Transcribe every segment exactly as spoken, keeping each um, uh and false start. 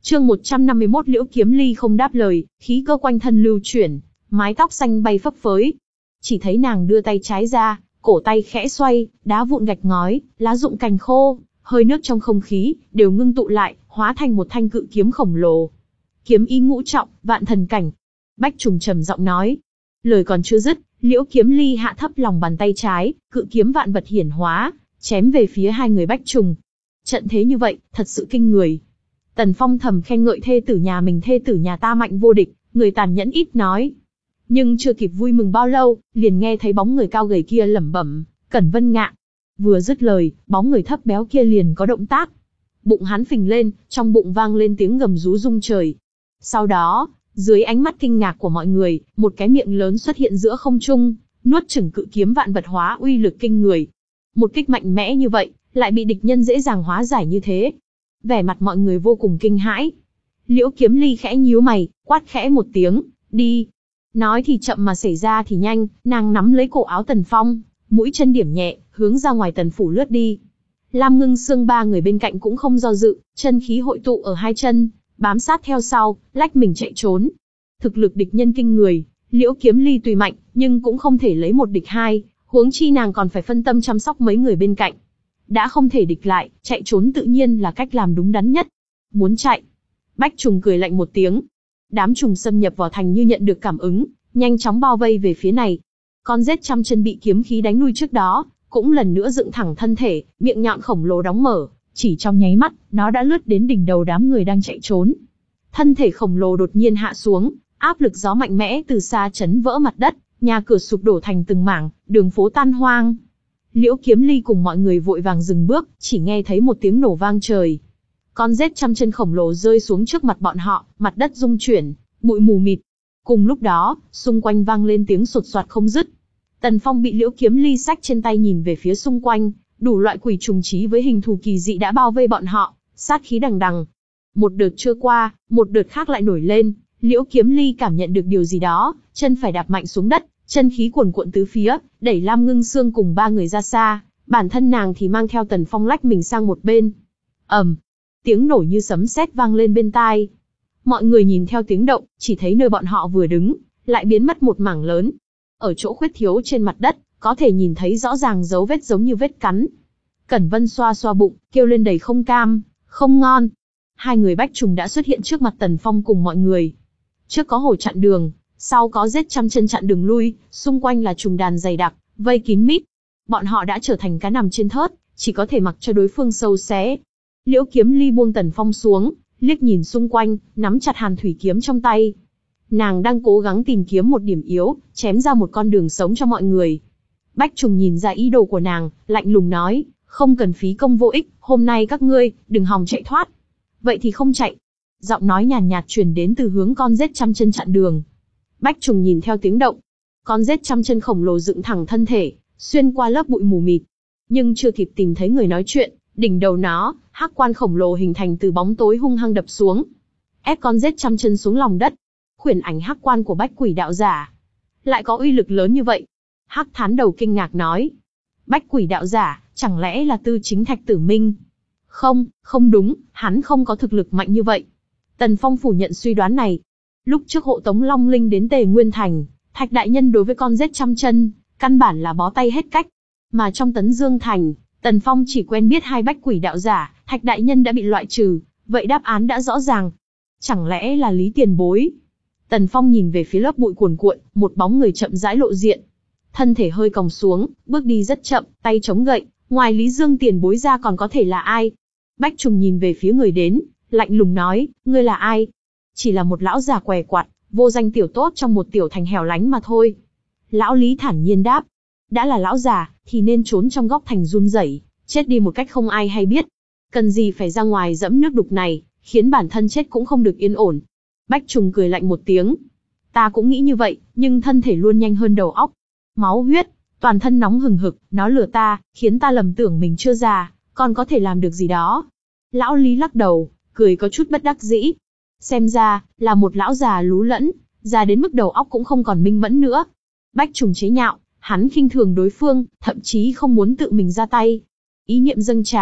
Chương một trăm năm mươi mốt Liễu Kiếm Ly không đáp lời, khí cơ quanh thân lưu chuyển, mái tóc xanh bay phấp phới. Chỉ thấy nàng đưa tay trái ra, cổ tay khẽ xoay, đá vụn gạch ngói, lá rụng cành khô, hơi nước trong không khí, đều ngưng tụ lại, hóa thành một thanh cự kiếm khổng lồ. Kiếm ý ngũ trọng, vạn thần cảnh. Bách Trùng trầm giọng nói. Lời còn chưa dứt, Liễu Kiếm Ly hạ thấp lòng bàn tay trái, cự kiếm vạn vật hiển hóa, chém về phía hai người Bách Trùng. Trận thế như vậy, thật sự kinh người. Tần Phong thầm khen ngợi thê tử nhà mình, thê tử nhà ta mạnh vô địch, người tàn nhẫn ít nói. Nhưng chưa kịp vui mừng bao lâu, liền nghe thấy bóng người cao gầy kia lẩm bẩm, Cẩn Vân Ngạn. Vừa dứt lời, bóng người thấp béo kia liền có động tác. Bụng hắn phình lên, trong bụng vang lên tiếng gầm rú rung trời. Sau đó, dưới ánh mắt kinh ngạc của mọi người, một cái miệng lớn xuất hiện giữa không trung, nuốt chửng cự kiếm vạn vật hóa uy lực kinh người. Một kích mạnh mẽ như vậy, lại bị địch nhân dễ dàng hóa giải như thế. Vẻ mặt mọi người vô cùng kinh hãi. Liễu Kiếm Ly khẽ nhíu mày, quát khẽ một tiếng, đi. Nói thì chậm mà xảy ra thì nhanh, nàng nắm lấy cổ áo Tần Phong, mũi chân điểm nhẹ, hướng ra ngoài tần phủ lướt đi. Lam Ngưng Sương ba người bên cạnh cũng không do dự, chân khí hội tụ ở hai chân, bám sát theo sau, lách mình chạy trốn. Thực lực địch nhân kinh người, Liễu Kiếm Ly tuy mạnh, nhưng cũng không thể lấy một địch hai, huống chi nàng còn phải phân tâm chăm sóc mấy người bên cạnh. Đã không thể địch lại, chạy trốn tự nhiên là cách làm đúng đắn nhất. Muốn chạy. Bách Trùng cười lạnh một tiếng. Đám trùng xâm nhập vào thành như nhận được cảm ứng, nhanh chóng bao vây về phía này. Con rết trăm chân bị kiếm khí đánh lui trước đó, cũng lần nữa dựng thẳng thân thể, miệng nhọn khổng lồ đóng mở, chỉ trong nháy mắt, nó đã lướt đến đỉnh đầu đám người đang chạy trốn. Thân thể khổng lồ đột nhiên hạ xuống, áp lực gió mạnh mẽ từ xa chấn vỡ mặt đất, nhà cửa sụp đổ thành từng mảng, đường phố tan hoang. Liễu Kiếm Ly cùng mọi người vội vàng dừng bước, chỉ nghe thấy một tiếng nổ vang trời. Con rết trăm chân khổng lồ rơi xuống trước mặt bọn họ, mặt đất rung chuyển, bụi mù mịt. Cùng lúc đó, xung quanh vang lên tiếng sột soạt không dứt. Tần Phong bị Liễu Kiếm Ly xách trên tay nhìn về phía xung quanh, đủ loại quỷ trùng trí với hình thù kỳ dị đã bao vây bọn họ, sát khí đằng đằng. Một đợt chưa qua, một đợt khác lại nổi lên, Liễu Kiếm Ly cảm nhận được điều gì đó, chân phải đạp mạnh xuống đất, chân khí cuồn cuộn tứ phía, đẩy Lam Ngưng Sương cùng ba người ra xa, bản thân nàng thì mang theo Tần Phong lách mình sang một bên. ầm, tiếng nổ như sấm sét vang lên bên tai. Mọi người nhìn theo tiếng động, chỉ thấy nơi bọn họ vừa đứng, lại biến mất một mảng lớn. Ở chỗ khuyết thiếu trên mặt đất, có thể nhìn thấy rõ ràng dấu vết giống như vết cắn. Cẩn Vân xoa xoa bụng, kêu lên đầy không cam, không ngon. Hai người Bách Trùng đã xuất hiện trước mặt Tần Phong cùng mọi người. Trước có hổ chặn đường, sau có rết trăm chân chặn đường lui, xung quanh là trùng đàn dày đặc, vây kín mít. Bọn họ đã trở thành cá nằm trên thớt, chỉ có thể mặc cho đối phương sâu xé. Liễu Kiếm Ly buông Tần Phong xuống, liếc nhìn xung quanh, nắm chặt hàn thủy kiếm trong tay. Nàng đang cố gắng tìm kiếm một điểm yếu, chém ra một con đường sống cho mọi người. Bách Trùng nhìn ra ý đồ của nàng, lạnh lùng nói, không cần phí công vô ích, hôm nay các ngươi, đừng hòng chạy thoát. Vậy thì không chạy. Giọng nói nhàn nhạt truyền đến từ hướng con rết trăm chân chặn đường. Bách Trùng nhìn theo tiếng động. Con rết trăm chân khổng lồ dựng thẳng thân thể, xuyên qua lớp bụi mù mịt. Nhưng chưa kịp tìm thấy người nói chuyện, đỉnh đầu nó, hắc quan khổng lồ hình thành từ bóng tối hung hăng đập xuống. Ép con rết trăm chân xuống lòng đất. Khuyển ảnh hắc quan của Bách Quỷ đạo giả. Lại có uy lực lớn như vậy. Hắc thán đầu kinh ngạc nói. Bách Quỷ đạo giả, chẳng lẽ là Tư Chính Thạch Tử Minh? Không, không đúng, hắn không có thực lực mạnh như vậy. Tần Phong phủ nhận suy đoán này. Lúc trước hộ tống Long Linh đến Tề Nguyên Thành, Thạch đại nhân đối với con rết trăm chân, căn bản là bó tay hết cách. Mà trong Tấn Dương Thành, Tần Phong chỉ quen biết hai Bách Quỷ đạo giả, Thạch đại nhân đã bị loại trừ, vậy đáp án đã rõ ràng. Chẳng lẽ là Lý Tiền Bối? Tần Phong nhìn về phía lớp bụi cuồn cuộn, một bóng người chậm rãi lộ diện. Thân thể hơi còng xuống, bước đi rất chậm, tay chống gậy, ngoài Lý Dương Tiền Bối ra còn có thể là ai? Bách Trùng nhìn về phía người đến, lạnh lùng nói, ngươi là ai? Chỉ là một lão già què quặt, vô danh tiểu tốt trong một tiểu thành hẻo lánh mà thôi. Lão Lý thản nhiên đáp, đã là lão già, thì nên trốn trong góc thành run rẩy, chết đi một cách không ai hay biết. Cần gì phải ra ngoài dẫm nước đục này, khiến bản thân chết cũng không được yên ổn. Bách Trùng cười lạnh một tiếng. Ta cũng nghĩ như vậy, nhưng thân thể luôn nhanh hơn đầu óc. Máu huyết, toàn thân nóng hừng hực, nó lừa ta, khiến ta lầm tưởng mình chưa già, còn có thể làm được gì đó. Lão Lý lắc đầu, cười có chút bất đắc dĩ. Xem ra, là một lão già lú lẫn, già đến mức đầu óc cũng không còn minh mẫn nữa. Bách Trùng chế nhạo, hắn khinh thường đối phương, thậm chí không muốn tự mình ra tay. Ý niệm dâng trào,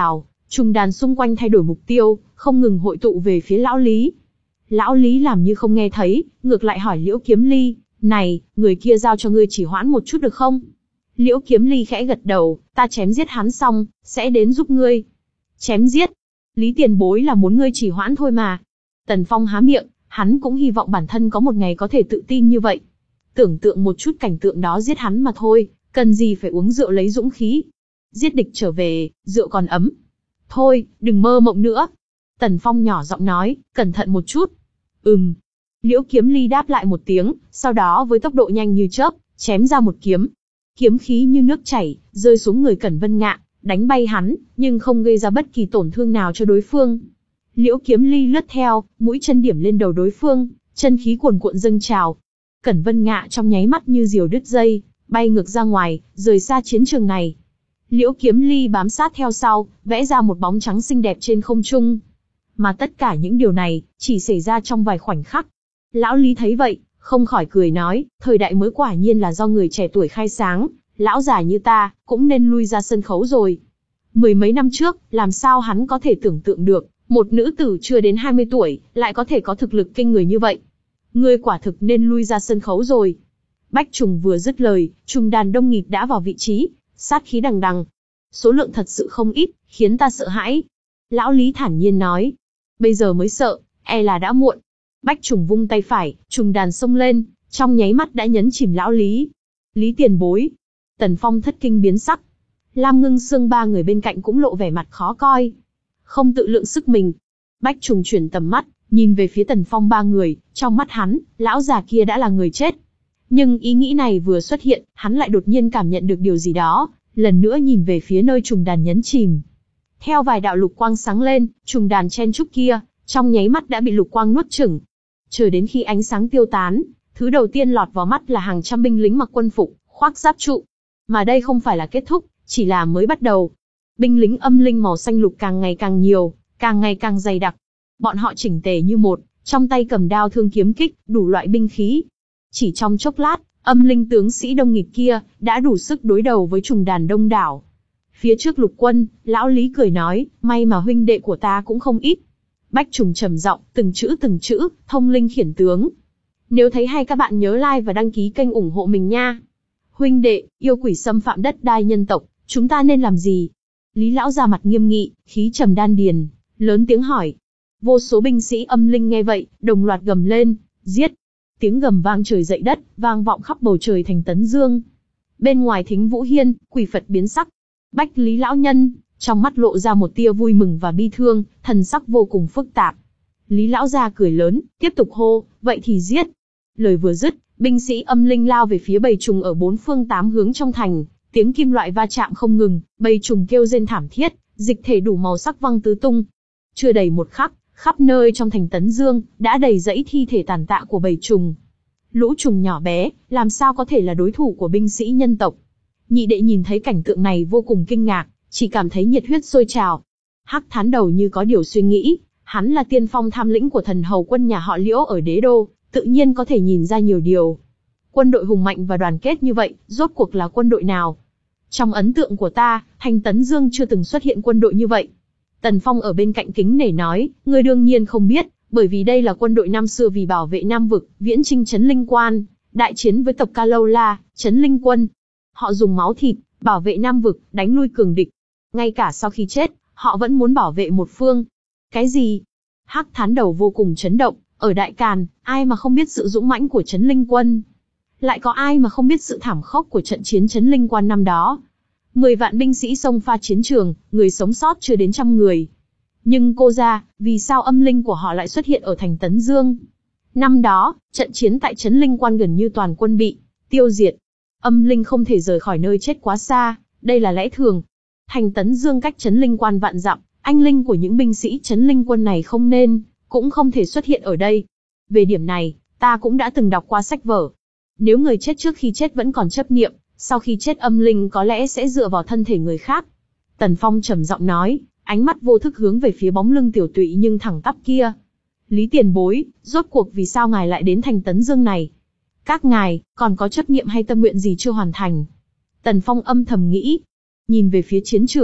Trùng đàn xung quanh thay đổi mục tiêu, không ngừng hội tụ về phía lão Lý. Lão Lý làm như không nghe thấy, ngược lại hỏi Liễu Kiếm Ly, này, người kia giao cho ngươi chỉ hoãn một chút được không? Liễu Kiếm Ly khẽ gật đầu, ta chém giết hắn xong, sẽ đến giúp ngươi. Chém giết? Lý tiền bối là muốn ngươi chỉ hoãn thôi mà. Tần Phong há miệng, hắn cũng hy vọng bản thân có một ngày có thể tự tin như vậy. Tưởng tượng một chút cảnh tượng đó giết hắn mà thôi, cần gì phải uống rượu lấy dũng khí. Giết địch trở về, rượu còn ấm. Thôi, đừng mơ mộng nữa. Tần Phong nhỏ giọng nói, cẩn thận một chút. Ừm. Liễu Kiếm Ly đáp lại một tiếng, sau đó với tốc độ nhanh như chớp, chém ra một kiếm. Kiếm khí như nước chảy, rơi xuống người Cẩn Vân Ngạn, đánh bay hắn, nhưng không gây ra bất kỳ tổn thương nào cho đối phương. Liễu Kiếm Ly lướt theo, mũi chân điểm lên đầu đối phương, chân khí cuồn cuộn dâng trào. Cẩn Vân Ngạn trong nháy mắt như diều đứt dây, bay ngược ra ngoài, rời xa chiến trường này. Liễu Kiếm Ly bám sát theo sau, vẽ ra một bóng trắng xinh đẹp trên không trung. Mà tất cả những điều này, chỉ xảy ra trong vài khoảnh khắc. Lão Lý thấy vậy, không khỏi cười nói, thời đại mới quả nhiên là do người trẻ tuổi khai sáng, lão già như ta, cũng nên lui ra sân khấu rồi. Mười mấy năm trước, làm sao hắn có thể tưởng tượng được, một nữ tử chưa đến hai mươi tuổi, lại có thể có thực lực kinh người như vậy. Ngươi quả thực nên lui ra sân khấu rồi. Bách Trùng vừa dứt lời, trùng đàn đông nghịt đã vào vị trí, sát khí đằng đằng. Số lượng thật sự không ít, khiến ta sợ hãi. Lão Lý thản nhiên nói. Bây giờ mới sợ, e là đã muộn. Bách Trùng vung tay phải, trùng đàn xông lên, trong nháy mắt đã nhấn chìm lão Lý. Lý tiền bối. Tần Phong thất kinh biến sắc. Lam Ngưng Sương ba người bên cạnh cũng lộ vẻ mặt khó coi. Không tự lượng sức mình. Bách Trùng chuyển tầm mắt, nhìn về phía Tần Phong ba người, trong mắt hắn, lão già kia đã là người chết. Nhưng ý nghĩ này vừa xuất hiện, hắn lại đột nhiên cảm nhận được điều gì đó, lần nữa nhìn về phía nơi trùng đàn nhấn chìm. Theo vài đạo lục quang sáng lên, trùng đàn chen trúc kia, trong nháy mắt đã bị lục quang nuốt chửng. Chờ đến khi ánh sáng tiêu tán, thứ đầu tiên lọt vào mắt là hàng trăm binh lính mặc quân phục, khoác giáp trụ. Mà đây không phải là kết thúc, chỉ là mới bắt đầu. Binh lính âm linh màu xanh lục càng ngày càng nhiều, càng ngày càng dày đặc. Bọn họ chỉnh tề như một, trong tay cầm đao thương kiếm kích, đủ loại binh khí. Chỉ trong chốc lát, âm linh tướng sĩ đông nghịt kia, đã đủ sức đối đầu với trùng đàn đông đảo. Phía trước lục quân, lão Lý cười nói, may mà huynh đệ của ta cũng không ít. Bách Trùng trầm giọng, từng chữ từng chữ, thông linh khiển tướng. Nếu thấy hay các bạn nhớ like và đăng ký kênh ủng hộ mình nha. Huynh đệ, yêu quỷ xâm phạm đất đai nhân tộc, chúng ta nên làm gì? Lý lão ra mặt nghiêm nghị, khí trầm đan điền, lớn tiếng hỏi. Vô số binh sĩ âm linh nghe vậy, đồng loạt gầm lên, giết. Tiếng gầm vang trời dậy đất, vang vọng khắp bầu trời thành Tấn Dương. Bên ngoài Thính Vũ Hiên, quỷ Phật biến sắc. Bách Lý lão nhân, trong mắt lộ ra một tia vui mừng và bi thương, thần sắc vô cùng phức tạp. Lý lão gia cười lớn, tiếp tục hô, vậy thì giết. Lời vừa dứt, binh sĩ âm linh lao về phía bầy trùng ở bốn phương tám hướng trong thành, tiếng kim loại va chạm không ngừng, bầy trùng kêu rên thảm thiết, dịch thể đủ màu sắc văng tứ tung. Chưa đầy một khắc, khắp nơi trong thành Tấn Dương, đã đầy dẫy thi thể tàn tạ của bầy trùng. Lũ trùng nhỏ bé, làm sao có thể là đối thủ của binh sĩ nhân tộc. Nhị đệ nhìn thấy cảnh tượng này vô cùng kinh ngạc, chỉ cảm thấy nhiệt huyết sôi trào. Hắc Thán đầu như có điều suy nghĩ, hắn là tiên phong tham lĩnh của thần hầu quân nhà họ Liễu ở đế đô, tự nhiên có thể nhìn ra nhiều điều. Quân đội hùng mạnh và đoàn kết như vậy, rốt cuộc là quân đội nào? Trong ấn tượng của ta, thành Tấn Dương chưa từng xuất hiện quân đội như vậy. Tần Phong ở bên cạnh kính nể nói, ngươi đương nhiên không biết, bởi vì đây là quân đội năm xưa vì bảo vệ Nam vực, viễn chinh Trấn Linh Quan, đại chiến với tộc Ca Lâu La, Trấn Linh Quân. Họ dùng máu thịt, bảo vệ Nam vực, đánh lui cường địch. Ngay cả sau khi chết, họ vẫn muốn bảo vệ một phương. Cái gì? Hắc Thán đầu vô cùng chấn động, ở Đại Càn, ai mà không biết sự dũng mãnh của Trấn Linh Quân? Lại có ai mà không biết sự thảm khốc của trận chiến Trấn Linh Quan năm đó? Mười vạn binh sĩ xông pha chiến trường, người sống sót chưa đến trăm người. Nhưng cô ra, vì sao âm linh của họ lại xuất hiện ở thành Tấn Dương? Năm đó, trận chiến tại Trấn Linh Quan gần như toàn quân bị tiêu diệt. Âm linh không thể rời khỏi nơi chết quá xa, đây là lẽ thường. Thành Tấn Dương cách Trấn Linh Quan vạn dặm, anh linh của những binh sĩ Trấn Linh Quân này không nên, cũng không thể xuất hiện ở đây. Về điểm này, ta cũng đã từng đọc qua sách vở. Nếu người chết trước khi chết vẫn còn chấp niệm, sau khi chết âm linh có lẽ sẽ dựa vào thân thể người khác. Tần Phong trầm giọng nói, ánh mắt vô thức hướng về phía bóng lưng tiểu tụy nhưng thẳng tắp kia. Lý tiền bối, rốt cuộc vì sao ngài lại đến thành Tấn Dương này? Các ngài, còn có chấp niệm hay tâm nguyện gì chưa hoàn thành? Tần Phong âm thầm nghĩ. Nhìn về phía chiến trường,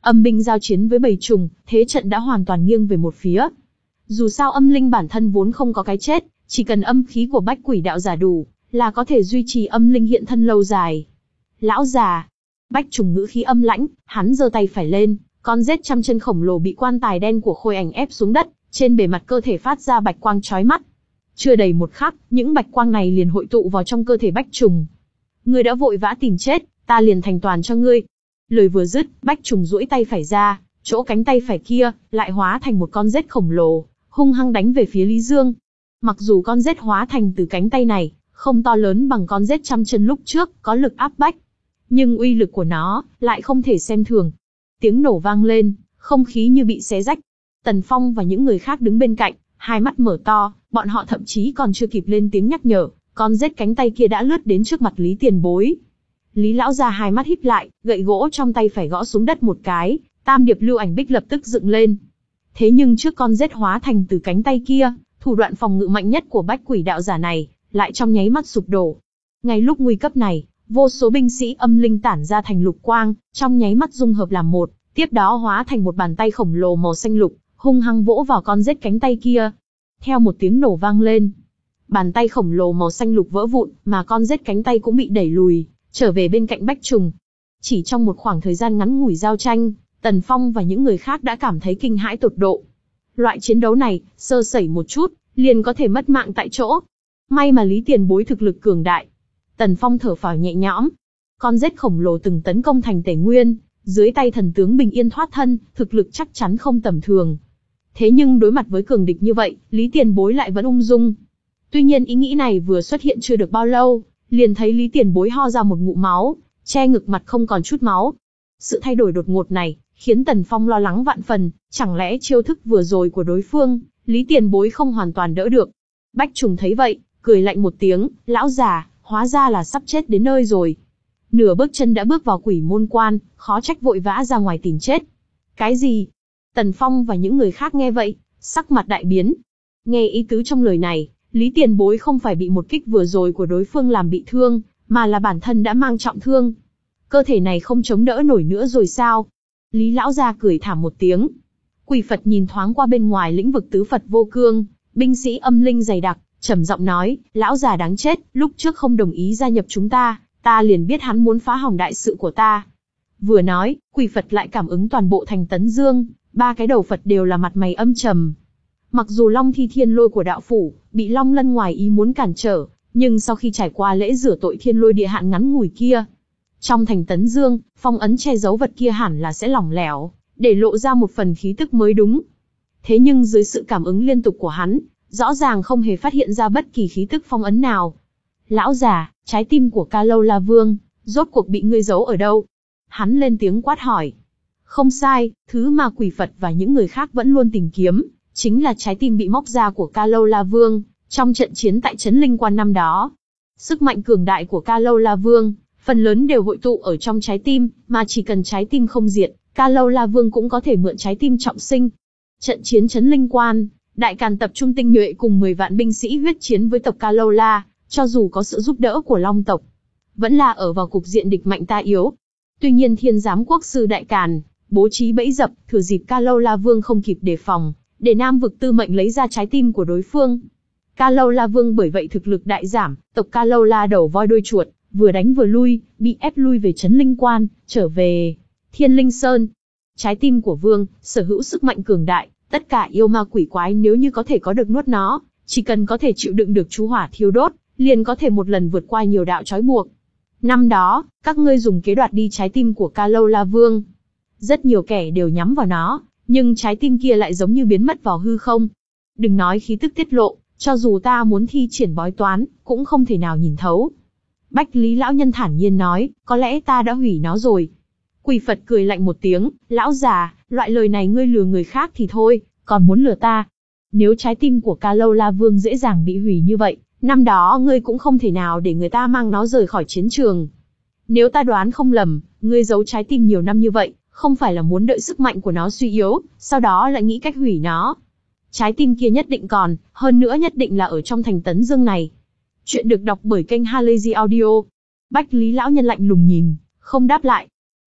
Âm binh giao chiến với bầy trùng, thế trận đã hoàn toàn nghiêng về một phía. Dù sao âm linh bản thân vốn không có cái chết, chỉ cần âm khí của bách quỷ đạo giả đủ, là có thể duy trì âm linh hiện thân lâu dài. Lão già, bách trùng ngữ khí âm lãnh, hắn giơ tay phải lên, con rết trăm chân khổng lồ bị quan tài đen của khôi ảnh ép xuống đất, trên bề mặt cơ thể phát ra bạch quang chói mắt. Chưa đầy một khắc, những bạch quang này liền hội tụ vào trong cơ thể bách trùng. Ngươi đã vội vã tìm chết, ta liền thành toàn cho ngươi. Lời vừa dứt, bách trùng duỗi tay phải ra, chỗ cánh tay phải kia lại hóa thành một con rết khổng lồ, hung hăng đánh về phía Lý Dương. Mặc dù con rết hóa thành từ cánh tay này không to lớn bằng con rết trăm chân lúc trước, có lực áp bách, nhưng uy lực của nó lại không thể xem thường. Tiếng nổ vang lên, không khí như bị xé rách. Tần Phong và những người khác đứng bên cạnh, hai mắt mở to, bọn họ thậm chí còn chưa kịp lên tiếng nhắc nhở, con rết cánh tay kia đã lướt đến trước mặt Lý Tiền Bối. Lý lão già hai mắt híp lại, gậy gỗ trong tay phải gõ xuống đất một cái, tam điệp lưu ảnh bích lập tức dựng lên. Thế nhưng trước con rết hóa thành từ cánh tay kia, thủ đoạn phòng ngự mạnh nhất của bách quỷ đạo giả này lại trong nháy mắt sụp đổ. Ngay lúc nguy cấp này, vô số binh sĩ âm linh tản ra thành lục quang, trong nháy mắt dung hợp làm một, tiếp đó hóa thành một bàn tay khổng lồ màu xanh lục, hung hăng vỗ vào con rết cánh tay kia. Theo một tiếng nổ vang lên, bàn tay khổng lồ màu xanh lục vỡ vụn, mà con rết cánh tay cũng bị đẩy lùi, trở về bên cạnh bách trùng. Chỉ trong một khoảng thời gian ngắn ngủi giao tranh, Tần Phong và những người khác đã cảm thấy kinh hãi tột độ. Loại chiến đấu này, sơ sẩy một chút, liền có thể mất mạng tại chỗ. May mà Lý Tiền Bối thực lực cường đại. Tần Phong thở phào nhẹ nhõm. Con rết khổng lồ từng tấn công thành Tề Nguyên, dưới tay thần tướng bình yên thoát thân, thực lực chắc chắn không tầm thường. Thế nhưng đối mặt với cường địch như vậy, Lý Tiền Bối lại vẫn ung dung. Tuy nhiên ý nghĩ này vừa xuất hiện chưa được bao lâu, liền thấy Lý Tiền Bối ho ra một ngụm máu, che ngực mặt không còn chút máu. Sự thay đổi đột ngột này, khiến Tần Phong lo lắng vạn phần, chẳng lẽ chiêu thức vừa rồi của đối phương, Lý Tiền Bối không hoàn toàn đỡ được. Bách Trùng thấy vậy, cười lạnh một tiếng, lão già, hóa ra là sắp chết đến nơi rồi. Nửa bước chân đã bước vào quỷ môn quan, khó trách vội vã ra ngoài tìm chết. Cái gì? Tần Phong và những người khác nghe vậy, sắc mặt đại biến. Nghe ý tứ trong lời này, Lý Tiền Bối không phải bị một kích vừa rồi của đối phương làm bị thương, mà là bản thân đã mang trọng thương. Cơ thể này không chống đỡ nổi nữa rồi sao? Lý lão gia cười thảm một tiếng. Quỷ Phật nhìn thoáng qua bên ngoài lĩnh vực tứ Phật vô cương, binh sĩ âm linh dày đặc, trầm giọng nói, lão già đáng chết, lúc trước không đồng ý gia nhập chúng ta, ta liền biết hắn muốn phá hỏng đại sự của ta. Vừa nói, Quỷ Phật lại cảm ứng toàn bộ thành Tấn Dương, ba cái đầu Phật đều là mặt mày âm trầm. Mặc dù Long Thi Thiên Lôi của đạo phủ bị Long Lân ngoài ý muốn cản trở, nhưng sau khi trải qua lễ rửa tội Thiên Lôi địa hạn ngắn ngủi kia, trong thành Tấn Dương, phong ấn che giấu vật kia hẳn là sẽ lỏng lẻo, để lộ ra một phần khí tức mới đúng. Thế nhưng dưới sự cảm ứng liên tục của hắn, rõ ràng không hề phát hiện ra bất kỳ khí tức phong ấn nào. Lão già, trái tim của Ca Lâu La Vương, rốt cuộc bị ngươi giấu ở đâu? Hắn lên tiếng quát hỏi. Không sai, thứ mà Quỷ Phật và những người khác vẫn luôn tìm kiếm, chính là trái tim bị móc ra của Ca Lâu La Vương, trong trận chiến tại Trấn Linh Quan năm đó. Sức mạnh cường đại của Ca Lâu La Vương, phần lớn đều hội tụ ở trong trái tim, mà chỉ cần trái tim không diệt, Ca Lâu La Vương cũng có thể mượn trái tim trọng sinh. Trận chiến Trấn Linh Quan, Đại Càn tập trung tinh nhuệ cùng mười vạn binh sĩ huyết chiến với tộc Ca Lâu La, cho dù có sự giúp đỡ của Long tộc, vẫn là ở vào cục diện địch mạnh ta yếu. Tuy nhiên Thiên Giám Quốc sư Đại Càn bố trí bẫy dập, thừa dịp Ca Lâu La Vương không kịp đề phòng, để Nam vực Tư Mệnh lấy ra trái tim của đối phương. Ca Lâu La Vương bởi vậy thực lực đại giảm, tộc Ca Lâu La đầu voi đuôi chuột, vừa đánh vừa lui, bị ép lui về Trấn Linh Quan, trở về Thiên Linh Sơn. Trái tim của Vương sở hữu sức mạnh cường đại, tất cả yêu ma quỷ quái nếu như có thể có được nuốt nó, chỉ cần có thể chịu đựng được chú hỏa thiêu đốt, liền có thể một lần vượt qua nhiều đạo trói buộc. Năm đó, các ngươi dùng kế đoạt đi trái tim của Ca Lâu La Vương. Rất nhiều kẻ đều nhắm vào nó, nhưng trái tim kia lại giống như biến mất vào hư không. Đừng nói khí tức tiết lộ, cho dù ta muốn thi triển bói toán, cũng không thể nào nhìn thấu. Bách Lý lão nhân thản nhiên nói, có lẽ ta đã hủy nó rồi. Quỷ Phật cười lạnh một tiếng, lão già, loại lời này ngươi lừa người khác thì thôi, còn muốn lừa ta. Nếu trái tim của Ca Lâu La Vương dễ dàng bị hủy như vậy, năm đó ngươi cũng không thể nào để người ta mang nó rời khỏi chiến trường. Nếu ta đoán không lầm, ngươi giấu trái tim nhiều năm như vậy, không phải là muốn đợi sức mạnh của nó suy yếu, sau đó lại nghĩ cách hủy nó. Trái tim kia nhất định còn, hơn nữa nhất định là ở trong thành Tấn Dương này. Chuyện được đọc bởi kênh Halazy Audio. Bách Lý lão nhân lạnh lùng nhìn, không đáp lại.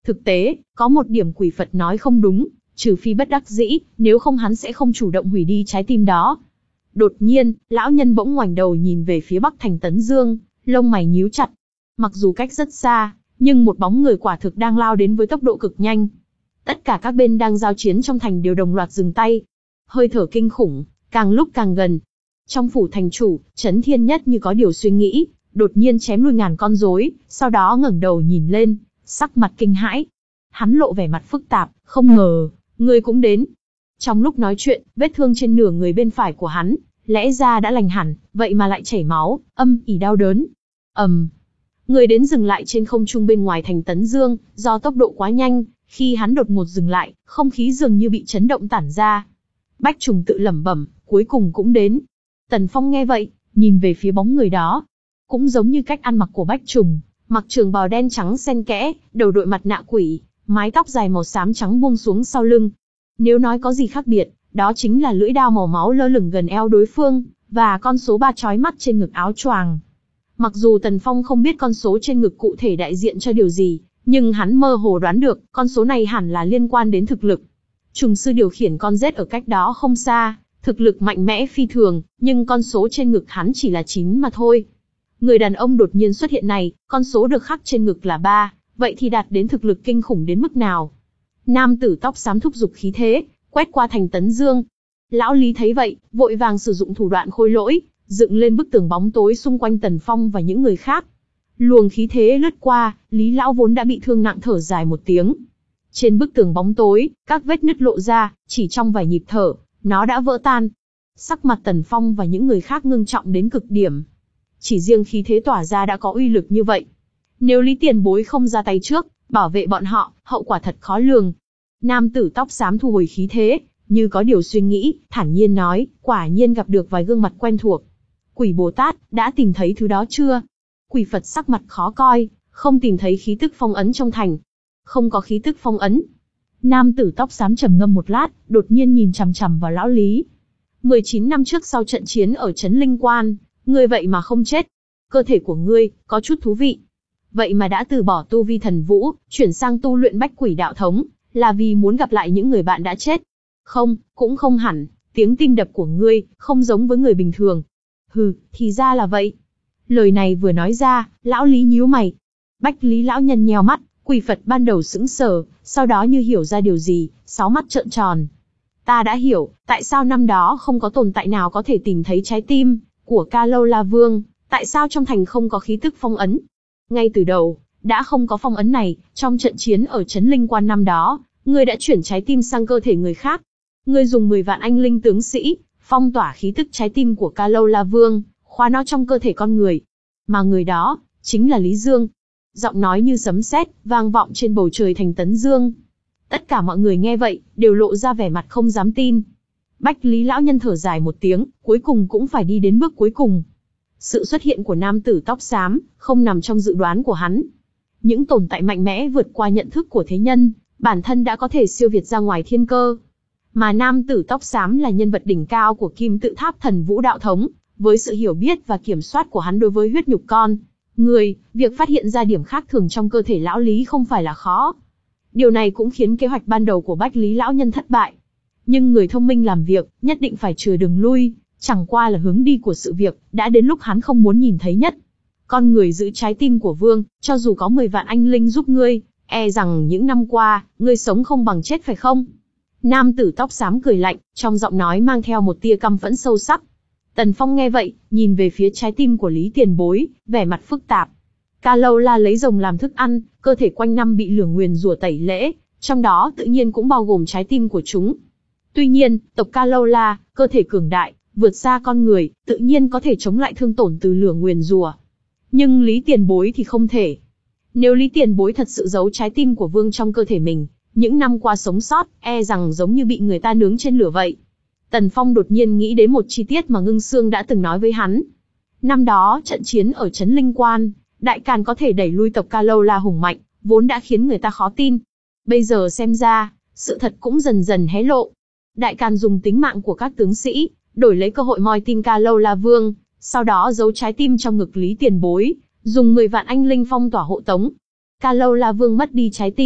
Thực tế, có một điểm quỷ Phật nói không đúng, trừ phi bất đắc dĩ, nếu không hắn sẽ không chủ động hủy đi trái tim đó. Đột nhiên, lão nhân bỗng ngoảnh đầu nhìn về phía bắc thành Tấn Dương, lông mày nhíu chặt. Mặc dù cách rất xa, nhưng một bóng người quả thực đang lao đến với tốc độ cực nhanh. Tất cả các bên đang giao chiến trong thành đều đồng loạt dừng tay. Hơi thở kinh khủng, càng lúc càng gần. Trong phủ thành chủ, Trấn Thiên Nhất như có điều suy nghĩ, đột nhiên chém lui ngàn con rối, sau đó ngẩng đầu nhìn lên, sắc mặt kinh hãi. Hắn lộ vẻ mặt phức tạp, không ngờ, ngươi cũng đến. Trong lúc nói chuyện, vết thương trên nửa người bên phải của hắn, lẽ ra đã lành hẳn, vậy mà lại chảy máu, âm ỉ đau đớn. ầm, người đến dừng lại trên không trung bên ngoài thành Tấn Dương, do tốc độ quá nhanh, khi hắn đột ngột dừng lại, không khí dường như bị chấn động tản ra. Bách Trùng tự lẩm bẩm, cuối cùng cũng đến. Tần Phong nghe vậy, nhìn về phía bóng người đó. Cũng giống như cách ăn mặc của Bách Trùng, mặc trường bào đen trắng xen kẽ, đầu đội mặt nạ quỷ, mái tóc dài màu xám trắng buông xuống sau lưng. Nếu nói có gì khác biệt, đó chính là lưỡi đao màu máu lơ lửng gần eo đối phương, và con số ba chói mắt trên ngực áo choàng. Mặc dù Tần Phong không biết con số trên ngực cụ thể đại diện cho điều gì, nhưng hắn mơ hồ đoán được, con số này hẳn là liên quan đến thực lực. Trùng sư điều khiển con rết ở cách đó không xa, thực lực mạnh mẽ phi thường, nhưng con số trên ngực hắn chỉ là chín mà thôi. Người đàn ông đột nhiên xuất hiện này, con số được khắc trên ngực là ba, vậy thì đạt đến thực lực kinh khủng đến mức nào? Nam tử tóc xám thúc giục khí thế, quét qua thành Tấn Dương. Lão Lý thấy vậy, vội vàng sử dụng thủ đoạn khôi lỗi, dựng lên bức tường bóng tối xung quanh Tần Phong và những người khác. Luồng khí thế lướt qua, Lý lão vốn đã bị thương nặng thở dài một tiếng. Trên bức tường bóng tối, các vết nứt lộ ra, chỉ trong vài nhịp thở, nó đã vỡ tan. Sắc mặt Tần Phong và những người khác ngưng trọng đến cực điểm. Chỉ riêng khí thế tỏa ra đã có uy lực như vậy. Nếu Lý tiền bối không ra tay trước, bảo vệ bọn họ, hậu quả thật khó lường. Nam tử tóc xám thu hồi khí thế, như có điều suy nghĩ, thản nhiên nói, quả nhiên gặp được vài gương mặt quen thuộc. Quỷ Bồ Tát, đã tìm thấy thứ đó chưa? Quỷ Phật sắc mặt khó coi, không tìm thấy khí tức phong ấn trong thành. Không có khí tức phong ấn. Nam tử tóc xám trầm ngâm một lát, đột nhiên nhìn chằm chằm vào lão Lý. mười chín năm trước sau trận chiến ở Trấn Linh Quan, ngươi vậy mà không chết. Cơ thể của ngươi, có chút thú vị. Vậy mà đã từ bỏ tu vi thần vũ, chuyển sang tu luyện bách quỷ đạo thống, là vì muốn gặp lại những người bạn đã chết. Không, cũng không hẳn, tiếng tim đập của ngươi, không giống với người bình thường. Hừ, thì ra là vậy. Lời này vừa nói ra, lão Lý nhíu mày. Bách Lý lão nhân nheo mắt, quỷ Phật ban đầu sững sờ, sau đó như hiểu ra điều gì, sáu mắt trợn tròn. Ta đã hiểu, tại sao năm đó không có tồn tại nào có thể tìm thấy trái tim của Ca Lâu La Vương, tại sao trong thành không có khí tức phong ấn. Ngay từ đầu, đã không có phong ấn này, trong trận chiến ở Trấn Linh Quan năm đó, ngươi đã chuyển trái tim sang cơ thể người khác. Ngươi dùng mười vạn anh linh tướng sĩ, phong tỏa khí tức trái tim của Ca Lâu La Vương, khóa nó trong cơ thể con người. Mà người đó, chính là Lý Dương. Giọng nói như sấm sét, vang vọng trên bầu trời thành Tấn Dương. Tất cả mọi người nghe vậy, đều lộ ra vẻ mặt không dám tin. Bách Lý lão nhân thở dài một tiếng, cuối cùng cũng phải đi đến bước cuối cùng. Sự xuất hiện của nam tử tóc xám, không nằm trong dự đoán của hắn. Những tồn tại mạnh mẽ vượt qua nhận thức của thế nhân, bản thân đã có thể siêu việt ra ngoài thiên cơ. Mà nam tử tóc xám là nhân vật đỉnh cao của Kim Tự Tháp Thần Vũ Đạo Thống, với sự hiểu biết và kiểm soát của hắn đối với huyết nhục con người, việc phát hiện ra điểm khác thường trong cơ thể lão Lý không phải là khó. Điều này cũng khiến kế hoạch ban đầu của Bách Lý lão nhân thất bại. Nhưng người thông minh làm việc, nhất định phải chừa đường lui, chẳng qua là hướng đi của sự việc, đã đến lúc hắn không muốn nhìn thấy nhất. Con người giữ trái tim của vương, cho dù có mười vạn anh linh giúp ngươi, e rằng những năm qua, ngươi sống không bằng chết phải không? Nam tử tóc xám cười lạnh, trong giọng nói mang theo một tia căm phẫn sâu sắc. Tần Phong nghe vậy, nhìn về phía trái tim của Lý tiền bối, vẻ mặt phức tạp. Ca Lâu La lấy rồng làm thức ăn, cơ thể quanh năm bị lửa nguyền rủa tẩy lễ, trong đó tự nhiên cũng bao gồm trái tim của chúng. Tuy nhiên, tộc Ca Lâu La, cơ thể cường đại, vượt xa con người, tự nhiên có thể chống lại thương tổn từ lửa nguyền rủa. Nhưng Lý tiền bối thì không thể. Nếu Lý tiền bối thật sự giấu trái tim của vương trong cơ thể mình, những năm qua sống sót, e rằng giống như bị người ta nướng trên lửa vậy. Tần Phong đột nhiên nghĩ đến một chi tiết mà Ngưng Xương đã từng nói với hắn. Năm đó, trận chiến ở Trấn Linh Quan, Đại Càn có thể đẩy lui tộc Ca Lâu La hùng mạnh, vốn đã khiến người ta khó tin. Bây giờ xem ra, sự thật cũng dần dần hé lộ. Đại Càn dùng tính mạng của các tướng sĩ, đổi lấy cơ hội moi tim Ca Lâu La Vương, sau đó giấu trái tim trong ngực Lý tiền bối, dùng mười vạn anh linh phong tỏa hộ tống. Ca Lâu La Vương mất đi trái tim,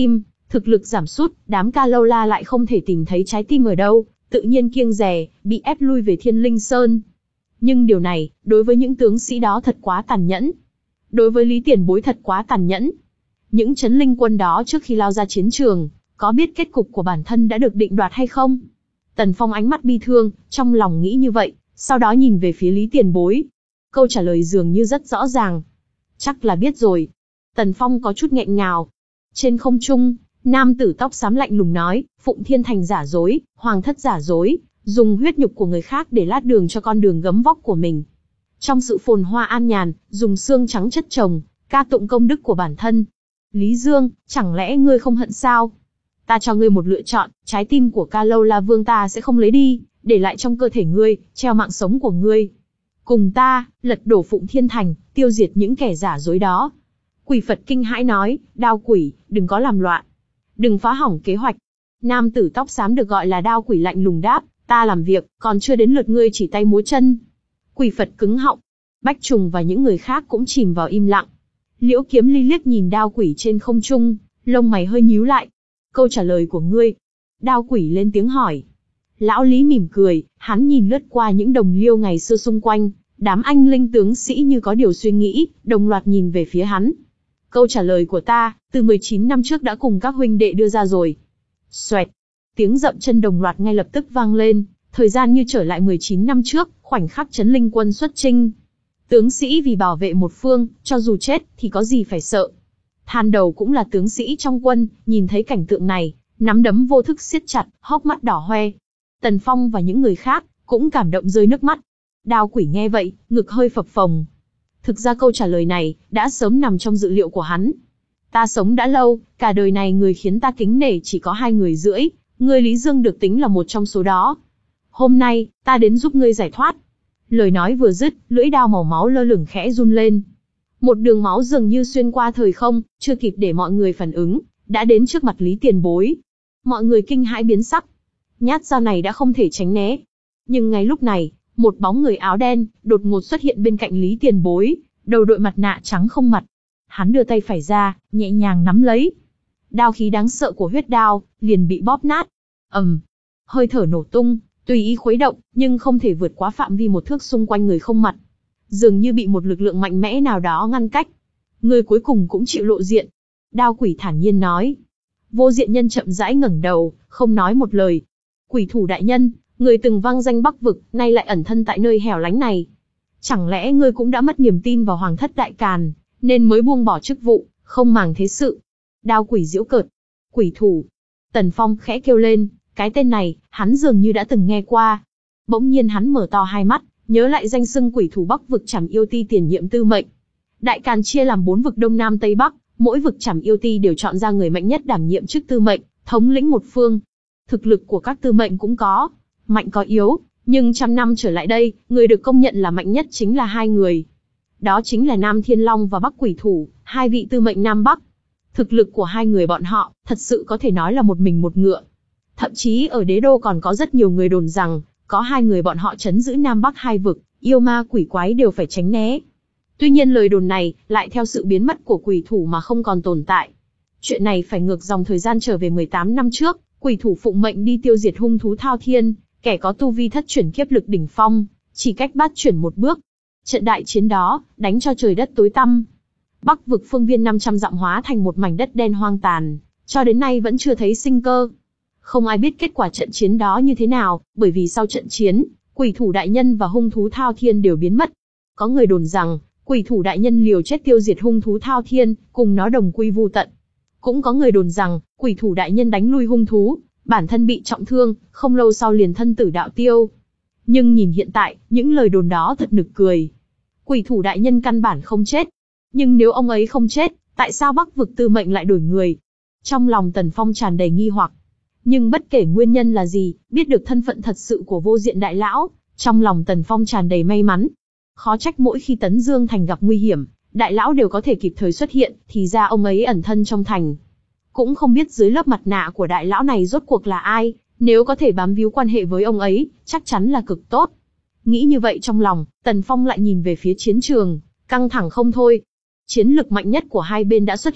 Thực lực giảm sút, đám Ca Lâu La lại không thể tìm thấy trái tim ở đâu, tự nhiên kiêng dè, bị ép lui về Thiên Linh Sơn. Nhưng điều này, đối với những tướng sĩ đó thật quá tàn nhẫn. Đối với Lý Tiền Bối thật quá tàn nhẫn. Những chấn linh quân đó trước khi lao ra chiến trường, có biết kết cục của bản thân đã được định đoạt hay không? Tần Phong ánh mắt bi thương, trong lòng nghĩ như vậy, sau đó nhìn về phía Lý Tiền Bối. Câu trả lời dường như rất rõ ràng. Chắc là biết rồi. Tần Phong có chút nghẹn ngào. Trên không trung, nam tử tóc xám lạnh lùng nói, Phụng Thiên Thành giả dối, Hoàng thất giả dối, dùng huyết nhục của người khác để lát đường cho con đường gấm vóc của mình. Trong sự phồn hoa an nhàn, dùng xương trắng chất chồng, ca tụng công đức của bản thân. Lý Dương, chẳng lẽ ngươi không hận sao? Ta cho ngươi một lựa chọn, trái tim của Ca Lâu La Vương ta sẽ không lấy đi, để lại trong cơ thể ngươi, treo mạng sống của ngươi. Cùng ta, lật đổ Phụng Thiên Thành, tiêu diệt những kẻ giả dối đó. Quỷ Phật kinh hãi nói, Đao Quỷ, đừng có làm loạn. Đừng phá hỏng kế hoạch. Nam tử tóc xám được gọi là Đao Quỷ lạnh lùng đáp, ta làm việc, còn chưa đến lượt ngươi chỉ tay múa chân. Quỷ Phật cứng họng. Bách Trùng và những người khác cũng chìm vào im lặng. Liễu Kiếm Ly liếc nhìn Đao Quỷ trên không trung, lông mày hơi nhíu lại. Câu trả lời của ngươi. Đao Quỷ lên tiếng hỏi. Lão Lý mỉm cười, hắn nhìn lướt qua những đồng liêu ngày xưa xung quanh, đám anh linh tướng sĩ như có điều suy nghĩ, đồng loạt nhìn về phía hắn. Câu trả lời của ta, từ mười chín năm trước đã cùng các huynh đệ đưa ra rồi. Xoẹt, tiếng dậm chân đồng loạt ngay lập tức vang lên, thời gian như trở lại mười chín năm trước, khoảnh khắc chấn linh quân xuất chinh. Tướng sĩ vì bảo vệ một phương, cho dù chết thì có gì phải sợ. Than Đầu cũng là tướng sĩ trong quân, nhìn thấy cảnh tượng này, nắm đấm vô thức siết chặt, hốc mắt đỏ hoe. Tần Phong và những người khác cũng cảm động rơi nước mắt. Đao Quỷ nghe vậy, ngực hơi phập phồng. Thực ra câu trả lời này đã sớm nằm trong dự liệu của hắn. Ta sống đã lâu, cả đời này người khiến ta kính nể chỉ có hai người rưỡi, ngươi Lý Dương được tính là một trong số đó. Hôm nay, ta đến giúp ngươi giải thoát. Lời nói vừa dứt, lưỡi đao màu máu lơ lửng khẽ run lên. Một đường máu dường như xuyên qua thời không, chưa kịp để mọi người phản ứng, đã đến trước mặt Lý Tiền Bối. Mọi người kinh hãi biến sắc. Nhát dao này đã không thể tránh né. Nhưng ngay lúc này, một bóng người áo đen đột ngột xuất hiện bên cạnh Lý Tiền Bối, đầu đội mặt nạ trắng không mặt. Hắn đưa tay phải ra, nhẹ nhàng nắm lấy. Đao khí đáng sợ của huyết đao liền bị bóp nát. Ầm, hơi thở nổ tung, tùy ý khuấy động, nhưng không thể vượt quá phạm vi một thước xung quanh người không mặt. Dường như bị một lực lượng mạnh mẽ nào đó ngăn cách. Người cuối cùng cũng chịu lộ diện. Đao Quỷ thản nhiên nói. Vô Diện Nhân chậm rãi ngẩng đầu, không nói một lời. Quỷ thủ đại nhân, người từng vang danh Bắc vực, nay lại ẩn thân tại nơi hẻo lánh này. Chẳng lẽ ngươi cũng đã mất niềm tin vào Hoàng thất Đại Càn, nên mới buông bỏ chức vụ, không màng thế sự? Đao Quỷ giễu cợt. Quỷ thủ. Tần Phong khẽ kêu lên, cái tên này, hắn dường như đã từng nghe qua. Bỗng nhiên hắn mở to hai mắt, nhớ lại danh xưng quỷ thủ Bắc vực Trảm Yêu Ti tiền nhiệm tư mệnh. Đại Càn chia làm bốn vực Đông Nam Tây Bắc, mỗi vực Trảm Yêu Ti đều chọn ra người mạnh nhất đảm nhiệm chức tư mệnh, thống lĩnh một phương. Thực lực của các tư mệnh cũng có mạnh có yếu, nhưng trăm năm trở lại đây, người được công nhận là mạnh nhất chính là hai người. Đó chính là Nam Thiên Long và Bắc Quỷ Thủ, hai vị tư mệnh Nam Bắc. Thực lực của hai người bọn họ, thật sự có thể nói là một mình một ngựa. Thậm chí ở đế đô còn có rất nhiều người đồn rằng, có hai người bọn họ trấn giữ Nam Bắc hai vực, yêu ma quỷ quái đều phải tránh né. Tuy nhiên lời đồn này, lại theo sự biến mất của quỷ thủ mà không còn tồn tại. Chuyện này phải ngược dòng thời gian trở về mười tám năm trước, quỷ thủ phụng mệnh đi tiêu diệt hung thú Thao Thiên, kẻ có tu vi thất chuyển kiếp lực đỉnh phong, chỉ cách bát chuyển một bước. Trận đại chiến đó, đánh cho trời đất tối tăm. Bắc vực phương viên năm trăm dặm hóa thành một mảnh đất đen hoang tàn, cho đến nay vẫn chưa thấy sinh cơ. Không ai biết kết quả trận chiến đó như thế nào, bởi vì sau trận chiến, quỷ thủ đại nhân và hung thú Thao Thiên đều biến mất. Có người đồn rằng, quỷ thủ đại nhân liều chết tiêu diệt hung thú Thao Thiên, cùng nó đồng quy vu tận. Cũng có người đồn rằng, quỷ thủ đại nhân đánh lui hung thú, bản thân bị trọng thương, không lâu sau liền thân tử đạo tiêu. Nhưng nhìn hiện tại, những lời đồn đó thật nực cười. Quỷ thủ đại nhân căn bản không chết. Nhưng nếu ông ấy không chết, tại sao Bắc vực tư mệnh lại đổi người? Trong lòng Tần Phong tràn đầy nghi hoặc. Nhưng bất kể nguyên nhân là gì, biết được thân phận thật sự của Vô Diện đại lão, trong lòng Tần Phong tràn đầy may mắn. Khó trách mỗi khi Tấn Dương thành gặp nguy hiểm, đại lão đều có thể kịp thời xuất hiện, thì ra ông ấy ẩn thân trong thành. Cũng không biết dưới lớp mặt nạ của đại lão này rốt cuộc là ai, nếu có thể bám víu quan hệ với ông ấy, chắc chắn là cực tốt. Nghĩ như vậy trong lòng, Tần Phong lại nhìn về phía chiến trường, căng thẳng không thôi. Chiến lực mạnh nhất của hai bên đã xuất hiện,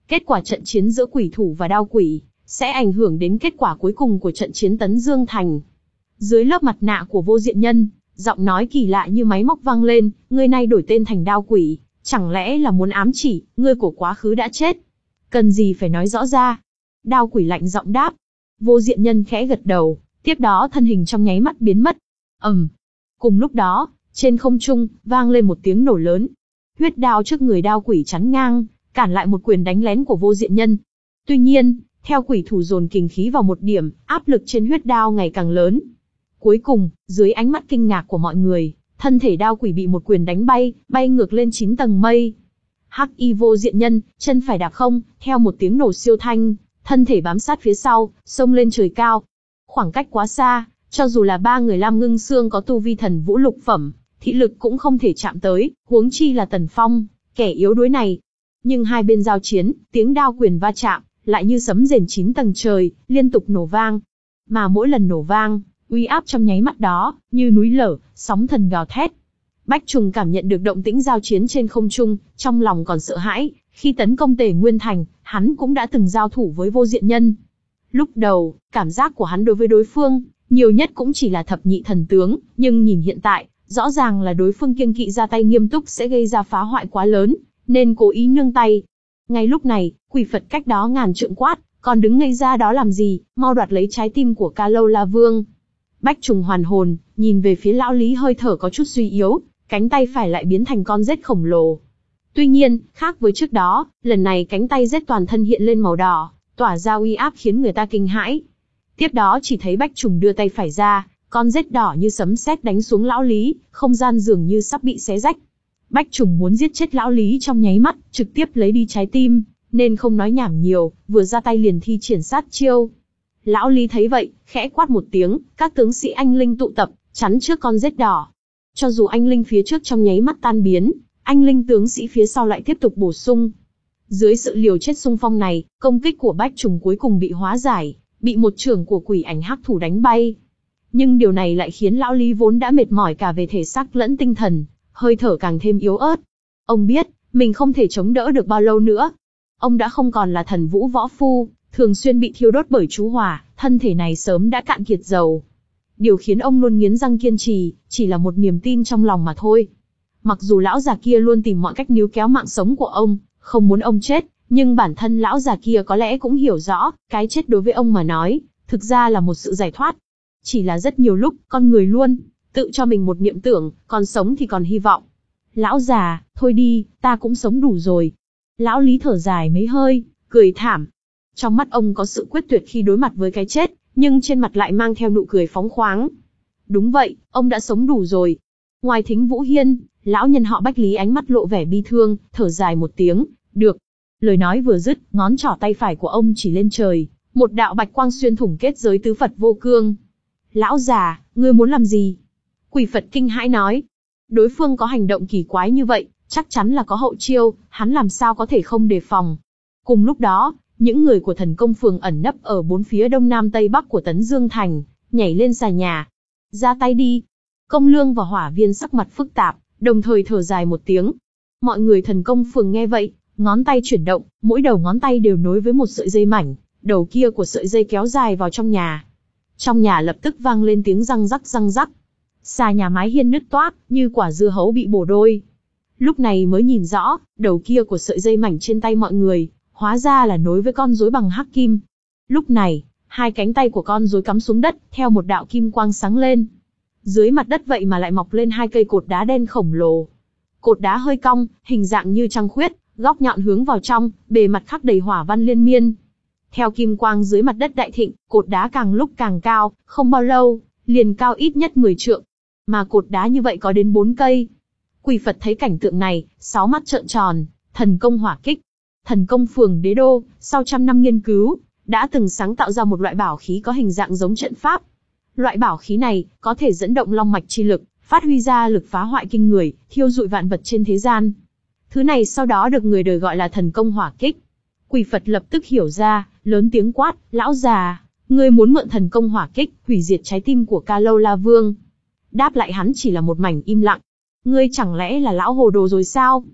kết quả trận chiến giữa quỷ thủ và đao quỷ sẽ ảnh hưởng đến kết quả cuối cùng của trận chiến Tấn Dương Thành. Dưới lớp mặt nạ của Vô Diện Nhân, giọng nói kỳ lạ như máy móc vang lên, người này đổi tên thành đao quỷ, chẳng lẽ là muốn ám chỉ, ngươi của quá khứ đã chết? Cần gì phải nói rõ ra? Đao quỷ lạnh giọng đáp. Vô Diện Nhân khẽ gật đầu, tiếp đó thân hình trong nháy mắt biến mất. ầm. Cùng lúc đó, trên không trung, vang lên một tiếng nổ lớn. Huyết đao trước người đao quỷ chắn ngang, cản lại một quyền đánh lén của Vô Diện Nhân. Tuy nhiên, theo quỷ thủ dồn kình khí vào một điểm, áp lực trên huyết đao ngày càng lớn. Cuối cùng, dưới ánh mắt kinh ngạc của mọi người, thân thể đao quỷ bị một quyền đánh bay, bay ngược lên chín tầng mây. Hắc y Vô Diện Nhân, chân phải đạp không, theo một tiếng nổ siêu thanh, thân thể bám sát phía sau, xông lên trời cao. Khoảng cách quá xa, cho dù là ba người Lam Ngưng Xương có tu vi thần vũ lục phẩm, thị lực cũng không thể chạm tới, huống chi là Tần Phong, kẻ yếu đuối này. Nhưng hai bên giao chiến, tiếng đao quyền va chạm, lại như sấm rền chín tầng trời, liên tục nổ vang. Mà mỗi lần nổ vang, uy áp trong nháy mắt đó, như núi lở, sóng thần gào thét. Bách Trùng cảm nhận được động tĩnh giao chiến trên không trung, trong lòng còn sợ hãi, khi tấn công Tề Nguyên Thành, hắn cũng đã từng giao thủ với Vô Diện Nhân. Lúc đầu, cảm giác của hắn đối với đối phương, nhiều nhất cũng chỉ là thập nhị thần tướng, nhưng nhìn hiện tại, rõ ràng là đối phương kiêng kỵ ra tay nghiêm túc sẽ gây ra phá hoại quá lớn, nên cố ý nương tay. Ngay lúc này, quỷ Phật cách đó ngàn trượng quát, còn đứng ngây ra đó làm gì, mau đoạt lấy trái tim của Ca Lâu La Vương. Bách Trùng hoàn hồn, nhìn về phía lão Lý hơi thở có chút suy yếu, cánh tay phải lại biến thành con rết khổng lồ. Tuy nhiên, khác với trước đó, lần này cánh tay rết toàn thân hiện lên màu đỏ, tỏa ra uy áp khiến người ta kinh hãi. Tiếp đó chỉ thấy Bách Trùng đưa tay phải ra, con rết đỏ như sấm sét đánh xuống lão Lý, không gian dường như sắp bị xé rách. Bách Trùng muốn giết chết lão Lý trong nháy mắt, trực tiếp lấy đi trái tim, nên không nói nhảm nhiều, vừa ra tay liền thi triển sát chiêu. Lão Lý thấy vậy, khẽ quát một tiếng, các tướng sĩ anh linh tụ tập, chắn trước con rết đỏ. Cho dù anh linh phía trước trong nháy mắt tan biến, anh linh tướng sĩ phía sau lại tiếp tục bổ sung. Dưới sự liều chết xung phong này, công kích của Bách Trùng cuối cùng bị hóa giải, bị một chưởng của quỷ ảnh hắc thủ đánh bay. Nhưng điều này lại khiến lão Lý vốn đã mệt mỏi cả về thể xác lẫn tinh thần, hơi thở càng thêm yếu ớt. Ông biết, mình không thể chống đỡ được bao lâu nữa. Ông đã không còn là thần vũ võ phu, thường xuyên bị thiêu đốt bởi chú hỏa, thân thể này sớm đã cạn kiệt dầu. Điều khiến ông luôn nghiến răng kiên trì, chỉ là một niềm tin trong lòng mà thôi. Mặc dù lão già kia luôn tìm mọi cách níu kéo mạng sống của ông, không muốn ông chết, nhưng bản thân lão già kia có lẽ cũng hiểu rõ, cái chết đối với ông mà nói, thực ra là một sự giải thoát. Chỉ là rất nhiều lúc, con người luôn tự cho mình một niệm tưởng, còn sống thì còn hy vọng. Lão già, thôi đi, ta cũng sống đủ rồi. Lão Lý thở dài mấy hơi, cười thảm. Trong mắt ông có sự quyết tuyệt khi đối mặt với cái chết, nhưng trên mặt lại mang theo nụ cười phóng khoáng. Đúng vậy, ông đã sống đủ rồi. Ngoài Thính Vũ Hiên, lão nhân họ Bách Lý ánh mắt lộ vẻ bi thương, thở dài một tiếng, được. Lời nói vừa dứt, ngón trỏ tay phải của ông chỉ lên trời, một đạo bạch quang xuyên thủng kết giới tứ Phật vô cương. Lão già, ngươi muốn làm gì? Quỷ Phật kinh hãi nói. Đối phương có hành động kỳ quái như vậy, chắc chắn là có hậu chiêu, hắn làm sao có thể không đề phòng. Cùng lúc đó, những người của thần công phường ẩn nấp ở bốn phía đông nam tây bắc của Tấn Dương Thành, nhảy lên xà nhà. Ra tay đi. Công Lương và Hỏa Viên sắc mặt phức tạp, đồng thời thở dài một tiếng. Mọi người thần công phường nghe vậy, ngón tay chuyển động, mỗi đầu ngón tay đều nối với một sợi dây mảnh, đầu kia của sợi dây kéo dài vào trong nhà. Trong nhà lập tức vang lên tiếng răng rắc răng rắc. Xà nhà mái hiên nứt toác, như quả dưa hấu bị bổ đôi. Lúc này mới nhìn rõ, đầu kia của sợi dây mảnh trên tay mọi người, hóa ra là nối với con rối bằng hắc kim. Lúc này, hai cánh tay của con rối cắm xuống đất, theo một đạo kim quang sáng lên. Dưới mặt đất vậy mà lại mọc lên hai cây cột đá đen khổng lồ. Cột đá hơi cong, hình dạng như trăng khuyết, góc nhọn hướng vào trong, bề mặt khắc đầy hỏa văn liên miên. Theo kim quang dưới mặt đất đại thịnh, cột đá càng lúc càng cao, không bao lâu, liền cao ít nhất mười trượng. Mà cột đá như vậy có đến bốn cây. Quỷ Phật thấy cảnh tượng này, sáu mắt trợn tròn, thần công hỏa kích. Thần công phường Đế Đô, sau trăm năm nghiên cứu, đã từng sáng tạo ra một loại bảo khí có hình dạng giống trận pháp. Loại bảo khí này, có thể dẫn động long mạch chi lực, phát huy ra lực phá hoại kinh người, thiêu rụi vạn vật trên thế gian. Thứ này sau đó được người đời gọi là thần công hỏa kích. Quỷ Phật lập tức hiểu ra, lớn tiếng quát, lão già, ngươi muốn mượn thần công hỏa kích, hủy diệt trái tim của Ca Lâu La Vương. Đáp lại hắn chỉ là một mảnh im lặng. Ngươi chẳng lẽ là lão hồ đồ rồi sao?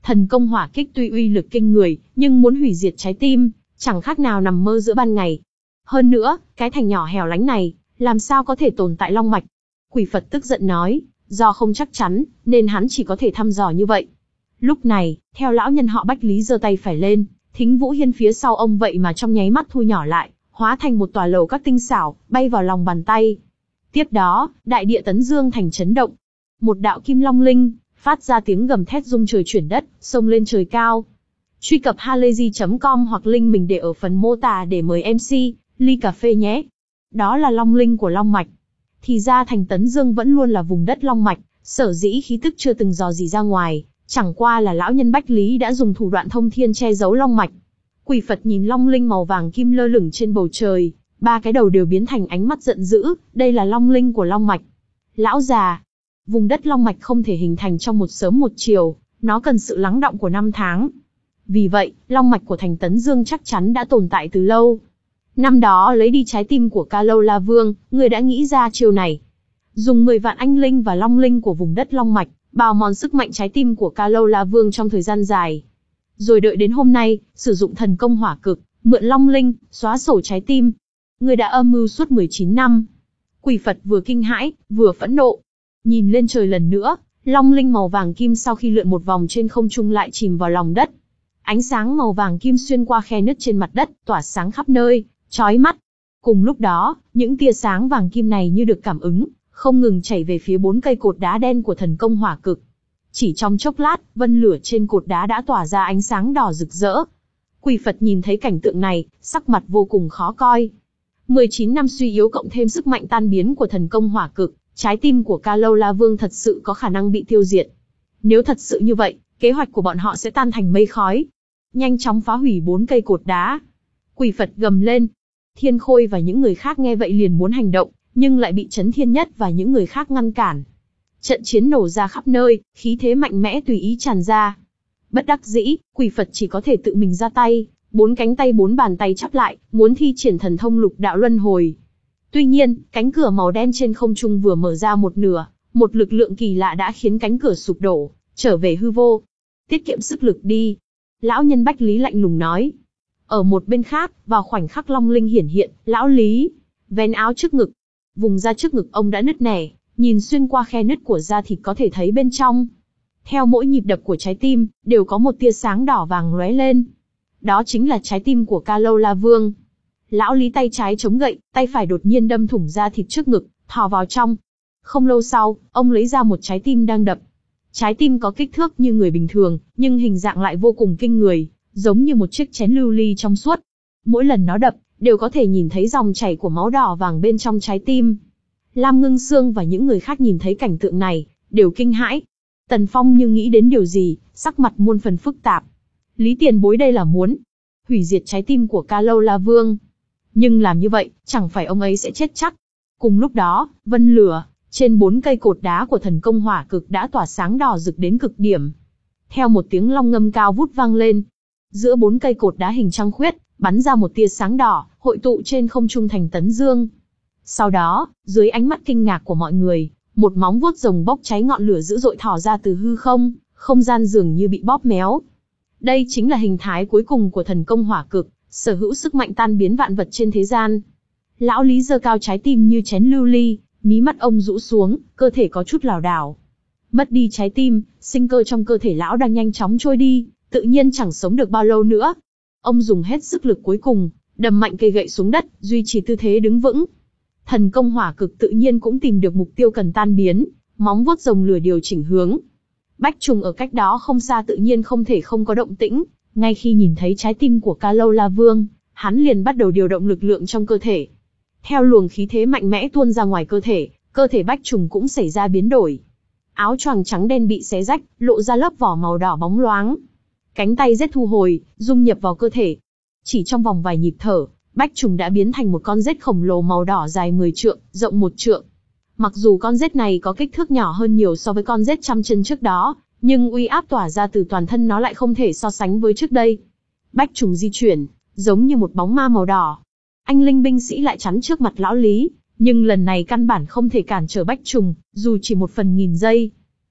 Thần công hỏa kích tuy uy lực kinh người, nhưng muốn hủy diệt trái tim, chẳng khác nào nằm mơ giữa ban ngày. Hơn nữa, cái thành nhỏ hẻo lánh này, làm sao có thể tồn tại long mạch? Quỷ Phật tức giận nói, do không chắc chắn, nên hắn chỉ có thể thăm dò như vậy. Lúc này, theo lão nhân họ Bách Lý giơ tay phải lên, Thính Vũ Hiên phía sau ông vậy mà trong nháy mắt thu nhỏ lại, hóa thành một tòa lầu các tinh xảo, bay vào lòng bàn tay. Tiếp đó, đại địa Tấn Dương thành chấn động. Một đạo kim long linh, phát ra tiếng gầm thét rung trời chuyển đất, xông lên trời cao. Truy cập halayzi chấm com hoặc link mình để ở phần mô tả để mời em xê, ly cà phê nhé. Đó là long linh của long mạch. Thì ra thành Tấn Dương vẫn luôn là vùng đất long mạch, sở dĩ khí tức chưa từng dò dỉ ra ngoài, chẳng qua là lão nhân Bách Lý đã dùng thủ đoạn thông thiên che giấu long mạch. Quỷ Phật nhìn long linh màu vàng kim lơ lửng trên bầu trời, ba cái đầu đều biến thành ánh mắt giận dữ, đây là long linh của long mạch. Lão già, vùng đất long mạch không thể hình thành trong một sớm một chiều, nó cần sự lắng đọng của năm tháng. Vì vậy, long mạch của thành Tấn Dương chắc chắn đã tồn tại từ lâu. Năm đó lấy đi trái tim của Ca Lâu La Vương, người đã nghĩ ra chiêu này. Dùng mười vạn anh linh và long linh của vùng đất long mạch, bào mòn sức mạnh trái tim của Ca Lâu La Vương trong thời gian dài. Rồi đợi đến hôm nay, sử dụng thần công hỏa cực, mượn long linh, xóa sổ trái tim. Người đã âm mưu suốt mười chín năm. Quỷ Phật vừa kinh hãi, vừa phẫn nộ. Nhìn lên trời lần nữa, long linh màu vàng kim sau khi lượn một vòng trên không trung lại chìm vào lòng đất. Ánh sáng màu vàng kim xuyên qua khe nứt trên mặt đất, tỏa sáng khắp nơi, chói mắt. Cùng lúc đó, những tia sáng vàng kim này như được cảm ứng, không ngừng chảy về phía bốn cây cột đá đen của thần công hỏa cực. Chỉ trong chốc lát, vân lửa trên cột đá đã tỏa ra ánh sáng đỏ rực rỡ. Quỷ Phật nhìn thấy cảnh tượng này, sắc mặt vô cùng khó coi. mười chín năm suy yếu cộng thêm sức mạnh tan biến của thần công hỏa cực, trái tim của Ca Lâu La Vương thật sự có khả năng bị tiêu diệt. Nếu thật sự như vậy, kế hoạch của bọn họ sẽ tan thành mây khói. Nhanh chóng phá hủy bốn cây cột đá. Quỷ Phật gầm lên. Thiên Khôi và những người khác nghe vậy liền muốn hành động, nhưng lại bị Chấn Thiên Nhất và những người khác ngăn cản. Trận chiến nổ ra khắp nơi, khí thế mạnh mẽ tùy ý tràn ra. Bất đắc dĩ, Quỷ Phật chỉ có thể tự mình ra tay, bốn cánh tay bốn bàn tay chắp lại, muốn thi triển thần thông lục đạo luân hồi. Tuy nhiên, cánh cửa màu đen trên không trung vừa mở ra một nửa, một lực lượng kỳ lạ đã khiến cánh cửa sụp đổ, trở về hư vô. Tiết kiệm sức lực đi. Lão nhân Bách Lý lạnh lùng nói. Ở một bên khác, vào khoảnh khắc long linh hiển hiện, lão Lý vén áo trước ngực. Vùng da trước ngực ông đã nứt nẻ, nhìn xuyên qua khe nứt của da thịt có thể thấy bên trong. Theo mỗi nhịp đập của trái tim, đều có một tia sáng đỏ vàng lóe lên. Đó chính là trái tim của Ca Lâu La Vương. Lão Lý tay trái chống gậy, tay phải đột nhiên đâm thủng da thịt trước ngực, thò vào trong. Không lâu sau, ông lấy ra một trái tim đang đập. Trái tim có kích thước như người bình thường, nhưng hình dạng lại vô cùng kinh người, giống như một chiếc chén lưu ly trong suốt. Mỗi lần nó đập, đều có thể nhìn thấy dòng chảy của máu đỏ vàng bên trong trái tim. Lam Ngưng Sương và những người khác nhìn thấy cảnh tượng này, đều kinh hãi. Tần Phong như nghĩ đến điều gì, sắc mặt muôn phần phức tạp. Lý Tiền Bối đây là muốn hủy diệt trái tim của Ca Lâu La Vương. Nhưng làm như vậy, chẳng phải ông ấy sẽ chết chắc. Cùng lúc đó, vân lửa trên bốn cây cột đá của thần công hỏa cực đã tỏa sáng đỏ rực đến cực điểm. Theo một tiếng long ngâm cao vút vang lên, giữa bốn cây cột đá hình trăng khuyết, bắn ra một tia sáng đỏ, hội tụ trên không trung thành Tấn Dương. Sau đó, dưới ánh mắt kinh ngạc của mọi người, một móng vuốt rồng bốc cháy ngọn lửa dữ dội thò ra từ hư không, không gian dường như bị bóp méo. Đây chính là hình thái cuối cùng của thần công hỏa cực, sở hữu sức mạnh tan biến vạn vật trên thế gian. Lão Lý giơ cao trái tim như chén lưu ly, mí mắt ông rũ xuống, cơ thể có chút lảo đảo. Mất đi trái tim, sinh cơ trong cơ thể lão đang nhanh chóng trôi đi, tự nhiên chẳng sống được bao lâu nữa. Ông dùng hết sức lực cuối cùng, đầm mạnh cây gậy xuống đất, duy trì tư thế đứng vững. Thần công hỏa cực tự nhiên cũng tìm được mục tiêu cần tan biến, móng vuốt rồng lửa điều chỉnh hướng. Bách Trùng ở cách đó không xa tự nhiên không thể không có động tĩnh, ngay khi nhìn thấy trái tim của Ca Lâu La Vương, hắn liền bắt đầu điều động lực lượng trong cơ thể. Theo luồng khí thế mạnh mẽ tuôn ra ngoài cơ thể, cơ thể Bách Trùng cũng xảy ra biến đổi. Áo choàng trắng đen bị xé rách, lộ ra lớp vỏ màu đỏ bóng loáng. Cánh tay rết thu hồi, dung nhập vào cơ thể. Chỉ trong vòng vài nhịp thở, Bách Trùng đã biến thành một con rết khổng lồ màu đỏ dài mười trượng, rộng một trượng. Mặc dù con rết này có kích thước nhỏ hơn nhiều so với con rết trăm chân trước đó, nhưng uy áp tỏa ra từ toàn thân nó lại không thể so sánh với trước đây. Bách Trùng di chuyển, giống như một bóng ma màu đỏ. Anh linh binh sĩ lại chắn trước mặt lão Lý, nhưng lần này căn bản không thể cản trở Bách Trùng, dù chỉ một phần nghìn giây.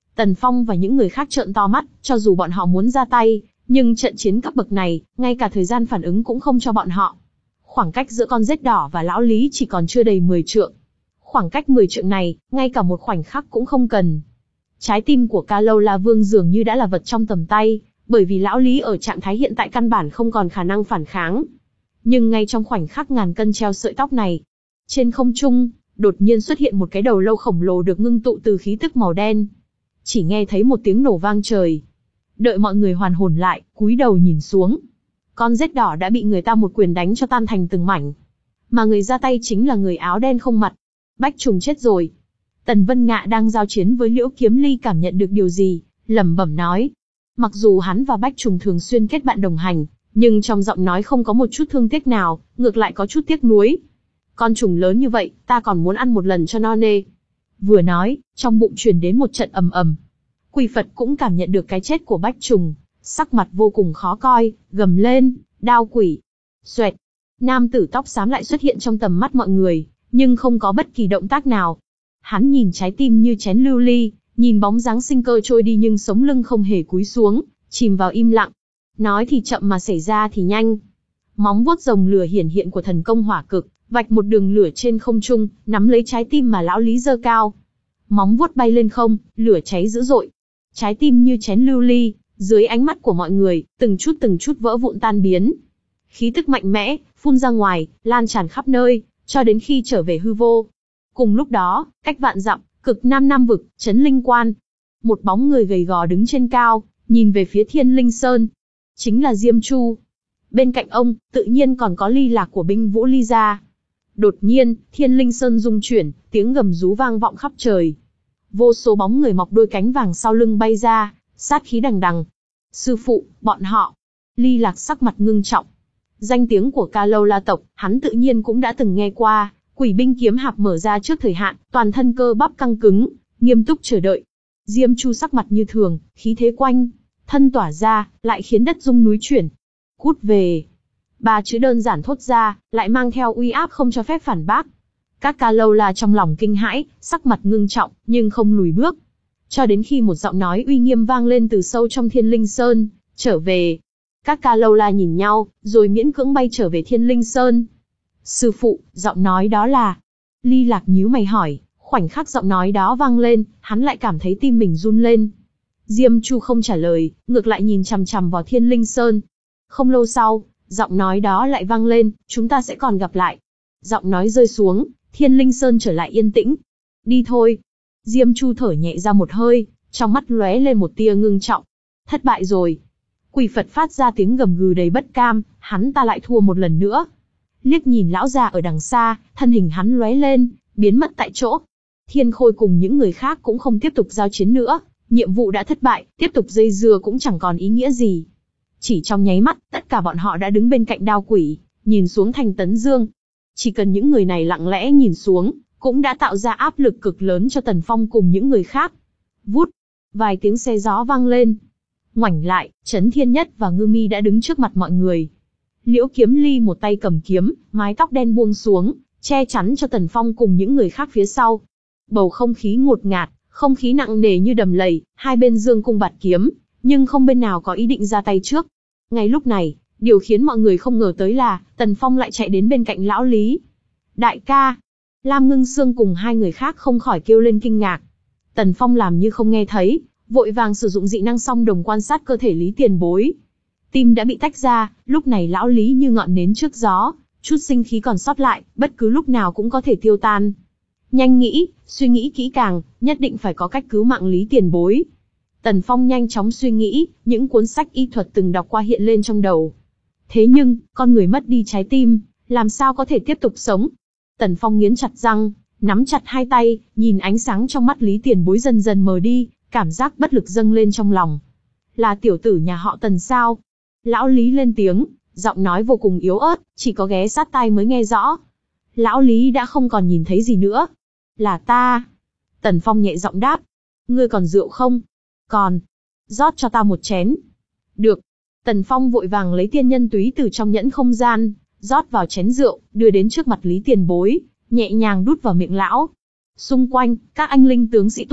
Tần Phong và những người khác trợn to mắt, cho dù bọn họ muốn ra tay, nhưng trận chiến cấp bậc này, ngay cả thời gian phản ứng cũng không cho bọn họ. Khoảng cách giữa con rết đỏ và lão Lý chỉ còn chưa đầy mười trượng. Khoảng cách mười trượng này, ngay cả một khoảnh khắc cũng không cần. Trái tim của Ca Lâu La Vương dường như đã là vật trong tầm tay, bởi vì lão Lý ở trạng thái hiện tại căn bản không còn khả năng phản kháng. Nhưng ngay trong khoảnh khắc ngàn cân treo sợi tóc này, trên không trung, đột nhiên xuất hiện một cái đầu lâu khổng lồ được ngưng tụ từ khí tức màu đen. Chỉ nghe thấy một tiếng nổ vang trời. Đợi mọi người hoàn hồn lại, cúi đầu nhìn xuống. Con rết đỏ đã bị người ta một quyền đánh cho tan thành từng mảnh. Mà người ra tay chính là người áo đen không mặt. Bách Trùng chết rồi. Tần Vân Ngạ đang giao chiến với Liễu Kiếm Ly cảm nhận được điều gì, lẩm bẩm nói. Mặc dù hắn và Bách Trùng thường xuyên kết bạn đồng hành, nhưng trong giọng nói không có một chút thương tiếc nào, ngược lại có chút tiếc nuối. Con trùng lớn như vậy, ta còn muốn ăn một lần cho no nê. Vừa nói, trong bụng truyền đến một trận ầm ầm. Quỷ Phật cũng cảm nhận được cái chết của Bách Trùng, sắc mặt vô cùng khó coi, gầm lên, đao quỷ. Xoẹt, nam tử tóc xám lại xuất hiện trong tầm mắt mọi người, nhưng không có bất kỳ động tác nào. Hắn nhìn trái tim như chén lưu ly, nhìn bóng dáng sinh cơ trôi đi nhưng sống lưng không hề cúi xuống, chìm vào im lặng. Nói thì chậm mà xảy ra thì nhanh. Móng vuốt rồng lửa hiển hiện của thần công hỏa cực, vạch một đường lửa trên không trung, nắm lấy trái tim mà lão Lý giơ cao. Móng vuốt bay lên không, lửa cháy dữ dội. Trái tim như chén lưu ly, dưới ánh mắt của mọi người, từng chút từng chút vỡ vụn tan biến. Khí tức mạnh mẽ, phun ra ngoài, lan tràn khắp nơi, cho đến khi trở về hư vô. Cùng lúc đó, cách vạn dặm, cực nam nam vực, trấn Linh Quan. Một bóng người gầy gò đứng trên cao, nhìn về phía Thiên Linh Sơn. Chính là Diêm Chu. Bên cạnh ông, tự nhiên còn có Ly Lạc của binh Vũ Ly gia. Đột nhiên, Thiên Linh Sơn rung chuyển, tiếng gầm rú vang vọng khắp trời. Vô số bóng người mọc đôi cánh vàng sau lưng bay ra, sát khí đằng đằng. Sư phụ, bọn họ. Ly Lạc sắc mặt ngưng trọng. Danh tiếng của Ca Lâu La tộc, hắn tự nhiên cũng đã từng nghe qua. Quỷ binh kiếm hạp mở ra trước thời hạn, toàn thân cơ bắp căng cứng, nghiêm túc chờ đợi. Diêm Chu sắc mặt như thường, khí thế quanh thân tỏa ra, lại khiến đất rung núi chuyển. Cút về. Ba chữ đơn giản thốt ra, lại mang theo uy áp không cho phép phản bác. Các Ca Lâu La trong lòng kinh hãi, sắc mặt ngưng trọng, nhưng không lùi bước. Cho đến khi một giọng nói uy nghiêm vang lên từ sâu trong Thiên Linh Sơn, trở về. Các Ca Lâu La nhìn nhau, rồi miễn cưỡng bay trở về Thiên Linh Sơn. Sư phụ, giọng nói đó là... Ly Lạc nhíu mày hỏi, khoảnh khắc giọng nói đó vang lên, hắn lại cảm thấy tim mình run lên. Diêm Chu không trả lời, ngược lại nhìn chằm chằm vào Thiên Linh Sơn. Không lâu sau, giọng nói đó lại vang lên, chúng ta sẽ còn gặp lại. Giọng nói rơi xuống, Thiên Linh Sơn trở lại yên tĩnh. Đi thôi. Diêm Chu thở nhẹ ra một hơi, trong mắt lóe lên một tia ngưng trọng. Thất bại rồi. Quỷ Phật phát ra tiếng gầm gừ đầy bất cam, hắn ta lại thua một lần nữa. Liếc nhìn lão già ở đằng xa, thân hình hắn lóe lên, biến mất tại chỗ. Thiên Khôi cùng những người khác cũng không tiếp tục giao chiến nữa, nhiệm vụ đã thất bại, tiếp tục dây dưa cũng chẳng còn ý nghĩa gì. Chỉ trong nháy mắt, tất cả bọn họ đã đứng bên cạnh đao quỷ, nhìn xuống thành Tấn Dương. Chỉ cần những người này lặng lẽ nhìn xuống, cũng đã tạo ra áp lực cực lớn cho Tần Phong cùng những người khác. Vút, vài tiếng xe gió vang lên. Ngoảnh lại, Trấn Thiên Nhất và Ngư Mi đã đứng trước mặt mọi người. Liễu Kiếm Ly một tay cầm kiếm, mái tóc đen buông xuống, che chắn cho Tần Phong cùng những người khác phía sau. Bầu không khí ngột ngạt, không khí nặng nề như đầm lầy, hai bên giương cung bạt kiếm, nhưng không bên nào có ý định ra tay trước. Ngay lúc này, điều khiến mọi người không ngờ tới là, Tần Phong lại chạy đến bên cạnh lão Lý. Đại ca! Lam Ngưng Sương cùng hai người khác không khỏi kêu lên kinh ngạc. Tần Phong làm như không nghe thấy, vội vàng sử dụng dị năng song đồng quan sát cơ thể Lý Tiền Bối. Tim đã bị tách ra, lúc này lão Lý như ngọn nến trước gió, chút sinh khí còn sót lại, bất cứ lúc nào cũng có thể tiêu tan. Nhanh nghĩ, suy nghĩ kỹ càng, nhất định phải có cách cứu mạng Lý Tiền Bối. Tần Phong nhanh chóng suy nghĩ, những cuốn sách y thuật từng đọc qua hiện lên trong đầu. Thế nhưng, con người mất đi trái tim, làm sao có thể tiếp tục sống? Tần Phong nghiến chặt răng, nắm chặt hai tay, nhìn ánh sáng trong mắt Lý Tiền Bối dần dần mờ đi, cảm giác bất lực dâng lên trong lòng. Là tiểu tử nhà họ Tần sao? Lão Lý lên tiếng, giọng nói vô cùng yếu ớt, chỉ có ghé sát tai mới nghe rõ. Lão Lý đã không còn nhìn thấy gì nữa. Là ta. Tần Phong nhẹ giọng đáp. Ngươi còn rượu không? Còn. Rót cho ta một chén. Được. Tần Phong vội vàng lấy tiên nhân túy từ trong nhẫn không gian, rót vào chén rượu, đưa đến trước mặt Lý Tiền Bối, nhẹ nhàng đút vào miệng lão. Xung quanh, các anh linh tướng sĩ tụ tập,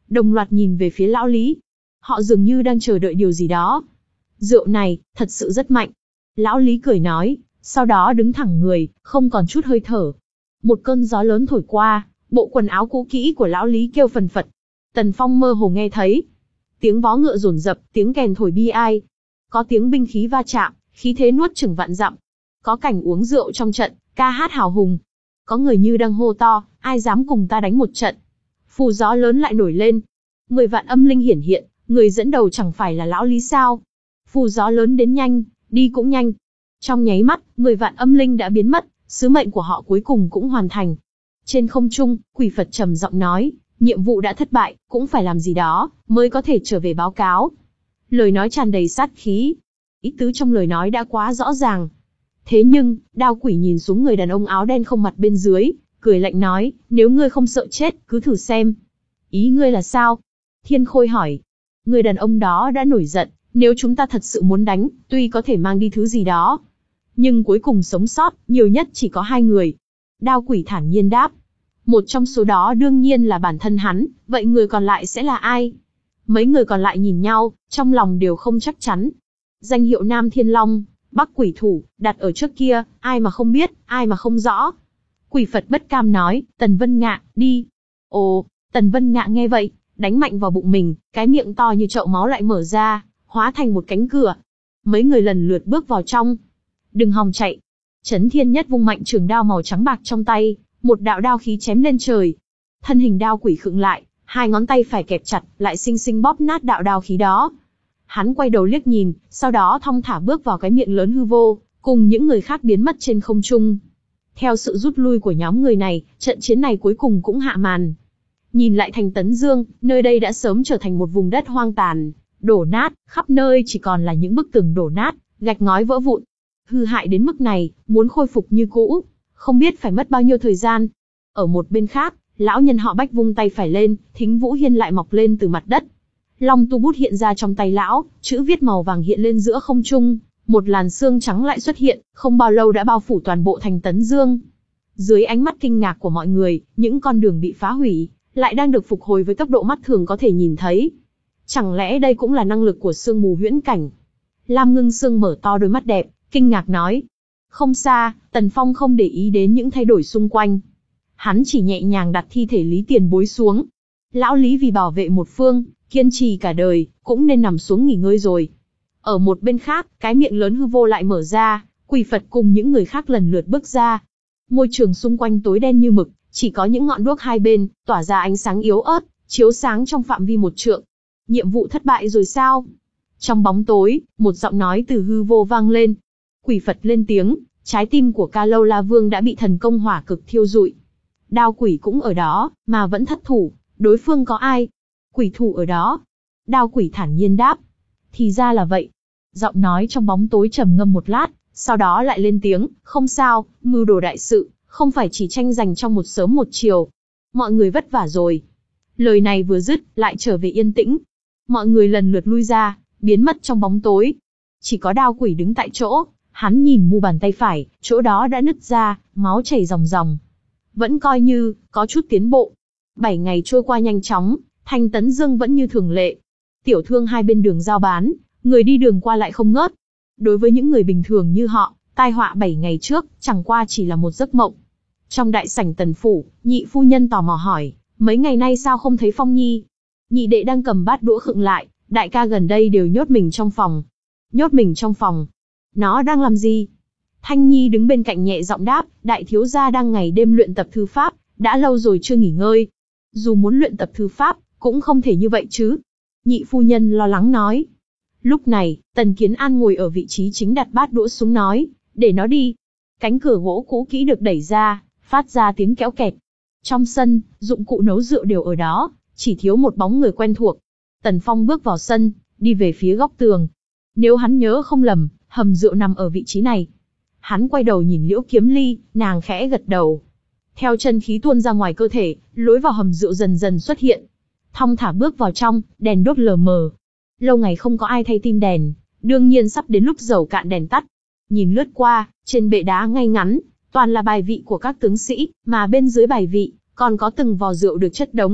đồng loạt nhìn về phía lão Lý. Họ dường như đang chờ đợi điều gì đó. Rượu này, thật sự rất mạnh. Lão Lý cười nói, sau đó đứng thẳng người, không còn chút hơi thở. Một cơn gió lớn thổi qua, bộ quần áo cũ kỹ của lão Lý kêu phần phật. Tần Phong mơ hồ nghe thấy tiếng vó ngựa dồn dập, tiếng kèn thổi bi ai. Có tiếng binh khí va chạm, khí thế nuốt chửng vạn dặm. Có cảnh uống rượu trong trận, ca hát hào hùng. Có người như đang hô to, ai dám cùng ta đánh một trận. Phù gió lớn lại nổi lên. Mười vạn âm linh hiển hiện, người dẫn đầu chẳng phải là lão Lý sao? Phù gió lớn đến nhanh, đi cũng nhanh. Trong nháy mắt, mười vạn âm linh đã biến mất, sứ mệnh của họ cuối cùng cũng hoàn thành. Trên không trung, quỷ Phật trầm giọng nói, nhiệm vụ đã thất bại, cũng phải làm gì đó, mới có thể trở về báo cáo. Lời nói tràn đầy sát khí. Ý tứ trong lời nói đã quá rõ ràng. Thế nhưng, đao quỷ nhìn xuống người đàn ông áo đen không mặt bên dưới, cười lạnh nói, nếu ngươi không sợ chết, cứ thử xem. Ý ngươi là sao? Thiên Khôi hỏi. Người đàn ông đó đã nổi giận, nếu chúng ta thật sự muốn đánh, tuy có thể mang đi thứ gì đó, nhưng cuối cùng sống sót, nhiều nhất chỉ có hai người. Đao quỷ thản nhiên đáp. Một trong số đó đương nhiên là bản thân hắn, vậy người còn lại sẽ là ai? Mấy người còn lại nhìn nhau, trong lòng đều không chắc chắn. Danh hiệu Nam Thiên Long, Bắc Quỷ Thủ, đặt ở trước kia, ai mà không biết, ai mà không rõ. Quỷ Phật bất cam nói, Tần Vân Ngạ, đi. Ồ, Tần Vân Ngạ nghe vậy, đánh mạnh vào bụng mình, cái miệng to như chậu máu lại mở ra, hóa thành một cánh cửa. Mấy người lần lượt bước vào trong. Đừng hòng chạy. Chấn Thiên Nhất vung mạnh trường đao màu trắng bạc trong tay, một đạo đao khí chém lên trời. Thân hình đao quỷ khựng lại, hai ngón tay phải kẹp chặt, lại xinh xinh bóp nát đạo đao khí đó. Hắn quay đầu liếc nhìn, sau đó thong thả bước vào cái miệng lớn hư vô, cùng những người khác biến mất trên không trung. Theo sự rút lui của nhóm người này, trận chiến này cuối cùng cũng hạ màn. Nhìn lại thành Tấn Dương, nơi đây đã sớm trở thành một vùng đất hoang tàn, đổ nát, khắp nơi chỉ còn là những bức tường đổ nát, gạch ngói vỡ vụn. Hư hại đến mức này, muốn khôi phục như cũ, không biết phải mất bao nhiêu thời gian. Ở một bên khác, lão nhân họ Bách vung tay phải lên, Thính Vũ Hiên lại mọc lên từ mặt đất. Long tu bút hiện ra trong tay lão, chữ viết màu vàng hiện lên giữa không trung, một làn sương trắng lại xuất hiện, không bao lâu đã bao phủ toàn bộ thành Tấn Dương. Dưới ánh mắt kinh ngạc của mọi người, những con đường bị phá hủy, lại đang được phục hồi với tốc độ mắt thường có thể nhìn thấy. Chẳng lẽ đây cũng là năng lực của sương mù huyễn cảnh? Lam Ngưng Sương mở to đôi mắt đẹp, kinh ngạc nói. Không xa, Tần Phong không để ý đến những thay đổi xung quanh. Hắn chỉ nhẹ nhàng đặt thi thể Lý Tiền Bối xuống. Lão Lý vì bảo vệ một phương, kiên trì cả đời, cũng nên nằm xuống nghỉ ngơi rồi. Ở một bên khác, cái miệng lớn hư vô lại mở ra, Quỷ Phật cùng những người khác lần lượt bước ra. Môi trường xung quanh tối đen như mực, chỉ có những ngọn đuốc hai bên, tỏa ra ánh sáng yếu ớt, chiếu sáng trong phạm vi một trượng. Nhiệm vụ thất bại rồi sao? Trong bóng tối, một giọng nói từ hư vô vang lên. Quỷ Phật lên tiếng, trái tim của Ca Lâu La Vương đã bị thần công hỏa cực thiêu rụi. Đao quỷ cũng ở đó, mà vẫn thất thủ, đối phương có ai? Quỷ thủ ở đó. Đao quỷ thản nhiên đáp. Thì ra là vậy. Giọng nói trong bóng tối trầm ngâm một lát, sau đó lại lên tiếng, không sao, mưu đồ đại sự, không phải chỉ tranh giành trong một sớm một chiều. Mọi người vất vả rồi. Lời này vừa dứt, lại trở về yên tĩnh. Mọi người lần lượt lui ra, biến mất trong bóng tối. Chỉ có đao quỷ đứng tại chỗ, hắn nhìn mu bàn tay phải, chỗ đó đã nứt ra, máu chảy ròng ròng. Vẫn coi như, có chút tiến bộ. Bảy ngày trôi qua nhanh chóng, thành Tấn Dương vẫn như thường lệ. Tiểu thương hai bên đường giao bán, người đi đường qua lại không ngớt. Đối với những người bình thường như họ, tai họa bảy ngày trước, chẳng qua chỉ là một giấc mộng. Trong đại sảnh Tần phủ, nhị phu nhân tò mò hỏi, mấy ngày nay sao không thấy Phong Nhi? Nhị đệ đang cầm bát đũa khựng lại, đại ca gần đây đều nhốt mình trong phòng. Nhốt mình trong phòng? Nó đang làm gì? Thanh Nhi đứng bên cạnh nhẹ giọng đáp, đại thiếu gia đang ngày đêm luyện tập thư pháp, đã lâu rồi chưa nghỉ ngơi. Dù muốn luyện tập thư pháp, cũng không thể như vậy chứ. Nhị phu nhân lo lắng nói. Lúc này, Tần Kiến An ngồi ở vị trí chính đặt bát đũa xuống nói, để nó đi. Cánh cửa gỗ cũ kỹ được đẩy ra, phát ra tiếng kéo kẹt. Trong sân, dụng cụ nấu rượu đều ở đó, chỉ thiếu một bóng người quen thuộc. Tần Phong bước vào sân, đi về phía góc tường. Nếu hắn nhớ không lầm, hầm rượu nằm ở vị trí này. Hắn quay đầu nhìn Liễu Kiếm Ly, nàng khẽ gật đầu. Theo chân khí tuôn ra ngoài cơ thể, lối vào hầm rượu dần dần xuất hiện. Thong thả bước vào trong, đèn đốt lờ mờ. Lâu ngày không có ai thay tim đèn, đương nhiên sắp đến lúc dầu cạn đèn tắt. Nhìn lướt qua, trên bệ đá ngay ngắn, toàn là bài vị của các tướng sĩ, mà bên dưới bài vị, còn có từng vò rượu được chất đống.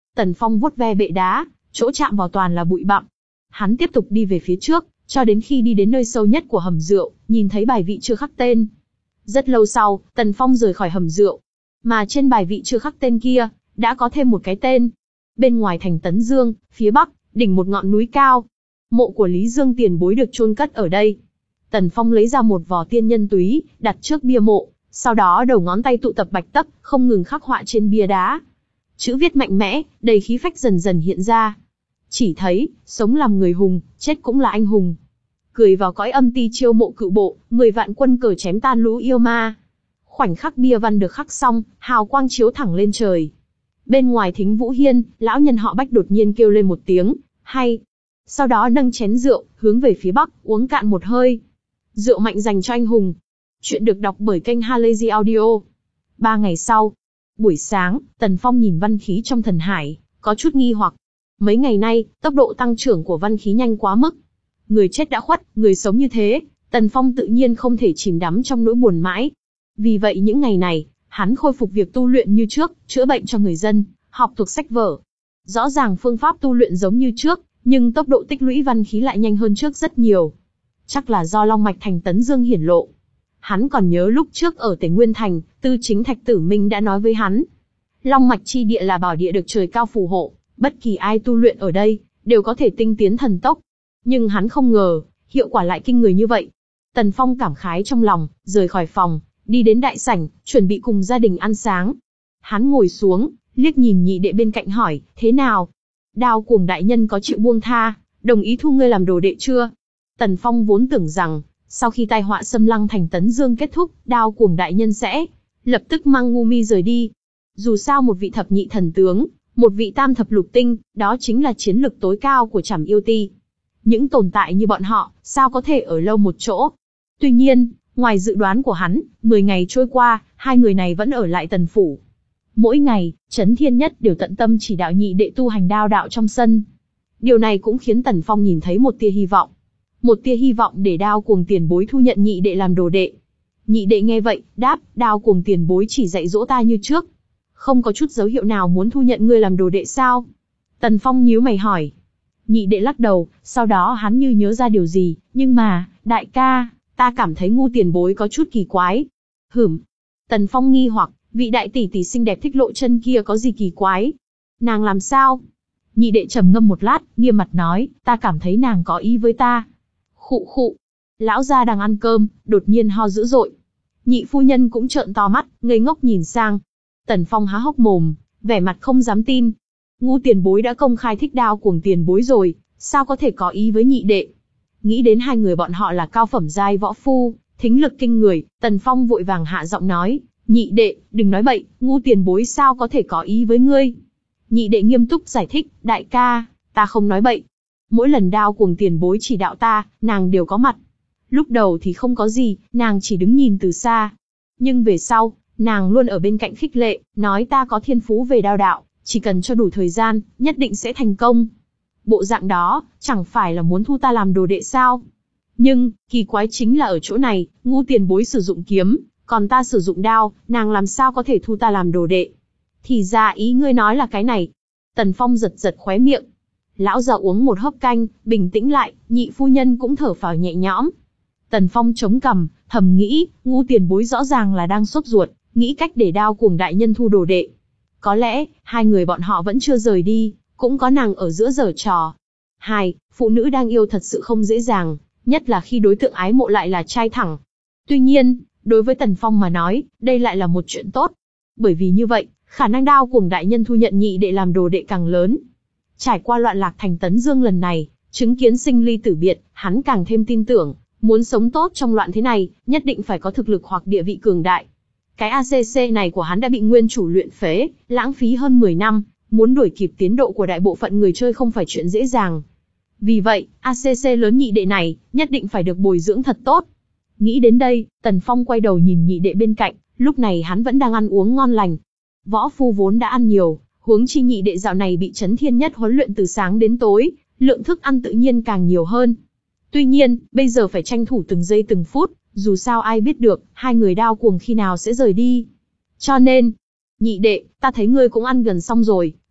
Tần Phong vuốt ve bệ đá, chỗ chạm vào toàn là bụi bặm. Hắn tiếp tục đi về phía trước, cho đến khi đi đến nơi sâu nhất của hầm rượu, nhìn thấy bài vị chưa khắc tên. Rất lâu sau, Tần Phong rời khỏi hầm rượu. Mà trên bài vị chưa khắc tên kia, đã có thêm một cái tên. Bên ngoài thành Tấn Dương, phía bắc, đỉnh một ngọn núi cao. Mộ của Lý Dương tiền bối được chôn cất ở đây. Tần Phong lấy ra một vò tiên nhân túy, đặt trước bia mộ, sau đó đầu ngón tay tụ tập bạch tấc, không ngừng khắc họa trên bia đá. Chữ viết mạnh mẽ, đầy khí phách dần dần hiện ra. Chỉ thấy, sống làm người hùng, chết cũng là anh hùng. Cười vào cõi âm ti chiêu mộ cự bộ, mười vạn quân cờ chém tan lũ yêu ma. Khoảnh khắc bia văn được khắc xong, hào quang chiếu thẳng lên trời. Bên ngoài Thính Vũ Hiên, lão nhân họ Bách đột nhiên kêu lên một tiếng, hay. Sau đó nâng chén rượu, hướng về phía bắc, uống cạn một hơi. Rượu mạnh dành cho anh hùng. Chuyện được đọc bởi kênh Halazy Audio. Ba ngày sau, buổi sáng, Tần Phong nhìn văn khí trong thần hải, có chút nghi hoặc. Mấy ngày nay, tốc độ tăng trưởng của văn khí nhanh quá mức. Người chết đã khuất, người sống như thế, Tần Phong tự nhiên không thể chìm đắm trong nỗi buồn mãi. Vì vậy những ngày này, hắn khôi phục việc tu luyện như trước, chữa bệnh cho người dân, học thuộc sách vở. Rõ ràng phương pháp tu luyện giống như trước, nhưng tốc độ tích lũy văn khí lại nhanh hơn trước rất nhiều. Chắc là do Long Mạch Thành Tấn Dương hiển lộ. Hắn còn nhớ lúc trước ở Tề Nguyên Thành, Tư Chính Thạch Tử Minh đã nói với hắn. Long Mạch chi địa là bảo địa được trời cao phù hộ, bất kỳ ai tu luyện ở đây, đều có thể tinh tiến thần tốc. Nhưng hắn không ngờ, hiệu quả lại kinh người như vậy. Tần Phong cảm khái trong lòng, rời khỏi phòng, đi đến đại sảnh, chuẩn bị cùng gia đình ăn sáng. Hắn ngồi xuống, liếc nhìn nhị đệ bên cạnh hỏi, thế nào? Đao Cuồng đại nhân có chịu buông tha, đồng ý thu ngươi làm đồ đệ chưa? Tần Phong vốn tưởng rằng, sau khi tai họa xâm lăng thành Tấn Dương kết thúc, Đao Cuồng đại nhân sẽ lập tức mang Ngu Mi rời đi. Dù sao một vị thập nhị thần tướng, một vị tam thập lục tinh, đó chính là chiến lực tối cao của Trảm Yêu Ti. Những tồn tại như bọn họ, sao có thể ở lâu một chỗ? Tuy nhiên, ngoài dự đoán của hắn, mười ngày trôi qua, hai người này vẫn ở lại Tần phủ. Mỗi ngày, Chấn Thiên Nhất đều tận tâm chỉ đạo nhị đệ tu hành đao đạo trong sân. Điều này cũng khiến Tần Phong nhìn thấy một tia hy vọng. Một tia hy vọng để Đao Cuồng tiền bối thu nhận nhị đệ làm đồ đệ. Nhị đệ nghe vậy, đáp, Đao Cuồng tiền bối chỉ dạy dỗ ta như trước. Không có chút dấu hiệu nào muốn thu nhận ngươi làm đồ đệ sao? Tần Phong nhíu mày hỏi. Nhị đệ lắc đầu, sau đó hắn như nhớ ra điều gì, nhưng mà, đại ca, ta cảm thấy Ngu tiền bối có chút kỳ quái. Hửm. Tần Phong nghi hoặc, vị đại tỷ tỷ xinh đẹp Thích Lộ Chân kia có gì kỳ quái? Nàng làm sao? Nhị đệ trầm ngâm một lát, nghiêm mặt nói, ta cảm thấy nàng có ý với ta. Khụ khụ. Lão gia đang ăn cơm, đột nhiên ho dữ dội. Nhị phu nhân cũng trợn to mắt, ngây ngốc nhìn sang. Tần Phong há hốc mồm, vẻ mặt không dám tin. Ngu tiền bối đã công khai thích Đao Cuồng tiền bối rồi, sao có thể có ý với nhị đệ? Nghĩ đến hai người bọn họ là cao phẩm giai võ phu, thính lực kinh người, Tần Phong vội vàng hạ giọng nói, nhị đệ, đừng nói bậy, Ngu tiền bối sao có thể có ý với ngươi? Nhị đệ nghiêm túc giải thích, đại ca, ta không nói bậy. Mỗi lần Đao Cuồng tiền bối chỉ đạo ta, nàng đều có mặt. Lúc đầu thì không có gì, nàng chỉ đứng nhìn từ xa. Nhưng về sau, nàng luôn ở bên cạnh khích lệ, nói ta có thiên phú về đao đạo, chỉ cần cho đủ thời gian, nhất định sẽ thành công. Bộ dạng đó, chẳng phải là muốn thu ta làm đồ đệ sao? Nhưng, kỳ quái chính là ở chỗ này, Ngu tiền bối sử dụng kiếm, còn ta sử dụng đao, nàng làm sao có thể thu ta làm đồ đệ? Thì ra ý ngươi nói là cái này. Tần Phong giật giật khóe miệng. Lão già uống một hớp canh, bình tĩnh lại, nhị phu nhân cũng thở phào nhẹ nhõm. Tần Phong chống cằm, thầm nghĩ, Ngu tiền bối rõ ràng là đang sốt ruột, nghĩ cách để Đao Cuồng đại nhân thu đồ đệ. Có lẽ, hai người bọn họ vẫn chưa rời đi, cũng có nàng ở giữa giở trò. Hai, phụ nữ đang yêu thật sự không dễ dàng, nhất là khi đối tượng ái mộ lại là trai thẳng. Tuy nhiên, đối với Tần Phong mà nói, đây lại là một chuyện tốt. Bởi vì như vậy, khả năng Đao Cuồng đại nhân thu nhận nhị đệ làm đồ đệ càng lớn. Trải qua loạn lạc thành Tấn Dương lần này, chứng kiến sinh ly tử biệt, hắn càng thêm tin tưởng, muốn sống tốt trong loạn thế này, nhất định phải có thực lực hoặc địa vị cường đại. Cái a xê xê này của hắn đã bị nguyên chủ luyện phế, lãng phí hơn mười năm, muốn đuổi kịp tiến độ của đại bộ phận người chơi không phải chuyện dễ dàng. Vì vậy, a xê xê lớn nhị đệ này, nhất định phải được bồi dưỡng thật tốt. Nghĩ đến đây, Tần Phong quay đầu nhìn nhị đệ bên cạnh, lúc này hắn vẫn đang ăn uống ngon lành. Võ phu vốn đã ăn nhiều, huống chi nhị đệ dạo này bị Chấn Thiên Nhất huấn luyện từ sáng đến tối, lượng thức ăn tự nhiên càng nhiều hơn. Tuy nhiên, bây giờ phải tranh thủ từng giây từng phút, dù sao ai biết được, hai người Đao Cuồng khi nào sẽ rời đi. Cho nên, nhị đệ, ta thấy ngươi cũng ăn gần xong rồi,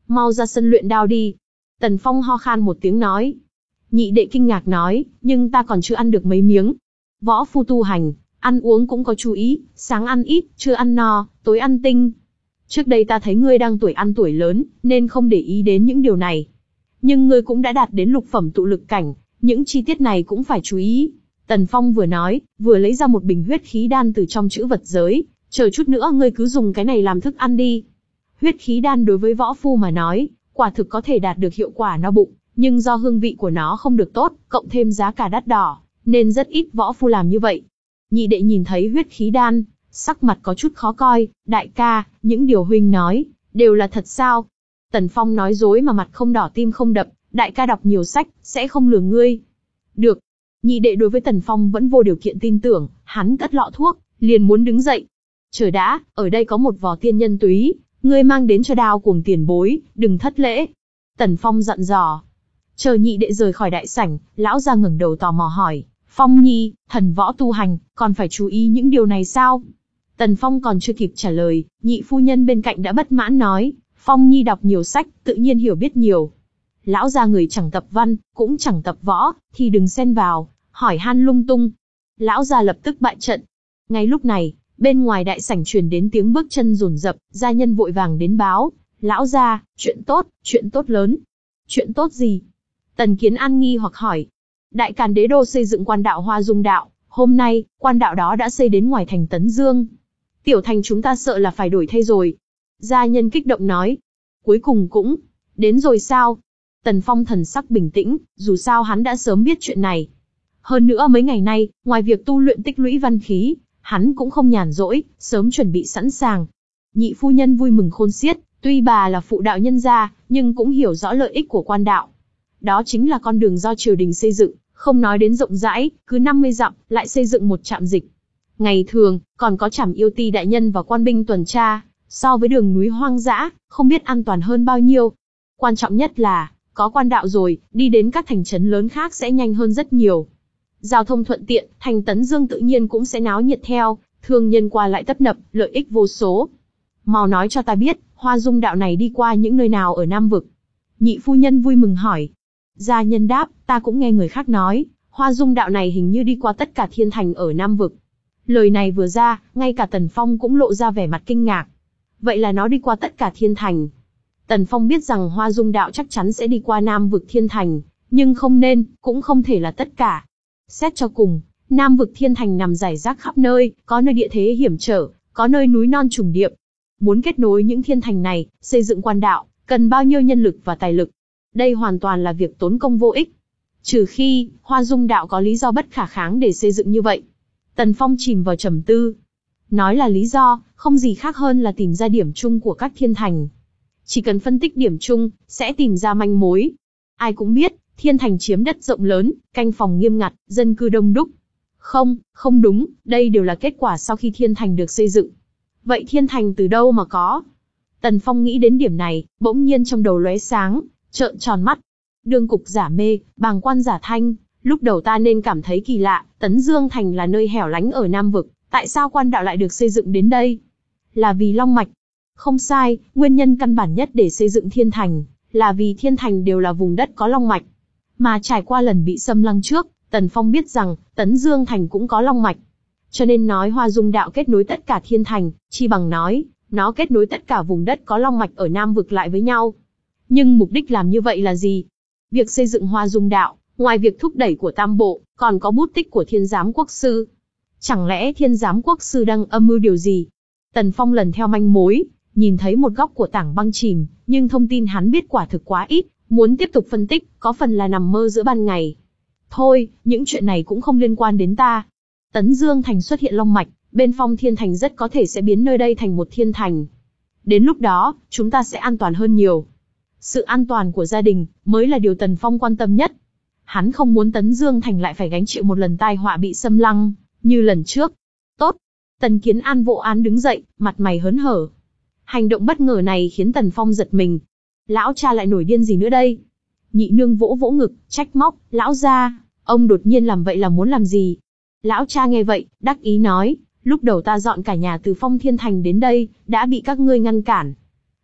mau ra sân luyện đao đi. Tần Phong ho khan một tiếng nói. Nhị đệ kinh ngạc nói, nhưng ta còn chưa ăn được mấy miếng. Võ phu tu hành, ăn uống cũng có chú ý, sáng ăn ít, trưa ăn no, tối ăn tinh. Trước đây ta thấy ngươi đang tuổi ăn tuổi lớn, nên không để ý đến những điều này. Nhưng ngươi cũng đã đạt đến lục phẩm tụ lực cảnh, những chi tiết này cũng phải chú ý. Tần Phong vừa nói, vừa lấy ra một bình huyết khí đan từ trong trữ vật giới, chờ chút nữa ngươi cứ dùng cái này làm thức ăn đi. Huyết khí đan đối với võ phu mà nói, quả thực có thể đạt được hiệu quả no bụng, nhưng do hương vị của nó không được tốt, cộng thêm giá cả đắt đỏ, nên rất ít võ phu làm như vậy. Nhị đệ nhìn thấy huyết khí đan, sắc mặt có chút khó coi, đại ca, những điều huynh nói, đều là thật sao? Tần Phong nói dối mà mặt không đỏ tim không đập, đại ca đọc nhiều sách, sẽ không lừa ngươi. Được. Nhị đệ đối với Tần Phong vẫn vô điều kiện tin tưởng, hắn cất lọ thuốc, liền muốn đứng dậy. Chờ đã, ở đây có một vò tiên nhân túy, ngươi mang đến cho Đao Cuồng tiền bối, đừng thất lễ. Tần Phong dặn dò. Chờ nhị đệ rời khỏi đại sảnh, lão gia ngẩng đầu tò mò hỏi, Phong Nhi, thần võ tu hành, còn phải chú ý những điều này sao? Tần Phong còn chưa kịp trả lời, nhị phu nhân bên cạnh đã bất mãn nói, Phong Nhi đọc nhiều sách, tự nhiên hiểu biết nhiều. Lão gia người chẳng tập văn, cũng chẳng tập võ, thì đừng xen vào, hỏi han lung tung. Lão gia lập tức bại trận. Ngay lúc này, bên ngoài đại sảnh truyền đến tiếng bước chân rồn rập, gia nhân vội vàng đến báo, lão gia, chuyện tốt, chuyện tốt lớn. Chuyện tốt gì? Tần Kiến An nghi hoặc hỏi. Đại Càn Đế đô xây dựng quan đạo Hoa Dung đạo, hôm nay, quan đạo đó đã xây đến ngoài thành Tấn Dương. Tiểu thành chúng ta sợ là phải đổi thay rồi. Gia nhân kích động nói. Cuối cùng cũng, đến rồi sao? Tần Phong thần sắc bình tĩnh, dù sao hắn đã sớm biết chuyện này. Hơn nữa mấy ngày nay, ngoài việc tu luyện tích lũy văn khí, hắn cũng không nhàn rỗi, sớm chuẩn bị sẵn sàng. Nhị phu nhân vui mừng khôn xiết, tuy bà là phụ đạo nhân gia, nhưng cũng hiểu rõ lợi ích của quan đạo. Đó chính là con đường do triều đình xây dựng, không nói đến rộng rãi, cứ năm mươi dặm, lại xây dựng một trạm dịch. Ngày thường, còn có trảm yêu ti đại nhân và quan binh tuần tra, so với đường núi hoang dã, không biết an toàn hơn bao nhiêu. Quan trọng nhất là, có quan đạo rồi, đi đến các thành trấn lớn khác sẽ nhanh hơn rất nhiều. Giao thông thuận tiện, thành Tấn Dương tự nhiên cũng sẽ náo nhiệt theo, thương nhân qua lại tấp nập, lợi ích vô số. Mau nói cho ta biết, Hoa Dung đạo này đi qua những nơi nào ở Nam Vực? Nhị phu nhân vui mừng hỏi. Gia nhân đáp, ta cũng nghe người khác nói, Hoa Dung đạo này hình như đi qua tất cả thiên thành ở Nam Vực. Lời này vừa ra, ngay cả Tần Phong cũng lộ ra vẻ mặt kinh ngạc. Vậy là nó đi qua tất cả thiên thành. Tần Phong biết rằng Hoa Dung đạo chắc chắn sẽ đi qua Nam Vực thiên thành, nhưng không nên, cũng không thể là tất cả. Xét cho cùng, Nam Vực thiên thành nằm rải rác khắp nơi, có nơi địa thế hiểm trở, có nơi núi non trùng điệp. Muốn kết nối những thiên thành này, xây dựng quan đạo, cần bao nhiêu nhân lực và tài lực. Đây hoàn toàn là việc tốn công vô ích. Trừ khi, Hoa Dung đạo có lý do bất khả kháng để xây dựng như vậy. Tần Phong chìm vào trầm tư. Nói là lý do, không gì khác hơn là tìm ra điểm chung của các thiên thành. Chỉ cần phân tích điểm chung, sẽ tìm ra manh mối. Ai cũng biết, thiên thành chiếm đất rộng lớn, canh phòng nghiêm ngặt, dân cư đông đúc. Không, không đúng, đây đều là kết quả sau khi thiên thành được xây dựng. Vậy thiên thành từ đâu mà có? Tần Phong nghĩ đến điểm này, bỗng nhiên trong đầu lóe sáng, trợn tròn mắt. Đương cục giả mê, bàng quan giả thanh, lúc đầu ta nên cảm thấy kỳ lạ, Tấn Dương Thành là nơi hẻo lánh ở Nam Vực, tại sao quan đạo lại được xây dựng đến đây? Là vì long mạch. Không sai, nguyên nhân căn bản nhất để xây dựng thiên thành, là vì thiên thành đều là vùng đất có long mạch. Mà trải qua lần bị xâm lăng trước, Tần Phong biết rằng, Tấn Dương Thành cũng có long mạch. Cho nên nói Hoa Dung đạo kết nối tất cả thiên thành, chi bằng nói, nó kết nối tất cả vùng đất có long mạch ở Nam Vực lại với nhau. Nhưng mục đích làm như vậy là gì? Việc xây dựng Hoa Dung đạo, ngoài việc thúc đẩy của Tam Bộ, còn có bút tích của Thiên Giám Quốc Sư. Chẳng lẽ Thiên Giám Quốc Sư đang âm mưu điều gì? Tần Phong lần theo manh mối, nhìn thấy một góc của tảng băng chìm, nhưng thông tin hắn biết quả thực quá ít, muốn tiếp tục phân tích, có phần là nằm mơ giữa ban ngày. Thôi, những chuyện này cũng không liên quan đến ta. Tấn Dương Thành xuất hiện long mạch, bên Phong Thiên Thành rất có thể sẽ biến nơi đây thành một thiên thành. Đến lúc đó, chúng ta sẽ an toàn hơn nhiều. Sự an toàn của gia đình, mới là điều Tần Phong quan tâm nhất. Hắn không muốn Tấn Dương Thành lại phải gánh chịu một lần tai họa bị xâm lăng, như lần trước. Tốt. Tần Kiến An vỗ án đứng dậy, mặt mày hớn hở. Hành động bất ngờ này khiến Tần Phong giật mình. Lão cha lại nổi điên gì nữa đây? Nhị nương vỗ vỗ ngực, trách móc, lão gia, ông đột nhiên làm vậy là muốn làm gì? Lão cha nghe vậy, đắc ý nói, lúc đầu ta dọn cả nhà từ Phong Thiên Thành đến đây, đã bị các ngươi ngăn cản.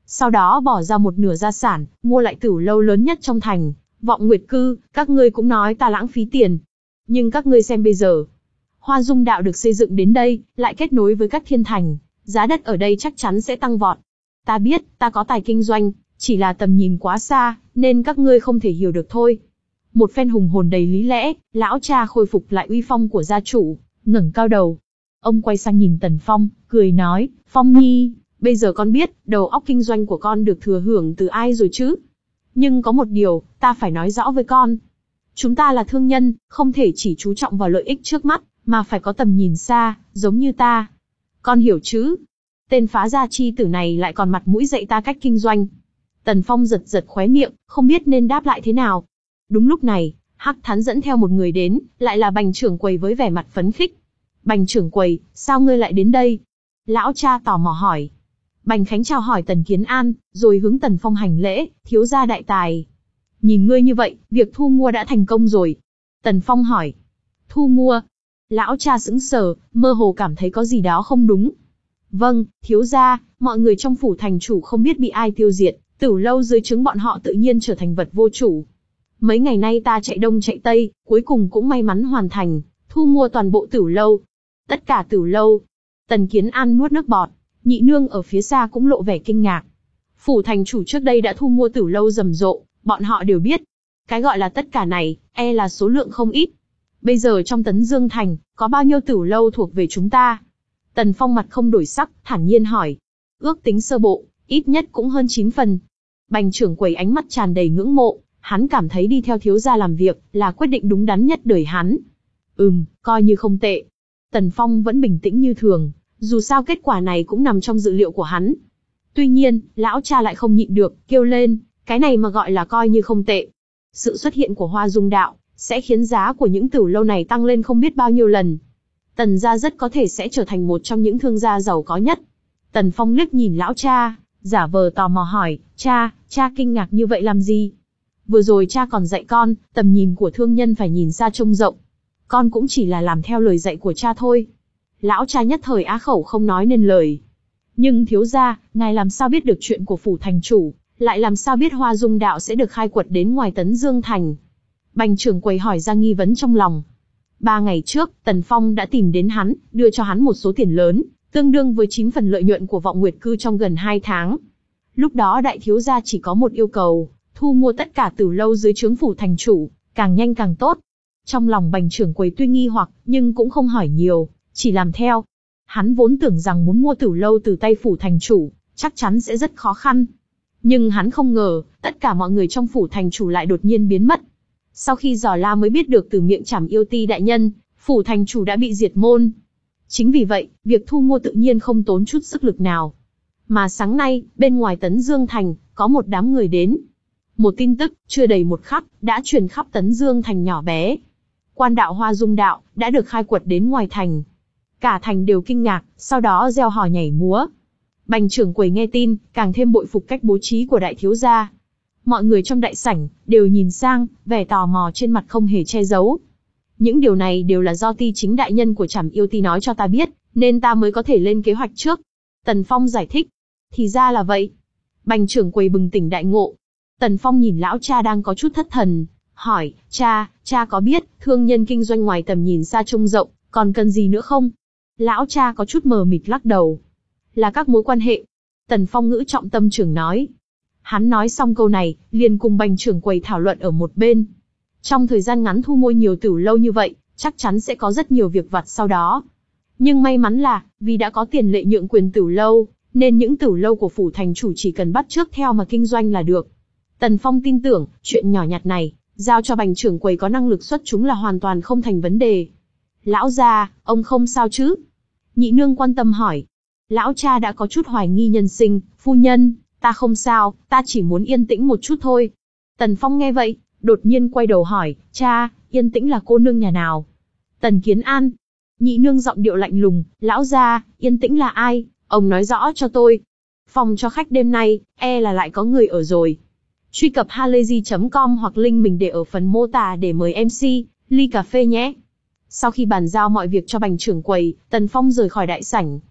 Sau đó bỏ ra một nửa gia sản, mua lại tửu lâu lớn nhất trong thành, Vọng Nguyệt Cư. Các ngươi cũng nói ta lãng phí tiền. Nhưng các ngươi xem bây giờ. Hoa Dung Đạo được xây dựng đến đây, lại kết nối với các thiên thành. Giá đất ở đây chắc chắn sẽ tăng vọt. Ta biết, ta có tài kinh doanh, chỉ là tầm nhìn quá xa, nên các ngươi không thể hiểu được thôi. Một phen hùng hồn đầy lý lẽ, lão cha khôi phục lại uy phong của gia chủ, ngẩng cao đầu. Ông quay sang nhìn Tần Phong, cười nói, Phong Nhi, bây giờ con biết, đầu óc kinh doanh của con được thừa hưởng từ ai rồi chứ? Nhưng có một điều, ta phải nói rõ với con. Chúng ta là thương nhân, không thể chỉ chú trọng vào lợi ích trước mắt, mà phải có tầm nhìn xa, giống như ta. Con hiểu chứ? Tên phá gia chi tử này lại còn mặt mũi dạy ta cách kinh doanh. Tần Phong giật giật khóe miệng, không biết nên đáp lại thế nào. Đúng lúc này, Hắc Thán dẫn theo một người đến, lại là Bành trưởng quầy với vẻ mặt phấn khích. Bành trưởng quầy, sao ngươi lại đến đây? Lão cha tò mò hỏi. Bành Khánh chào hỏi Tần Kiến An, rồi hướng Tần Phong hành lễ, thiếu gia đại tài. Nhìn ngươi như vậy, việc thu mua đã thành công rồi. Tần Phong hỏi. Thu mua? Lão cha sững sờ, mơ hồ cảm thấy có gì đó không đúng. Vâng, thiếu gia, mọi người trong phủ thành chủ không biết bị ai tiêu diệt, tửu lâu dưới trướng bọn họ tự nhiên trở thành vật vô chủ. Mấy ngày nay ta chạy đông chạy tây, cuối cùng cũng may mắn hoàn thành, thu mua toàn bộ tửu lâu. Tất cả tửu lâu. Tần Kiến An nuốt nước bọt, nhị nương ở phía xa cũng lộ vẻ kinh ngạc. Phủ thành chủ trước đây đã thu mua tửu lâu rầm rộ, bọn họ đều biết. Cái gọi là tất cả này, e là số lượng không ít. Bây giờ trong Tấn Dương Thành, có bao nhiêu tửu lâu thuộc về chúng ta? Tần Phong mặt không đổi sắc, thản nhiên hỏi. Ước tính sơ bộ, ít nhất cũng hơn chín phần. Bành trưởng quầy ánh mắt tràn đầy ngưỡng mộ, hắn cảm thấy đi theo thiếu gia làm việc, là quyết định đúng đắn nhất đời hắn. Ừm, coi như không tệ. Tần Phong vẫn bình tĩnh như thường, dù sao kết quả này cũng nằm trong dự liệu của hắn. Tuy nhiên, lão cha lại không nhịn được, kêu lên, cái này mà gọi là coi như không tệ. Sự xuất hiện của Hoa Dung Đạo, sẽ khiến giá của những tửu lâu này tăng lên không biết bao nhiêu lần. Tần gia rất có thể sẽ trở thành một trong những thương gia giàu có nhất. Tần Phong liếc nhìn lão cha, giả vờ tò mò hỏi, cha, cha kinh ngạc như vậy làm gì? Vừa rồi cha còn dạy con, tầm nhìn của thương nhân phải nhìn xa trông rộng. Con cũng chỉ là làm theo lời dạy của cha thôi. Lão cha nhất thời á khẩu không nói nên lời. Nhưng thiếu gia, ngài làm sao biết được chuyện của phủ thành chủ, lại làm sao biết Hoa Dung Đạo sẽ được khai quật đến ngoài Tấn Dương Thành? Bành trưởng quầy hỏi ra nghi vấn trong lòng. Ba ngày trước, Tần Phong đã tìm đến hắn, đưa cho hắn một số tiền lớn, tương đương với chín phần lợi nhuận của Vọng Nguyệt Cư trong gần hai tháng. Lúc đó đại thiếu gia chỉ có một yêu cầu, thu mua tất cả tửu lâu dưới trướng phủ thành chủ, càng nhanh càng tốt. Trong lòng Bành trưởng quầy tuy nghi hoặc, nhưng cũng không hỏi nhiều, chỉ làm theo. Hắn vốn tưởng rằng muốn mua tửu lâu từ tay phủ thành chủ, chắc chắn sẽ rất khó khăn. Nhưng hắn không ngờ, tất cả mọi người trong phủ thành chủ lại đột nhiên biến mất. Sau khi dò la mới biết được từ miệng Trảm Yêu Ti đại nhân, phủ thành chủ đã bị diệt môn. Chính vì vậy, việc thu mua tự nhiên không tốn chút sức lực nào. Mà sáng nay, bên ngoài Tấn Dương Thành, có một đám người đến. Một tin tức, chưa đầy một khắc, đã truyền khắp Tấn Dương Thành nhỏ bé. Quan đạo Hoa Dung Đạo, đã được khai quật đến ngoài thành. Cả thành đều kinh ngạc, sau đó reo hò nhảy múa. Bành trưởng quầy nghe tin, càng thêm bội phục cách bố trí của đại thiếu gia. Mọi người trong đại sảnh, đều nhìn sang, vẻ tò mò trên mặt không hề che giấu. Những điều này đều là do Ti chính đại nhân của Trảm Yêu Ti nói cho ta biết, nên ta mới có thể lên kế hoạch trước. Tần Phong giải thích. Thì ra là vậy. Bành trưởng quầy bừng tỉnh đại ngộ. Tần Phong nhìn lão cha đang có chút thất thần, hỏi, cha, cha có biết, thương nhân kinh doanh ngoài tầm nhìn xa trông rộng, còn cần gì nữa không? Lão cha có chút mờ mịt lắc đầu. Là các mối quan hệ. Tần Phong ngữ trọng tâm trường nói. Hắn nói xong câu này, liền cùng Bành trưởng quầy thảo luận ở một bên. Trong thời gian ngắn thu mua nhiều tửu lâu như vậy, chắc chắn sẽ có rất nhiều việc vặt sau đó. Nhưng may mắn là, vì đã có tiền lệ nhượng quyền tửu lâu, nên những tửu lâu của phủ thành chủ chỉ cần bắt chước theo mà kinh doanh là được. Tần Phong tin tưởng, chuyện nhỏ nhặt này, giao cho Bành trưởng quầy có năng lực xuất chúng là hoàn toàn không thành vấn đề. Lão gia, ông không sao chứ? Nhị nương quan tâm hỏi. Lão cha đã có chút hoài nghi nhân sinh, phu nhân, ta không sao, ta chỉ muốn yên tĩnh một chút thôi. Tần Phong nghe vậy, đột nhiên quay đầu hỏi, cha, yên tĩnh là cô nương nhà nào? Tần Kiến An. Nhị nương giọng điệu lạnh lùng, lão gia, yên tĩnh là ai? Ông nói rõ cho tôi. Phòng cho khách đêm nay, e là lại có người ở rồi. Truy cập halayzi chấm com hoặc link mình để ở phần mô tả để mời em xê, ly cà phê nhé. Sau khi bàn giao mọi việc cho Bành trưởng quầy, Tần Phong rời khỏi đại sảnh.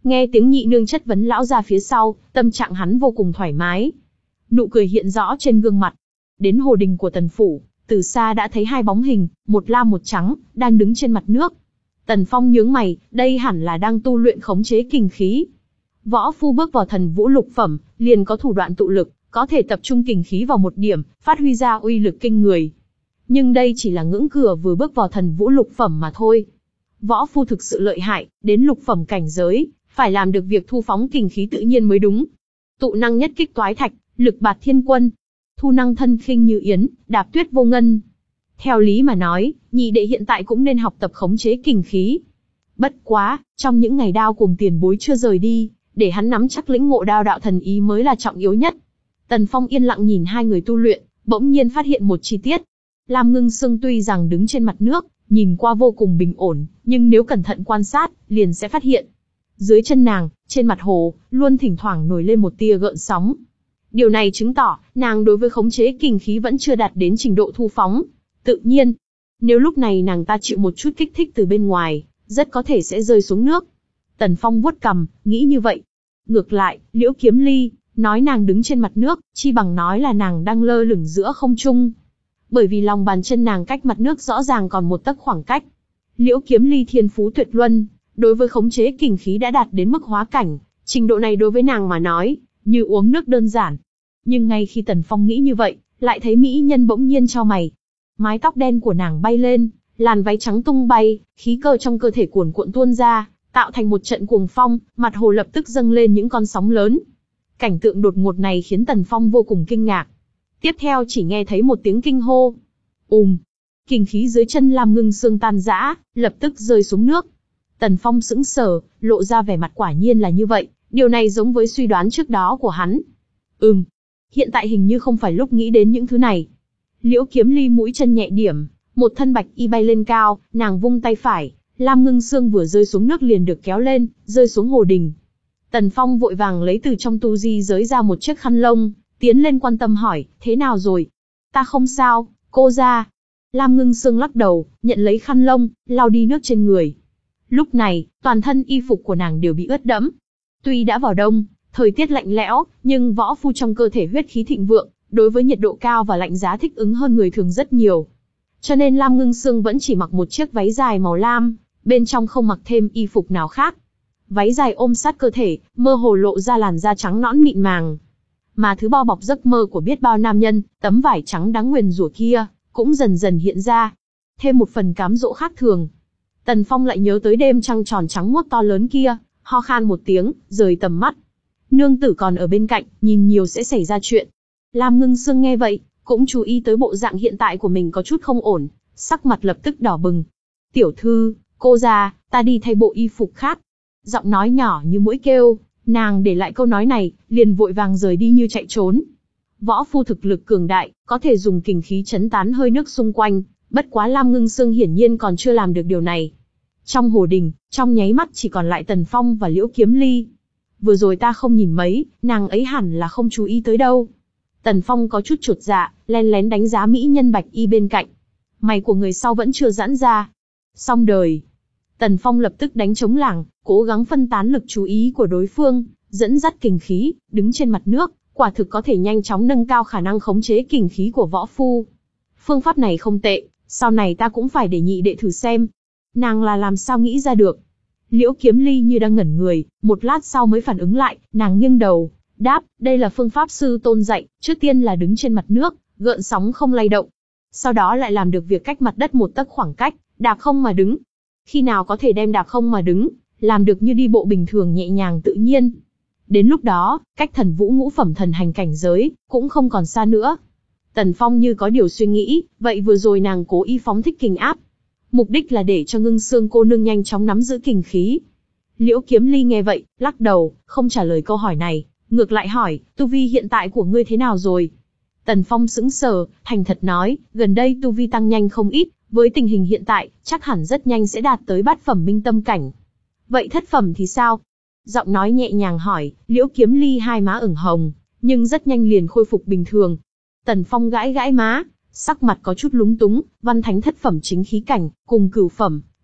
Nghe tiếng nhị nương chất vấn lão gia phía sau, tâm trạng hắn vô cùng thoải mái. Nụ cười hiện rõ trên gương mặt. Đến hồ đình của Tần phủ, từ xa đã thấy hai bóng hình, một lam một trắng, đang đứng trên mặt nước. Tần Phong nhướng mày, đây hẳn là đang tu luyện khống chế kình khí. Võ phu bước vào thần vũ lục phẩm, liền có thủ đoạn tụ lực, có thể tập trung kình khí vào một điểm, phát huy ra uy lực kinh người. Nhưng đây chỉ là ngưỡng cửa vừa bước vào thần vũ lục phẩm mà thôi. Võ phu thực sự lợi hại, đến lục phẩm cảnh giới, phải làm được việc thu phóng kình khí tự nhiên mới đúng. Tụ năng nhất kích toái thạch, lực bạt thiên quân. Thu năng thân khinh như yến, đạp tuyết vô ngân. Theo lý mà nói, nhị đệ hiện tại cũng nên học tập khống chế kình khí. Bất quá, trong những ngày đao cùng tiền bối chưa rời đi, để hắn nắm chắc lĩnh ngộ đao đạo thần ý mới là trọng yếu nhất. Tần Phong yên lặng nhìn hai người tu luyện, bỗng nhiên phát hiện một chi tiết. Lam Ngưng Sương tuy rằng đứng trên mặt nước, nhìn qua vô cùng bình ổn, nhưng nếu cẩn thận quan sát, liền sẽ phát hiện. Dưới chân nàng, trên mặt hồ, luôn thỉnh thoảng nổi lên một tia gợn sóng. Điều này chứng tỏ, nàng đối với khống chế kình khí vẫn chưa đạt đến trình độ thu phóng. Tự nhiên, nếu lúc này nàng ta chịu một chút kích thích từ bên ngoài, rất có thể sẽ rơi xuống nước. Tần Phong vuốt cằm, nghĩ như vậy. Ngược lại, Liễu Kiếm Ly, nói nàng đứng trên mặt nước, chi bằng nói là nàng đang lơ lửng giữa không trung. Bởi vì lòng bàn chân nàng cách mặt nước rõ ràng còn một tấc khoảng cách. Liễu Kiếm Ly thiên phú tuyệt luân, đối với khống chế kình khí đã đạt đến mức hóa cảnh, trình độ này đối với nàng mà nói, như uống nước đơn giản. Nhưng ngay khi Tần Phong nghĩ như vậy, lại thấy mỹ nhân bỗng nhiên chau mày. Mái tóc đen của nàng bay lên, làn váy trắng tung bay, khí cơ trong cơ thể cuồn cuộn tuôn ra, tạo thành một trận cuồng phong, mặt hồ lập tức dâng lên những con sóng lớn. Cảnh tượng đột ngột này khiến Tần Phong vô cùng kinh ngạc. Tiếp theo chỉ nghe thấy một tiếng kinh hô. Ùm! Kình khí dưới chân Lam Ngưng Sương tan rã, lập tức rơi xuống nước. Tần Phong sững sờ, lộ ra vẻ mặt quả nhiên là như vậy, điều này giống với suy đoán trước đó của hắn. Ừm, hiện tại hình như không phải lúc nghĩ đến những thứ này. Liễu Kiếm Ly mũi chân nhẹ điểm, một thân bạch y bay lên cao, nàng vung tay phải, Lam Ngưng Sương vừa rơi xuống nước liền được kéo lên, rơi xuống hồ đình. Tần Phong vội vàng lấy từ trong tu di giới ra một chiếc khăn lông, tiến lên quan tâm hỏi, thế nào rồi? Ta không sao, cô ra. Lam Ngưng Sương lắc đầu, nhận lấy khăn lông, lau đi nước trên người. Lúc này, toàn thân y phục của nàng đều bị ướt đẫm. Tuy đã vào đông, thời tiết lạnh lẽo, nhưng võ phu trong cơ thể huyết khí thịnh vượng, đối với nhiệt độ cao và lạnh giá thích ứng hơn người thường rất nhiều. Cho nên Lam Ngưng Sương vẫn chỉ mặc một chiếc váy dài màu lam, bên trong không mặc thêm y phục nào khác. Váy dài ôm sát cơ thể, mơ hồ lộ ra làn da trắng nõn mịn màng. Mà thứ bao bọc giấc mơ của biết bao nam nhân, tấm vải trắng đáng nguyền rủa kia, cũng dần dần hiện ra. Thêm một phần cám dỗ khác thường. Tần Phong lại nhớ tới đêm trăng tròn trắng muốt to lớn kia, ho khan một tiếng, rời tầm mắt. Nương tử còn ở bên cạnh, nhìn nhiều sẽ xảy ra chuyện. Lam Ngưng Sương nghe vậy, cũng chú ý tới bộ dạng hiện tại của mình có chút không ổn, sắc mặt lập tức đỏ bừng. Tiểu thư, cô già, ta đi thay bộ y phục khác. Giọng nói nhỏ như mũi kêu, nàng để lại câu nói này, liền vội vàng rời đi như chạy trốn. Võ phu thực lực cường đại, có thể dùng kình khí chấn tán hơi nước xung quanh, bất quá Lam Ngưng Sương hiển nhiên còn chưa làm được điều này. Trong hồ đình, trong nháy mắt chỉ còn lại Tần Phong và Liễu Kiếm Ly. Vừa rồi ta không nhìn mấy, nàng ấy hẳn là không chú ý tới đâu. Tần Phong có chút chột dạ, len lén đánh giá mỹ nhân bạch y bên cạnh. Mày của người sau vẫn chưa giãn ra. Xong đời. Tần Phong lập tức đánh trống lảng, cố gắng phân tán lực chú ý của đối phương, dẫn dắt kình khí, đứng trên mặt nước, quả thực có thể nhanh chóng nâng cao khả năng khống chế kình khí của võ phu. Phương pháp này không tệ, sau này ta cũng phải để nhị đệ thử xem. Nàng là làm sao nghĩ ra được? Liễu Kiếm Ly như đang ngẩn người, một lát sau mới phản ứng lại, nàng nghiêng đầu, đáp, đây là phương pháp sư tôn dạy, trước tiên là đứng trên mặt nước, gợn sóng không lay động. Sau đó lại làm được việc cách mặt đất một tấc khoảng cách, đạp không mà đứng. Khi nào có thể đem đạp không mà đứng, làm được như đi bộ bình thường nhẹ nhàng tự nhiên. Đến lúc đó, cách thần vũ ngũ phẩm thần hành cảnh giới, cũng không còn xa nữa. Tần Phong như có điều suy nghĩ, vậy vừa rồi nàng cố ý phóng thích kình áp. Mục đích là để cho Ngưng Sương cô nương nhanh chóng nắm giữ kình khí. Liễu Kiếm Ly nghe vậy, lắc đầu, không trả lời câu hỏi này, ngược lại hỏi, tu vi hiện tại của ngươi thế nào rồi? Tần Phong sững sờ, thành thật nói, gần đây tu vi tăng nhanh không ít, với tình hình hiện tại, chắc hẳn rất nhanh sẽ đạt tới bát phẩm minh tâm cảnh. Vậy thất phẩm thì sao? Giọng nói nhẹ nhàng hỏi, Liễu Kiếm Ly hai má ửng hồng, nhưng rất nhanh liền khôi phục bình thường. Tần Phong gãi gãi má, sắc mặt có chút lúng túng, văn thánh thất phẩm chính khí cảnh, cùng cửu phẩm,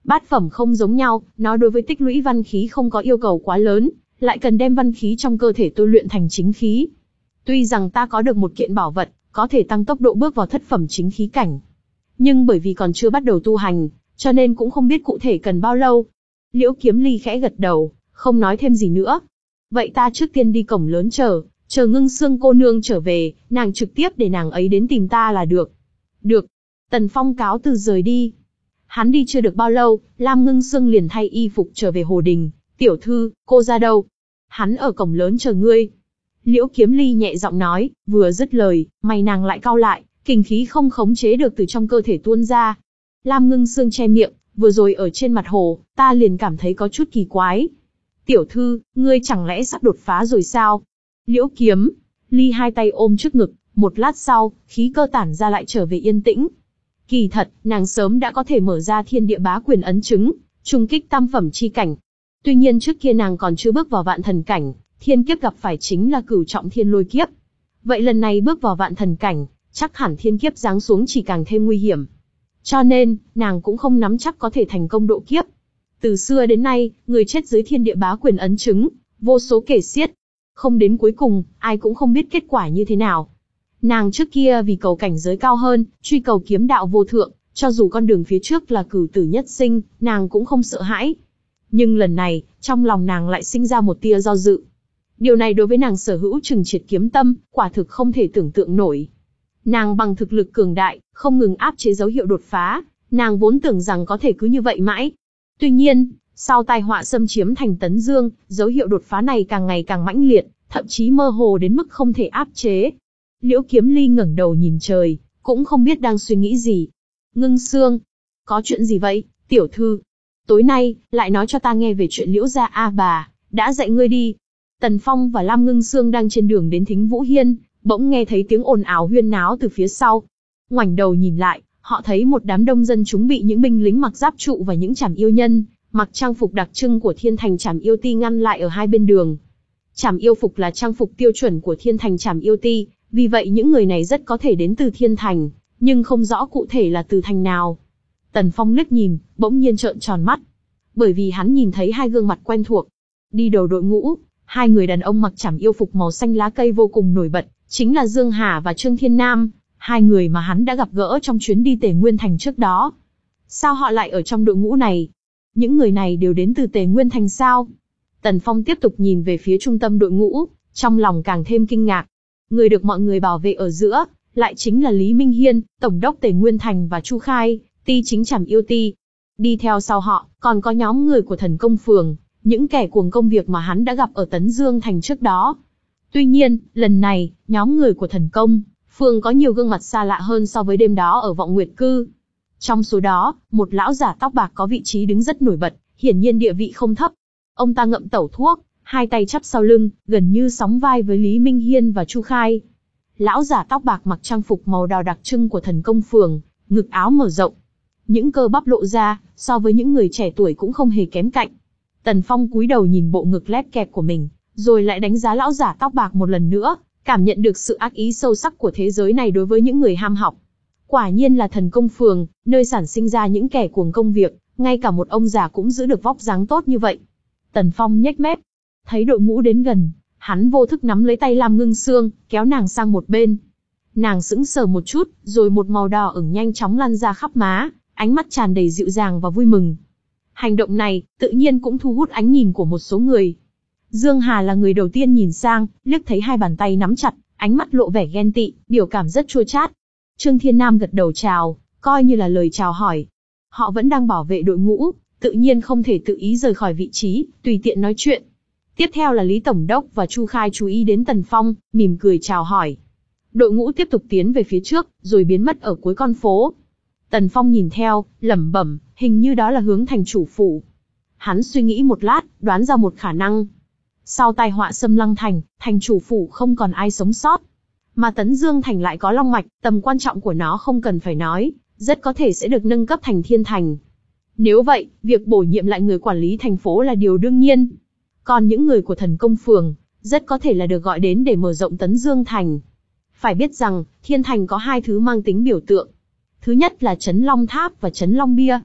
Bát phẩm không giống nhau, nó đối với tích lũy văn khí không có yêu cầu quá lớn, lại cần đem văn khí trong cơ thể tôi luyện thành chính khí. Tuy rằng ta có được một kiện bảo vật, có thể tăng tốc độ bước vào thất phẩm chính khí cảnh. Nhưng bởi vì còn chưa bắt đầu tu hành, cho nên cũng không biết cụ thể cần bao lâu. Liễu Kiếm Ly khẽ gật đầu, không nói thêm gì nữa. Vậy ta trước tiên đi cổng lớn chờ, chờ Ngưng Sương cô nương trở về, nàng trực tiếp để nàng ấy đến tìm ta là được. Được. Tần Phong cáo từ rời đi. Hắn đi chưa được bao lâu, Lam Ngưng Sương liền thay y phục trở về Hồ Đình. Tiểu thư, cô ra đâu? Hắn ở cổng lớn chờ ngươi. Liễu Kiếm Ly nhẹ giọng nói, vừa dứt lời, mày nàng lại cau lại, kình khí không khống chế được từ trong cơ thể tuôn ra. Lam Ngưng Sương che miệng, vừa rồi ở trên mặt hồ, ta liền cảm thấy có chút kỳ quái. Tiểu thư, ngươi chẳng lẽ sắp đột phá rồi sao? Liễu Kiếm Ly hai tay ôm trước ngực, một lát sau, khí cơ tản ra lại trở về yên tĩnh. Kỳ thật, nàng sớm đã có thể mở ra thiên địa bá quyền ấn chứng, trùng kích tam phẩm chi cảnh. Tuy nhiên trước kia nàng còn chưa bước vào vạn thần cảnh, thiên kiếp gặp phải chính là cửu trọng thiên lôi kiếp. Vậy lần này bước vào vạn thần cảnh, chắc hẳn thiên kiếp giáng xuống chỉ càng thêm nguy hiểm. Cho nên, nàng cũng không nắm chắc có thể thành công độ kiếp. Từ xưa đến nay, người chết dưới thiên địa bá quyền ấn chứng, vô số kể xiết. Không đến cuối cùng, ai cũng không biết kết quả như thế nào. Nàng trước kia vì cầu cảnh giới cao hơn, truy cầu kiếm đạo vô thượng, cho dù con đường phía trước là cửu tử nhất sinh, nàng cũng không sợ hãi. Nhưng lần này, trong lòng nàng lại sinh ra một tia do dự. Điều này đối với nàng sở hữu trừng triệt kiếm tâm, quả thực không thể tưởng tượng nổi. Nàng bằng thực lực cường đại, không ngừng áp chế dấu hiệu đột phá, nàng vốn tưởng rằng có thể cứ như vậy mãi. Tuy nhiên, sau tai họa xâm chiếm thành Tấn Dương, dấu hiệu đột phá này càng ngày càng mãnh liệt, thậm chí mơ hồ đến mức không thể áp chế. Liễu Kiếm Ly ngẩng đầu nhìn trời, cũng không biết đang suy nghĩ gì. Ngưng Sương, có chuyện gì vậy, tiểu thư? Tối nay, lại nói cho ta nghe về chuyện Liễu gia a bà, đã dạy ngươi đi. Tần Phong và Lam Ngưng Sương đang trên đường đến Thính Vũ Hiên, bỗng nghe thấy tiếng ồn ào huyên náo từ phía sau. Ngoảnh đầu nhìn lại, họ thấy một đám đông dân chúng bị những binh lính mặc giáp trụ và những trảm yêu nhân, mặc trang phục đặc trưng của Thiên Thành Trảm Yêu Ti ngăn lại ở hai bên đường. Trảm yêu phục là trang phục tiêu chuẩn của Thiên Thành Trảm Yêu Ti, vì vậy những người này rất có thể đến từ Thiên Thành, nhưng không rõ cụ thể là từ thành nào. Tần Phong liếc nhìn, bỗng nhiên trợn tròn mắt, bởi vì hắn nhìn thấy hai gương mặt quen thuộc. Đi đầu đội ngũ, hai người đàn ông mặc trảm yêu phục màu xanh lá cây vô cùng nổi bật, chính là Dương Hà và Trương Thiên Nam, hai người mà hắn đã gặp gỡ trong chuyến đi Tề Nguyên Thành trước đó. Sao họ lại ở trong đội ngũ này? Những người này đều đến từ Tề Nguyên Thành sao? Tần Phong tiếp tục nhìn về phía trung tâm đội ngũ, trong lòng càng thêm kinh ngạc. Người được mọi người bảo vệ ở giữa, lại chính là Lý Minh Hiên, Tổng đốc Tề Nguyên Thành và Chu Khai, Ti chính Trảm Yêu Ti. Đi theo sau họ, còn có nhóm người của Thần Công Phường, những kẻ cuồng công việc mà hắn đã gặp ở Tấn Dương Thành trước đó. Tuy nhiên, lần này, nhóm người của Thần Công Phường có nhiều gương mặt xa lạ hơn so với đêm đó ở Vọng Nguyệt Cư. Trong số đó, một lão giả tóc bạc có vị trí đứng rất nổi bật, hiển nhiên địa vị không thấp. Ông ta ngậm tẩu thuốc, hai tay chắp sau lưng, gần như sóng vai với Lý Minh Hiên và Chu Khai. Lão giả tóc bạc mặc trang phục màu đào đặc trưng của Thần Công Phường, ngực áo mở rộng, những cơ bắp lộ ra, so với những người trẻ tuổi cũng không hề kém cạnh. Tần Phong cúi đầu nhìn bộ ngực lép kẹp của mình, rồi lại đánh giá lão giả tóc bạc một lần nữa, cảm nhận được sự ác ý sâu sắc của thế giới này đối với những người ham học. Quả nhiên là Thần Công Phường, nơi sản sinh ra những kẻ cuồng công việc, ngay cả một ông già cũng giữ được vóc dáng tốt như vậy. Tần Phong nhếch mép, thấy đội ngũ đến gần, hắn vô thức nắm lấy tay Lam Ngưng Sương, kéo nàng sang một bên. Nàng sững sờ một chút, rồi một màu đỏ ửng nhanh chóng lan ra khắp má, ánh mắt tràn đầy dịu dàng và vui mừng. Hành động này, tự nhiên cũng thu hút ánh nhìn của một số người. Dương Hà là người đầu tiên nhìn sang, liếc thấy hai bàn tay nắm chặt, ánh mắt lộ vẻ ghen tị, biểu cảm rất chua chát. Trương Thiên Nam gật đầu chào, coi như là lời chào hỏi. Họ vẫn đang bảo vệ đội ngũ, tự nhiên không thể tự ý rời khỏi vị trí, tùy tiện nói chuyện. Tiếp theo là Lý Tổng đốc và Chu Khai chú ý đến Tần Phong, mỉm cười chào hỏi. Đội ngũ tiếp tục tiến về phía trước, rồi biến mất ở cuối con phố. Tần Phong nhìn theo, lẩm bẩm, hình như đó là hướng thành chủ phủ. Hắn suy nghĩ một lát, đoán ra một khả năng. Sau tai họa xâm Lăng Thành, thành chủ phủ không còn ai sống sót. Mà Tấn Dương Thành lại có long mạch, tầm quan trọng của nó không cần phải nói, rất có thể sẽ được nâng cấp thành Thiên Thành. Nếu vậy, việc bổ nhiệm lại người quản lý thành phố là điều đương nhiên. Còn những người của Thần Công Phường, rất có thể là được gọi đến để mở rộng Tấn Dương Thành. Phải biết rằng, Thiên Thành có hai thứ mang tính biểu tượng. Thứ nhất là Trấn Long Tháp và Trấn Long Bia.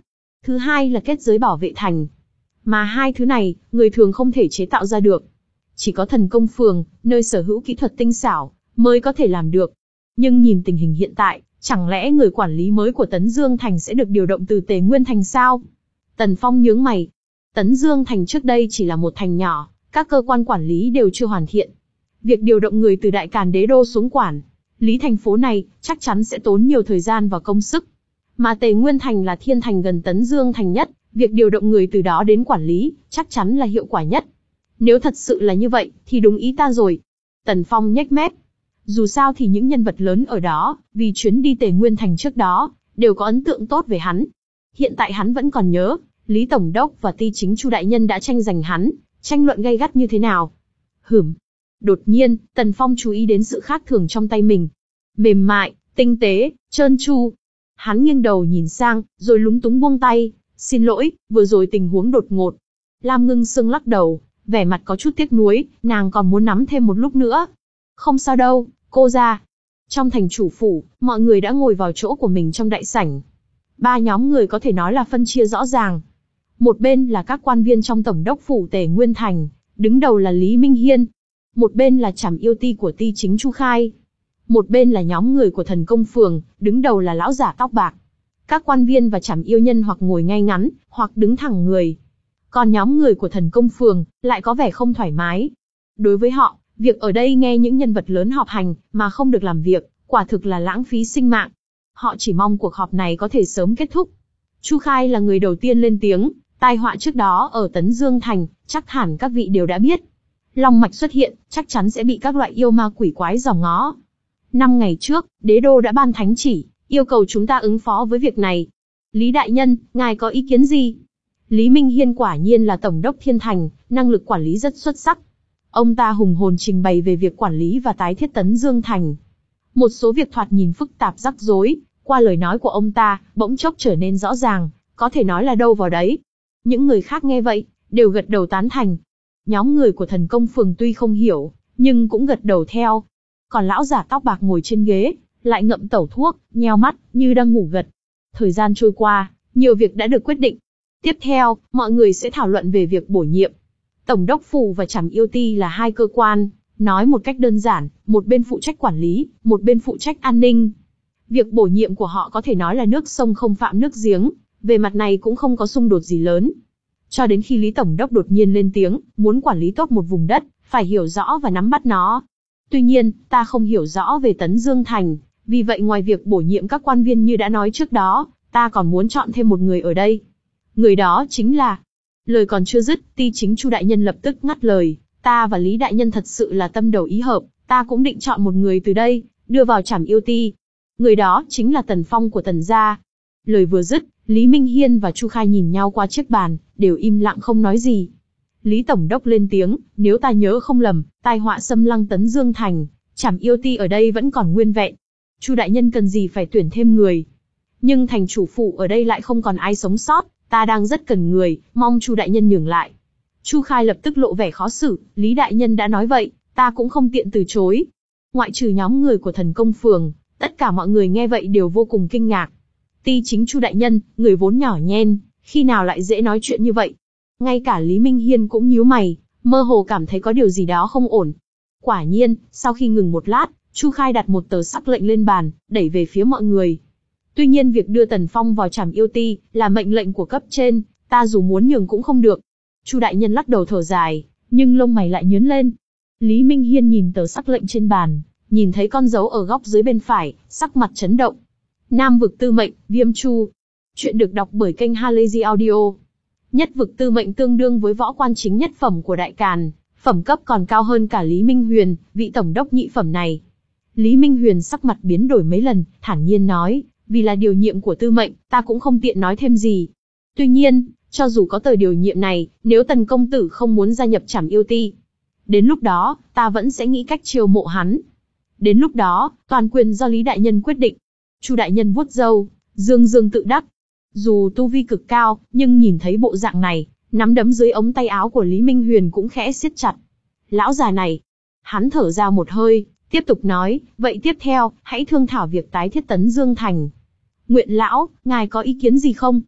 Thứ hai là kết giới bảo vệ thành. Mà hai thứ này, người thường không thể chế tạo ra được. Chỉ có thần công phường, nơi sở hữu kỹ thuật tinh xảo, mới có thể làm được. Nhưng nhìn tình hình hiện tại, chẳng lẽ người quản lý mới của Tấn Dương Thành sẽ được điều động từ Tề Nguyên Thành sao? Tần Phong nhướng mày. Tấn Dương Thành trước đây chỉ là một thành nhỏ, các cơ quan quản lý đều chưa hoàn thiện. Việc điều động người từ Đại Càn Đế Đô xuống quản lý thành phố này, chắc chắn sẽ tốn nhiều thời gian và công sức. Mà Tề Nguyên Thành là thiên thành gần Tấn Dương Thành nhất, việc điều động người từ đó đến quản lý, chắc chắn là hiệu quả nhất. Nếu thật sự là như vậy, thì đúng ý ta rồi. Tần Phong nhếch mép. Dù sao thì những nhân vật lớn ở đó, vì chuyến đi Tề Nguyên Thành trước đó, đều có ấn tượng tốt về hắn. Hiện tại hắn vẫn còn nhớ, Lý Tổng đốc và Ty chính Chu đại nhân đã tranh giành hắn, tranh luận gay gắt như thế nào. Hửm. Đột nhiên, Tần Phong chú ý đến sự khác thường trong tay mình. Mềm mại, tinh tế, trơn tru. Hắn nghiêng đầu nhìn sang, rồi lúng túng buông tay. Xin lỗi, vừa rồi tình huống đột ngột. Lam Ngưng Sương lắc đầu, vẻ mặt có chút tiếc nuối, nàng còn muốn nắm thêm một lúc nữa. Không sao đâu, cô ra. Trong thành chủ phủ, mọi người đã ngồi vào chỗ của mình trong đại sảnh. Ba nhóm người có thể nói là phân chia rõ ràng. Một bên là các quan viên trong tổng đốc phủ Tề Nguyên Thành, đứng đầu là Lý Minh Hiên. Một bên là Trảm Yêu Ti của Ty chính Chu Khai. Một bên là nhóm người của thần công phường, đứng đầu là lão giả tóc bạc. Các quan viên và Trảm Yêu nhân hoặc ngồi ngay ngắn, hoặc đứng thẳng người. Còn nhóm người của thần công phường, lại có vẻ không thoải mái. Đối với họ, việc ở đây nghe những nhân vật lớn họp hành, mà không được làm việc, quả thực là lãng phí sinh mạng. Họ chỉ mong cuộc họp này có thể sớm kết thúc. Chu Khai là người đầu tiên lên tiếng, tai họa trước đó ở Tấn Dương Thành, chắc hẳn các vị đều đã biết. Long mạch xuất hiện, chắc chắn sẽ bị các loại yêu ma quỷ quái dòm ngó. Năm ngày trước, đế đô đã ban thánh chỉ, yêu cầu chúng ta ứng phó với việc này. Lý đại nhân, ngài có ý kiến gì? Lý Minh Hiên quả nhiên là tổng đốc thiên thành, năng lực quản lý rất xuất sắc. Ông ta hùng hồn trình bày về việc quản lý và tái thiết Tấn Dương Thành. Một số việc thoạt nhìn phức tạp rắc rối, qua lời nói của ông ta, bỗng chốc trở nên rõ ràng, có thể nói là đâu vào đấy. Những người khác nghe vậy, đều gật đầu tán thành. Nhóm người của thần công phường tuy không hiểu, nhưng cũng gật đầu theo. Còn lão giả tóc bạc ngồi trên ghế, lại ngậm tẩu thuốc, nheo mắt, như đang ngủ gật. Thời gian trôi qua, nhiều việc đã được quyết định. Tiếp theo, mọi người sẽ thảo luận về việc bổ nhiệm. Tổng đốc phủ và Trảm Yêu Ti là hai cơ quan, nói một cách đơn giản, một bên phụ trách quản lý, một bên phụ trách an ninh. Việc bổ nhiệm của họ có thể nói là nước sông không phạm nước giếng, về mặt này cũng không có xung đột gì lớn. Cho đến khi Lý Tổng đốc đột nhiên lên tiếng, muốn quản lý tốt một vùng đất, phải hiểu rõ và nắm bắt nó. Tuy nhiên, ta không hiểu rõ về Tấn Dương Thành, vì vậy ngoài việc bổ nhiệm các quan viên như đã nói trước đó, ta còn muốn chọn thêm một người ở đây. Người đó chính là... Lời còn chưa dứt, Ty chính Chu đại nhân lập tức ngắt lời, ta và Lý đại nhân thật sự là tâm đầu ý hợp, ta cũng định chọn một người từ đây, đưa vào Trảm Yêu Ti. Người đó chính là Tần Phong của Tần gia. Lời vừa dứt, Lý Minh Hiên và Chu Khai nhìn nhau qua chiếc bàn, đều im lặng không nói gì. Lý Tổng đốc lên tiếng, nếu ta nhớ không lầm, tai họa xâm lăng Tấn Dương Thành, Trảm Yêu Ti ở đây vẫn còn nguyên vẹn. Chu đại nhân cần gì phải tuyển thêm người. Nhưng thành chủ phủ ở đây lại không còn ai sống sót, ta đang rất cần người, mong Chu đại nhân nhường lại. Chu Khai lập tức lộ vẻ khó xử, Lý đại nhân đã nói vậy, ta cũng không tiện từ chối. Ngoại trừ nhóm người của thần công phường, tất cả mọi người nghe vậy đều vô cùng kinh ngạc. Ty chính Chu đại nhân, người vốn nhỏ nhen, khi nào lại dễ nói chuyện như vậy? Ngay cả Lý Minh Hiên cũng nhíu mày, mơ hồ cảm thấy có điều gì đó không ổn. Quả nhiên, sau khi ngừng một lát, Chu Khai đặt một tờ sắc lệnh lên bàn, đẩy về phía mọi người. Tuy nhiên việc đưa Tần Phong vào Trảm Yêu Ti là mệnh lệnh của cấp trên, ta dù muốn nhường cũng không được. Chu đại nhân lắc đầu thở dài, nhưng lông mày lại nhướng lên. Lý Minh Hiên nhìn tờ sắc lệnh trên bàn, nhìn thấy con dấu ở góc dưới bên phải, sắc mặt chấn động. Nam vực tư mệnh, Viêm Chu. Chuyện được đọc bởi kênh Halazy Audio. Nhất vực tư mệnh tương đương với võ quan chính nhất phẩm của Đại Càn, phẩm cấp còn cao hơn cả Lý Minh Huyền, vị tổng đốc nhị phẩm này. Lý Minh Huyền sắc mặt biến đổi mấy lần, thản nhiên nói, vì là điều nhiệm của tư mệnh, ta cũng không tiện nói thêm gì. Tuy nhiên, cho dù có tờ điều nhiệm này, nếu Tần công tử không muốn gia nhập Trảm Yêu Ti, đến lúc đó, ta vẫn sẽ nghĩ cách chiêu mộ hắn. Đến lúc đó, toàn quyền do Lý đại nhân quyết định. Chu đại nhân vuốt râu, dương dương tự đắc. Dù tu vi cực cao, nhưng nhìn thấy bộ dạng này, nắm đấm dưới ống tay áo của Lý Minh Huyền cũng khẽ siết chặt. Lão già này, hắn thở ra một hơi, tiếp tục nói, vậy tiếp theo, hãy thương thảo việc tái thiết Tấn Dương Thành. Nguyện lão, ngài có ý kiến gì không?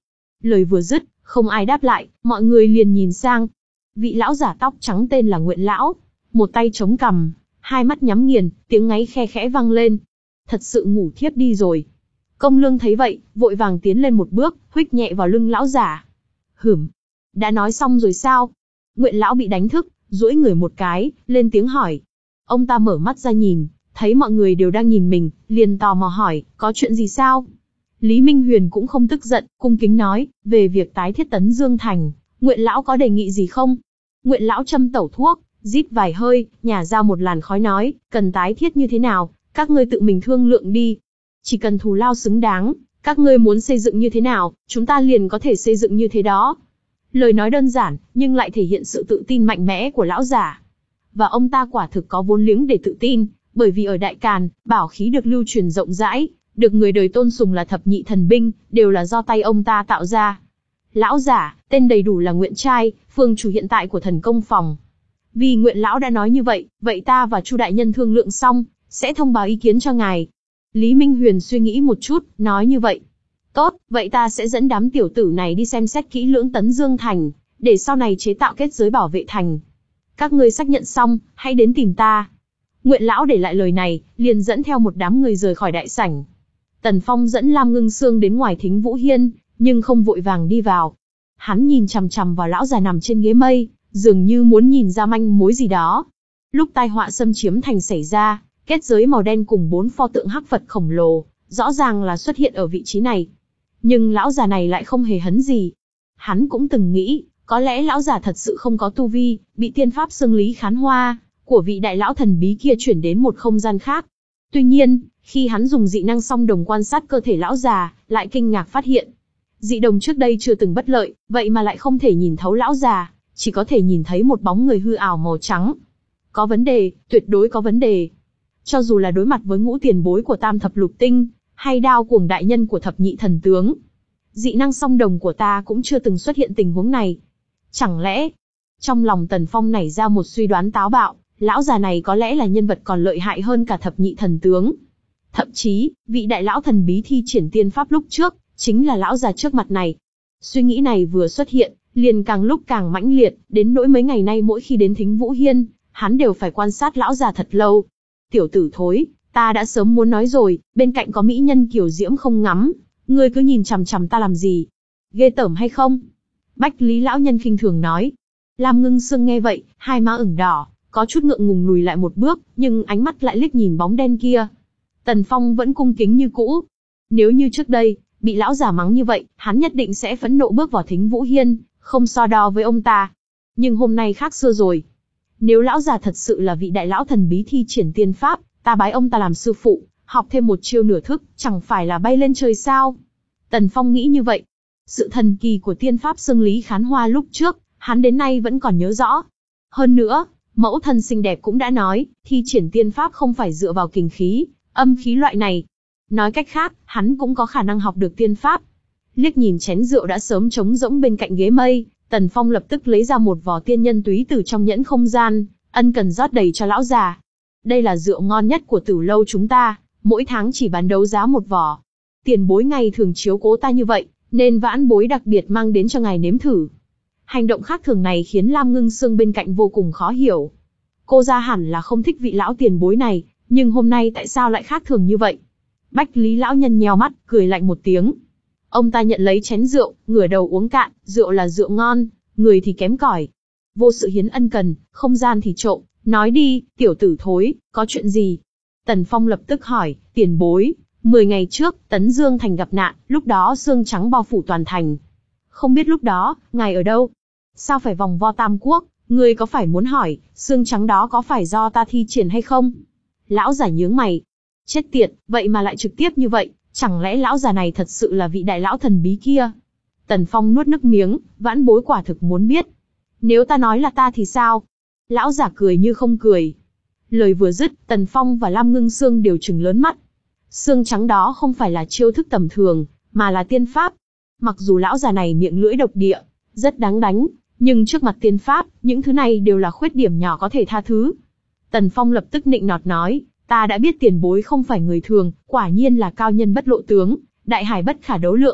Lời vừa dứt, không ai đáp lại, mọi người liền nhìn sang. Vị lão giả tóc trắng tên là Nguyện Lão, một tay chống cằm, hai mắt nhắm nghiền, tiếng ngáy khe khẽ vang lên. Thật sự ngủ thiếp đi rồi. Công Lương thấy vậy, vội vàng tiến lên một bước, huých nhẹ vào lưng lão giả. Hửm, đã nói xong rồi sao? Nguyện Lão bị đánh thức, duỗi người một cái, lên tiếng hỏi. Ông ta mở mắt ra nhìn, thấy mọi người đều đang nhìn mình, liền tò mò hỏi, có chuyện gì sao? Lý Minh Huyền cũng không tức giận, cung kính nói, về việc tái thiết Tấn Dương Thành, Nguyện Lão có đề nghị gì không? Nguyện Lão châm tẩu thuốc, rít vài hơi, nhả ra một làn khói nói, cần tái thiết như thế nào, các ngươi tự mình thương lượng đi. Chỉ cần thù lao xứng đáng, các ngươi muốn xây dựng như thế nào, chúng ta liền có thể xây dựng như thế đó. Lời nói đơn giản, nhưng lại thể hiện sự tự tin mạnh mẽ của lão giả. Và ông ta quả thực có vốn liếng để tự tin, bởi vì ở Đại Càn, bảo khí được lưu truyền rộng rãi, được người đời tôn sùng là thập nhị thần binh, đều là do tay ông ta tạo ra. Lão giả, tên đầy đủ là Nguyện Trai, phương chủ hiện tại của Thần Công Phòng. Vì Nguyện Lão đã nói như vậy, vậy ta và Chu đại nhân thương lượng xong, sẽ thông báo ý kiến cho ngài. Lý Minh Huyền suy nghĩ một chút, nói như vậy. Tốt, vậy ta sẽ dẫn đám tiểu tử này đi xem xét kỹ lưỡng Tấn Dương Thành, để sau này chế tạo kết giới bảo vệ thành. Các ngươi xác nhận xong, hãy đến tìm ta. Nguyện Lão để lại lời này, liền dẫn theo một đám người rời khỏi đại sảnh. Tần Phong dẫn Lam Ngưng Sương đến ngoài Thính Vũ Hiên, nhưng không vội vàng đi vào. Hắn nhìn chằm chằm vào lão già nằm trên ghế mây, dường như muốn nhìn ra manh mối gì đó. Lúc tai họa xâm chiếm thành xảy ra, kết giới màu đen cùng bốn pho tượng hắc Phật khổng lồ, rõ ràng là xuất hiện ở vị trí này. Nhưng lão già này lại không hề hấn gì. Hắn cũng từng nghĩ, có lẽ lão già thật sự không có tu vi, bị tiên pháp xưng Lý Khán Hoa của vị đại lão thần bí kia chuyển đến một không gian khác. Tuy nhiên, khi hắn dùng dị năng song đồng quan sát cơ thể lão già, lại kinh ngạc phát hiện. Dị đồng trước đây chưa từng bất lợi, vậy mà lại không thể nhìn thấu lão già, chỉ có thể nhìn thấy một bóng người hư ảo màu trắng. Có vấn đề, tuyệt đối có vấn đề. Cho dù là đối mặt với ngũ tiền bối của tam thập lục tinh, hay đao cuồng đại nhân của thập nhị thần tướng, dị năng song đồng của ta cũng chưa từng xuất hiện tình huống này. Chẳng lẽ, trong lòng Tần Phong nảy ra một suy đoán táo bạo, lão già này có lẽ là nhân vật còn lợi hại hơn cả thập nhị thần tướng. Thậm chí, vị đại lão thần bí thi triển tiên pháp lúc trước, chính là lão già trước mặt này. Suy nghĩ này vừa xuất hiện, liền càng lúc càng mãnh liệt, đến nỗi mấy ngày nay mỗi khi đến Thính Vũ Hiên, hắn đều phải quan sát lão già thật lâu. Tiểu tử thối, ta đã sớm muốn nói rồi, bên cạnh có mỹ nhân kiều diễm không ngắm, ngươi cứ nhìn chằm chằm ta làm gì? Ghê tởm hay không? Bách Lý lão nhân khinh thường nói. Lam Ngưng Sương nghe vậy, hai má ửng đỏ, có chút ngượng ngùng lùi lại một bước, nhưng ánh mắt lại liếc nhìn bóng đen kia. Tần Phong vẫn cung kính như cũ. Nếu như trước đây, bị lão già mắng như vậy, hắn nhất định sẽ phẫn nộ bước vào Thính Vũ Hiên, không so đo với ông ta. Nhưng hôm nay khác xưa rồi. Nếu lão già thật sự là vị đại lão thần bí thi triển tiên pháp, ta bái ông ta làm sư phụ, học thêm một chiêu nửa thức, chẳng phải là bay lên trời sao? Tần Phong nghĩ như vậy. Sự thần kỳ của tiên pháp xưng Lý Khán Hoa lúc trước, hắn đến nay vẫn còn nhớ rõ. Hơn nữa, mẫu thân xinh đẹp cũng đã nói, thi triển tiên pháp không phải dựa vào kình khí, âm khí loại này. Nói cách khác, hắn cũng có khả năng học được tiên pháp. Liếc nhìn chén rượu đã sớm trống rỗng bên cạnh ghế mây, Tần Phong lập tức lấy ra một vò tiên nhân túy từ trong nhẫn không gian, ân cần rót đầy cho lão già. Đây là rượu ngon nhất của Tử lâu chúng ta, mỗi tháng chỉ bán đấu giá một vò. Tiền bối ngày thường chiếu cố ta như vậy, nên vãn bối đặc biệt mang đến cho ngài nếm thử. Hành động khác thường này khiến Lam Ngưng Sương bên cạnh vô cùng khó hiểu. Cô ra hẳn là không thích vị lão tiền bối này, nhưng hôm nay tại sao lại khác thường như vậy? Bách Lý lão nhân nheo mắt, cười lạnh một tiếng. Ông ta nhận lấy chén rượu, ngửa đầu uống cạn, rượu là rượu ngon, người thì kém cỏi. Vô sự hiến ân cần, không gian thì trộm, nói đi, tiểu tử thối, có chuyện gì? Tần Phong lập tức hỏi, tiền bối, mười ngày trước, Tấn Dương Thành gặp nạn, lúc đó sương trắng bao phủ toàn thành. Không biết lúc đó, ngài ở đâu? Sao phải vòng vo Tam Quốc, người có phải muốn hỏi, sương trắng đó có phải do ta thi triển hay không? Lão già nhướng mày. Chết tiệt, vậy mà lại trực tiếp như vậy, chẳng lẽ lão già này thật sự là vị đại lão thần bí kia? Tần Phong nuốt nước miếng, vãn bối quả thực muốn biết. Nếu ta nói là ta thì sao? Lão giả cười như không cười. Lời vừa dứt, Tần Phong và Lam Ngưng Sương đều trừng lớn mắt. Sương trắng đó không phải là chiêu thức tầm thường, mà là tiên pháp. Mặc dù lão già này miệng lưỡi độc địa, rất đáng đánh, nhưng trước mặt tiên pháp, những thứ này đều là khuyết điểm nhỏ có thể tha thứ. Tần Phong lập tức nịnh nọt nói, ta đã biết tiền bối không phải người thường, quả nhiên là cao nhân bất lộ tướng, đại hải bất khả đấu lượng.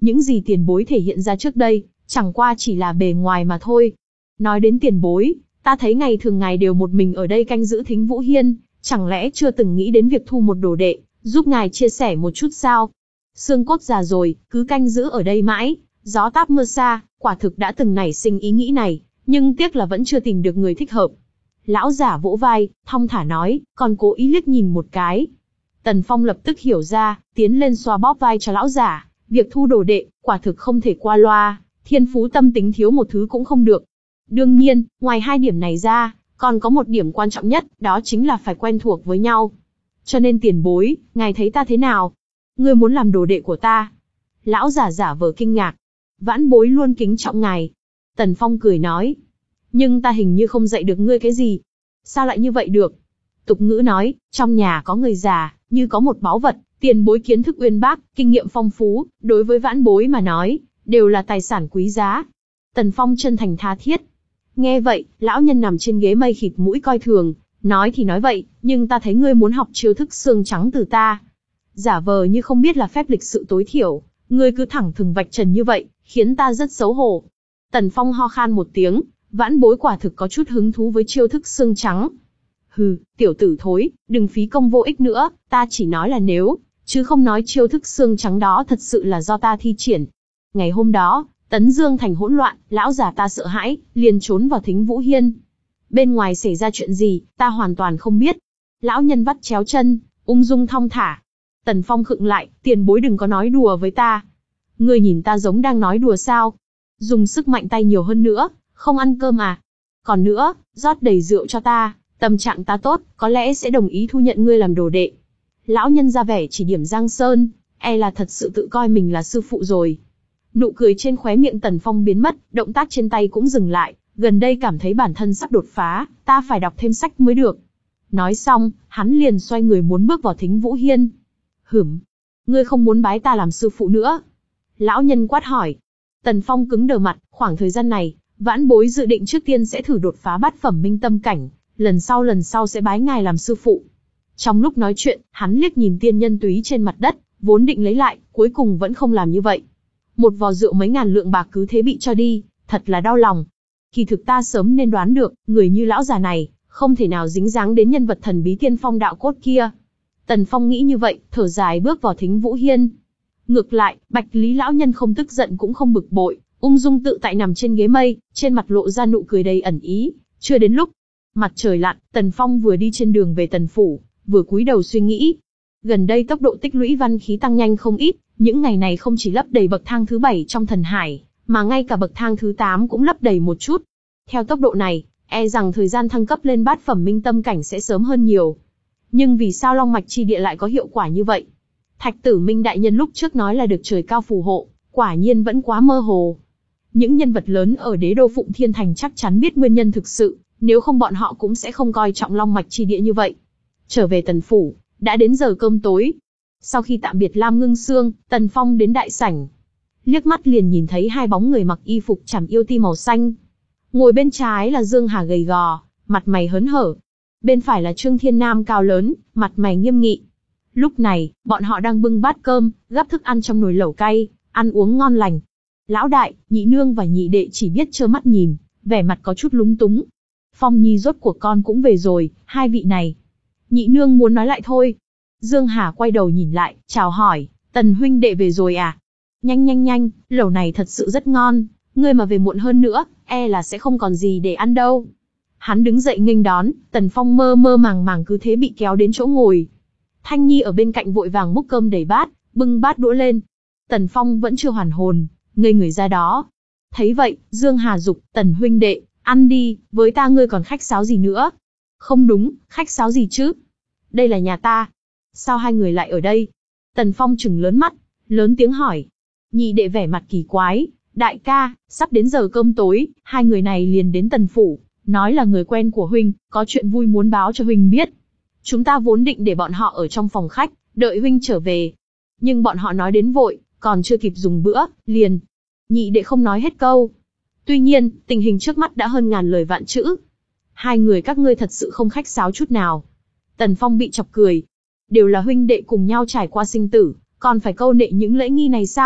Những gì tiền bối thể hiện ra trước đây, chẳng qua chỉ là bề ngoài mà thôi. Nói đến tiền bối, ta thấy ngày thường ngài đều một mình ở đây canh giữ Thính Vũ Hiên, chẳng lẽ chưa từng nghĩ đến việc thu một đồ đệ, giúp ngài chia sẻ một chút sao? Xương cốt già rồi, cứ canh giữ ở đây mãi, gió táp mưa xa, quả thực đã từng nảy sinh ý nghĩ này, nhưng tiếc là vẫn chưa tìm được người thích hợp. Lão giả vỗ vai, thong thả nói, còn cố ý liếc nhìn một cái. Tần Phong lập tức hiểu ra, tiến lên xoa bóp vai cho lão giả, việc thu đồ đệ, quả thực không thể qua loa, thiên phú tâm tính thiếu một thứ cũng không được. Đương nhiên, ngoài hai điểm này ra, còn có một điểm quan trọng nhất, đó chính là phải quen thuộc với nhau. Cho nên tiền bối, ngài thấy ta thế nào? Ngươi muốn làm đồ đệ của ta? Lão giả giả vờ kinh ngạc. Vãn bối luôn kính trọng ngài. Tần Phong cười nói. Nhưng ta hình như không dạy được ngươi cái gì. Sao lại như vậy được? Tục ngữ nói, trong nhà có người già, như có một báu vật, tiền bối kiến thức uyên bác, kinh nghiệm phong phú, đối với vãn bối mà nói, đều là tài sản quý giá. Tần Phong chân thành tha thiết. Nghe vậy, lão nhân nằm trên ghế mây khịt mũi coi thường, nói thì nói vậy, nhưng ta thấy ngươi muốn học chiêu thức xương trắng từ ta. Giả vờ như không biết là phép lịch sự tối thiểu, ngươi cứ thẳng thừng vạch trần như vậy, khiến ta rất xấu hổ. Tần Phong ho khan một tiếng, vãn bối quả thực có chút hứng thú với chiêu thức xương trắng. Hừ, tiểu tử thối, đừng phí công vô ích nữa, ta chỉ nói là nếu, chứ không nói chiêu thức xương trắng đó thật sự là do ta thi triển. Ngày hôm đó, Tấn Dương thành hỗn loạn, lão già ta sợ hãi, liền trốn vào Thính Vũ Hiên. Bên ngoài xảy ra chuyện gì, ta hoàn toàn không biết. Lão nhân vắt chéo chân, ung dung thong thả. Tần Phong khựng lại, tiền bối đừng có nói đùa với ta. Ngươi nhìn ta giống đang nói đùa sao? Dùng sức mạnh tay nhiều hơn nữa, không ăn cơm à? Còn nữa, rót đầy rượu cho ta, tâm trạng ta tốt, có lẽ sẽ đồng ý thu nhận ngươi làm đồ đệ. Lão nhân ra vẻ chỉ điểm Giang Sơn, e là thật sự tự coi mình là sư phụ rồi. Nụ cười trên khóe miệng Tần Phong biến mất, động tác trên tay cũng dừng lại, gần đây cảm thấy bản thân sắp đột phá, ta phải đọc thêm sách mới được. Nói xong, hắn liền xoay người muốn bước vào Thính Vũ Hiên. Hửm, ngươi không muốn bái ta làm sư phụ nữa? Lão nhân quát hỏi. Tần Phong cứng đờ mặt, khoảng thời gian này, vãn bối dự định trước tiên sẽ thử đột phá bát phẩm minh tâm cảnh, lần sau lần sau sẽ bái ngài làm sư phụ. Trong lúc nói chuyện, hắn liếc nhìn tiên nhân túy trên mặt đất, vốn định lấy lại, cuối cùng vẫn không làm như vậy. Một vò rượu mấy ngàn lượng bạc cứ thế bị cho đi, thật là đau lòng. Kỳ thực ta sớm nên đoán được, người như lão già này, không thể nào dính dáng đến nhân vật thần bí tiên phong đạo cốt kia. Tần Phong nghĩ như vậy, thở dài bước vào Thính Vũ Hiên. Ngược lại, Bạch Lý lão nhân không tức giận cũng không bực bội, ung dung tự tại nằm trên ghế mây, trên mặt lộ ra nụ cười đầy ẩn ý. Chưa đến lúc mặt trời lặn, Tần Phong vừa đi trên đường về Tần phủ, vừa cúi đầu suy nghĩ. Gần đây tốc độ tích lũy văn khí tăng nhanh không ít, những ngày này không chỉ lấp đầy bậc thang thứ bảy trong thần hải, mà ngay cả bậc thang thứ tám cũng lấp đầy một chút. Theo tốc độ này, e rằng thời gian thăng cấp lên bát phẩm minh tâm cảnh sẽ sớm hơn nhiều. Nhưng vì sao Long Mạch Chi Địa lại có hiệu quả như vậy? Thạch Tử Minh đại nhân lúc trước nói là được trời cao phù hộ, quả nhiên vẫn quá mơ hồ. Những nhân vật lớn ở đế đô Phụng Thiên Thành chắc chắn biết nguyên nhân thực sự, nếu không bọn họ cũng sẽ không coi trọng Long Mạch Chi Địa như vậy. Trở về Tần phủ, đã đến giờ cơm tối. Sau khi tạm biệt Lam Ngưng Sương, Tần Phong đến đại sảnh. Liếc mắt liền nhìn thấy hai bóng người mặc y phục chảm yêu ti màu xanh. Ngồi bên trái là Dương Hà gầy gò, mặt mày hớn hở. Bên phải là Trương Thiên Nam cao lớn, mặt mày nghiêm nghị. Lúc này, bọn họ đang bưng bát cơm, gắp thức ăn trong nồi lẩu cay, ăn uống ngon lành. Lão đại, nhị nương và nhị đệ chỉ biết trơ mắt nhìn, vẻ mặt có chút lúng túng. Phong Nhi rốt cuộc con cũng về rồi, hai vị này. Nhị nương muốn nói lại thôi. Dương Hà quay đầu nhìn lại, chào hỏi, Tần huynh đệ về rồi à? Nhanh nhanh nhanh, lẩu này thật sự rất ngon, ngươi mà về muộn hơn nữa, e là sẽ không còn gì để ăn đâu. Hắn đứng dậy nghênh đón, Tần Phong mơ mơ màng màng cứ thế bị kéo đến chỗ ngồi. Thanh Nhi ở bên cạnh vội vàng múc cơm đầy bát, bưng bát đũa lên. Tần Phong vẫn chưa hoàn hồn, ngây người ra đó. Thấy vậy, Dương Hà dục, Tần huynh đệ, ăn đi, với ta ngươi còn khách sáo gì nữa? Không đúng, khách sáo gì chứ? Đây là nhà ta. Sao hai người lại ở đây? Tần Phong trừng lớn mắt, lớn tiếng hỏi. Nhị đệ vẻ mặt kỳ quái, đại ca, sắp đến giờ cơm tối, hai người này liền đến Tần phủ, nói là người quen của huynh, có chuyện vui muốn báo cho huynh biết. Chúng ta vốn định để bọn họ ở trong phòng khách, đợi huynh trở về. Nhưng bọn họ nói đến vội, còn chưa kịp dùng bữa, liền. Nhị đệ không nói hết câu. Tuy nhiên, tình hình trước mắt đã hơn ngàn lời vạn chữ. Hai người các ngươi thật sự không khách sáo chút nào. Tần Phong bị chọc cười. Đều là huynh đệ cùng nhau trải qua sinh tử, còn phải câu nệ những lễ nghi này sao?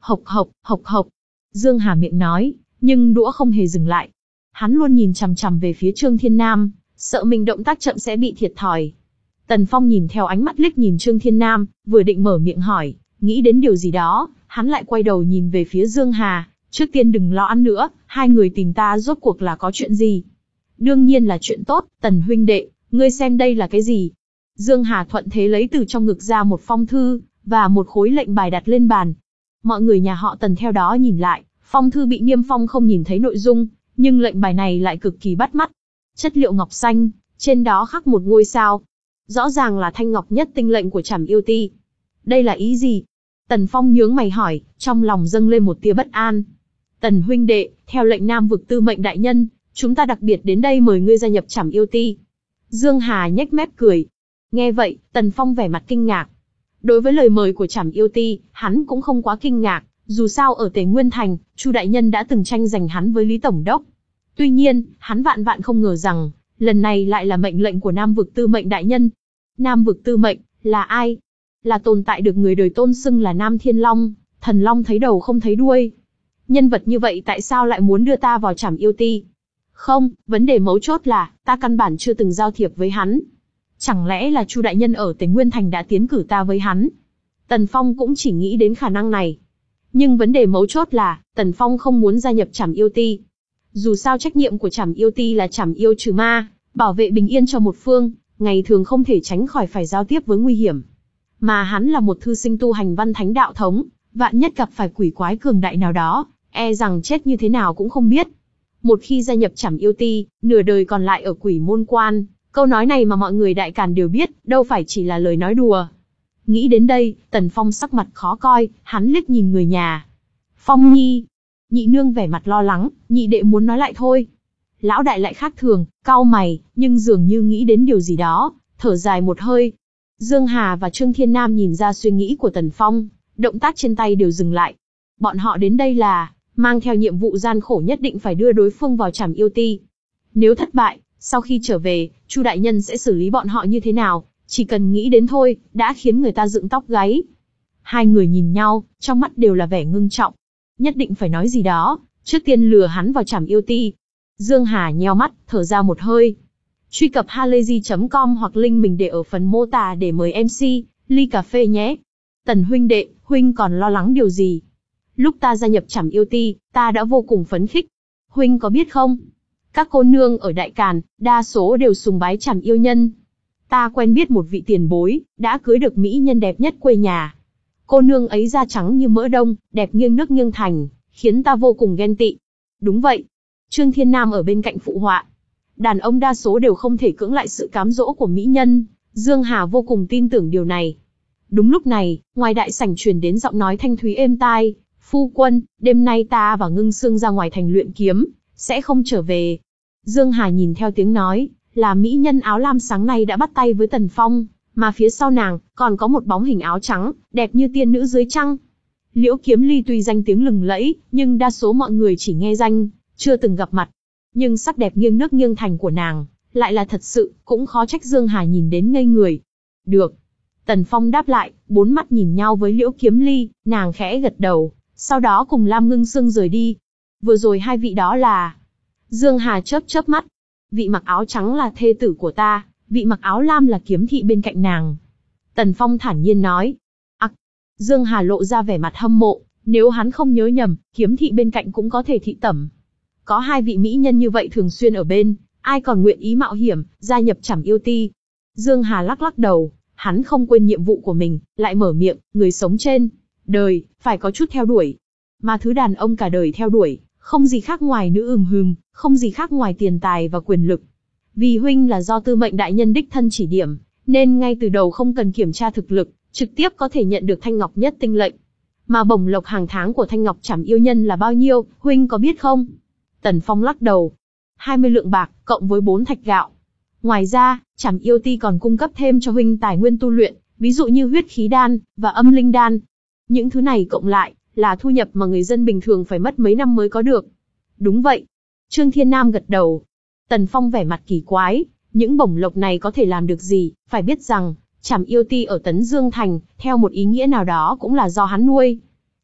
Hộc hộc, hộc hộc. Dương Hà miệng nói, nhưng đũa không hề dừng lại. Hắn luôn nhìn chằm chằm về phía Trương Thiên Nam, sợ mình động tác chậm sẽ bị thiệt thòi. Tần Phong nhìn theo ánh mắt liếc nhìn Trương Thiên Nam, vừa định mở miệng hỏi, nghĩ đến điều gì đó, hắn lại quay đầu nhìn về phía Dương Hà, trước tiên đừng lo ăn nữa, hai người tìm ta rốt cuộc là có chuyện gì? Đương nhiên là chuyện tốt, Tần huynh đệ, ngươi xem đây là cái gì? Dương Hà thuận thế lấy từ trong ngực ra một phong thư, và một khối lệnh bài đặt lên bàn. Mọi người nhà họ Tần theo đó nhìn lại, phong thư bị niêm phong không nhìn thấy nội dung, nhưng lệnh bài này lại cực kỳ bắt mắt. Chất liệu ngọc xanh, trên đó khắc một ngôi sao. Rõ ràng là thanh ngọc nhất tinh lệnh của Trảm Yêu Ti. Đây là ý gì? Tần Phong nhướng mày hỏi, trong lòng dâng lên một tia bất an. Tần huynh đệ, theo lệnh Nam vực tư mệnh đại nhân, chúng ta đặc biệt đến đây mời ngươi gia nhập Trảm Yêu Ti. Dương Hà nhếch mép cười. Nghe vậy, Tần Phong vẻ mặt kinh ngạc. Đối với lời mời của Trảm Yêu Ti, hắn cũng không quá kinh ngạc, dù sao ở Tề Nguyên Thành, Chu đại nhân đã từng tranh giành hắn với Lý tổng đốc. Tuy nhiên, hắn vạn vạn không ngờ rằng, lần này lại là mệnh lệnh của Nam vực tư mệnh đại nhân. Nam vực tư mệnh, là ai? Là tồn tại được người đời tôn xưng là Nam Thiên Long, thần long thấy đầu không thấy đuôi. Nhân vật như vậy tại sao lại muốn đưa ta vào Trảm Yêu Ti? Không, vấn đề mấu chốt là, ta căn bản chưa từng giao thiệp với hắn. Chẳng lẽ là Chu đại nhân ở Tề Nguyên Thành đã tiến cử ta với hắn? Tần Phong cũng chỉ nghĩ đến khả năng này. Nhưng vấn đề mấu chốt là, Tần Phong không muốn gia nhập Trảm Yêu Ti. Dù sao trách nhiệm của Trảm Yêu Ti là trảm yêu trừ ma, bảo vệ bình yên cho một phương, ngày thường không thể tránh khỏi phải giao tiếp với nguy hiểm. Mà hắn là một thư sinh tu hành văn thánh đạo thống, vạn nhất gặp phải quỷ quái cường đại nào đó, e rằng chết như thế nào cũng không biết. Một khi gia nhập Trảm Yêu Ti, nửa đời còn lại ở Quỷ Môn Quan, câu nói này mà mọi người Đại Càn đều biết, đâu phải chỉ là lời nói đùa. Nghĩ đến đây, Tần Phong sắc mặt khó coi, hắn liếc nhìn người nhà. Phong Nhi, nhị nương vẻ mặt lo lắng, nhị đệ muốn nói lại thôi. Lão đại lại khác thường, cau mày, nhưng dường như nghĩ đến điều gì đó, thở dài một hơi. Dương Hà và Trương Thiên Nam nhìn ra suy nghĩ của Tần Phong, động tác trên tay đều dừng lại. Bọn họ đến đây là mang theo nhiệm vụ gian khổ nhất định phải đưa đối phương vào Trảm Yêu Ti. Nếu thất bại, sau khi trở về, Chu đại nhân sẽ xử lý bọn họ như thế nào, chỉ cần nghĩ đến thôi, đã khiến người ta dựng tóc gáy. Hai người nhìn nhau, trong mắt đều là vẻ ngưng trọng. Nhất định phải nói gì đó, trước tiên lừa hắn vào Trảm Yêu Ti. Dương Hà nheo mắt, thở ra một hơi. Truy cập halayzi chấm com hoặc link mình để ở phần mô tả để mời em xê, ly cà phê nhé. Tần huynh đệ, huynh còn lo lắng điều gì? Lúc ta gia nhập Trảm Yêu Ti, ta đã vô cùng phấn khích. Huynh có biết không? Các cô nương ở Đại Càn, đa số đều sùng bái Trảm Yêu Nhân. Ta quen biết một vị tiền bối, đã cưới được mỹ nhân đẹp nhất quê nhà. Cô nương ấy da trắng như mỡ đông, đẹp nghiêng nước nghiêng thành, khiến ta vô cùng ghen tị. Đúng vậy. Trương Thiên Nam ở bên cạnh phụ họa. Đàn ông đa số đều không thể cưỡng lại sự cám dỗ của mỹ nhân, Dương Hà vô cùng tin tưởng điều này. Đúng lúc này, ngoài đại sảnh truyền đến giọng nói thanh thúy êm tai, phu quân, đêm nay ta và Ngưng Sương ra ngoài thành luyện kiếm, sẽ không trở về. Dương Hà nhìn theo tiếng nói, là mỹ nhân áo lam sáng nay đã bắt tay với Tần Phong, mà phía sau nàng, còn có một bóng hình áo trắng, đẹp như tiên nữ dưới trăng. Liễu Kiếm Ly tuy danh tiếng lừng lẫy, nhưng đa số mọi người chỉ nghe danh, chưa từng gặp mặt. Nhưng sắc đẹp nghiêng nước nghiêng thành của nàng, lại là thật sự, cũng khó trách Dương Hà nhìn đến ngây người. Được. Tần Phong đáp lại, bốn mắt nhìn nhau với Liễu Kiếm Ly, nàng khẽ gật đầu, sau đó cùng Lam Ngưng Sương rời đi. Vừa rồi hai vị đó là... Dương Hà chớp chớp mắt. Vị mặc áo trắng là thê tử của ta, vị mặc áo lam là kiếm thị bên cạnh nàng. Tần Phong thản nhiên nói. Ặc, Dương Hà lộ ra vẻ mặt hâm mộ, nếu hắn không nhớ nhầm, kiếm thị bên cạnh cũng có thể thị tẩm. Có hai vị mỹ nhân như vậy thường xuyên ở bên, ai còn nguyện ý mạo hiểm, gia nhập Trảm Yêu Ti. Dương Hà lắc lắc đầu, hắn không quên nhiệm vụ của mình, lại mở miệng, người sống trên đời, phải có chút theo đuổi. Mà thứ đàn ông cả đời theo đuổi, không gì khác ngoài nữ ừm hừm, không gì khác ngoài tiền tài và quyền lực. Vì huynh là do tư mệnh đại nhân đích thân chỉ điểm, nên ngay từ đầu không cần kiểm tra thực lực, trực tiếp có thể nhận được thanh ngọc nhất tinh lệnh. Mà bổng lộc hàng tháng của thanh ngọc Trảm Yêu Nhân là bao nhiêu, huynh có biết không? Tần Phong lắc đầu. hai mươi lượng bạc, cộng với bốn thạch gạo. Ngoài ra, Trảm Yêu Ti còn cung cấp thêm cho huynh tài nguyên tu luyện, ví dụ như huyết khí đan, và âm linh đan. Những thứ này cộng lại, là thu nhập mà người dân bình thường phải mất mấy năm mới có được. Đúng vậy. Trương Thiên Nam gật đầu. Tần Phong vẻ mặt kỳ quái, những bổng lộc này có thể làm được gì, phải biết rằng, Trảm Yêu Ti ở Tấn Dương Thành, theo một ý nghĩa nào đó cũng là do hắn nuôi.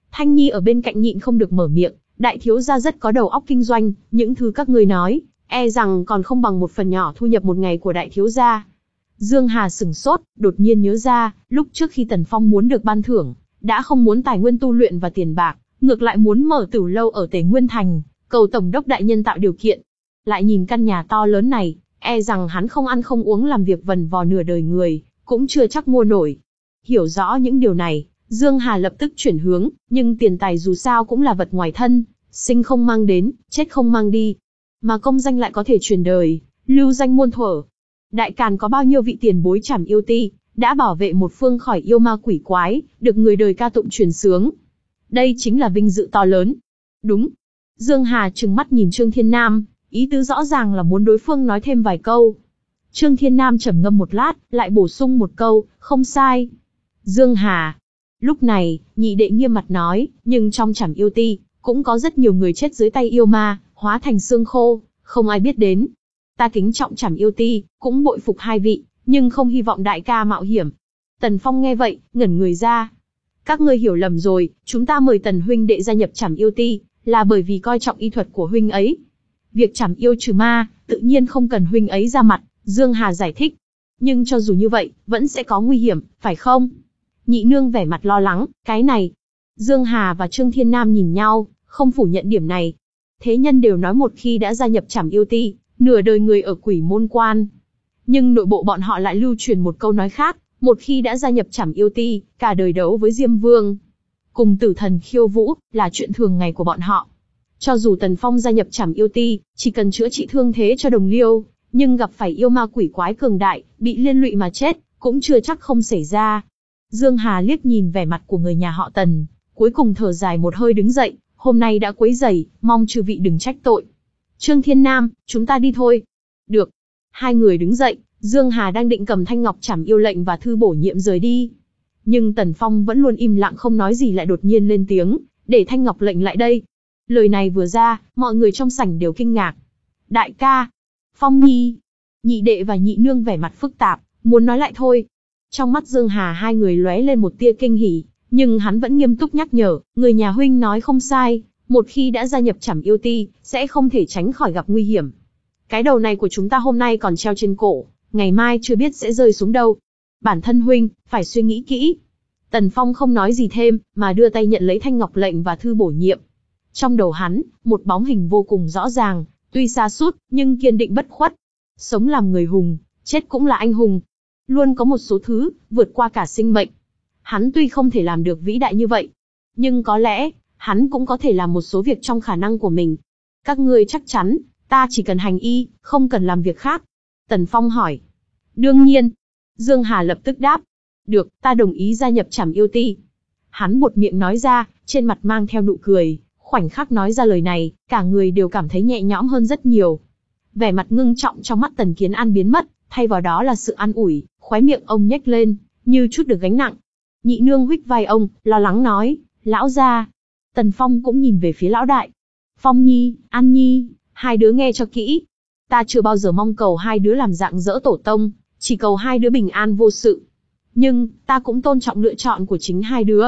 Thanh Nhi ở bên cạnh nhịn không được mở miệng, đại thiếu gia rất có đầu óc kinh doanh, những thứ các ngươi nói, e rằng còn không bằng một phần nhỏ thu nhập một ngày của đại thiếu gia. Dương Hà sửng sốt, đột nhiên nhớ ra, lúc trước khi Tần Phong muốn được ban thưởng, đã không muốn tài nguyên tu luyện và tiền bạc, ngược lại muốn mở tửu lâu ở Tề Nguyên Thành, cầu tổng đốc đại nhân tạo điều kiện. Lại nhìn căn nhà to lớn này, e rằng hắn không ăn không uống làm việc vần vò nửa đời người, cũng chưa chắc mua nổi. Hiểu rõ những điều này, Dương Hà lập tức chuyển hướng, nhưng tiền tài dù sao cũng là vật ngoài thân, sinh không mang đến, chết không mang đi. Mà công danh lại có thể truyền đời, lưu danh muôn thuở. Đại Càn có bao nhiêu vị tiền bối trảm yêu ti, đã bảo vệ một phương khỏi yêu ma quỷ quái, được người đời ca tụng truyền sướng. Đây chính là vinh dự to lớn. Đúng. Dương Hà trừng mắt nhìn Trương Thiên Nam, ý tứ rõ ràng là muốn đối phương nói thêm vài câu. Trương Thiên Nam trầm ngâm một lát, lại bổ sung một câu, không sai. Dương Hà. Lúc này, nhị đệ nghiêm mặt nói, nhưng trong trảm yêu ti, cũng có rất nhiều người chết dưới tay yêu ma, hóa thành xương khô, không ai biết đến. Ta kính trọng trảm yêu ti, cũng bội phục hai vị, nhưng không hy vọng đại ca mạo hiểm. Tần Phong nghe vậy, ngẩn người ra. Các ngươi hiểu lầm rồi, chúng ta mời Tần huynh đệ gia nhập trảm yêu ti, là bởi vì coi trọng y thuật của huynh ấy. Việc trảm yêu trừ ma, tự nhiên không cần huynh ấy ra mặt, Dương Hà giải thích. Nhưng cho dù như vậy, vẫn sẽ có nguy hiểm, phải không? Nhị nương vẻ mặt lo lắng, cái này. Dương Hà và Trương Thiên Nam nhìn nhau, không phủ nhận điểm này. Thế nhân đều nói một khi đã gia nhập trảm yêu ti, nửa đời người ở quỷ môn quan. Nhưng nội bộ bọn họ lại lưu truyền một câu nói khác, một khi đã gia nhập trảm yêu ti, cả đời đấu với Diêm Vương, cùng tử thần khiêu vũ, là chuyện thường ngày của bọn họ. Cho dù Tần Phong gia nhập trảm yêu ti, chỉ cần chữa trị thương thế cho đồng liêu, nhưng gặp phải yêu ma quỷ quái cường đại, bị liên lụy mà chết, cũng chưa chắc không xảy ra. Dương Hà liếc nhìn vẻ mặt của người nhà họ Tần, cuối cùng thở dài một hơi đứng dậy, hôm nay đã quấy rầy, mong chư vị đừng trách tội. Trương Thiên Nam, chúng ta đi thôi. Được. Hai người đứng dậy, Dương Hà đang định cầm thanh ngọc trảm yêu lệnh và thư bổ nhiệm rời đi. Nhưng Tần Phong vẫn luôn im lặng không nói gì lại đột nhiên lên tiếng, để thanh ngọc lệnh lại đây. Lời này vừa ra, mọi người trong sảnh đều kinh ngạc. Đại ca, Phong Nhi, nhị đệ và nhị nương vẻ mặt phức tạp, muốn nói lại thôi. Trong mắt Dương Hà hai người lóe lên một tia kinh hỉ, nhưng hắn vẫn nghiêm túc nhắc nhở, người nhà huynh nói không sai, một khi đã gia nhập trảm yêu ti, sẽ không thể tránh khỏi gặp nguy hiểm. Cái đầu này của chúng ta hôm nay còn treo trên cổ, ngày mai chưa biết sẽ rơi xuống đâu. Bản thân huynh, phải suy nghĩ kỹ. Tần Phong không nói gì thêm, mà đưa tay nhận lấy thanh ngọc lệnh và thư bổ nhiệm. Trong đầu hắn, một bóng hình vô cùng rõ ràng, tuy xa sút nhưng kiên định bất khuất. Sống làm người hùng, chết cũng là anh hùng. Luôn có một số thứ, vượt qua cả sinh mệnh. Hắn tuy không thể làm được vĩ đại như vậy, nhưng có lẽ, hắn cũng có thể làm một số việc trong khả năng của mình. Các ngươi chắc chắn, ta chỉ cần hành y, không cần làm việc khác. Tần Phong hỏi. Đương nhiên. Dương Hà lập tức đáp. Được, ta đồng ý gia nhập trảm yêu ti. Hắn buột miệng nói ra, trên mặt mang theo nụ cười. Khoảnh khắc nói ra lời này, cả người đều cảm thấy nhẹ nhõm hơn rất nhiều. Vẻ mặt ngưng trọng trong mắt Tần Kiến An biến mất, thay vào đó là sự an ủi, khóe miệng ông nhếch lên, như chút được gánh nặng. Nhị nương huých vai ông, lo lắng nói, lão gia. Tần Phong cũng nhìn về phía lão đại. Phong Nhi, An Nhi, hai đứa nghe cho kỹ. Ta chưa bao giờ mong cầu hai đứa làm dạng dỡ tổ tông, chỉ cầu hai đứa bình an vô sự. Nhưng, ta cũng tôn trọng lựa chọn của chính hai đứa.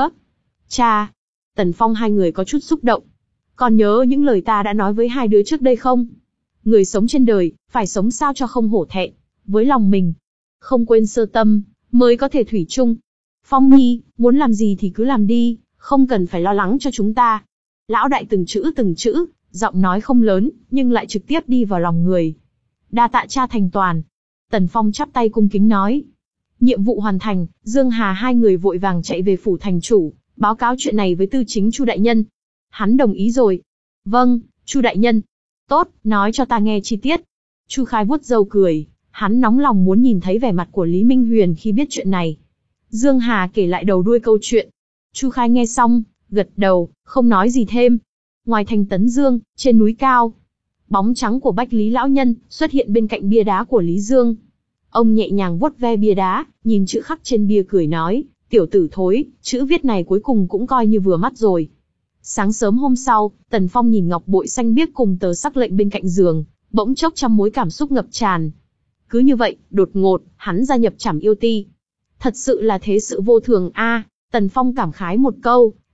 Cha. Tần Phong hai người có chút xúc động. Còn nhớ những lời ta đã nói với hai đứa trước đây không? Người sống trên đời, phải sống sao cho không hổ thẹn với lòng mình. Không quên sơ tâm, mới có thể thủy chung. Phong Nhi, muốn làm gì thì cứ làm đi, không cần phải lo lắng cho chúng ta. Lão đại từng chữ từng chữ, giọng nói không lớn, nhưng lại trực tiếp đi vào lòng người. Đa tạ cha thành toàn. Tần Phong chắp tay cung kính nói. Nhiệm vụ hoàn thành, Dương Hà hai người vội vàng chạy về phủ thành chủ, báo cáo chuyện này với tư chính Chu đại nhân. Hắn đồng ý rồi. Vâng, Chu đại nhân. Tốt, nói cho ta nghe chi tiết. Chu Khai vuốt râu cười, hắn nóng lòng muốn nhìn thấy vẻ mặt của Lý Minh Huyền khi biết chuyện này. Dương Hà kể lại đầu đuôi câu chuyện. Chu Khai nghe xong, gật đầu, không nói gì thêm. Ngoài thành Tấn Dương, trên núi cao, bóng trắng của Bách Lý lão nhân xuất hiện bên cạnh bia đá của Lý Dương. Ông nhẹ nhàng vuốt ve bia đá, nhìn chữ khắc trên bia cười nói, tiểu tử thối, chữ viết này cuối cùng cũng coi như vừa mắt rồi. Sáng sớm hôm sau, Tần Phong nhìn ngọc bội xanh biếc cùng tờ sắc lệnh bên cạnh giường, bỗng chốc trăm mối cảm xúc ngập tràn. Cứ như vậy, đột ngột, hắn gia nhập trảm yêu ti. Thật sự là thế sự vô thường a. À, Tần Phong cảm khái một câu,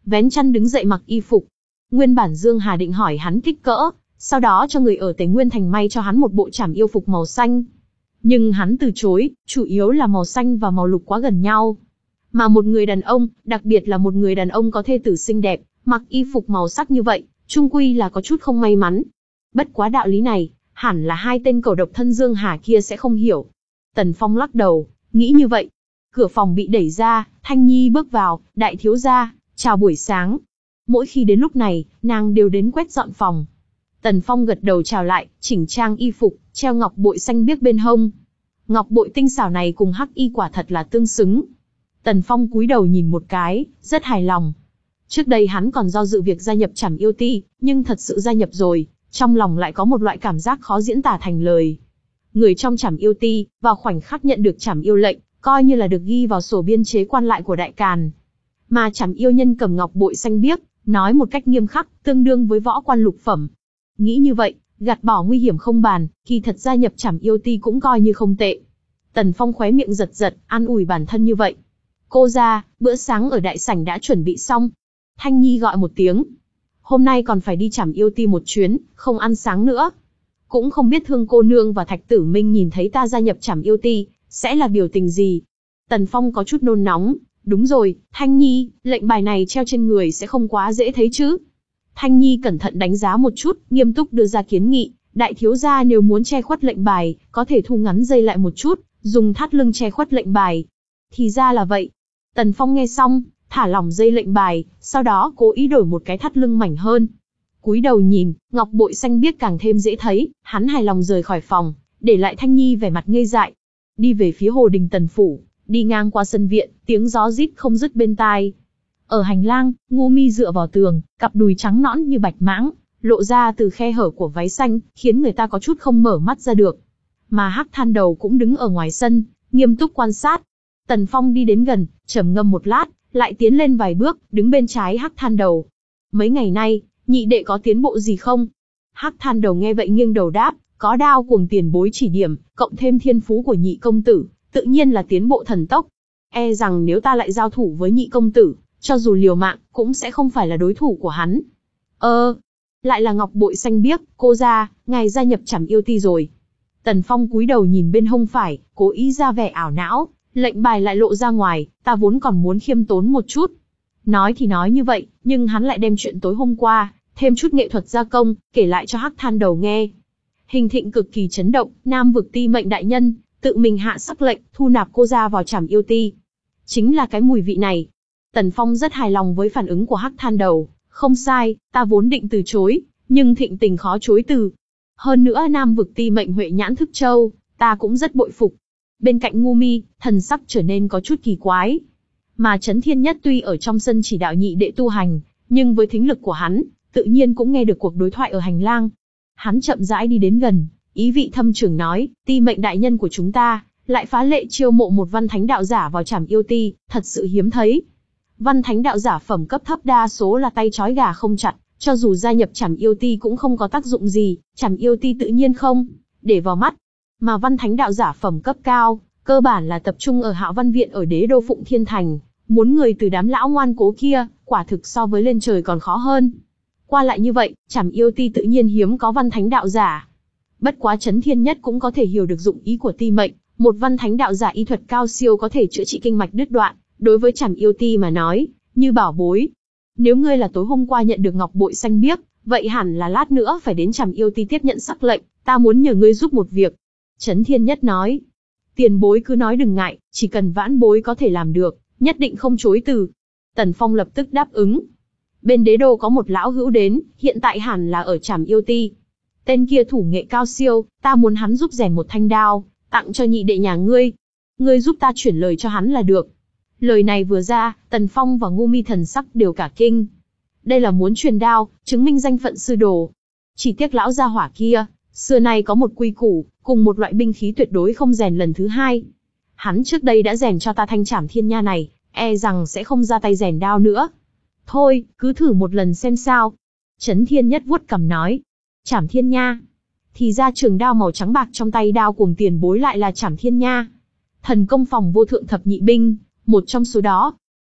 vén chăn đứng dậy mặc y phục. Nguyên bản Dương Hà định hỏi hắn kích cỡ, sau đó cho người ở Tề Nguyên Thành may cho hắn một bộ trảm yêu phục màu xanh. Nhưng hắn từ chối, chủ yếu là màu xanh và màu lục quá gần nhau. Mà một người đàn ông, đặc biệt là một người đàn ông có thê tử xinh đẹp, mặc y phục màu sắc như vậy, chung quy là có chút không may mắn. Bất quá đạo lý này, hẳn là hai tên cầu độc thân Dương Hà kia sẽ không hiểu. Tần Phong lắc đầu, nghĩ như vậy. Cửa phòng bị đẩy ra, Thanh Nhi bước vào, đại thiếu gia, chào buổi sáng. Mỗi khi đến lúc này, nàng đều đến quét dọn phòng. Tần Phong gật đầu chào lại, chỉnh trang y phục, treo ngọc bội xanh biếc bên hông. Ngọc bội tinh xảo này cùng hắc y quả thật là tương xứng. Tần Phong cúi đầu nhìn một cái, rất hài lòng. Trước đây hắn còn do dự việc gia nhập Trảm Yêu Ti, nhưng thật sự gia nhập rồi, trong lòng lại có một loại cảm giác khó diễn tả thành lời. Người trong Trảm Yêu Ti, vào khoảnh khắc nhận được Trảm Yêu lệnh, coi như là được ghi vào sổ biên chế quan lại của Đại Càn. Mà Trảm Yêu nhân cầm ngọc bội xanh biếc, nói một cách nghiêm khắc, tương đương với võ quan lục phẩm. Nghĩ như vậy, gạt bỏ nguy hiểm không bàn, kỳ thật gia nhập Trảm Yêu Ti cũng coi như không tệ. Tần Phong khóe miệng giật giật, an ủi bản thân như vậy. Cô ra, bữa sáng ở đại sảnh đã chuẩn bị xong. Thanh Nhi gọi một tiếng. Hôm nay còn phải đi Trảm Yêu Ti một chuyến, không ăn sáng nữa. Cũng không biết Thương cô nương và Thạch Tử Minh nhìn thấy ta gia nhập Trảm Yêu Ti, sẽ là biểu tình gì. Tần Phong có chút nôn nóng. Đúng rồi, Thanh Nhi, lệnh bài này treo trên người sẽ không quá dễ thấy chứ. Thanh Nhi cẩn thận đánh giá một chút, nghiêm túc đưa ra kiến nghị. Đại thiếu gia nếu muốn che khuất lệnh bài, có thể thu ngắn dây lại một chút, dùng thắt lưng che khuất lệnh bài. Thì ra là vậy. Tần Phong nghe xong, thả lỏng dây lệnh bài, sau đó cố ý đổi một cái thắt lưng mảnh hơn. Cúi đầu nhìn, ngọc bội xanh biếc càng thêm dễ thấy, hắn hài lòng rời khỏi phòng, để lại Thanh Nhi vẻ mặt ngây dại. Đi về phía Hồ Đình Tần phủ, đi ngang qua sân viện, tiếng gió rít không dứt bên tai. Ở hành lang, Ngô Mi dựa vào tường, cặp đùi trắng nõn như bạch mãng, lộ ra từ khe hở của váy xanh, khiến người ta có chút không mở mắt ra được. Mà Hắc Than Đầu cũng đứng ở ngoài sân, nghiêm túc quan sát. Tần Phong đi đến gần, trầm ngâm một lát, lại tiến lên vài bước, đứng bên trái Hắc Than Đầu. Mấy ngày nay, nhị đệ có tiến bộ gì không? Hắc Than Đầu nghe vậy nghiêng đầu đáp, có Đao Cuồng tiền bối chỉ điểm, cộng thêm thiên phú của nhị công tử, tự nhiên là tiến bộ thần tốc. E rằng nếu ta lại giao thủ với nhị công tử, cho dù liều mạng, cũng sẽ không phải là đối thủ của hắn. Ơ, lại là ngọc bội xanh biếc, cô ra, ngài gia nhập Trảm Yêu Ti rồi. Tần Phong cúi đầu nhìn bên hông phải, cố ý ra vẻ ảo não, lệnh bài lại lộ ra ngoài, ta vốn còn muốn khiêm tốn một chút. Nói thì nói như vậy, nhưng hắn lại đem chuyện tối hôm qua, thêm chút nghệ thuật gia công, kể lại cho Hắc Than Đầu nghe. Hình Thịnh cực kỳ chấn động, Nam vực Ti mệnh đại nhân, tự mình hạ sắc lệnh, thu nạp cô ra vào Trảm Yêu Ti. Chính là cái mùi vị này. Tần Phong rất hài lòng với phản ứng của Hắc Than Đầu, không sai, ta vốn định từ chối, nhưng thịnh tình khó chối từ. Hơn nữa Nam vực Ti mệnh Huệ Nhãn Thức Châu, ta cũng rất bội phục. Bên cạnh Ngu Mi, thần sắc trở nên có chút kỳ quái. Mà Chấn Thiên Nhất tuy ở trong sân chỉ đạo nhị đệ tu hành, nhưng với thính lực của hắn, tự nhiên cũng nghe được cuộc đối thoại ở hành lang. Hắn chậm rãi đi đến gần, ý vị thâm trường nói, Ti mệnh đại nhân của chúng ta, lại phá lệ chiêu mộ một văn thánh đạo giả vào Trảm Yêu Ti, thật sự hiếm thấy. Văn thánh đạo giả phẩm cấp thấp đa số là tay trói gà không chặt, cho dù gia nhập Trảm Yêu Ti cũng không có tác dụng gì, Trảm Yêu Ti tự nhiên không để vào mắt. Mà văn thánh đạo giả phẩm cấp cao, cơ bản là tập trung ở Hạo Văn Viện ở đế đô Phụng Thiên Thành, muốn người từ đám lão ngoan cố kia, quả thực so với lên trời còn khó hơn. Qua lại như vậy, Trảm Yêu Ti tự nhiên hiếm có văn thánh đạo giả. Bất quá Chấn Thiên Nhất cũng có thể hiểu được dụng ý của Ti mệnh, một văn thánh đạo giả y thuật cao siêu có thể chữa trị kinh mạch đứt đoạn, đối với Trảm Yêu Ti mà nói, như bảo bối. Nếu ngươi là tối hôm qua nhận được ngọc bội xanh biếc, vậy hẳn là lát nữa phải đến Trảm Yêu Ti tiếp nhận sắc lệnh, ta muốn nhờ ngươi giúp một việc. Chấn Thiên Nhất nói, tiền bối cứ nói đừng ngại, chỉ cần vãn bối có thể làm được, nhất định không chối từ. Tần Phong lập tức đáp ứng. Bên đế đô có một lão hữu đến, hiện tại hẳn là ở Trảm Yêu Ti. Tên kia thủ nghệ cao siêu, ta muốn hắn giúp rèn một thanh đao, tặng cho nhị đệ nhà ngươi. Ngươi giúp ta chuyển lời cho hắn là được. Lời này vừa ra, Tần Phong và Ngu Mi thần sắc đều cả kinh. Đây là muốn truyền đao, chứng minh danh phận sư đồ. Chỉ tiếc lão gia hỏa kia, xưa nay có một quy củ, cùng một loại binh khí tuyệt đối không rèn lần thứ hai. Hắn trước đây đã rèn cho ta thanh Trảm Thiên Nha này, e rằng sẽ không ra tay rèn đao nữa. Thôi, cứ thử một lần xem sao. Chấn Thiên Nhất vuốt cằm nói. Trảm Thiên Nha. Thì ra trường đao màu trắng bạc trong tay Đao Cuồng tiền bối lại là Trảm Thiên Nha. Thần công phòng vô thượng thập nhị binh, một trong số đó.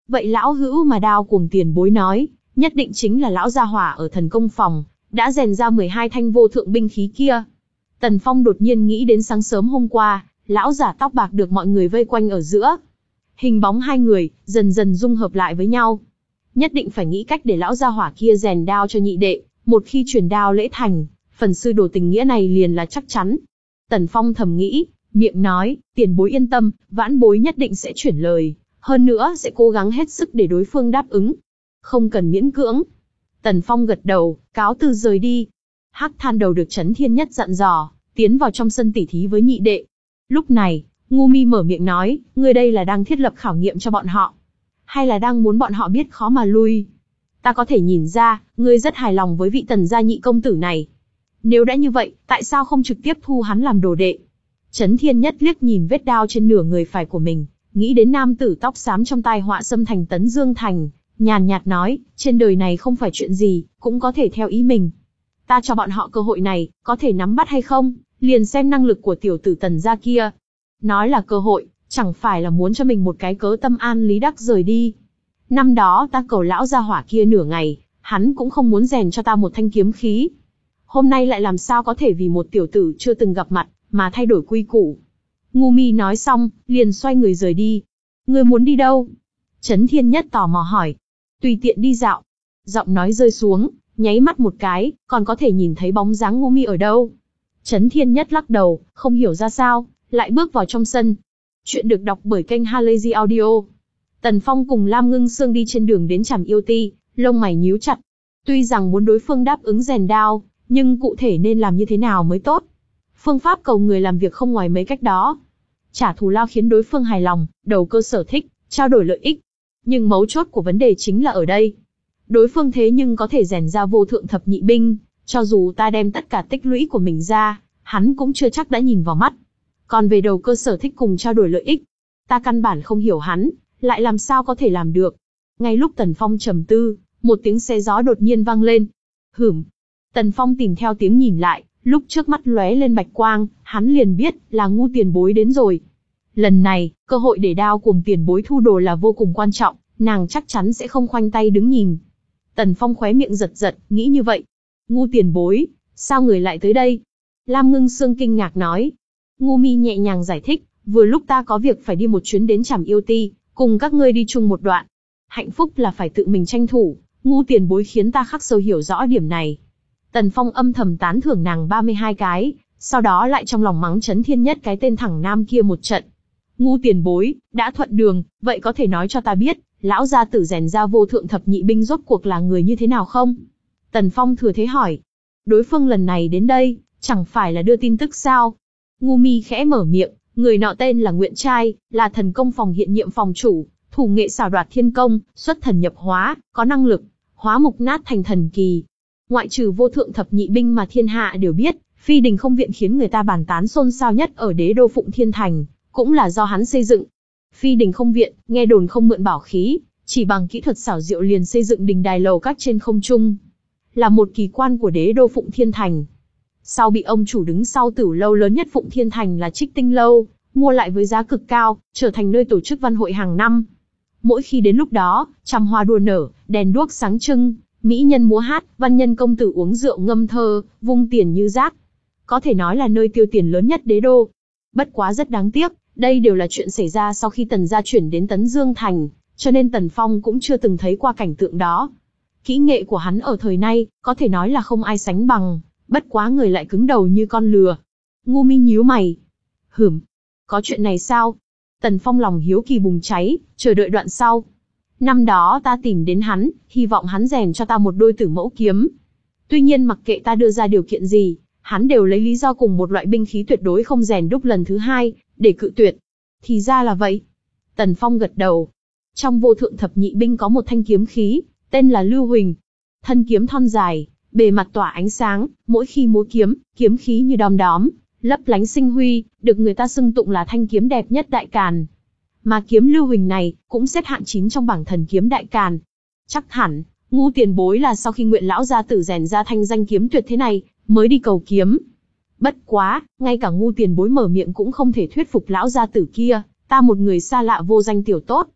Vậy lão hữu mà đao cuồng tiền bối nói, nhất định chính là lão gia hỏa ở thần công phòng, đã rèn ra mười hai thanh vô thượng binh khí kia. Tần Phong đột nhiên nghĩ đến sáng sớm hôm qua, lão giả tóc bạc được mọi người vây quanh ở giữa. Hình bóng hai người, dần dần dung hợp lại với nhau. Nhất định phải nghĩ cách để lão gia hỏa kia rèn đao cho nhị đệ, một khi truyền đao lễ thành, phần sư đồ tình nghĩa này liền là chắc chắn. Tần Phong thầm nghĩ, miệng nói, tiền bối yên tâm, vãn bối nhất định sẽ chuyển lời, hơn nữa sẽ cố gắng hết sức để đối phương đáp ứng. Không cần miễn cưỡng. Tần Phong gật đầu, cáo từ rời đi. Hắc Than Đầu được Chấn Thiên Nhất dặn dò, tiến vào trong sân tỉ thí với nhị đệ. Lúc này, Ngu Mi mở miệng nói, ngươi đây là đang thiết lập khảo nghiệm cho bọn họ, hay là đang muốn bọn họ biết khó mà lui? Ta có thể nhìn ra, ngươi rất hài lòng với vị Tần gia nhị công tử này. Nếu đã như vậy, tại sao không trực tiếp thu hắn làm đồ đệ? Chấn Thiên Nhất liếc nhìn vết đao trên nửa người phải của mình, nghĩ đến nam tử tóc xám trong tai họa xâm thành Tấn Dương Thành, nhàn nhạt nói, trên đời này không phải chuyện gì, cũng có thể theo ý mình. Ta cho bọn họ cơ hội này, có thể nắm bắt hay không, liền xem năng lực của tiểu tử Tần gia kia. Nói là cơ hội, chẳng phải là muốn cho mình một cái cớ tâm an lý đắc rời đi. Năm đó ta cầu lão gia hỏa kia nửa ngày, hắn cũng không muốn rèn cho ta một thanh kiếm khí. Hôm nay lại làm sao có thể vì một tiểu tử chưa từng gặp mặt, mà thay đổi quy củ. Ngu Mi nói xong, liền xoay người rời đi. Ngươi muốn đi đâu? Chấn Thiên Nhất tò mò hỏi. Tùy tiện đi dạo. Giọng nói rơi xuống, nháy mắt một cái, còn có thể nhìn thấy bóng dáng Ngu Mi ở đâu. Chấn Thiên Nhất lắc đầu, không hiểu ra sao, lại bước vào trong sân. Chuyện được đọc bởi kênh Halazy Audio. Tần Phong cùng Lam Ngưng Sương đi trên đường đến Trảm Yêu Ti, lông mày nhíu chặt. Tuy rằng muốn đối phương đáp ứng rèn đao, nhưng cụ thể nên làm như thế nào mới tốt? Phương pháp cầu người làm việc không ngoài mấy cách đó. Trả thù lao khiến đối phương hài lòng, đầu cơ sở thích, trao đổi lợi ích. Nhưng mấu chốt của vấn đề chính là ở đây. Đối phương thế nhưng có thể rèn ra vô thượng thập nhị binh, cho dù ta đem tất cả tích lũy của mình ra, hắn cũng chưa chắc đã nhìn vào mắt. Còn về đầu cơ sở thích cùng trao đổi lợi ích, ta căn bản không hiểu hắn, lại làm sao có thể làm được. Ngay lúc Tần Phong trầm tư, một tiếng xe gió đột nhiên vang lên. Hửm. Tần Phong tìm theo tiếng nhìn lại, lúc trước mắt lóe lên bạch quang, hắn liền biết là Ngu tiền bối đến rồi. Lần này, cơ hội để đao cùng tiền bối thu đồ là vô cùng quan trọng, nàng chắc chắn sẽ không khoanh tay đứng nhìn. Tần Phong khóe miệng giật giật, nghĩ như vậy. Ngu tiền bối, sao người lại tới đây? Lam Ngưng Sương kinh ngạc nói. Ngu Mi nhẹ nhàng giải thích, vừa lúc ta có việc phải đi một chuyến đến Trảm Yêu Ti, cùng các ngươi đi chung một đoạn. Hạnh phúc là phải tự mình tranh thủ, Ngu tiền bối khiến ta khắc sâu hiểu rõ điểm này. Tần Phong âm thầm tán thưởng nàng ba mươi hai cái, sau đó lại trong lòng mắng Chấn Thiên Nhất cái tên thẳng nam kia một trận. Ngu tiền bối, đã thuận đường, vậy có thể nói cho ta biết, lão gia tử rèn ra vô thượng thập nhị binh rốt cuộc là người như thế nào không? Tần Phong thừa thế hỏi. Đối phương lần này đến đây, chẳng phải là đưa tin tức sao? Ngu Mi khẽ mở miệng, người nọ tên là Nguyện Trai, là thần công phòng hiện nhiệm phòng chủ, thủ nghệ xảo đoạt thiên công, xuất thần nhập hóa, có năng lực hóa mục nát thành thần kỳ. Ngoại trừ vô thượng thập nhị binh mà thiên hạ đều biết, Phi Đình Không Viện khiến người ta bàn tán xôn xao nhất ở đế đô Phụng Thiên Thành, cũng là do hắn xây dựng. Phi Đình Không Viện, nghe đồn không mượn bảo khí, chỉ bằng kỹ thuật xảo diệu liền xây dựng đình đài lầu các trên không trung, là một kỳ quan của đế đô Phụng Thiên Thành. Sau bị ông chủ đứng sau tử lâu lớn nhất Phụng Thiên Thành là Trích Tinh Lâu mua lại với giá cực cao, trở thành nơi tổ chức văn hội hàng năm. Mỗi khi đến lúc đó, trăm hoa đua nở, đèn đuốc sáng trưng, mỹ nhân múa hát, văn nhân công tử uống rượu ngâm thơ, vung tiền như rác. Có thể nói là nơi tiêu tiền lớn nhất đế đô. Bất quá rất đáng tiếc, đây đều là chuyện xảy ra sau khi Tần gia chuyển đến Tấn Dương Thành, cho nên Tần Phong cũng chưa từng thấy qua cảnh tượng đó. Kỹ nghệ của hắn ở thời nay, có thể nói là không ai sánh bằng, bất quá người lại cứng đầu như con lừa. Ngu Mi nhíu mày. Hửm, có chuyện này sao? Tần Phong lòng hiếu kỳ bùng cháy, chờ đợi đoạn sau. Năm đó ta tìm đến hắn, hy vọng hắn rèn cho ta một đôi tử mẫu kiếm. Tuy nhiên mặc kệ ta đưa ra điều kiện gì, hắn đều lấy lý do cùng một loại binh khí tuyệt đối không rèn đúc lần thứ hai, để cự tuyệt. Thì ra là vậy. Tần Phong gật đầu. Trong vô thượng thập nhị binh có một thanh kiếm khí, tên là Lưu Huỳnh. Thân kiếm thon dài, bề mặt tỏa ánh sáng, mỗi khi múa kiếm, kiếm khí như đom đóm, lấp lánh sinh huy, được người ta xưng tụng là thanh kiếm đẹp nhất Đại Càn. Mà kiếm Lưu Huỳnh này, cũng xếp hạng chín trong bảng thần kiếm Đại Càn. Chắc hẳn, Ngu tiền bối là sau khi Nguyện lão gia tử rèn ra thanh danh kiếm tuyệt thế này, mới đi cầu kiếm. Bất quá, ngay cả Ngu tiền bối mở miệng cũng không thể thuyết phục lão gia tử kia, ta một người xa lạ vô danh tiểu tốt,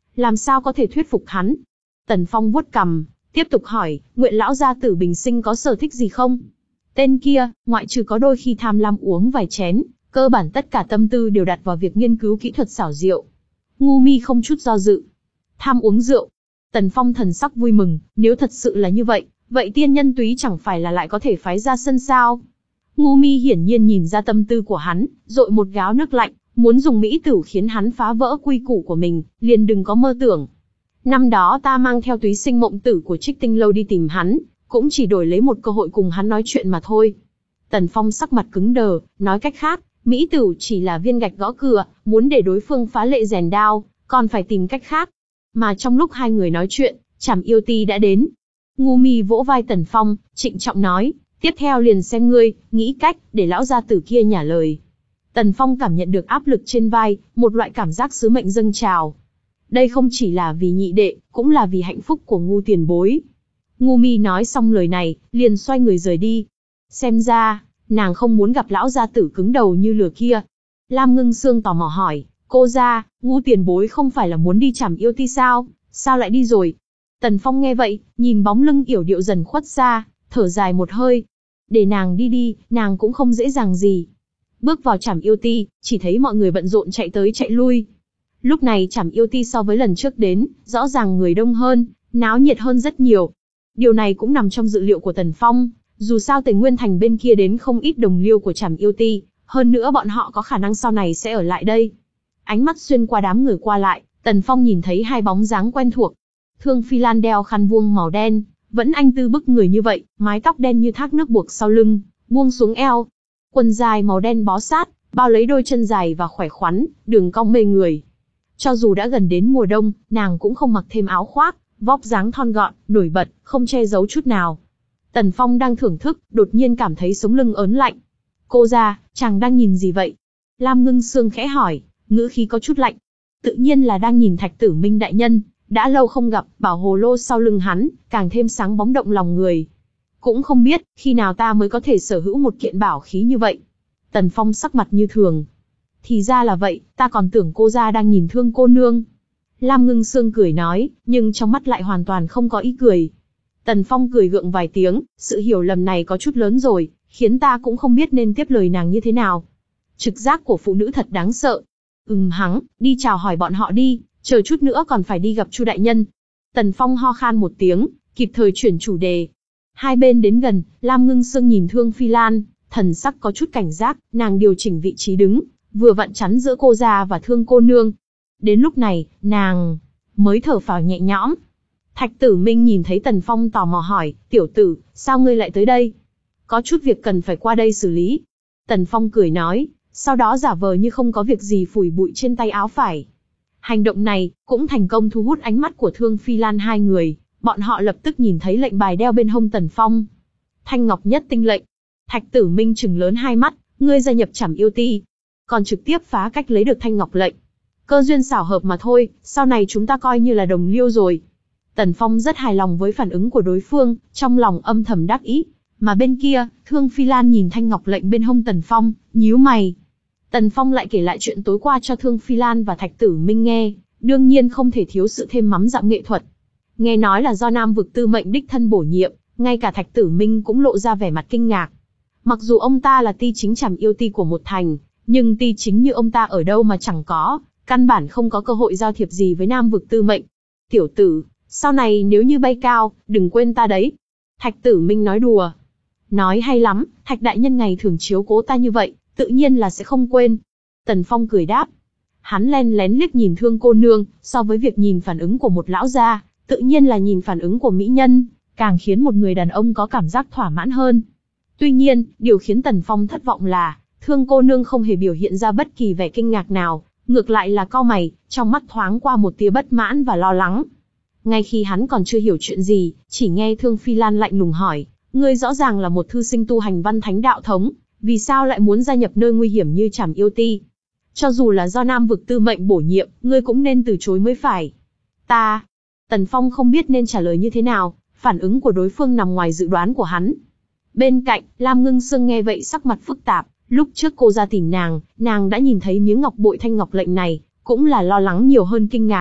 làm sao có thể thuyết phục hắn. Tần Phong vuốt cằm, tiếp tục hỏi, nguyện lão gia tử bình sinh có sở thích gì không? Tên kia, ngoại trừ có đôi khi tham lam uống vài chén, cơ bản tất cả tâm tư đều đặt vào việc nghiên cứu kỹ thuật xảo rượu. Ngu Mi không chút do dự. Tham uống rượu. Tần Phong thần sắc vui mừng, nếu thật sự là như vậy, vậy tiên nhân túy chẳng phải là lại có thể phái ra sân sao? Ngu Mi hiển nhiên nhìn ra tâm tư của hắn, dội một gáo nước lạnh, muốn dùng mỹ tử khiến hắn phá vỡ quy củ của mình, liền đừng có mơ tưởng. Năm đó ta mang theo túy sinh mộng tử của Trích Tinh Lâu đi tìm hắn, cũng chỉ đổi lấy một cơ hội cùng hắn nói chuyện mà thôi. Tần Phong sắc mặt cứng đờ, nói cách khác, mỹ tử chỉ là viên gạch gõ cửa, muốn để đối phương phá lệ rèn đao, còn phải tìm cách khác. Mà trong lúc hai người nói chuyện, Trảm Yêu Ti đã đến. Ngu Mi vỗ vai Tần Phong, trịnh trọng nói, tiếp theo liền xem ngươi, nghĩ cách, để lão gia tử kia nhả lời. Tần Phong cảm nhận được áp lực trên vai, một loại cảm giác sứ mệnh dâng trào. Đây không chỉ là vì nhị đệ, cũng là vì hạnh phúc của Ngu tiền bối. Ngu Mi nói xong lời này, liền xoay người rời đi. Xem ra, nàng không muốn gặp lão gia tử cứng đầu như lửa kia. Lam Ngưng Sương tò mò hỏi, cô gia, Ngu tiền bối không phải là muốn đi Trảm Yêu Ti sao, sao lại đi rồi? Tần Phong nghe vậy, nhìn bóng lưng yểu điệu dần khuất xa, thở dài một hơi. Để nàng đi đi, nàng cũng không dễ dàng gì. Bước vào Trảm Yêu Ti, chỉ thấy mọi người bận rộn chạy tới chạy lui. Lúc này Trảm Yêu Ti so với lần trước đến, rõ ràng người đông hơn, náo nhiệt hơn rất nhiều. Điều này cũng nằm trong dự liệu của Tần Phong, dù sao Tề Nguyên Thành bên kia đến không ít đồng liêu của Trảm Yêu Ti, hơn nữa bọn họ có khả năng sau này sẽ ở lại đây. Ánh mắt xuyên qua đám người qua lại, Tần Phong nhìn thấy hai bóng dáng quen thuộc. Thương Phi Lan đeo khăn vuông màu đen, vẫn anh tư bức người như vậy, mái tóc đen như thác nước buộc sau lưng, buông xuống eo. Quần dài màu đen bó sát, bao lấy đôi chân dài và khỏe khoắn, đường cong mê người. Cho dù đã gần đến mùa đông, nàng cũng không mặc thêm áo khoác, vóc dáng thon gọn, nổi bật, không che giấu chút nào. Tần Phong đang thưởng thức, đột nhiên cảm thấy sống lưng ớn lạnh. Cô gia, chàng đang nhìn gì vậy? Lam Ngưng Sương khẽ hỏi, ngữ khí có chút lạnh. Tự nhiên là đang nhìn Thạch Tử Minh đại nhân, đã lâu không gặp, bảo hồ lô sau lưng hắn, càng thêm sáng bóng động lòng người. Cũng không biết, khi nào ta mới có thể sở hữu một kiện bảo khí như vậy. Tần Phong sắc mặt như thường. Thì ra là vậy, ta còn tưởng cô gia đang nhìn Thương cô nương. Lam Ngưng Sương cười nói, nhưng trong mắt lại hoàn toàn không có ý cười. Tần Phong cười gượng vài tiếng, sự hiểu lầm này có chút lớn rồi, khiến ta cũng không biết nên tiếp lời nàng như thế nào. Trực giác của phụ nữ thật đáng sợ. Ừm hắng, đi chào hỏi bọn họ đi, chờ chút nữa còn phải đi gặp Chu đại nhân. Tần Phong ho khan một tiếng, kịp thời chuyển chủ đề. Hai bên đến gần, Lam Ngưng Sương nhìn Thương Phi Lan, thần sắc có chút cảnh giác, nàng điều chỉnh vị trí đứng, vừa vặn chắn giữa cô gia và Thương cô nương. Đến lúc này, nàng mới thở phào nhẹ nhõm. Thạch Tử Minh nhìn thấy Tần Phong tò mò hỏi, tiểu tử, sao ngươi lại tới đây? Có chút việc cần phải qua đây xử lý. Tần Phong cười nói, sau đó giả vờ như không có việc gì phủi bụi trên tay áo phải. Hành động này, cũng thành công thu hút ánh mắt của Thương Phi Lan hai người, bọn họ lập tức nhìn thấy lệnh bài đeo bên hông Tần Phong. Thanh Ngọc Nhất Tinh lệnh. Thạch Tử Minh trừng lớn hai mắt, ngươi gia nhập Trảm Yêu Ti, còn trực tiếp phá cách lấy được Thanh Ngọc lệnh. Cơ duyên xảo hợp mà thôi, sau này chúng ta coi như là đồng liêu rồi. Tần Phong rất hài lòng với phản ứng của đối phương, trong lòng âm thầm đắc ý. Mà bên kia, Thương Phi Lan nhìn Thanh Ngọc lệnh bên hông Tần Phong, nhíu mày. Tần Phong lại kể lại chuyện tối qua cho Thương Phi Lan và Thạch Tử Minh nghe, đương nhiên không thể thiếu sự thêm mắm dặm nghệ thuật. Nghe nói là do Nam vực tư mệnh đích thân bổ nhiệm, ngay cả Thạch Tử Minh cũng lộ ra vẻ mặt kinh ngạc. Mặc dù ông ta là ti chính Trảm Yêu Ti của một thành, nhưng ti chính như ông ta ở đâu mà chẳng có, căn bản không có cơ hội giao thiệp gì với Nam vực tư mệnh. Tiểu tử, sau này nếu như bay cao, đừng quên ta đấy. Thạch Tử Minh nói đùa. Nói hay lắm, Thạch đại nhân ngày thường chiếu cố ta như vậy, tự nhiên là sẽ không quên. Tần Phong cười đáp. Hắn len lén liếc nhìn Thương cô nương, so với việc nhìn phản ứng của một lão gia, tự nhiên là nhìn phản ứng của mỹ nhân, càng khiến một người đàn ông có cảm giác thỏa mãn hơn. Tuy nhiên, điều khiến Tần Phong thất vọng là, Thương cô nương không hề biểu hiện ra bất kỳ vẻ kinh ngạc nào, ngược lại là cau mày, trong mắt thoáng qua một tia bất mãn và lo lắng. Ngay khi hắn còn chưa hiểu chuyện gì, chỉ nghe Thương Phi Lan lạnh lùng hỏi, ngươi rõ ràng là một thư sinh tu hành văn thánh đạo thống, vì sao lại muốn gia nhập nơi nguy hiểm như Trảm Yêu Ti? Cho dù là do Nam vực tư mệnh bổ nhiệm, ngươi cũng nên từ chối mới phải. Ta... Tần Phong không biết nên trả lời như thế nào, phản ứng của đối phương nằm ngoài dự đoán của hắn. Bên cạnh, Lam Ngưng Sương nghe vậy sắc mặt phức tạp, lúc trước cô ra tìm nàng, nàng đã nhìn thấy miếng ngọc bội Thanh Ngọc lệnh này, cũng là lo lắng nhiều hơn kinh ngạc.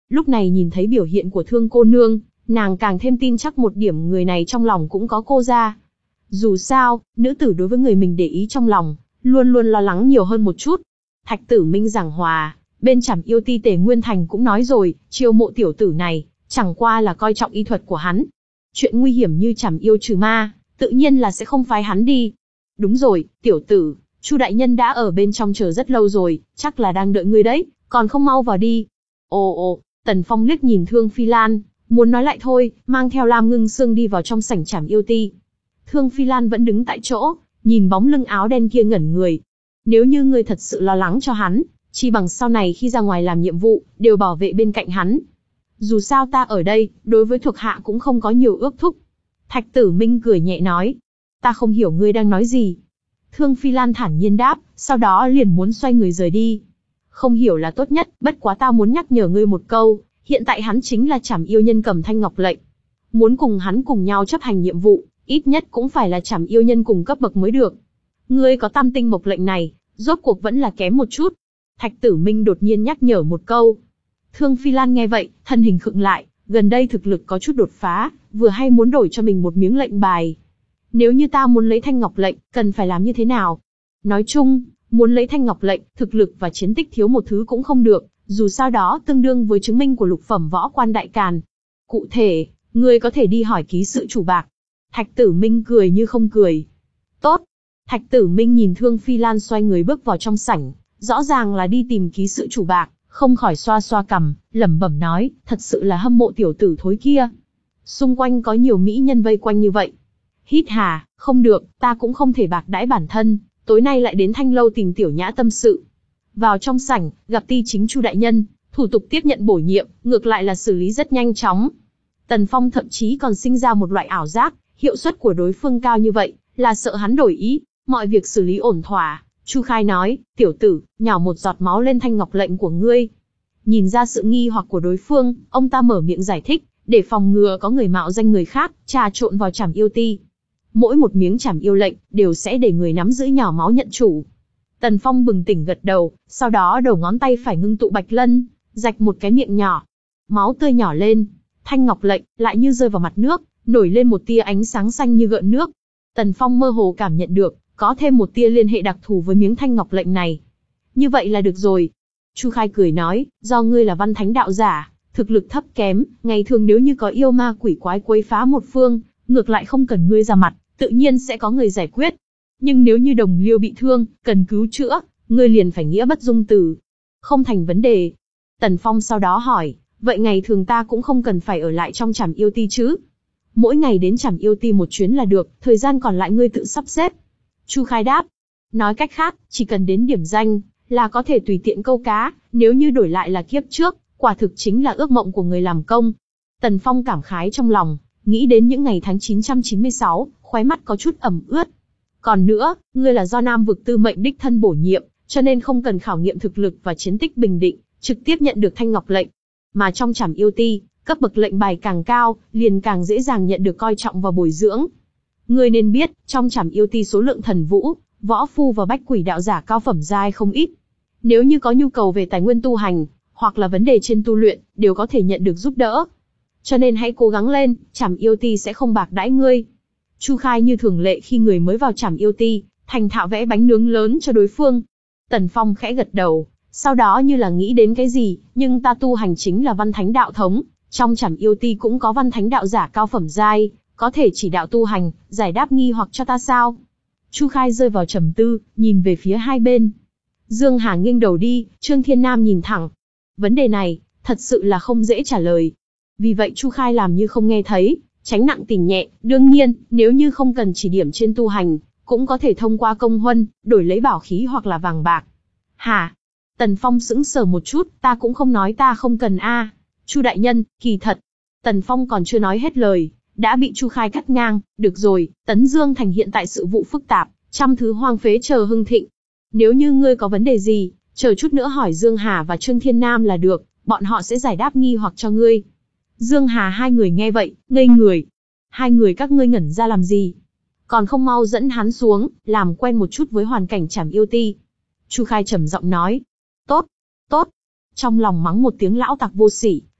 Lúc này nhìn thấy biểu hiện của Thương cô nương, nàng càng thêm tin chắc một điểm, người này trong lòng cũng có cô ra. Dù sao, nữ tử đối với người mình để ý trong lòng, luôn luôn lo lắng nhiều hơn một chút. Thạch Tử Minh giảng hòa, bên Trảm Yêu Ti Tề Nguyên Thành cũng nói rồi, chiêu mộ tiểu tử này, chẳng qua là coi trọng y thuật của hắn. Chuyện nguy hiểm như Trảm Yêu trừ ma, tự nhiên là sẽ không phái hắn đi. Đúng rồi, tiểu tử, Chu đại nhân đã ở bên trong chờ rất lâu rồi, chắc là đang đợi ngươi đấy, còn không mau vào đi. Ồ ồ, Tần Phong liếc nhìn Thương Phi Lan, muốn nói lại thôi, mang theo Lam Ngưng Sương đi vào trong sảnh Trảm Yêu Ti. Thương Phi Lan vẫn đứng tại chỗ, nhìn bóng lưng áo đen kia ngẩn người. Nếu như ngươi thật sự lo lắng cho hắn, chi bằng sau này khi ra ngoài làm nhiệm vụ, đều bảo vệ bên cạnh hắn. Dù sao ta ở đây, đối với thuộc hạ cũng không có nhiều ước thúc. Thạch Tử Minh cười nhẹ nói. Ta không hiểu ngươi đang nói gì. Thương Phi Lan thản nhiên đáp, sau đó liền muốn xoay người rời đi. Không hiểu là tốt nhất, bất quá ta muốn nhắc nhở ngươi một câu, hiện tại hắn chính là Trảm Yêu Nhân cầm thanh ngọc lệnh. Muốn cùng hắn cùng nhau chấp hành nhiệm vụ, ít nhất cũng phải là Trảm Yêu Nhân cùng cấp bậc mới được. Ngươi có tam tinh mộc lệnh này, rốt cuộc vẫn là kém một chút. Thạch Tử Minh đột nhiên nhắc nhở một câu. Thương Phi Lan nghe vậy, thân hình khựng lại, gần đây thực lực có chút đột phá, vừa hay muốn đổi cho mình một miếng lệnh bài. Nếu như ta muốn lấy thanh ngọc lệnh, cần phải làm như thế nào? Nói chung, muốn lấy thanh ngọc lệnh, thực lực và chiến tích thiếu một thứ cũng không được, dù sao đó tương đương với chứng minh của lục phẩm võ quan đại càn. Cụ thể, ngươi có thể đi hỏi ký sự chủ bạc. Thạch Tử Minh cười như không cười. Tốt. Thạch Tử Minh nhìn Thương Phi Lan xoay người bước vào trong sảnh, rõ ràng là đi tìm ký sự chủ bạc, không khỏi xoa xoa cằm, lẩm bẩm nói, thật sự là hâm mộ tiểu tử thối kia. Xung quanh có nhiều mỹ nhân vây quanh như vậy. Hít hà, không được, ta cũng không thể bạc đãi bản thân, tối nay lại đến Thanh lâu tìm tiểu nhã tâm sự. Vào trong sảnh, gặp Ti Chính Chu đại nhân, thủ tục tiếp nhận bổ nhiệm, ngược lại là xử lý rất nhanh chóng. Tần Phong thậm chí còn sinh ra một loại ảo giác, hiệu suất của đối phương cao như vậy, là sợ hắn đổi ý, mọi việc xử lý ổn thỏa. Chu Khai nói, tiểu tử, nhào một giọt máu lên thanh ngọc lệnh của ngươi. Nhìn ra sự nghi hoặc của đối phương, ông ta mở miệng giải thích, để phòng ngừa có người mạo danh người khác, trà trộn vào Trảm Yêu Ti. Mỗi một miếng Trảm Yêu lệnh, đều sẽ để người nắm giữ nhỏ máu nhận chủ. Tần Phong bừng tỉnh gật đầu, sau đó đầu ngón tay phải ngưng tụ bạch lân, rạch một cái miệng nhỏ. Máu tươi nhỏ lên, thanh ngọc lệnh, lại như rơi vào mặt nước, nổi lên một tia ánh sáng xanh như gợn nước. Tần Phong mơ hồ cảm nhận được, có thêm một tia liên hệ đặc thù với miếng thanh ngọc lệnh này. Như vậy là được rồi. Chu Khai cười nói, do ngươi là văn thánh đạo giả, thực lực thấp kém, ngày thường nếu như có yêu ma quỷ quái quấy phá một phương, ngược lại không cần ngươi ra mặt, tự nhiên sẽ có người giải quyết. Nhưng nếu như đồng liêu bị thương, cần cứu chữa, ngươi liền phải nghĩa bất dung từ. Không thành vấn đề. Tần Phong sau đó hỏi, vậy ngày thường ta cũng không cần phải ở lại trong Trảm Yêu Ti chứ? Mỗi ngày đến Trảm Yêu Ti một chuyến là được, thời gian còn lại ngươi tự sắp xếp. Chu Khai đáp. Nói cách khác, chỉ cần đến điểm danh, là có thể tùy tiện câu cá, nếu như đổi lại là kiếp trước, quả thực chính là ước mộng của người làm công. Tần Phong cảm khái trong lòng, nghĩ đến những ngày tháng chín trăm chín mươi sáu, khóe mắt có chút ẩm ướt. Còn nữa, ngươi là do Nam vực tư mệnh đích thân bổ nhiệm, cho nên không cần khảo nghiệm thực lực và chiến tích bình định, trực tiếp nhận được thanh ngọc lệnh. Mà trong Trảm Yêu Ti, cấp bậc lệnh bài càng cao, liền càng dễ dàng nhận được coi trọng và bồi dưỡng. Ngươi nên biết, trong Trảm Yêu Ti số lượng thần vũ, võ phu và bách quỷ đạo giả cao phẩm giai không ít. Nếu như có nhu cầu về tài nguyên tu hành, hoặc là vấn đề trên tu luyện, đều có thể nhận được giúp đỡ. Cho nên hãy cố gắng lên, Trảm Yêu Ti sẽ không bạc đãi ngươi. Chu Khai như thường lệ khi người mới vào Trảm Yêu Ti, thành thạo vẽ bánh nướng lớn cho đối phương. Tần Phong khẽ gật đầu, sau đó như là nghĩ đến cái gì, nhưng ta tu hành chính là văn thánh đạo thống, trong Trảm Yêu Ti cũng có văn thánh đạo giả cao phẩm giai, có thể chỉ đạo tu hành, giải đáp nghi hoặc cho ta sao? Chu Khai rơi vào trầm tư, nhìn về phía hai bên. Dương Hà nghiêng đầu đi, Trương Thiên Nam nhìn thẳng. Vấn đề này, thật sự là không dễ trả lời. Vì vậy Chu Khai làm như không nghe thấy, tránh nặng tình nhẹ, đương nhiên, nếu như không cần chỉ điểm trên tu hành, cũng có thể thông qua công huân, đổi lấy bảo khí hoặc là vàng bạc. Hả? Tần Phong sững sờ một chút, ta cũng không nói ta không cần a. Chu đại nhân, kỳ thật. Tần Phong còn chưa nói hết lời, đã bị Chu Khai cắt ngang. Được rồi, Tấn Dương Thành hiện tại sự vụ phức tạp, trăm thứ hoang phế chờ hưng thịnh. Nếu như ngươi có vấn đề gì, chờ chút nữa hỏi Dương Hà và Trương Thiên Nam là được, bọn họ sẽ giải đáp nghi hoặc cho ngươi. Dương Hà hai người nghe vậy, ngây người. Hai người các ngươi ngẩn ra làm gì? Còn không mau dẫn hắn xuống, làm quen một chút với hoàn cảnh Trảm Yêu Ti. Chu Khai trầm giọng nói. Tốt, tốt. Trong lòng mắng một tiếng lão tặc vô sỉ,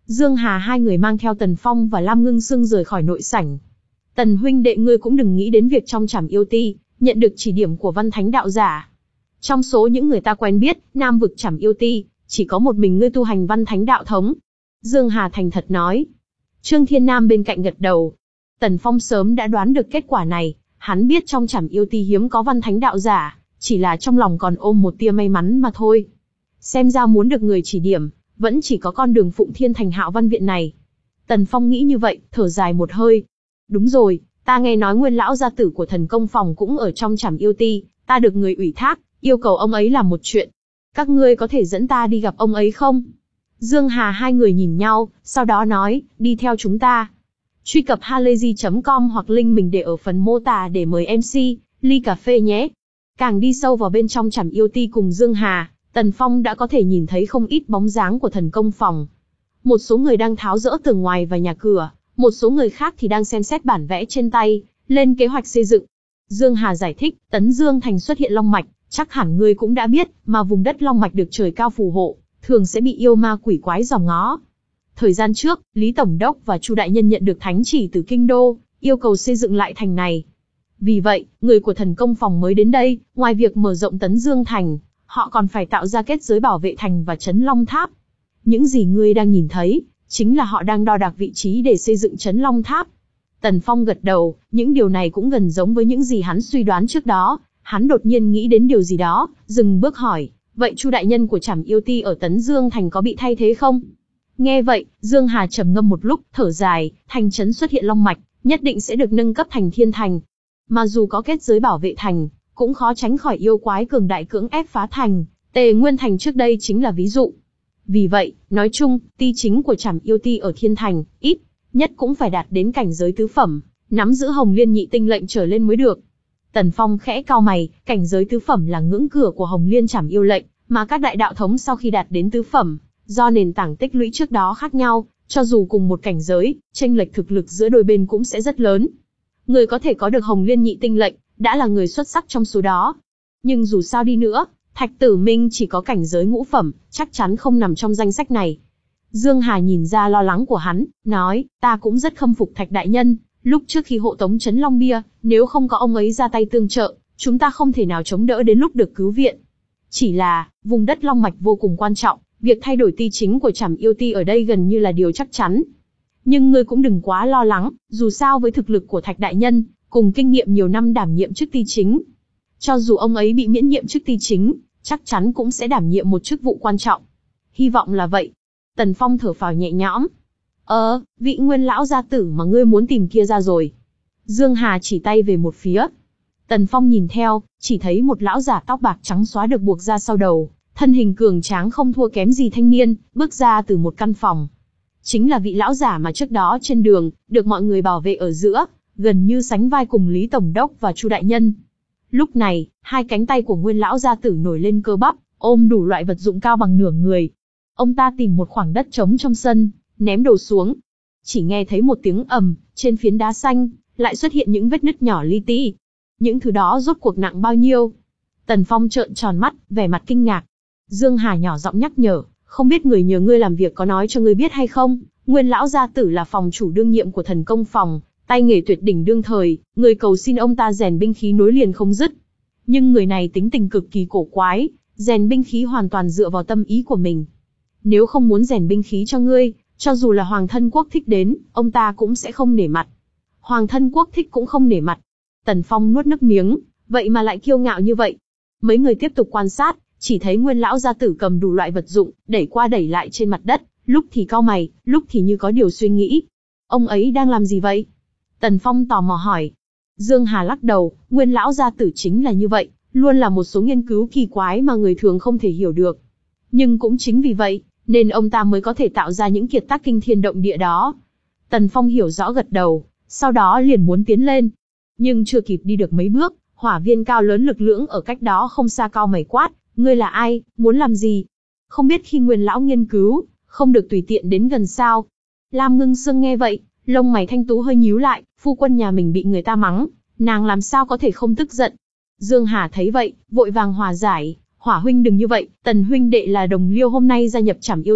Dương Hà hai người mang theo Tần Phong và Lam Ngưng Sương rời khỏi nội sảnh. Tần huynh đệ, ngươi cũng đừng nghĩ đến việc trong Trảm Yêu Ti nhận được chỉ điểm của Văn Thánh đạo giả. Trong số những người ta quen biết, Nam vực Trảm Yêu Ti, chỉ có một mình ngươi tu hành Văn Thánh đạo thống. Dương Hà thành thật nói. Trương Thiên Nam bên cạnh gật đầu. Tần Phong sớm đã đoán được kết quả này, hắn biết trong Trảm Yêu Ti hiếm có Văn Thánh đạo giả, chỉ là trong lòng còn ôm một tia may mắn mà thôi. Xem ra muốn được người chỉ điểm, vẫn chỉ có con đường Phụng Thiên Thành Hạo Văn viện này. Tần Phong nghĩ như vậy, thở dài một hơi. Đúng rồi, ta nghe nói Nguyên lão gia tử của Thần Công Phòng cũng ở trong Trảm Yêu Ti, ta được người ủy thác, yêu cầu ông ấy làm một chuyện. Các ngươi có thể dẫn ta đi gặp ông ấy không? Dương Hà hai người nhìn nhau, sau đó nói, đi theo chúng ta. Truy cập halayzi chấm com hoặc link mình để ở phần mô tả để mời em xê, ly cà phê nhé. Càng đi sâu vào bên trong Trảm Yêu Ti cùng Dương Hà, Tần Phong đã có thể nhìn thấy không ít bóng dáng của Thần Công Phòng. Một số người đang tháo dỡ tường ngoài và nhà cửa, một số người khác thì đang xem xét bản vẽ trên tay, lên kế hoạch xây dựng. Dương Hà giải thích, Tấn Dương Thành xuất hiện long mạch, chắc hẳn ngươi cũng đã biết, mà vùng đất long mạch được trời cao phù hộ, thường sẽ bị yêu ma quỷ quái dòm ngó. Thời gian trước, Lý Tổng đốc và Chu Đại Nhân nhận được thánh chỉ từ Kinh Đô, yêu cầu xây dựng lại thành này. Vì vậy, người của Thần Công Phòng mới đến đây, ngoài việc mở rộng Tấn Dương Thành, họ còn phải tạo ra kết giới bảo vệ thành và trấn Long Tháp. Những gì ngươi đang nhìn thấy, chính là họ đang đo đạc vị trí để xây dựng trấn Long Tháp. Tần Phong gật đầu, những điều này cũng gần giống với những gì hắn suy đoán trước đó. Hắn đột nhiên nghĩ đến điều gì đó, dừng bước hỏi, vậy Chu Đại Nhân của Trảm Yêu Ti ở Tấn Dương Thành có bị thay thế không? Nghe vậy, Dương Hà trầm ngâm một lúc, thở dài, thành trấn xuất hiện long mạch, nhất định sẽ được nâng cấp thành Thiên Thành. Mà dù có kết giới bảo vệ thành, cũng khó tránh khỏi yêu quái cường đại cưỡng ép phá thành, Tề Nguyên Thành trước đây chính là ví dụ. Vì vậy, nói chung, ti chính của Trảm Yêu Ti ở Thiên Thành, ít nhất cũng phải đạt đến cảnh giới tứ phẩm, nắm giữ Hồng Liên Nhị Tinh lệnh trở lên mới được. Tần Phong khẽ cau mày, cảnh giới tứ phẩm là ngưỡng cửa của Hồng Liên Trảm Yêu lệnh, mà các đại đạo thống sau khi đạt đến tứ phẩm, do nền tảng tích lũy trước đó khác nhau, cho dù cùng một cảnh giới, chênh lệch thực lực giữa đôi bên cũng sẽ rất lớn. Người có thể có được Hồng Liên Nhị Tinh lệnh, đã là người xuất sắc trong số đó. Nhưng dù sao đi nữa, Thạch Tử Minh chỉ có cảnh giới ngũ phẩm, chắc chắn không nằm trong danh sách này. Dương Hà nhìn ra lo lắng của hắn, nói, ta cũng rất khâm phục Thạch Đại Nhân, lúc trước khi hộ tống trấn Long Bia, nếu không có ông ấy ra tay tương trợ, chúng ta không thể nào chống đỡ đến lúc được cứu viện. Chỉ là, vùng đất Long Mạch vô cùng quan trọng, việc thay đổi ti chính của Trảm Yêu Ti ở đây gần như là điều chắc chắn. Nhưng ngươi cũng đừng quá lo lắng, dù sao với thực lực của Thạch Đại Nhân, cùng kinh nghiệm nhiều năm đảm nhiệm chức ti chính. Cho dù ông ấy bị miễn nhiệm chức ti chính, chắc chắn cũng sẽ đảm nhiệm một chức vụ quan trọng. Hy vọng là vậy. Tần Phong thở phào nhẹ nhõm. Ờ, vị Nguyên lão gia tử mà ngươi muốn tìm kia ra rồi. Dương Hà chỉ tay về một phía. Tần Phong nhìn theo, chỉ thấy một lão giả tóc bạc trắng xóa được buộc ra sau đầu, thân hình cường tráng không thua kém gì thanh niên, bước ra từ một căn phòng. Chính là vị lão giả mà trước đó trên đường, được mọi người bảo vệ ở giữa, gần như sánh vai cùng Lý Tổng đốc và Chu Đại Nhân. Lúc này, hai cánh tay của Nguyên lão gia tử nổi lên cơ bắp, ôm đủ loại vật dụng cao bằng nửa người. Ông ta tìm một khoảng đất trống trong sân, ném đồ xuống. Chỉ nghe thấy một tiếng ầm, trên phiến đá xanh, lại xuất hiện những vết nứt nhỏ li ti. Những thứ đó rốt cuộc nặng bao nhiêu? Tần Phong trợn tròn mắt, vẻ mặt kinh ngạc. Dương Hà nhỏ giọng nhắc nhở, không biết người nhờ ngươi làm việc có nói cho ngươi biết hay không? Nguyên lão gia tử là phòng chủ đương nhiệm của Thần Công Phòng, tay nghề tuyệt đỉnh đương thời, người cầu xin ông ta rèn binh khí nối liền không dứt. Nhưng người này tính tình cực kỳ cổ quái, rèn binh khí hoàn toàn dựa vào tâm ý của mình. Nếu không muốn rèn binh khí cho ngươi, cho dù là Hoàng Thân Quốc Thích đến, ông ta cũng sẽ không nể mặt. Hoàng Thân Quốc Thích cũng không nể mặt. Tần Phong nuốt nước miếng, vậy mà lại kiêu ngạo như vậy. Mấy người tiếp tục quan sát, chỉ thấy Nguyên lão gia tử cầm đủ loại vật dụng, đẩy qua đẩy lại trên mặt đất, lúc thì cau mày, lúc thì như có điều suy nghĩ. Ông ấy đang làm gì vậy? Tần Phong tò mò hỏi. Dương Hà lắc đầu, Nguyên lão gia tử chính là như vậy, luôn là một số nghiên cứu kỳ quái mà người thường không thể hiểu được. Nhưng cũng chính vì vậy, nên ông ta mới có thể tạo ra những kiệt tác kinh thiên động địa đó. Tần Phong hiểu rõ gật đầu, sau đó liền muốn tiến lên. Nhưng chưa kịp đi được mấy bước, hỏa viên cao lớn lực lưỡng ở cách đó không xa cau mày quát, ngươi là ai, muốn làm gì? Không biết khi Nguyên lão nghiên cứu, không được tùy tiện đến gần sao? Lam Ngưng Sương nghe vậy, lông mày thanh tú hơi nhíu lại, phu quân nhà mình bị người ta mắng, nàng làm sao có thể không tức giận? Dương Hà thấy vậy, vội vàng hòa giải, Hỏa huynh đừng như vậy, Tần huynh đệ là đồng liêu hôm nay gia nhập Trảm Yêu Ti,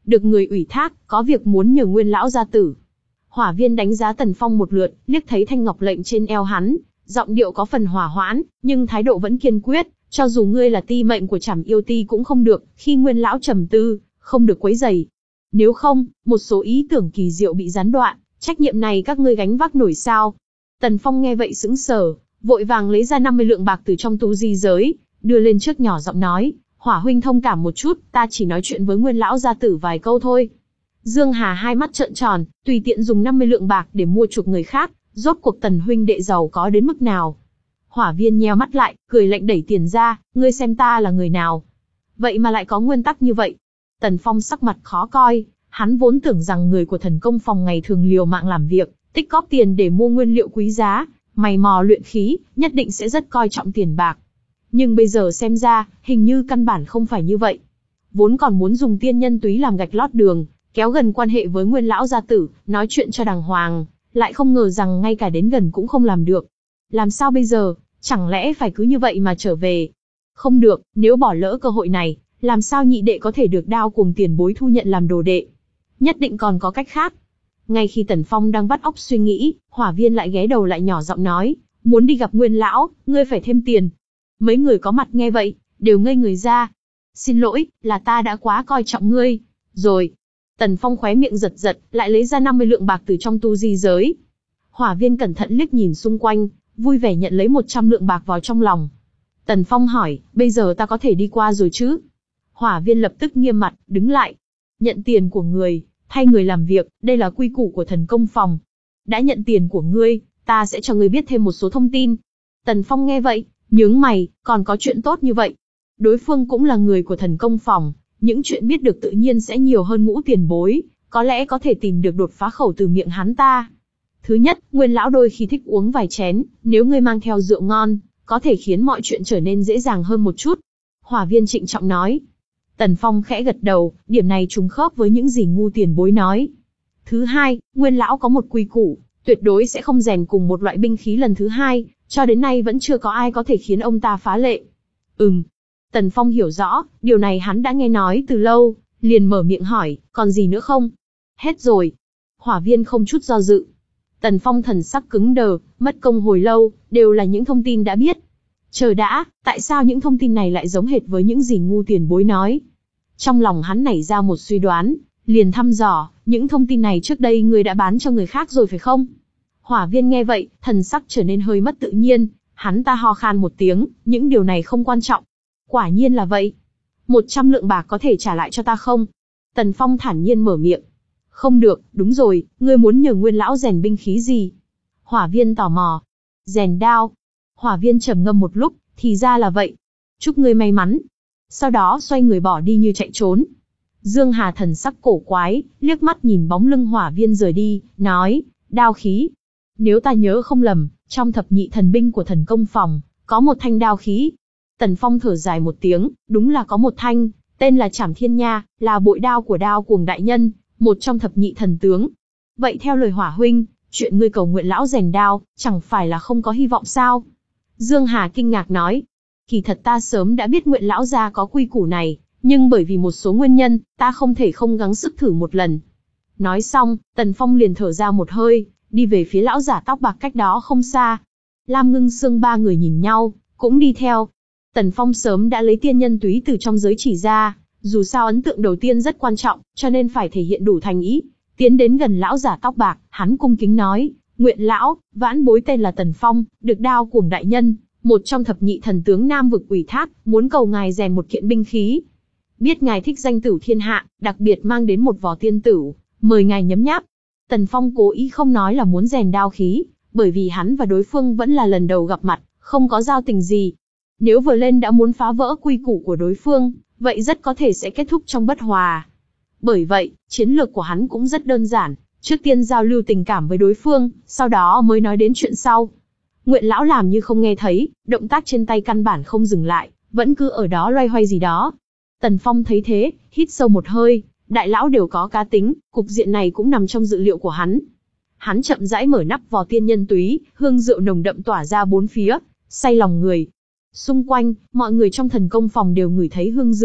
được người ủy thác, có việc muốn nhờ Nguyên lão gia tử. Hỏa Viên đánh giá Tần Phong một lượt, liếc thấy thanh ngọc lệnh trên eo hắn, giọng điệu có phần hỏa hoãn, nhưng thái độ vẫn kiên quyết, cho dù ngươi là ti mệnh của Trảm Yêu Ti cũng không được, khi Nguyên lão trầm tư, không được quấy rầy. Nếu không, một số ý tưởng kỳ diệu bị gián đoạn, trách nhiệm này các ngươi gánh vác nổi sao? Tần Phong nghe vậy sững sờ, vội vàng lấy ra năm mươi lượng bạc từ trong tu di giới, đưa lên trước nhỏ giọng nói, Hỏa huynh thông cảm một chút, ta chỉ nói chuyện với Nguyên lão gia tử vài câu thôi. Dương Hà hai mắt trợn tròn, tùy tiện dùng năm mươi lượng bạc để mua chuộc người khác, rốt cuộc Tần huynh đệ giàu có đến mức nào? Hỏa Viên nheo mắt lại, cười lạnh đẩy tiền ra, ngươi xem ta là người nào? Vậy mà lại có nguyên tắc như vậy. Tần Phong sắc mặt khó coi, hắn vốn tưởng rằng người của thần công phòng ngày thường liều mạng làm việc, tích góp tiền để mua nguyên liệu quý giá, mày mò luyện khí, nhất định sẽ rất coi trọng tiền bạc. Nhưng bây giờ xem ra, hình như căn bản không phải như vậy. Vốn còn muốn dùng tiên nhân túy làm gạch lót đường, kéo gần quan hệ với Nguyên lão gia tử, nói chuyện cho đàng hoàng, lại không ngờ rằng ngay cả đến gần cũng không làm được. Làm sao bây giờ, chẳng lẽ phải cứ như vậy mà trở về? Không được, nếu bỏ lỡ cơ hội này, làm sao nhị đệ có thể được Đao Cuồng tiền bối thu nhận làm đồ đệ? Nhất định còn có cách khác. Ngay khi Tần Phong đang vắt óc suy nghĩ, Hỏa Viên lại ghé đầu lại nhỏ giọng nói, muốn đi gặp Nguyên lão, ngươi phải thêm tiền. Mấy người có mặt nghe vậy, đều ngây người ra. Xin lỗi, là ta đã quá coi trọng ngươi. Rồi. Tần Phong khóe miệng giật giật, lại lấy ra năm mươi lượng bạc từ trong tu di giới. Hỏa Viên cẩn thận liếc nhìn xung quanh, vui vẻ nhận lấy một trăm lượng bạc vào trong lòng. Tần Phong hỏi, bây giờ ta có thể đi qua rồi chứ? Hỏa Viên lập tức nghiêm mặt, đứng lại. Nhận tiền của người, thay người làm việc, đây là quy củ của thần công phòng. Đã nhận tiền của ngươi, ta sẽ cho ngươi biết thêm một số thông tin. Tần Phong nghe vậy, nhướng mày, còn có chuyện tốt như vậy. Đối phương cũng là người của thần công phòng, những chuyện biết được tự nhiên sẽ nhiều hơn Ngũ tiền bối, có lẽ có thể tìm được đột phá khẩu từ miệng hắn ta. Thứ nhất, Nguyên lão đôi khi thích uống vài chén, nếu ngươi mang theo rượu ngon, có thể khiến mọi chuyện trở nên dễ dàng hơn một chút. Hỏa Viên trịnh trọng nói. Tần Phong khẽ gật đầu, điểm này trùng khớp với những gì Ngũ tiền bối nói. Thứ hai, Nguyên lão có một quy củ, tuyệt đối sẽ không rèn cùng một loại binh khí lần thứ hai, cho đến nay vẫn chưa có ai có thể khiến ông ta phá lệ. Ừm. Tần Phong hiểu rõ, điều này hắn đã nghe nói từ lâu, liền mở miệng hỏi, còn gì nữa không? Hết rồi. Hỏa Viên không chút do dự. Tần Phong thần sắc cứng đờ, mất công hồi lâu, đều là những thông tin đã biết. Chờ đã, tại sao những thông tin này lại giống hệt với những gì Ngũ tiền bối nói? Trong lòng hắn nảy ra một suy đoán, liền thăm dò, những thông tin này trước đây ngươi đã bán cho người khác rồi phải không? Hỏa Viên nghe vậy, thần sắc trở nên hơi mất tự nhiên, hắn ta ho khan một tiếng, những điều này không quan trọng. Quả nhiên là vậy. Một trăm lượng bạc có thể trả lại cho ta không? Tần Phong thản nhiên mở miệng. Không được, đúng rồi, ngươi muốn nhờ Nguyên lão rèn binh khí gì? Hỏa Viên tò mò. Rèn đao. Hỏa Viên trầm ngâm một lúc, thì ra là vậy. Chúc ngươi may mắn. Sau đó xoay người bỏ đi như chạy trốn. Dương Hà thần sắc cổ quái, liếc mắt nhìn bóng lưng Hỏa Viên rời đi, nói, đao khí. Nếu ta nhớ không lầm, trong thập nhị thần binh của thần công phòng, có một thanh đao khí. Tần Phong thở dài một tiếng, đúng là có một thanh, tên là Trảm Thiên Nha, là bội đao của Đao Cuồng đại nhân, một trong thập nhị thần tướng. Vậy theo lời Hỏa huynh, chuyện ngươi cầu nguyện lão rèn đao, chẳng phải là không có hy vọng sao? Dương Hà kinh ngạc nói, kỳ thật ta sớm đã biết nguyện lão gia có quy củ này, nhưng bởi vì một số nguyên nhân, ta không thể không gắng sức thử một lần. Nói xong, Tần Phong liền thở ra một hơi, đi về phía lão giả tóc bạc cách đó không xa. Lam Ngưng Sương ba người nhìn nhau, cũng đi theo. Tần Phong sớm đã lấy tiên nhân túy từ trong giới chỉ ra, dù sao ấn tượng đầu tiên rất quan trọng, cho nên phải thể hiện đủ thành ý. Tiến đến gần lão giả tóc bạc, hắn cung kính nói, nguyện lão, vãn bối tên là Tần Phong, được Đao Cuồng đại nhân, một trong thập nhị thần tướng Nam vực ủy thác, muốn cầu ngài rèn một kiện binh khí. Biết ngài thích danh tửu thiên hạ, đặc biệt mang đến một vỏ tiên tửu, mời ngài nhấm nháp. Tần Phong cố ý không nói là muốn rèn đao khí, bởi vì hắn và đối phương vẫn là lần đầu gặp mặt, không có giao tình gì. Nếu vừa lên đã muốn phá vỡ quy củ của đối phương, vậy rất có thể sẽ kết thúc trong bất hòa. Bởi vậy, chiến lược của hắn cũng rất đơn giản, trước tiên giao lưu tình cảm với đối phương, sau đó mới nói đến chuyện sau. Nguyện lão làm như không nghe thấy, động tác trên tay căn bản không dừng lại, vẫn cứ ở đó loay hoay gì đó. Tần Phong thấy thế, hít sâu một hơi, đại lão đều có cá tính, cục diện này cũng nằm trong dự liệu của hắn. Hắn chậm rãi mở nắp vò tiên nhân túy, hương rượu nồng đậm tỏa ra bốn phía, say lòng người. Xung quanh, mọi người trong thần công phòng đều ngửi thấy hương rượu,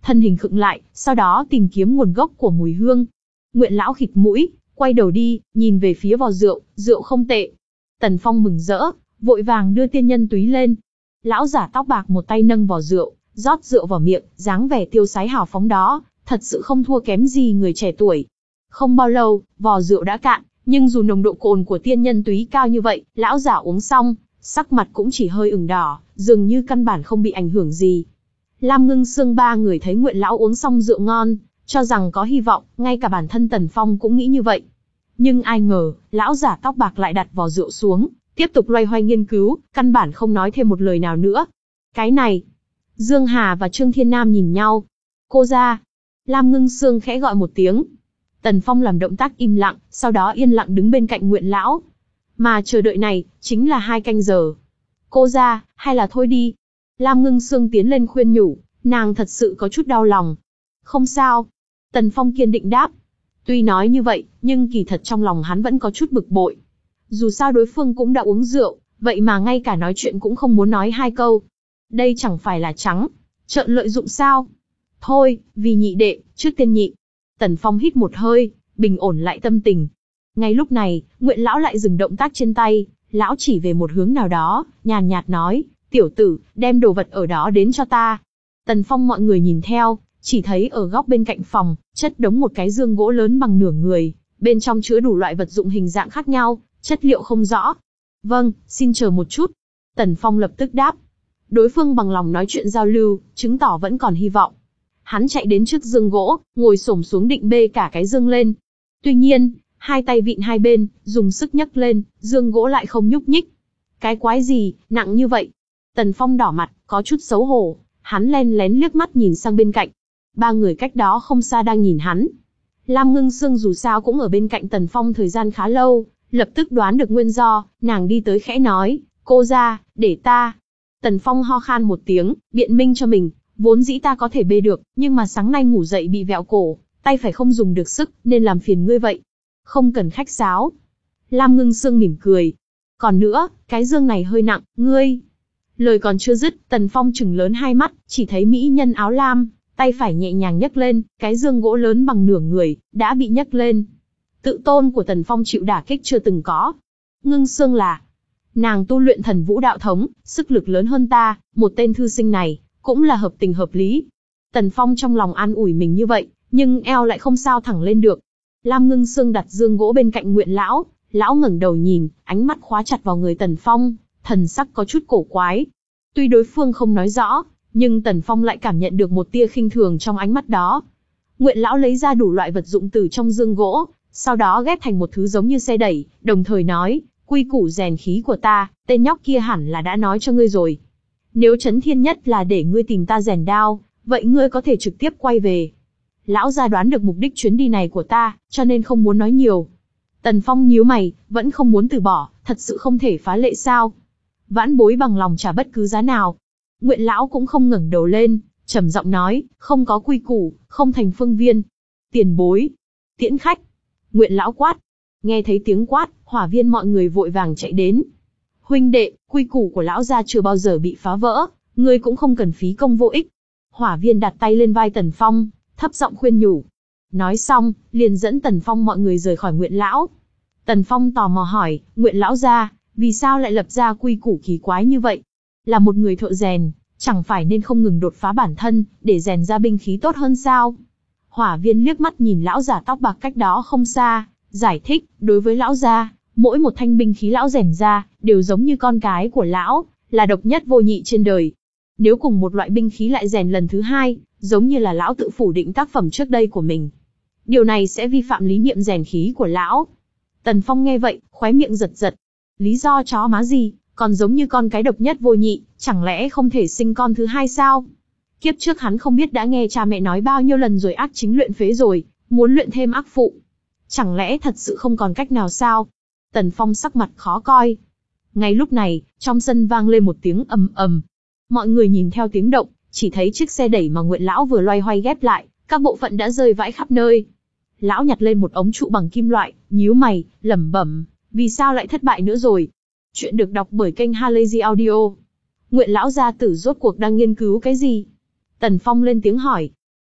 thân hình khựng lại, sau đó tìm kiếm nguồn gốc của mùi hương. Nguyện lão khịt mũi, quay đầu đi, nhìn về phía vò rượu, rượu không tệ. Tần Phong mừng rỡ, vội vàng đưa tiên nhân túy lên. Lão giả tóc bạc một tay nâng vò rượu, rót rượu vào miệng, dáng vẻ tiêu sái hào phóng đó, thật sự không thua kém gì người trẻ tuổi. Không bao lâu, vò rượu đã cạn, nhưng dù nồng độ cồn của tiên nhân túy cao như vậy, lão giả uống xong, sắc mặt cũng chỉ hơi ửng đỏ, dường như căn bản không bị ảnh hưởng gì. Lam Ngưng Sương ba người thấy Nguyện lão uống xong rượu ngon, cho rằng có hy vọng, ngay cả bản thân Tần Phong cũng nghĩ như vậy. Nhưng ai ngờ, lão giả tóc bạc lại đặt vò rượu xuống, tiếp tục loay hoay nghiên cứu, căn bản không nói thêm một lời nào nữa. Cái này, Dương Hà và Trương Thiên Nam nhìn nhau. Cô ra. Lam Ngưng Sương khẽ gọi một tiếng. Tần Phong làm động tác im lặng, sau đó yên lặng đứng bên cạnh Nguyện lão. Mà chờ đợi này, chính là hai canh giờ. Cô ra, hay là thôi đi. Lam Ngưng Sương tiến lên khuyên nhủ, nàng thật sự có chút đau lòng. Không sao. Tần Phong kiên định đáp. Tuy nói như vậy, nhưng kỳ thật trong lòng hắn vẫn có chút bực bội. Dù sao đối phương cũng đã uống rượu, vậy mà ngay cả nói chuyện cũng không muốn nói hai câu. Đây chẳng phải là trắng trợn lợi dụng sao? Thôi, vì nhị đệ, trước tiên nhị. Tần Phong hít một hơi, bình ổn lại tâm tình. Ngay lúc này, Nguyện lão lại dừng động tác trên tay, lão chỉ về một hướng nào đó, nhàn nhạt nói, tiểu tử, đem đồ vật ở đó đến cho ta. Tần Phong mọi người nhìn theo, chỉ thấy ở góc bên cạnh phòng, chất đống một cái dương gỗ lớn bằng nửa người, bên trong chứa đủ loại vật dụng hình dạng khác nhau, chất liệu không rõ. Vâng, xin chờ một chút. Tần Phong lập tức đáp. Đối phương bằng lòng nói chuyện giao lưu, chứng tỏ vẫn còn hy vọng. Hắn chạy đến trước dương gỗ, ngồi xổm xuống định bê cả cái dương lên. Tuy nhiên, hai tay vịn hai bên, dùng sức nhấc lên, dương gỗ lại không nhúc nhích. Cái quái gì, nặng như vậy? Tần Phong đỏ mặt, có chút xấu hổ, hắn len lén liếc mắt nhìn sang bên cạnh. Ba người cách đó không xa đang nhìn hắn. Lam Ngưng Sương dù sao cũng ở bên cạnh Tần Phong thời gian khá lâu, lập tức đoán được nguyên do, nàng đi tới khẽ nói, cô ra, để ta. Tần Phong ho khan một tiếng, biện minh cho mình, vốn dĩ ta có thể bê được, nhưng mà sáng nay ngủ dậy bị vẹo cổ, tay phải không dùng được sức, nên làm phiền ngươi vậy. Không cần khách sáo. Lam Ngưng Sương mỉm cười. Còn nữa, cái dương này hơi nặng, ngươi. Lời còn chưa dứt, Tần Phong trừng lớn hai mắt, chỉ thấy mỹ nhân áo lam, tay phải nhẹ nhàng nhấc lên, cái dương gỗ lớn bằng nửa người, đã bị nhấc lên. Tự tôn của Tần Phong chịu đả kích chưa từng có. Ngưng Sương là, nàng tu luyện thần vũ đạo thống, sức lực lớn hơn ta, một tên thư sinh này, cũng là hợp tình hợp lý. Tần Phong trong lòng an ủi mình như vậy, nhưng eo lại không sao thẳng lên được. Lam Ngưng Sương đặt dương gỗ bên cạnh Nguyện lão, lão ngẩng đầu nhìn, ánh mắt khóa chặt vào người Tần Phong, thần sắc có chút cổ quái. Tuy đối phương không nói rõ, nhưng Tần Phong lại cảm nhận được một tia khinh thường trong ánh mắt đó. Nguyện lão lấy ra đủ loại vật dụng từ trong dương gỗ, sau đó ghép thành một thứ giống như xe đẩy, đồng thời nói, quy củ rèn khí của ta, tên nhóc kia hẳn là đã nói cho ngươi rồi. Nếu Chấn Thiên Nhất là để ngươi tìm ta rèn đao, vậy ngươi có thể trực tiếp quay về. Lão gia đoán được mục đích chuyến đi này của ta, cho nên không muốn nói nhiều. Tần Phong nhíu mày, vẫn không muốn từ bỏ, thật sự không thể phá lệ sao? Vãn bối bằng lòng trả bất cứ giá nào. Nguyện lão cũng không ngẩng đầu lên, trầm giọng nói, không có quy củ, không thành phương viên. Tiền bối, tiễn khách. Nguyện lão quát. Nghe thấy tiếng quát, hỏa viên mọi người vội vàng chạy đến. Huynh đệ, quy củ của lão gia chưa bao giờ bị phá vỡ, ngươi cũng không cần phí công vô ích. Hỏa viên đặt tay lên vai Tần Phong, thấp giọng khuyên nhủ. Nói xong, liền dẫn Tần Phong mọi người rời khỏi Nguyện lão. Tần Phong tò mò hỏi, Nguyện lão gia, vì sao lại lập ra quy củ kỳ quái như vậy? Là một người thợ rèn, chẳng phải nên không ngừng đột phá bản thân, để rèn ra binh khí tốt hơn sao? Hỏa viên liếc mắt nhìn lão giả tóc bạc cách đó không xa, giải thích, đối với lão gia, mỗi một thanh binh khí lão rèn ra, đều giống như con cái của lão, là độc nhất vô nhị trên đời. Nếu cùng một loại binh khí lại rèn lần thứ hai, giống như là lão tự phủ định tác phẩm trước đây của mình. Điều này sẽ vi phạm lý niệm rèn khí của lão. Tần Phong nghe vậy, khóe miệng giật giật. Lý do chó má gì, còn giống như con cái độc nhất vô nhị, chẳng lẽ không thể sinh con thứ hai sao? Kiếp trước hắn không biết đã nghe cha mẹ nói bao nhiêu lần rồi ác chính luyện phế rồi, muốn luyện thêm ác phụ. Chẳng lẽ thật sự không còn cách nào sao? Tần Phong sắc mặt khó coi. Ngay lúc này, trong sân vang lên một tiếng ầm ầm. Mọi người nhìn theo tiếng động, chỉ thấy chiếc xe đẩy mà Nguyện lão vừa loay hoay ghép lại, các bộ phận đã rơi vãi khắp nơi. Lão nhặt lên một ống trụ bằng kim loại, nhíu mày, lẩm bẩm, vì sao lại thất bại nữa rồi? Chuyện được đọc bởi kênh Halazy Audio. Nguyện lão gia tử rốt cuộc đang nghiên cứu cái gì? Tần Phong lên tiếng hỏi.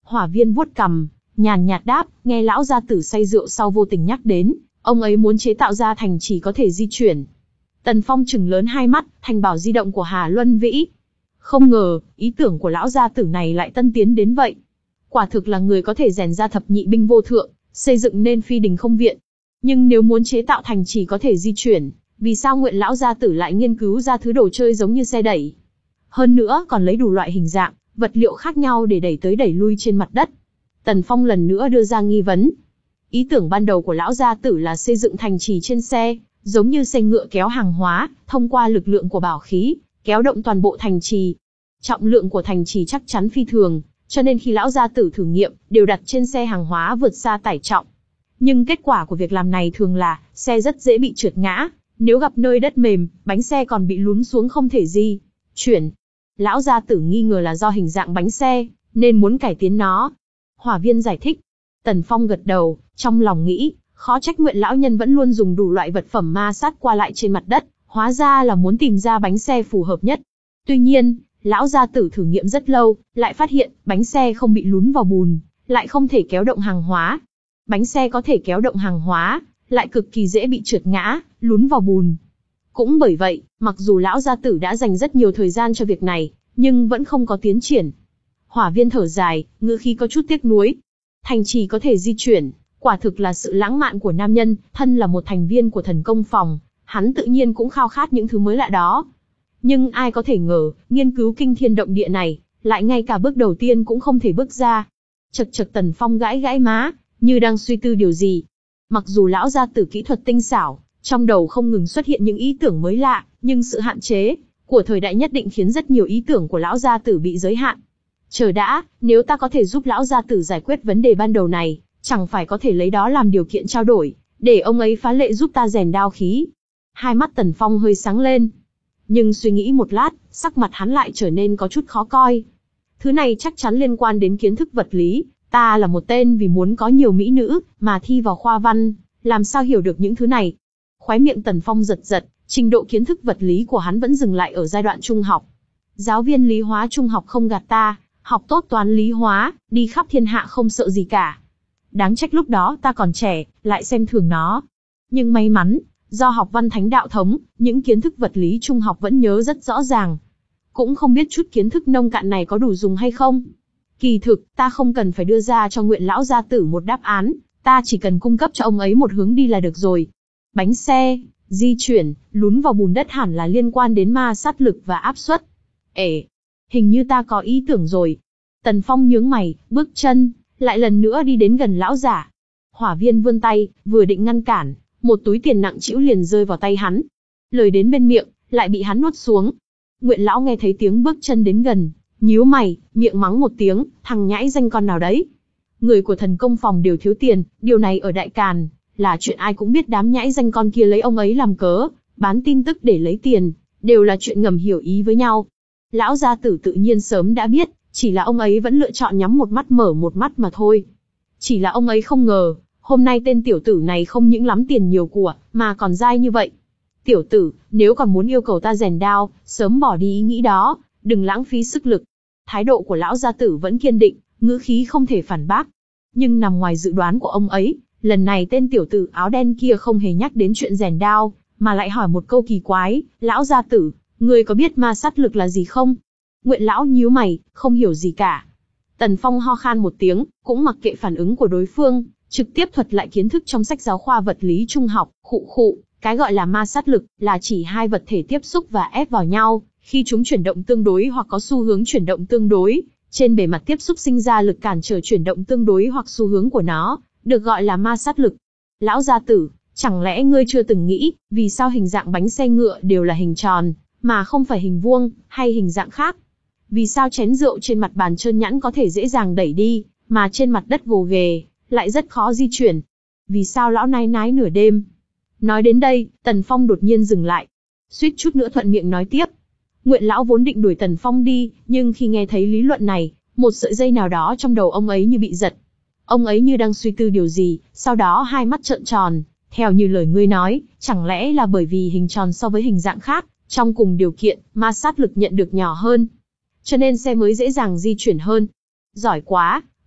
Hỏa Viên vuốt cằm, nhàn nhạt đáp, nghe lão gia tử say rượu sau vô tình nhắc đến, ông ấy muốn chế tạo ra thành trì có thể di chuyển. Tần Phong trừng lớn hai mắt, thành bảo di động của Hà Luân Vĩ. Không ngờ, ý tưởng của lão gia tử này lại tân tiến đến vậy. Quả thực là người có thể rèn ra thập nhị binh vô thượng, xây dựng nên phi đình không viện. Nhưng nếu muốn chế tạo thành trì có thể di chuyển, vì sao Nguyện lão gia tử lại nghiên cứu ra thứ đồ chơi giống như xe đẩy? Hơn nữa còn lấy đủ loại hình dạng, vật liệu khác nhau để đẩy tới đẩy lui trên mặt đất. Tần Phong lần nữa đưa ra nghi vấn. Ý tưởng ban đầu của lão gia tử là xây dựng thành trì trên xe, giống như xe ngựa kéo hàng hóa, thông qua lực lượng của bảo khí, kéo động toàn bộ thành trì. Trọng lượng của thành trì chắc chắn phi thường, cho nên khi lão gia tử thử nghiệm, đều đặt trên xe hàng hóa vượt xa tải trọng. Nhưng kết quả của việc làm này thường là, xe rất dễ bị trượt ngã, nếu gặp nơi đất mềm, bánh xe còn bị lún xuống không thể di chuyển. Lão gia tử nghi ngờ là do hình dạng bánh xe, nên muốn cải tiến nó. Hỏa Viên giải thích. Tần Phong gật đầu, trong lòng nghĩ, khó trách Nguyện lão nhân vẫn luôn dùng đủ loại vật phẩm ma sát qua lại trên mặt đất, hóa ra là muốn tìm ra bánh xe phù hợp nhất. Tuy nhiên, lão gia tử thử nghiệm rất lâu, lại phát hiện, bánh xe không bị lún vào bùn, lại không thể kéo động hàng hóa. Bánh xe có thể kéo động hàng hóa, lại cực kỳ dễ bị trượt ngã, lún vào bùn. Cũng bởi vậy, mặc dù lão gia tử đã dành rất nhiều thời gian cho việc này, nhưng vẫn không có tiến triển. Hỏa Viên thở dài, ngữ khí có chút tiếc nuối. Thành trì có thể di chuyển, quả thực là sự lãng mạn của nam nhân, thân là một thành viên của thần công phòng, hắn tự nhiên cũng khao khát những thứ mới lạ đó. Nhưng ai có thể ngờ, nghiên cứu kinh thiên động địa này, lại ngay cả bước đầu tiên cũng không thể bước ra. Chật chật Tần Phong gãi gãi má, như đang suy tư điều gì. Mặc dù lão gia tử kỹ thuật tinh xảo, trong đầu không ngừng xuất hiện những ý tưởng mới lạ, nhưng sự hạn chế của thời đại nhất định khiến rất nhiều ý tưởng của lão gia tử bị giới hạn. Chờ đã, nếu ta có thể giúp lão gia tử giải quyết vấn đề ban đầu này, chẳng phải có thể lấy đó làm điều kiện trao đổi, để ông ấy phá lệ giúp ta rèn đao khí. Hai mắt Tần Phong hơi sáng lên. Nhưng suy nghĩ một lát, sắc mặt hắn lại trở nên có chút khó coi. Thứ này chắc chắn liên quan đến kiến thức vật lý, ta là một tên vì muốn có nhiều mỹ nữ, mà thi vào khoa văn, làm sao hiểu được những thứ này. Khóe miệng Tần Phong giật giật, trình độ kiến thức vật lý của hắn vẫn dừng lại ở giai đoạn trung học. Giáo viên lý hóa trung học không gạt ta, học tốt toán lý hóa, đi khắp thiên hạ không sợ gì cả. Đáng trách lúc đó ta còn trẻ, lại xem thường nó. Nhưng may mắn, do học văn thánh đạo thống, những kiến thức vật lý trung học vẫn nhớ rất rõ ràng. Cũng không biết chút kiến thức nông cạn này có đủ dùng hay không. Kỳ thực, ta không cần phải đưa ra cho Nguyện lão gia tử một đáp án, ta chỉ cần cung cấp cho ông ấy một hướng đi là được rồi. Bánh xe, di chuyển, lún vào bùn đất hẳn là liên quan đến ma sát lực và áp suất. Ể, hình như ta có ý tưởng rồi. Tần Phong nhướng mày, bước chân, lại lần nữa đi đến gần lão giả. Hỏa Viên vươn tay, vừa định ngăn cản, một túi tiền nặng trĩu liền rơi vào tay hắn. Lời đến bên miệng, lại bị hắn nuốt xuống. Nguyện lão nghe thấy tiếng bước chân đến gần, nhíu mày, miệng mắng một tiếng, thằng nhãi danh con nào đấy. Người của thần công phòng đều thiếu tiền, điều này ở Đại Càn, là chuyện ai cũng biết đám nhãi danh con kia lấy ông ấy làm cớ, bán tin tức để lấy tiền, đều là chuyện ngầm hiểu ý với nhau. Lão gia tử tự nhiên sớm đã biết, chỉ là ông ấy vẫn lựa chọn nhắm một mắt mở một mắt mà thôi. Chỉ là ông ấy không ngờ, hôm nay tên tiểu tử này không những lắm tiền nhiều của, mà còn dai như vậy. Tiểu tử, nếu còn muốn yêu cầu ta rèn đao, sớm bỏ đi ý nghĩ đó, đừng lãng phí sức lực. Thái độ của lão gia tử vẫn kiên định, ngữ khí không thể phản bác. Nhưng nằm ngoài dự đoán của ông ấy, lần này tên tiểu tử áo đen kia không hề nhắc đến chuyện rèn đao, mà lại hỏi một câu kỳ quái, lão gia tử, ngươi có biết ma sát lực là gì không? Nguyện lão nhíu mày, không hiểu gì cả. Tần Phong ho khan một tiếng, cũng mặc kệ phản ứng của đối phương, trực tiếp thuật lại kiến thức trong sách giáo khoa vật lý trung học, khụ khụ, cái gọi là ma sát lực, là chỉ hai vật thể tiếp xúc và ép vào nhau, khi chúng chuyển động tương đối hoặc có xu hướng chuyển động tương đối, trên bề mặt tiếp xúc sinh ra lực cản trở chuyển động tương đối hoặc xu hướng của nó, được gọi là ma sát lực. Lão gia tử, chẳng lẽ ngươi chưa từng nghĩ, vì sao hình dạng bánh xe ngựa đều là hình tròn, mà không phải hình vuông, hay hình dạng khác? Vì sao chén rượu trên mặt bàn trơn nhẵn có thể dễ dàng đẩy đi, mà trên mặt đất gồ ghề, lại rất khó di chuyển? Vì sao lão nái nái nửa đêm? Nói đến đây, Tần Phong đột nhiên dừng lại. Suýt chút nữa thuận miệng nói tiếp. Nguyện lão vốn định đuổi Tần Phong đi, nhưng khi nghe thấy lý luận này, một sợi dây nào đó trong đầu ông ấy như bị giật. Ông ấy như đang suy tư điều gì, sau đó hai mắt trợn tròn, theo như lời ngươi nói, chẳng lẽ là bởi vì hình tròn so với hình dạng khác, trong cùng điều kiện, ma sát lực nhận được nhỏ hơn, cho nên xe mới dễ dàng di chuyển hơn. Giỏi quá,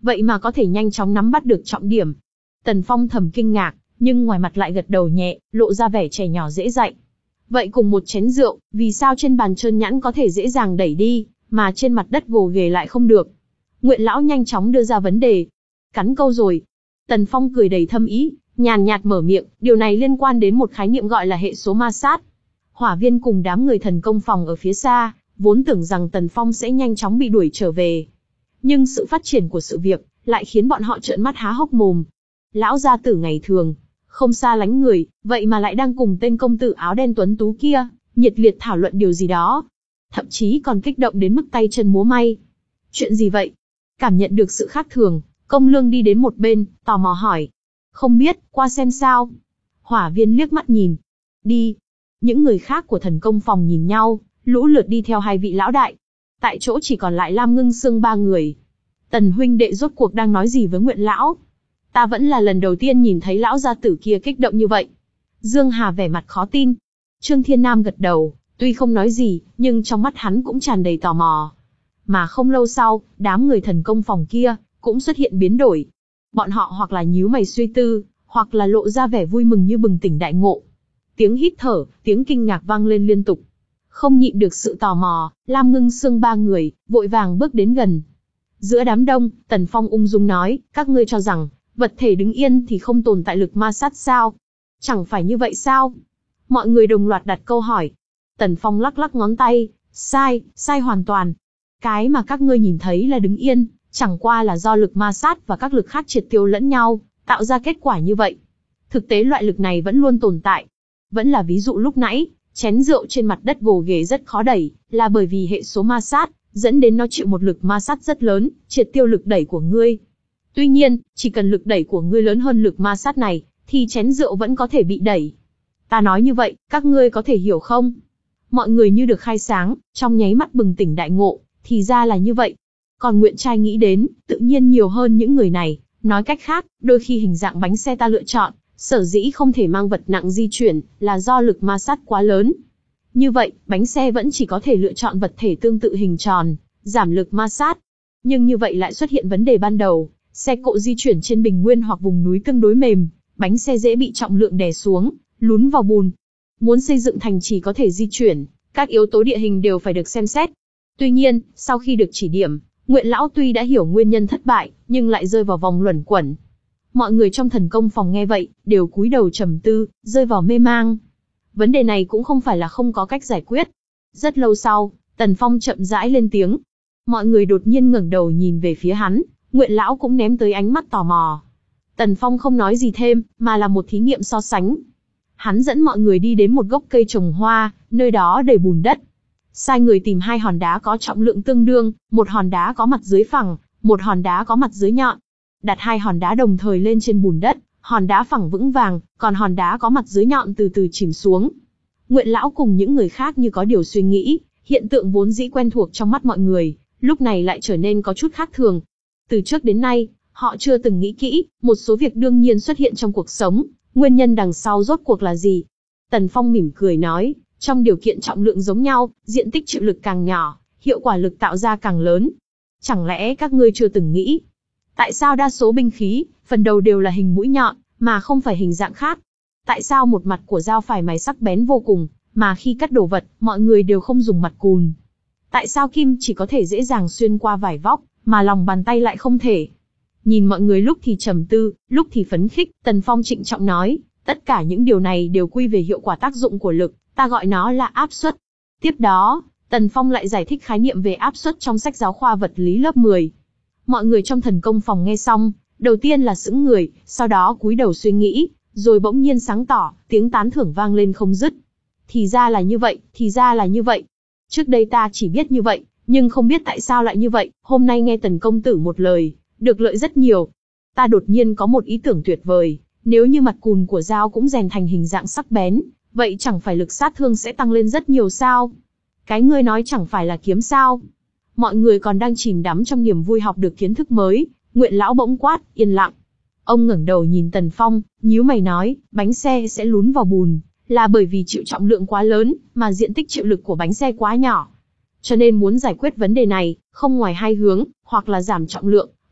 vậy mà có thể nhanh chóng nắm bắt được trọng điểm. Tần Phong thầm kinh ngạc, nhưng ngoài mặt lại gật đầu nhẹ, lộ ra vẻ trẻ nhỏ dễ dạy. Vậy cùng một chén rượu, vì sao trên bàn trơn nhẵn có thể dễ dàng đẩy đi, mà trên mặt đất gồ ghề lại không được? Nguyện lão nhanh chóng đưa ra vấn đề. Cắn câu rồi. Tần Phong cười đầy thâm ý, nhàn nhạt mở miệng, điều này liên quan đến một khái niệm gọi là hệ số ma sát. Hỏa Viên cùng đám người thần công phòng ở phía xa, vốn tưởng rằng Tần Phong sẽ nhanh chóng bị đuổi trở về. Nhưng sự phát triển của sự việc, lại khiến bọn họ trợn mắt há hốc mồm. Lão gia tử ngày thường, không xa lánh người, vậy mà lại đang cùng tên công tử áo đen tuấn tú kia, nhiệt liệt thảo luận điều gì đó. Thậm chí còn kích động đến mức tay chân múa may. Chuyện gì vậy? Cảm nhận được sự khác thường, Công Lương đi đến một bên, tò mò hỏi. Không biết, qua xem sao. Hỏa Viên liếc mắt nhìn. Đi. Những người khác của thần công phòng nhìn nhau, lũ lượt đi theo hai vị lão đại. Tại chỗ chỉ còn lại Lam Ngưng Sương ba người. Tần huynh đệ rốt cuộc đang nói gì với Nguyện lão? Ta vẫn là lần đầu tiên nhìn thấy lão gia tử kia kích động như vậy. Dương Hà vẻ mặt khó tin. Trương Thiên Nam gật đầu, tuy không nói gì, nhưng trong mắt hắn cũng tràn đầy tò mò. Mà không lâu sau, đám người thần công phòng kia, cũng xuất hiện biến đổi. Bọn họ hoặc là nhíu mày suy tư, hoặc là lộ ra vẻ vui mừng như bừng tỉnh đại ngộ. Tiếng hít thở, tiếng kinh ngạc vang lên liên tục. Không nhịn được sự tò mò, Lam Ngưng Sương ba người, vội vàng bước đến gần. Giữa đám đông, Tần Phong ung dung nói, các ngươi cho rằng, vật thể đứng yên thì không tồn tại lực ma sát sao? Chẳng phải như vậy sao? Mọi người đồng loạt đặt câu hỏi. Tần Phong lắc lắc ngón tay, sai, sai hoàn toàn. Cái mà các ngươi nhìn thấy là đứng yên, chẳng qua là do lực ma sát và các lực khác triệt tiêu lẫn nhau, tạo ra kết quả như vậy. Thực tế loại lực này vẫn luôn tồn tại. Vẫn là ví dụ lúc nãy, chén rượu trên mặt đất gồ ghề rất khó đẩy, là bởi vì hệ số ma sát, dẫn đến nó chịu một lực ma sát rất lớn, triệt tiêu lực đẩy của ngươi. Tuy nhiên, chỉ cần lực đẩy của ngươi lớn hơn lực ma sát này, thì chén rượu vẫn có thể bị đẩy. Ta nói như vậy, các ngươi có thể hiểu không? Mọi người như được khai sáng, trong nháy mắt bừng tỉnh đại ngộ, thì ra là như vậy. Còn Nguyện trai nghĩ đến, tự nhiên nhiều hơn những người này, nói cách khác, đôi khi hình dạng bánh xe ta lựa chọn, sở dĩ không thể mang vật nặng di chuyển, là do lực ma sát quá lớn. Như vậy, bánh xe vẫn chỉ có thể lựa chọn vật thể tương tự hình tròn, giảm lực ma sát. Nhưng như vậy lại xuất hiện vấn đề ban đầu, xe cộ di chuyển trên bình nguyên hoặc vùng núi tương đối mềm, bánh xe dễ bị trọng lượng đè xuống, lún vào bùn. Muốn xây dựng thành trì có thể di chuyển, các yếu tố địa hình đều phải được xem xét. Tuy nhiên, sau khi được chỉ điểm, Nguyện lão tuy đã hiểu nguyên nhân thất bại, nhưng lại rơi vào vòng luẩn quẩn. Mọi người trong thần công phòng nghe vậy, đều cúi đầu trầm tư, rơi vào mê mang. Vấn đề này cũng không phải là không có cách giải quyết. Rất lâu sau, Tần Phong chậm rãi lên tiếng. Mọi người đột nhiên ngẩng đầu nhìn về phía hắn, Nguyện lão cũng ném tới ánh mắt tò mò. Tần Phong không nói gì thêm, mà là một thí nghiệm so sánh. Hắn dẫn mọi người đi đến một gốc cây trồng hoa, nơi đó đầy bùn đất. Sai người tìm hai hòn đá có trọng lượng tương đương, một hòn đá có mặt dưới phẳng, một hòn đá có mặt dưới nhọn. Đặt hai hòn đá đồng thời lên trên bùn đất, hòn đá phẳng vững vàng, còn hòn đá có mặt dưới nhọn từ từ chìm xuống. Nguyện lão cùng những người khác như có điều suy nghĩ, hiện tượng vốn dĩ quen thuộc trong mắt mọi người, lúc này lại trở nên có chút khác thường. Từ trước đến nay, họ chưa từng nghĩ kỹ, một số việc đương nhiên xuất hiện trong cuộc sống, nguyên nhân đằng sau rốt cuộc là gì. Tần Phong mỉm cười nói, trong điều kiện trọng lượng giống nhau, diện tích chịu lực càng nhỏ, hiệu quả lực tạo ra càng lớn. Chẳng lẽ các ngươi chưa từng nghĩ, tại sao đa số binh khí, phần đầu đều là hình mũi nhọn, mà không phải hình dạng khác? Tại sao một mặt của dao phải mài sắc bén vô cùng, mà khi cắt đồ vật, mọi người đều không dùng mặt cùn? Tại sao kim chỉ có thể dễ dàng xuyên qua vải vóc, mà lòng bàn tay lại không thể? Nhìn mọi người lúc thì trầm tư, lúc thì phấn khích, Tần Phong trịnh trọng nói, tất cả những điều này đều quy về hiệu quả tác dụng của lực, ta gọi nó là áp suất. Tiếp đó, Tần Phong lại giải thích khái niệm về áp suất trong sách giáo khoa vật lý lớp mười. Mọi người trong thần công phòng nghe xong, đầu tiên là sững người, sau đó cúi đầu suy nghĩ, rồi bỗng nhiên sáng tỏ, tiếng tán thưởng vang lên không dứt. Thì ra là như vậy, thì ra là như vậy. Trước đây ta chỉ biết như vậy, nhưng không biết tại sao lại như vậy, hôm nay nghe Tần công tử một lời, được lợi rất nhiều. Ta đột nhiên có một ý tưởng tuyệt vời, nếu như mặt cùn của dao cũng rèn thành hình dạng sắc bén, vậy chẳng phải lực sát thương sẽ tăng lên rất nhiều sao? Cái ngươi nói chẳng phải là kiếm sao? Mọi người còn đang chìm đắm trong niềm vui học được kiến thức mới, Nguyện lão bỗng quát, yên lặng. Ông ngẩng đầu nhìn Tần Phong, nhíu mày nói, bánh xe sẽ lún vào bùn, là bởi vì chịu trọng lượng quá lớn, mà diện tích chịu lực của bánh xe quá nhỏ. Cho nên muốn giải quyết vấn đề này, không ngoài hai hướng, hoặc là giảm trọng lượng,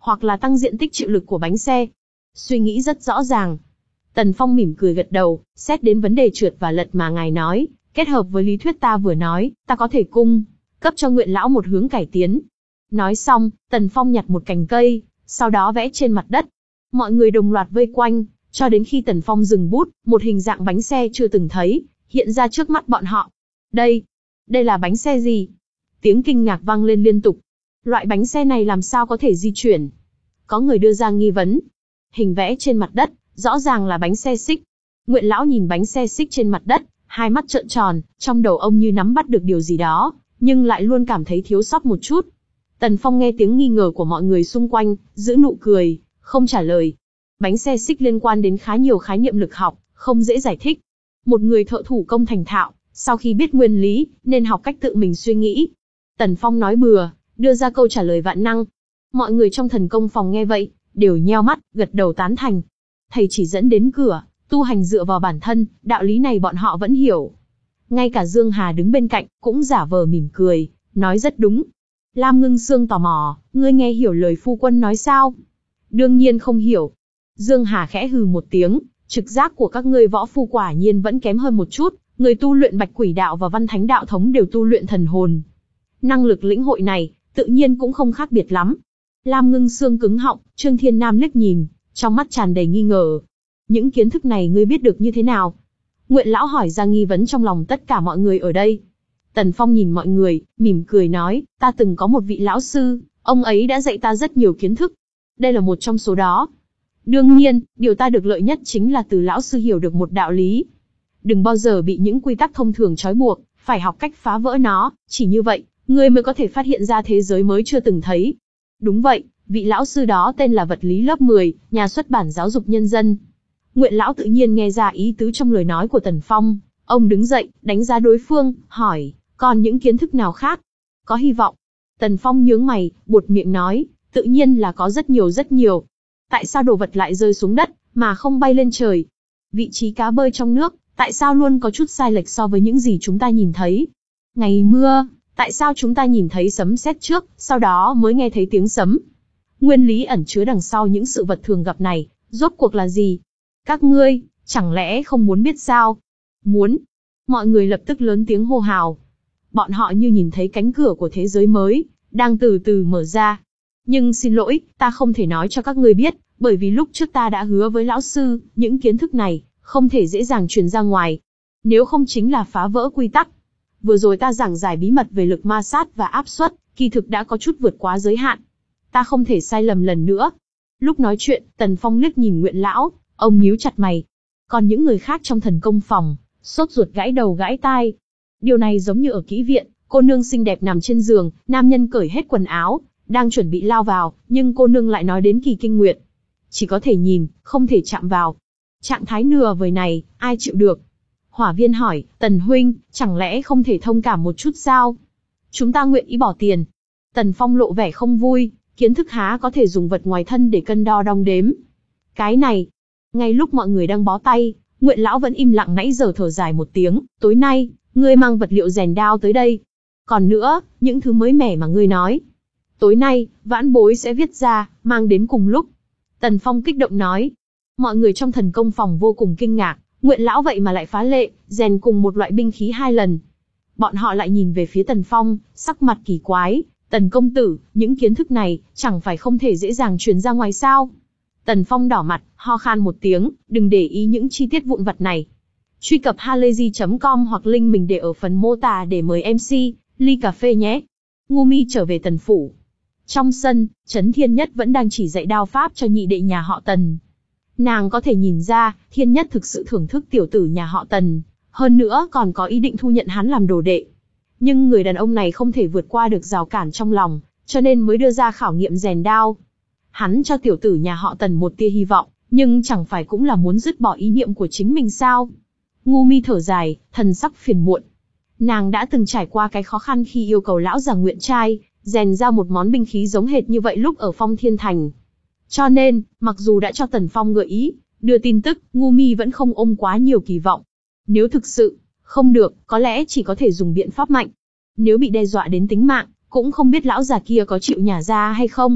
hoặc là tăng diện tích chịu lực của bánh xe. Suy nghĩ rất rõ ràng. Tần Phong mỉm cười gật đầu, xét đến vấn đề trượt và lật mà ngài nói, kết hợp với lý thuyết ta vừa nói, ta có thể cung cấp cho Nguyện lão một hướng cải tiến. Nói xong, Tần Phong nhặt một cành cây, sau đó vẽ trên mặt đất. Mọi người đồng loạt vây quanh, cho đến khi Tần Phong dừng bút, một hình dạng bánh xe chưa từng thấy, hiện ra trước mắt bọn họ. Đây, đây là bánh xe gì? Tiếng kinh ngạc vang lên liên tục. Loại bánh xe này làm sao có thể di chuyển? Có người đưa ra nghi vấn. Hình vẽ trên mặt đất, rõ ràng là bánh xe xích. Nguyện lão nhìn bánh xe xích trên mặt đất, hai mắt trợn tròn, trong đầu ông như nắm bắt được điều gì đó, nhưng lại luôn cảm thấy thiếu sót một chút. Tần Phong nghe tiếng nghi ngờ của mọi người xung quanh, giữ nụ cười, không trả lời. Bánh xe xích liên quan đến khá nhiều khái niệm lực học, không dễ giải thích. Một người thợ thủ công thành thạo, sau khi biết nguyên lý, nên học cách tự mình suy nghĩ. Tần Phong nói bừa, đưa ra câu trả lời vạn năng. Mọi người trong thần công phòng nghe vậy, đều nheo mắt, gật đầu tán thành. Thầy chỉ dẫn đến cửa, tu hành dựa vào bản thân, đạo lý này bọn họ vẫn hiểu. Ngay cả Dương Hà đứng bên cạnh, cũng giả vờ mỉm cười, nói rất đúng. Lam Ngưng Sương tò mò, ngươi nghe hiểu lời phu quân nói sao? Đương nhiên không hiểu. Dương Hà khẽ hừ một tiếng, trực giác của các ngươi võ phu quả nhiên vẫn kém hơn một chút, người tu luyện Bạch Quỷ đạo và Văn Thánh đạo thống đều tu luyện thần hồn. Năng lực lĩnh hội này, tự nhiên cũng không khác biệt lắm. Lam Ngưng Sương cứng họng, Trương Thiên Nam liếc nhìn, trong mắt tràn đầy nghi ngờ. Những kiến thức này ngươi biết được như thế nào? Nguyện lão hỏi ra nghi vấn trong lòng tất cả mọi người ở đây. Tần Phong nhìn mọi người, mỉm cười nói, ta từng có một vị lão sư, ông ấy đã dạy ta rất nhiều kiến thức. Đây là một trong số đó. Đương nhiên, điều ta được lợi nhất chính là từ lão sư hiểu được một đạo lý. Đừng bao giờ bị những quy tắc thông thường trói buộc, phải học cách phá vỡ nó, chỉ như vậy, ngươi mới có thể phát hiện ra thế giới mới chưa từng thấy. Đúng vậy, vị lão sư đó tên là Vật lý lớp mười, nhà xuất bản Giáo dục Nhân dân. Nguyện lão tự nhiên nghe ra ý tứ trong lời nói của Tần Phong, ông đứng dậy, đánh giá đối phương, hỏi, còn những kiến thức nào khác? Có hy vọng. Tần Phong nhướng mày, buột miệng nói, tự nhiên là có rất nhiều rất nhiều. Tại sao đồ vật lại rơi xuống đất, mà không bay lên trời? Vị trí cá bơi trong nước, tại sao luôn có chút sai lệch so với những gì chúng ta nhìn thấy? Ngày mưa, tại sao chúng ta nhìn thấy sấm sét trước, sau đó mới nghe thấy tiếng sấm? Nguyên lý ẩn chứa đằng sau những sự vật thường gặp này, rốt cuộc là gì? Các ngươi, chẳng lẽ không muốn biết sao? Muốn. Mọi người lập tức lớn tiếng hô hào. Bọn họ như nhìn thấy cánh cửa của thế giới mới, đang từ từ mở ra. Nhưng xin lỗi, ta không thể nói cho các ngươi biết, bởi vì lúc trước ta đã hứa với lão sư, những kiến thức này, không thể dễ dàng truyền ra ngoài. Nếu không chính là phá vỡ quy tắc. Vừa rồi ta giảng giải bí mật về lực ma sát và áp suất, kỳ thực đã có chút vượt quá giới hạn. Ta không thể sai lầm lần nữa. Lúc nói chuyện, Tần Phong liếc nhìn Nguyện lão, ông nhíu chặt mày. Còn những người khác trong thần công phòng, sốt ruột gãi đầu gãi tai. Điều này giống như ở kỹ viện, cô nương xinh đẹp nằm trên giường, nam nhân cởi hết quần áo, đang chuẩn bị lao vào, nhưng cô nương lại nói đến kỳ kinh nguyệt. Chỉ có thể nhìn, không thể chạm vào. Trạng thái nửa vời này, ai chịu được? Hỏa Viên hỏi, Tần huynh, chẳng lẽ không thể thông cảm một chút sao? Chúng ta nguyện ý bỏ tiền. Tần Phong lộ vẻ không vui, kiến thức há có thể dùng vật ngoài thân để cân đo đong đếm. Cái này, ngay lúc mọi người đang bó tay, Nguyện lão vẫn im lặng nãy giờ thở dài một tiếng, tối nay, ngươi mang vật liệu rèn đao tới đây. Còn nữa, những thứ mới mẻ mà ngươi nói. Tối nay, vãn bối sẽ viết ra, mang đến cùng lúc. Tần Phong kích động nói. Mọi người trong thần công phòng vô cùng kinh ngạc, Nguyện lão vậy mà lại phá lệ, rèn cùng một loại binh khí hai lần. Bọn họ lại nhìn về phía Tần Phong, sắc mặt kỳ quái. Tần công tử, những kiến thức này, chẳng phải không thể dễ dàng truyền ra ngoài sao? Tần Phong đỏ mặt, ho khan một tiếng, đừng để ý những chi tiết vụn vặt này. Truy cập halayzi chấm com hoặc link mình để ở phần mô tả để mời em xê, ly cà phê nhé. Ngu Mi trở về Tần phủ. Trong sân, Trấn Thiên Nhất vẫn đang chỉ dạy đao pháp cho nhị đệ nhà họ Tần. Nàng có thể nhìn ra, Thiên Nhất thực sự thưởng thức tiểu tử nhà họ Tần, hơn nữa còn có ý định thu nhận hắn làm đồ đệ. Nhưng người đàn ông này không thể vượt qua được rào cản trong lòng, cho nên mới đưa ra khảo nghiệm rèn đao. Hắn cho tiểu tử nhà họ Tần một tia hy vọng, nhưng chẳng phải cũng là muốn dứt bỏ ý niệm của chính mình sao? Ngu Mi thở dài, thần sắc phiền muộn. Nàng đã từng trải qua cái khó khăn khi yêu cầu lão già Nguyện trai, rèn ra một món binh khí giống hệt như vậy lúc ở Phong Thiên Thành. Cho nên, mặc dù đã cho Tần Phong gợi ý, đưa tin tức, Ngu Mi vẫn không ôm quá nhiều kỳ vọng. Nếu thực sự không được, có lẽ chỉ có thể dùng biện pháp mạnh. Nếu bị đe dọa đến tính mạng, cũng không biết lão già kia có chịu nhả ra hay không.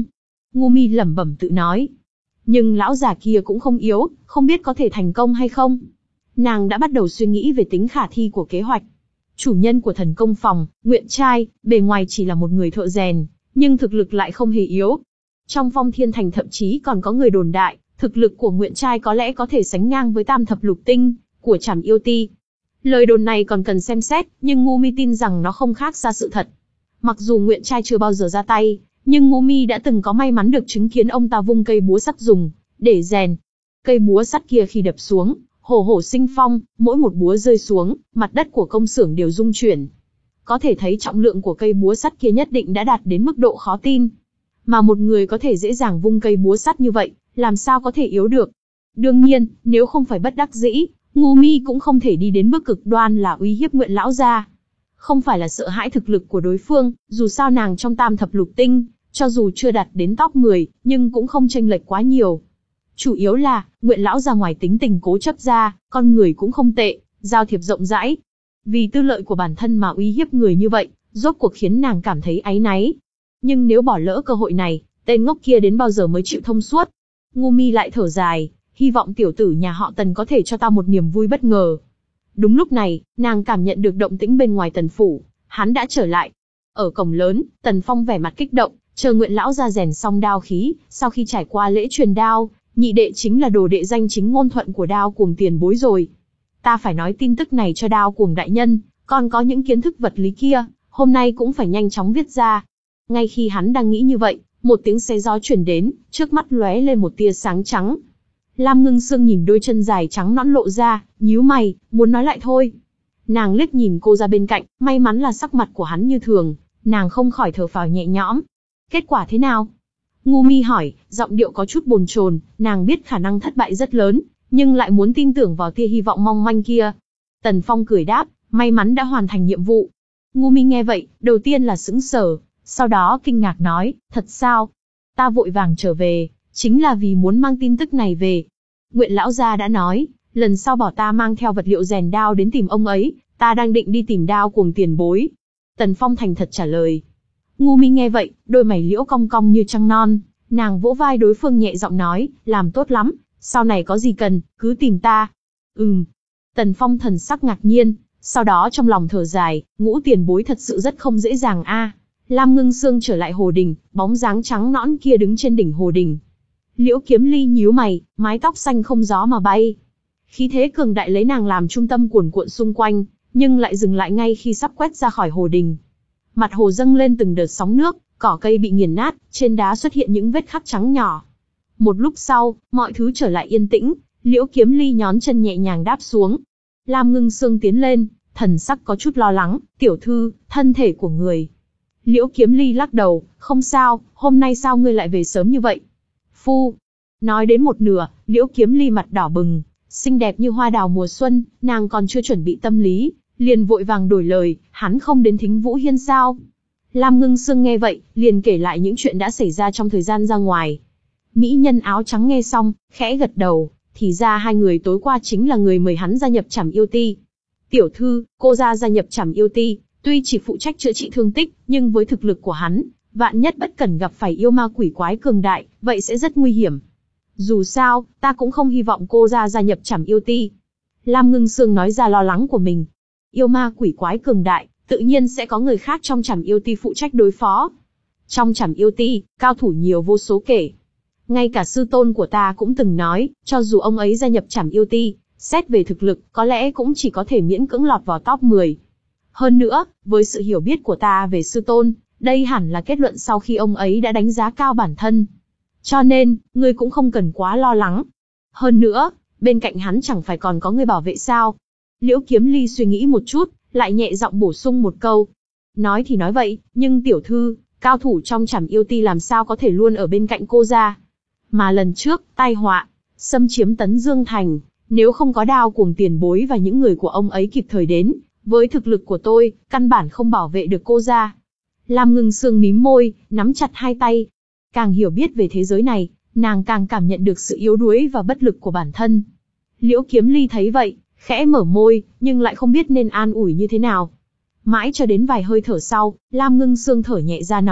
Ngu Mi lẩm bẩm tự nói. Nhưng lão già kia cũng không yếu, không biết có thể thành công hay không. Nàng đã bắt đầu suy nghĩ về tính khả thi của kế hoạch. Chủ nhân của thần công phòng, Nguyện Trai, bề ngoài chỉ là một người thợ rèn, nhưng thực lực lại không hề yếu. Trong Phong Thiên Thành thậm chí còn có người đồn đại, thực lực của Nguyện Trai có lẽ có thể sánh ngang với Tam Thập Lục Tinh của Trảm Yêu Ti. Lời đồn này còn cần xem xét, nhưng Ngu Mi tin rằng nó không khác xa sự thật. Mặc dù Nguyện Trai chưa bao giờ ra tay, nhưng Ngu Mi đã từng có may mắn được chứng kiến ông ta vung cây búa sắt dùng để rèn. Cây búa sắt kia khi đập xuống, hổ hổ sinh phong, mỗi một búa rơi xuống, mặt đất của công xưởng đều rung chuyển. Có thể thấy trọng lượng của cây búa sắt kia nhất định đã đạt đến mức độ khó tin. Mà một người có thể dễ dàng vung cây búa sắt như vậy, làm sao có thể yếu được? Đương nhiên, nếu không phải bất đắc dĩ, Ngu Mi cũng không thể đi đến mức cực đoan là uy hiếp Nguyện lão gia. Không phải là sợ hãi thực lực của đối phương, dù sao nàng trong Tam Thập Lục Tinh, cho dù chưa đạt đến top mười, nhưng cũng không chênh lệch quá nhiều. Chủ yếu là, Nguyện lão gia ngoài tính tình cố chấp ra, con người cũng không tệ, giao thiệp rộng rãi. Vì tư lợi của bản thân mà uy hiếp người như vậy, rốt cuộc khiến nàng cảm thấy áy náy. Nhưng nếu bỏ lỡ cơ hội này, tên ngốc kia đến bao giờ mới chịu thông suốt? Ngu Mi lại thở dài, hy vọng tiểu tử nhà họ Tần có thể cho ta một niềm vui bất ngờ. Đúng lúc này, nàng cảm nhận được động tĩnh bên ngoài Tần phủ, hắn đã trở lại. Ở cổng lớn, Tần Phong vẻ mặt kích động, chờ Nguyện lão gia rèn xong đao khí, sau khi trải qua lễ truyền đao, nhị đệ chính là đồ đệ danh chính ngôn thuận của Đao Cuồng tiền bối rồi. Ta phải nói tin tức này cho Đao Cuồng đại nhân, còn có những kiến thức vật lý kia, hôm nay cũng phải nhanh chóng viết ra. Ngay khi hắn đang nghĩ như vậy, một tiếng xé gió truyền đến, trước mắt lóe lên một tia sáng trắng. Lam Ngưng Sương nhìn đôi chân dài trắng nõn lộ ra, nhíu mày, muốn nói lại thôi. Nàng liếc nhìn cô ra bên cạnh, may mắn là sắc mặt của hắn như thường, nàng không khỏi thở phào nhẹ nhõm. Kết quả thế nào? Ngu Mi hỏi, giọng điệu có chút bồn chồn, nàng biết khả năng thất bại rất lớn, nhưng lại muốn tin tưởng vào tia hy vọng mong manh kia. Tần Phong cười đáp, may mắn đã hoàn thành nhiệm vụ. Ngu Mi nghe vậy, đầu tiên là sững sờ, sau đó kinh ngạc nói, thật sao? Ta vội vàng trở về, chính là vì muốn mang tin tức này về. Nguyện lão gia đã nói, lần sau bảo ta mang theo vật liệu rèn đao đến tìm ông ấy, ta đang định đi tìm Đao Cuồng tiền bối. Tần Phong thành thật trả lời. Ngu Mi nghe vậy, đôi mày liễu cong cong như trăng non, nàng vỗ vai đối phương nhẹ giọng nói, làm tốt lắm, sau này có gì cần, cứ tìm ta. Ừm. Tần Phong thần sắc ngạc nhiên, sau đó trong lòng thở dài, Ngũ tiền bối thật sự rất không dễ dàng a. Lam Ngưng Sương trở lại hồ đình, bóng dáng trắng nõn kia đứng trên đỉnh hồ đình. Liễu Kiếm Ly nhíu mày, mái tóc xanh không gió mà bay. Khí thế cường đại lấy nàng làm trung tâm cuồn cuộn xung quanh, nhưng lại dừng lại ngay khi sắp quét ra khỏi hồ đình. Mặt hồ dâng lên từng đợt sóng nước, cỏ cây bị nghiền nát, trên đá xuất hiện những vết khắc trắng nhỏ. Một lúc sau, mọi thứ trở lại yên tĩnh, Liễu Kiếm Ly nhón chân nhẹ nhàng đáp xuống. Lam Ngưng Sương tiến lên, thần sắc có chút lo lắng, tiểu thư, thân thể của người. Liễu Kiếm Ly lắc đầu, không sao, hôm nay sao ngươi lại về sớm như vậy? Phu. Nói đến một nửa, Liễu Kiếm Ly mặt đỏ bừng, xinh đẹp như hoa đào mùa xuân, nàng còn chưa chuẩn bị tâm lý, liền vội vàng đổi lời, hắn không đến Thính Vũ Hiên sao? Lam Ngưng Sương nghe vậy, liền kể lại những chuyện đã xảy ra trong thời gian ra ngoài. Mỹ nhân áo trắng nghe xong, khẽ gật đầu, thì ra hai người tối qua chính là người mời hắn gia nhập Trảm Yêu Ti. Tiểu thư, cô gia gia nhập Trảm Yêu Ti, tuy chỉ phụ trách chữa trị thương tích, nhưng với thực lực của hắn, vạn nhất bất cẩn gặp phải yêu ma quỷ quái cường đại, vậy sẽ rất nguy hiểm. Dù sao, ta cũng không hy vọng cô gia gia nhập Trảm Yêu Ti. Lam Ngưng Sương nói ra lo lắng của mình. Yêu ma quỷ quái cường đại, tự nhiên sẽ có người khác trong Trảm Yêu Ti phụ trách đối phó. Trong Trảm Yêu Ti, cao thủ nhiều vô số kể. Ngay cả sư tôn của ta cũng từng nói, cho dù ông ấy gia nhập Trảm Yêu Ti, xét về thực lực, có lẽ cũng chỉ có thể miễn cưỡng lọt vào top mười. Hơn nữa, với sự hiểu biết của ta về sư tôn, đây hẳn là kết luận sau khi ông ấy đã đánh giá cao bản thân. Cho nên, ngươi cũng không cần quá lo lắng. Hơn nữa, bên cạnh hắn chẳng phải còn có người bảo vệ sao? Liễu Kiếm Ly suy nghĩ một chút, lại nhẹ giọng bổ sung một câu. Nói thì nói vậy, nhưng tiểu thư, cao thủ trong Trảm Yêu Ti làm sao có thể luôn ở bên cạnh cô gia? Mà lần trước, tai họa, xâm chiếm Tấn Dương Thành, nếu không có Đao Cuồng tiền bối và những người của ông ấy kịp thời đến, với thực lực của tôi, căn bản không bảo vệ được cô gia. Lam Ngưng Sương mím môi, nắm chặt hai tay. Càng hiểu biết về thế giới này, nàng càng cảm nhận được sự yếu đuối và bất lực của bản thân. Liễu Kiếm Ly thấy vậy, khẽ mở môi, nhưng lại không biết nên an ủi như thế nào. Mãi cho đến vài hơi thở sau, Lam Ngưng Sương thở nhẹ ra nói,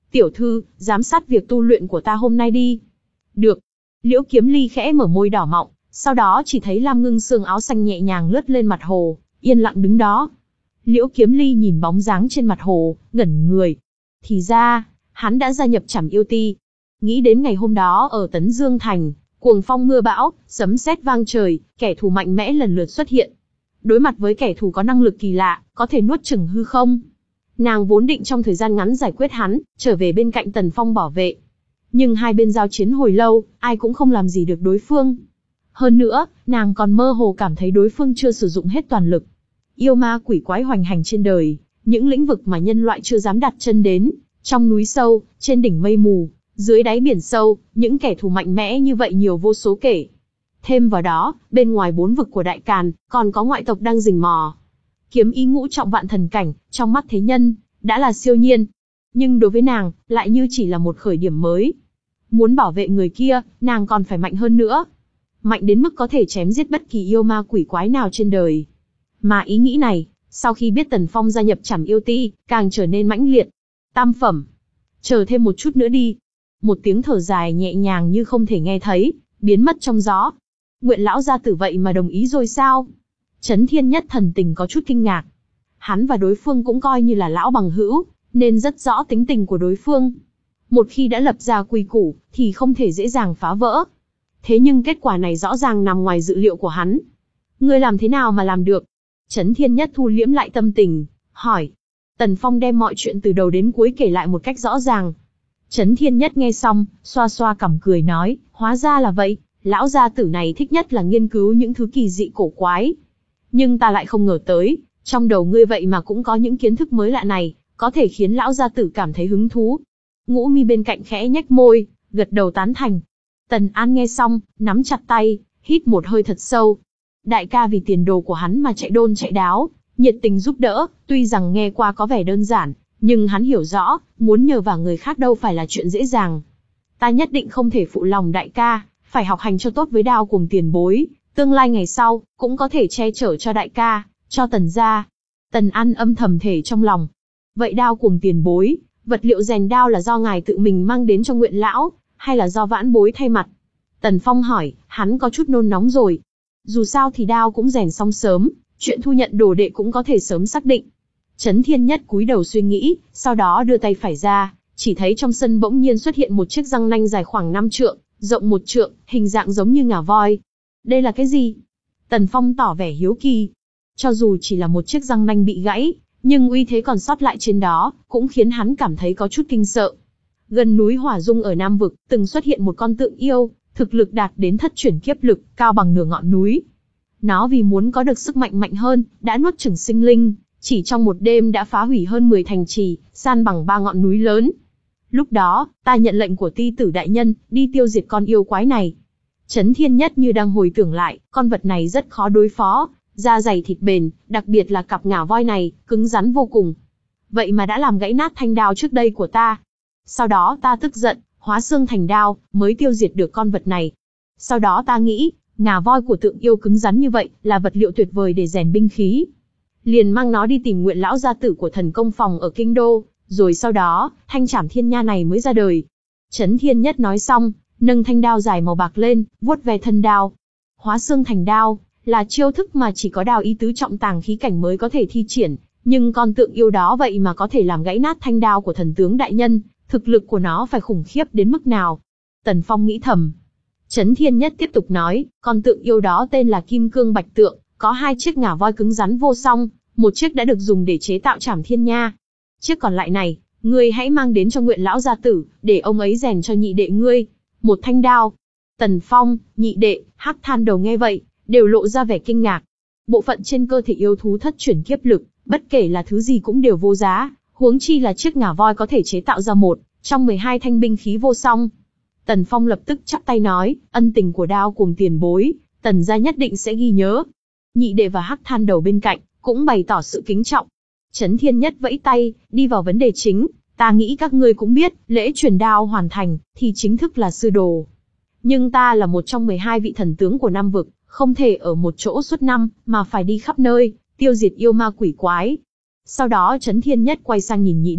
Tiểu thư, giám sát việc tu luyện của ta hôm nay đi. Được. Liễu Kiếm Ly khẽ mở môi đỏ mọng, sau đó chỉ thấy Lam Ngưng Sương áo xanh nhẹ nhàng lướt lên mặt hồ, yên lặng đứng đó. Liễu Kiếm Ly nhìn bóng dáng trên mặt hồ, ngẩn người. Thì ra, hắn đã gia nhập Trảm Yêu Ti. Nghĩ đến ngày hôm đó ở Tấn Dương Thành, cuồng phong mưa bão, sấm sét vang trời, kẻ thù mạnh mẽ lần lượt xuất hiện. Đối mặt với kẻ thù có năng lực kỳ lạ, có thể nuốt chửng hư không. Nàng vốn định trong thời gian ngắn giải quyết hắn, trở về bên cạnh Tần Phong bảo vệ. Nhưng hai bên giao chiến hồi lâu, ai cũng không làm gì được đối phương. Hơn nữa, nàng còn mơ hồ cảm thấy đối phương chưa sử dụng hết toàn lực. Yêu ma quỷ quái hoành hành trên đời, những lĩnh vực mà nhân loại chưa dám đặt chân đến, trong núi sâu, trên đỉnh mây mù, dưới đáy biển sâu, những kẻ thù mạnh mẽ như vậy nhiều vô số kể. Thêm vào đó, bên ngoài bốn vực của Đại Càn, còn có ngoại tộc đang rình mò. Kiếm ý ngũ trọng vạn thần cảnh, trong mắt thế nhân, đã là siêu nhiên. Nhưng đối với nàng, lại như chỉ là một khởi điểm mới. Muốn bảo vệ người kia, nàng còn phải mạnh hơn nữa. Mạnh đến mức có thể chém giết bất kỳ yêu ma quỷ quái nào trên đời. Mà ý nghĩ này, sau khi biết Tần Phong gia nhập Trảm Yêu Ti, càng trở nên mãnh liệt. Tam phẩm. Chờ thêm một chút nữa đi. Một tiếng thở dài nhẹ nhàng như không thể nghe thấy, biến mất trong gió. Nguyện lão gia tử vậy mà đồng ý rồi sao? Chấn Thiên Nhất thần tình có chút kinh ngạc. Hắn và đối phương cũng coi như là lão bằng hữu, nên rất rõ tính tình của đối phương. Một khi đã lập ra quy củ, thì không thể dễ dàng phá vỡ. Thế nhưng kết quả này rõ ràng nằm ngoài dự liệu của hắn. Ngươi làm thế nào mà làm được? Chấn Thiên Nhất thu liễm lại tâm tình, hỏi. Tần Phong đem mọi chuyện từ đầu đến cuối kể lại một cách rõ ràng. Chấn Thiên Nhất nghe xong, xoa xoa cằm cười nói, hóa ra là vậy, lão gia tử này thích nhất là nghiên cứu những thứ kỳ dị cổ quái. Nhưng ta lại không ngờ tới, trong đầu ngươi vậy mà cũng có những kiến thức mới lạ này, có thể khiến lão gia tử cảm thấy hứng thú. Ngũ Mi bên cạnh khẽ nhếch môi, gật đầu tán thành. Tần An nghe xong, nắm chặt tay, hít một hơi thật sâu. Đại ca vì tiền đồ của hắn mà chạy đôn chạy đáo, nhiệt tình giúp đỡ, tuy rằng nghe qua có vẻ đơn giản, nhưng hắn hiểu rõ, muốn nhờ vả người khác đâu phải là chuyện dễ dàng. Ta nhất định không thể phụ lòng đại ca, phải học hành cho tốt với Đao cùng tiền bối, tương lai ngày sau, cũng có thể che chở cho đại ca, cho Tần gia. Tần An âm thầm thể trong lòng. Vậy Đao cùng tiền bối, vật liệu rèn đao là do ngài tự mình mang đến cho Nguyện lão, hay là do vãn bối thay mặt? Tần Phong hỏi, hắn có chút nôn nóng rồi. Dù sao thì đao cũng rèn xong sớm, chuyện thu nhận đồ đệ cũng có thể sớm xác định. Chấn Thiên Nhất cúi đầu suy nghĩ, sau đó đưa tay phải ra, chỉ thấy trong sân bỗng nhiên xuất hiện một chiếc răng nanh dài khoảng năm trượng, rộng một trượng, hình dạng giống như ngà voi. Đây là cái gì? Tần Phong tỏ vẻ hiếu kỳ. Cho dù chỉ là một chiếc răng nanh bị gãy, nhưng uy thế còn sót lại trên đó, cũng khiến hắn cảm thấy có chút kinh sợ. Gần núi Hỏa Dung ở Nam Vực, từng xuất hiện một con tượng yêu, thực lực đạt đến thất chuyển kiếp lực, cao bằng nửa ngọn núi. Nó vì muốn có được sức mạnh mạnh hơn, đã nuốt chửng sinh linh, chỉ trong một đêm đã phá hủy hơn mười thành trì, san bằng ba ngọn núi lớn. Lúc đó, ta nhận lệnh của Ti tử đại nhân, đi tiêu diệt con yêu quái này. Chấn Thiên Nhất như đang hồi tưởng lại, con vật này rất khó đối phó, da dày thịt bền, đặc biệt là cặp ngà voi này, cứng rắn vô cùng. Vậy mà đã làm gãy nát thanh đao trước đây của ta. Sau đó ta tức giận, hóa xương thành đao, mới tiêu diệt được con vật này. Sau đó ta nghĩ, ngà voi của tượng yêu cứng rắn như vậy, là vật liệu tuyệt vời để rèn binh khí. Liền mang nó đi tìm Nguyện lão gia tử của thần công phòng ở Kinh Đô, rồi sau đó, thanh trảm thiên nha này mới ra đời. Chấn Thiên Nhất nói xong, nâng thanh đao dài màu bạc lên, vuốt ve thân đao. Hóa xương thành đao, là chiêu thức mà chỉ có đao ý tứ trọng tàng khí cảnh mới có thể thi triển, nhưng con tượng yêu đó vậy mà có thể làm gãy nát thanh đao của thần tướng đại nhân, thực lực của nó phải khủng khiếp đến mức nào? Tần Phong nghĩ thầm. Chấn Thiên Nhất tiếp tục nói, con tượng yêu đó tên là Kim Cương Bạch Tượng, có hai chiếc ngà voi cứng rắn vô song, một chiếc đã được dùng để chế tạo trảm thiên nha. Chiếc còn lại này, ngươi hãy mang đến cho Nguyện lão gia tử, để ông ấy rèn cho nhị đệ ngươi một thanh đao. Tần Phong, nhị đệ, Hắc Than Đầu nghe vậy, đều lộ ra vẻ kinh ngạc. Bộ phận trên cơ thể yêu thú thất chuyển kiếp lực, bất kể là thứ gì cũng đều vô giá, huống chi là chiếc ngà voi có thể chế tạo ra một trong mười hai thanh binh khí vô song. Tần Phong lập tức chắp tay nói, ân tình của Đao cùng tiền bối, Tần gia nhất định sẽ ghi nhớ. Nhị đệ và Hắc Than Đầu bên cạnh, cũng bày tỏ sự kính trọng. Chấn Thiên Nhất vẫy tay, đi vào vấn đề chính. Ta nghĩ các ngươi cũng biết, lễ truyền đao hoàn thành, thì chính thức là sư đồ. Nhưng ta là một trong mười hai vị thần tướng của Nam Vực, không thể ở một chỗ suốt năm, mà phải đi khắp nơi, tiêu diệt yêu ma quỷ quái. Sau đó Chấn Thiên Nhất quay sang nhìn nhị đệ,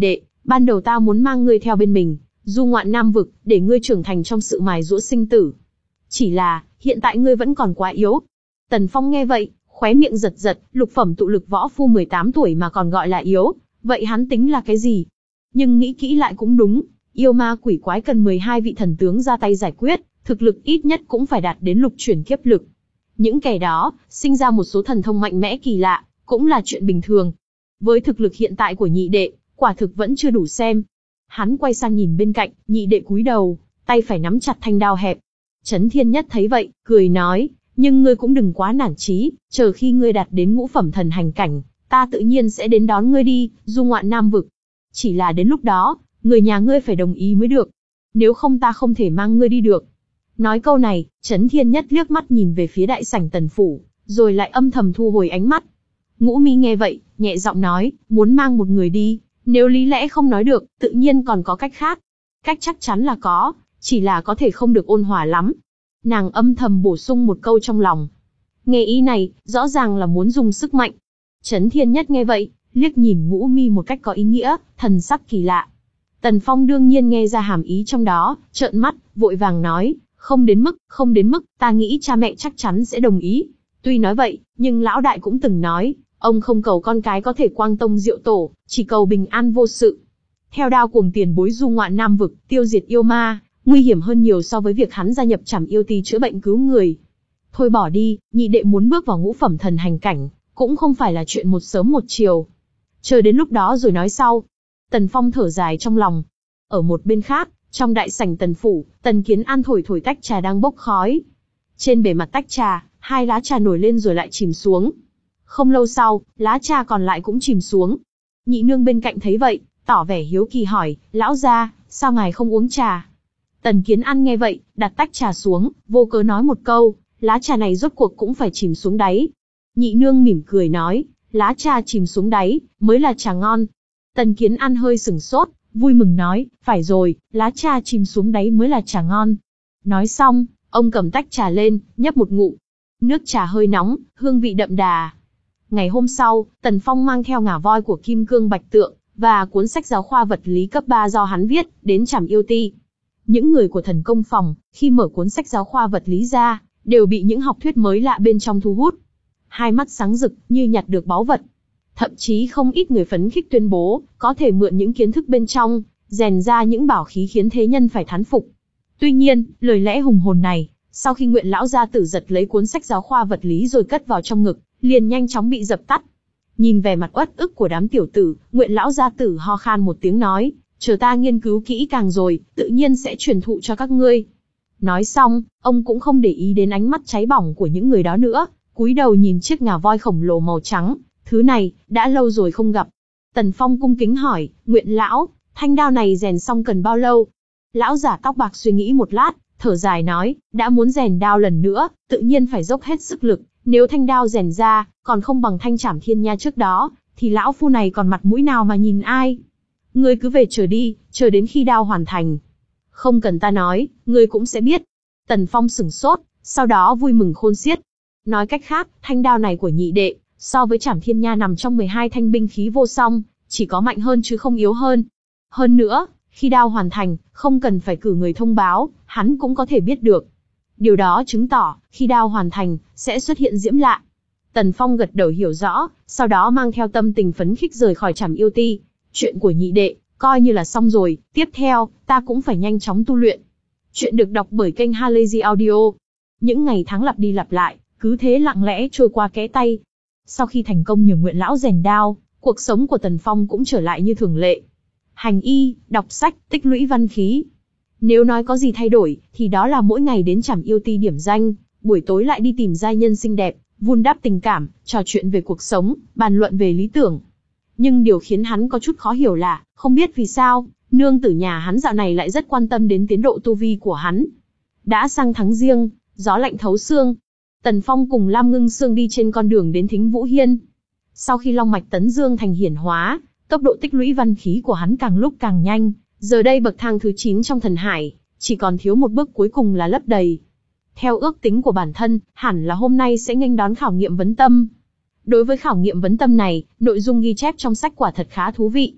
ban đầu ta muốn mang ngươi theo bên mình, du ngoạn Nam vực, để ngươi trưởng thành trong sự mài giũa sinh tử. Chỉ là, hiện tại ngươi vẫn còn quá yếu. Tần Phong nghe vậy, khóe miệng giật giật, lục phẩm tụ lực võ phu mười tám tuổi mà còn gọi là yếu, vậy hắn tính là cái gì? Nhưng nghĩ kỹ lại cũng đúng, yêu ma quỷ quái cần mười hai vị thần tướng ra tay giải quyết, thực lực ít nhất cũng phải đạt đến lục chuyển kiếp lực. Những kẻ đó, sinh ra một số thần thông mạnh mẽ kỳ lạ, cũng là chuyện bình thường. Với thực lực hiện tại của nhị đệ, quả thực vẫn chưa đủ xem. Hắn quay sang nhìn bên cạnh, nhị đệ cúi đầu, tay phải nắm chặt thanh đao hẹp. Chấn Thiên Nhất thấy vậy, cười nói, nhưng ngươi cũng đừng quá nản chí, chờ khi ngươi đạt đến ngũ phẩm thần hành cảnh, ta tự nhiên sẽ đến đón ngươi đi, du ngoạn Nam vực. Chỉ là đến lúc đó, người nhà ngươi phải đồng ý mới được. Nếu không ta không thể mang ngươi đi được. Nói câu này, Chấn Thiên Nhất liếc mắt nhìn về phía đại sảnh Tần phủ, rồi lại âm thầm thu hồi ánh mắt. Ngũ Mi nghe vậy, nhẹ giọng nói, muốn mang một người đi, nếu lý lẽ không nói được, tự nhiên còn có cách khác. Cách chắc chắn là có, chỉ là có thể không được ôn hòa lắm. Nàng âm thầm bổ sung một câu trong lòng. Nghe ý này, rõ ràng là muốn dùng sức mạnh. Chấn Thiên Nhất nghe vậy, liếc nhìn Ngũ Mi một cách có ý nghĩa, thần sắc kỳ lạ. Tần Phong đương nhiên nghe ra hàm ý trong đó, trợn mắt, vội vàng nói, không đến mức, không đến mức, ta nghĩ cha mẹ chắc chắn sẽ đồng ý. Tuy nói vậy, nhưng lão đại cũng từng nói, ông không cầu con cái có thể quang tông diệu tổ, chỉ cầu bình an vô sự. Theo đao cuồng tiền bối du ngoạn Nam vực, tiêu diệt yêu ma, nguy hiểm hơn nhiều so với việc hắn gia nhập Trảm Yêu Ti chữa bệnh cứu người. Thôi bỏ đi, nhị đệ muốn bước vào ngũ phẩm thần hành cảnh, cũng không phải là chuyện một sớm một chiều. Chờ đến lúc đó rồi nói sau. Tần Phong thở dài trong lòng. Ở một bên khác, trong đại sảnh Tần phủ, Tần Kiến An thổi thổi tách trà đang bốc khói. Trên bề mặt tách trà, hai lá trà nổi lên rồi lại chìm xuống. Không lâu sau, lá trà còn lại cũng chìm xuống. Nhị nương bên cạnh thấy vậy, tỏ vẻ hiếu kỳ hỏi, lão gia, sao ngài không uống trà? Tần Kiến An nghe vậy, đặt tách trà xuống, vô cớ nói một câu, lá trà này rốt cuộc cũng phải chìm xuống đáy. Nhị nương mỉm cười nói, lá trà chìm xuống đáy, mới là trà ngon. Tần Kiến An hơi sửng sốt, vui mừng nói, phải rồi, lá trà chìm xuống đáy mới là trà ngon. Nói xong, ông cầm tách trà lên, nhấp một ngụm. Nước trà hơi nóng, hương vị đậm đà. Ngày hôm sau, Tần Phong mang theo ngà voi của Kim Cương Bạch Tượng, và cuốn sách giáo khoa vật lý cấp ba do hắn viết, đến Trảm Yêu Ti. Những người của thần công phòng, khi mở cuốn sách giáo khoa vật lý ra, đều bị những học thuyết mới lạ bên trong thu hút. Hai mắt sáng rực, như nhặt được báu vật. Thậm chí không ít người phấn khích tuyên bố, có thể mượn những kiến thức bên trong, rèn ra những bảo khí khiến thế nhân phải thán phục. Tuy nhiên, lời lẽ hùng hồn này, sau khi Nguyện lão gia tử giật lấy cuốn sách giáo khoa vật lý rồi cất vào trong ngực, liền nhanh chóng bị dập tắt. Nhìn vẻ mặt uất ức của đám tiểu tử, Nguyện lão gia tử ho khan một tiếng nói, chờ ta nghiên cứu kỹ càng rồi, tự nhiên sẽ truyền thụ cho các ngươi. Nói xong, ông cũng không để ý đến ánh mắt cháy bỏng của những người đó nữa, cúi đầu nhìn chiếc ngà voi khổng lồ màu trắng, thứ này, đã lâu rồi không gặp. Tần Phong cung kính hỏi, Nguyện lão, thanh đao này rèn xong cần bao lâu? Lão giả tóc bạc suy nghĩ một lát, thở dài nói, đã muốn rèn đao lần nữa, tự nhiên phải dốc hết sức lực, nếu thanh đao rèn ra, còn không bằng thanh Trảm Thiên Nha trước đó, thì lão phu này còn mặt mũi nào mà nhìn ai? Ngươi cứ về chờ đi, chờ đến khi đao hoàn thành. Không cần ta nói, ngươi cũng sẽ biết. Tần Phong sửng sốt, sau đó vui mừng khôn xiết. Nói cách khác, thanh đao này của nhị đệ, so với Trảm Thiên Nha nằm trong mười hai thanh binh khí vô song, chỉ có mạnh hơn chứ không yếu hơn. Hơn nữa, khi đao hoàn thành, không cần phải cử người thông báo, hắn cũng có thể biết được. Điều đó chứng tỏ, khi đao hoàn thành, sẽ xuất hiện diễm lạ. Tần Phong gật đầu hiểu rõ, sau đó mang theo tâm tình phấn khích rời khỏi Trảm Yêu Ti. Chuyện của nhị đệ, coi như là xong rồi, tiếp theo, ta cũng phải nhanh chóng tu luyện. Chuyện được đọc bởi kênh Halazy Audio. Những ngày tháng lặp đi lặp lại, cứ thế lặng lẽ trôi qua kẽ tay. Sau khi thành công nhờ Nguyện lão rèn đao, cuộc sống của Tần Phong cũng trở lại như thường lệ. Hành y, đọc sách, tích lũy văn khí. Nếu nói có gì thay đổi, thì đó là mỗi ngày đến Trảm Yêu Ti điểm danh, buổi tối lại đi tìm giai nhân xinh đẹp, vun đắp tình cảm, trò chuyện về cuộc sống, bàn luận về lý tưởng. Nhưng điều khiến hắn có chút khó hiểu là, không biết vì sao, nương tử nhà hắn dạo này lại rất quan tâm đến tiến độ tu vi của hắn. Đã sang tháng Giêng, gió lạnh thấu xương. Tần Phong cùng Lam Ngưng Sương đi trên con đường đến Thính Vũ Hiên. Sau khi long mạch tấn dương thành hiển hóa, tốc độ tích lũy văn khí của hắn càng lúc càng nhanh. Giờ đây bậc thang thứ chín trong thần hải, chỉ còn thiếu một bước cuối cùng là lấp đầy. Theo ước tính của bản thân, hẳn là hôm nay sẽ nghênh đón khảo nghiệm vấn tâm. Đối với khảo nghiệm vấn tâm này, nội dung ghi chép trong sách quả thật khá thú vị.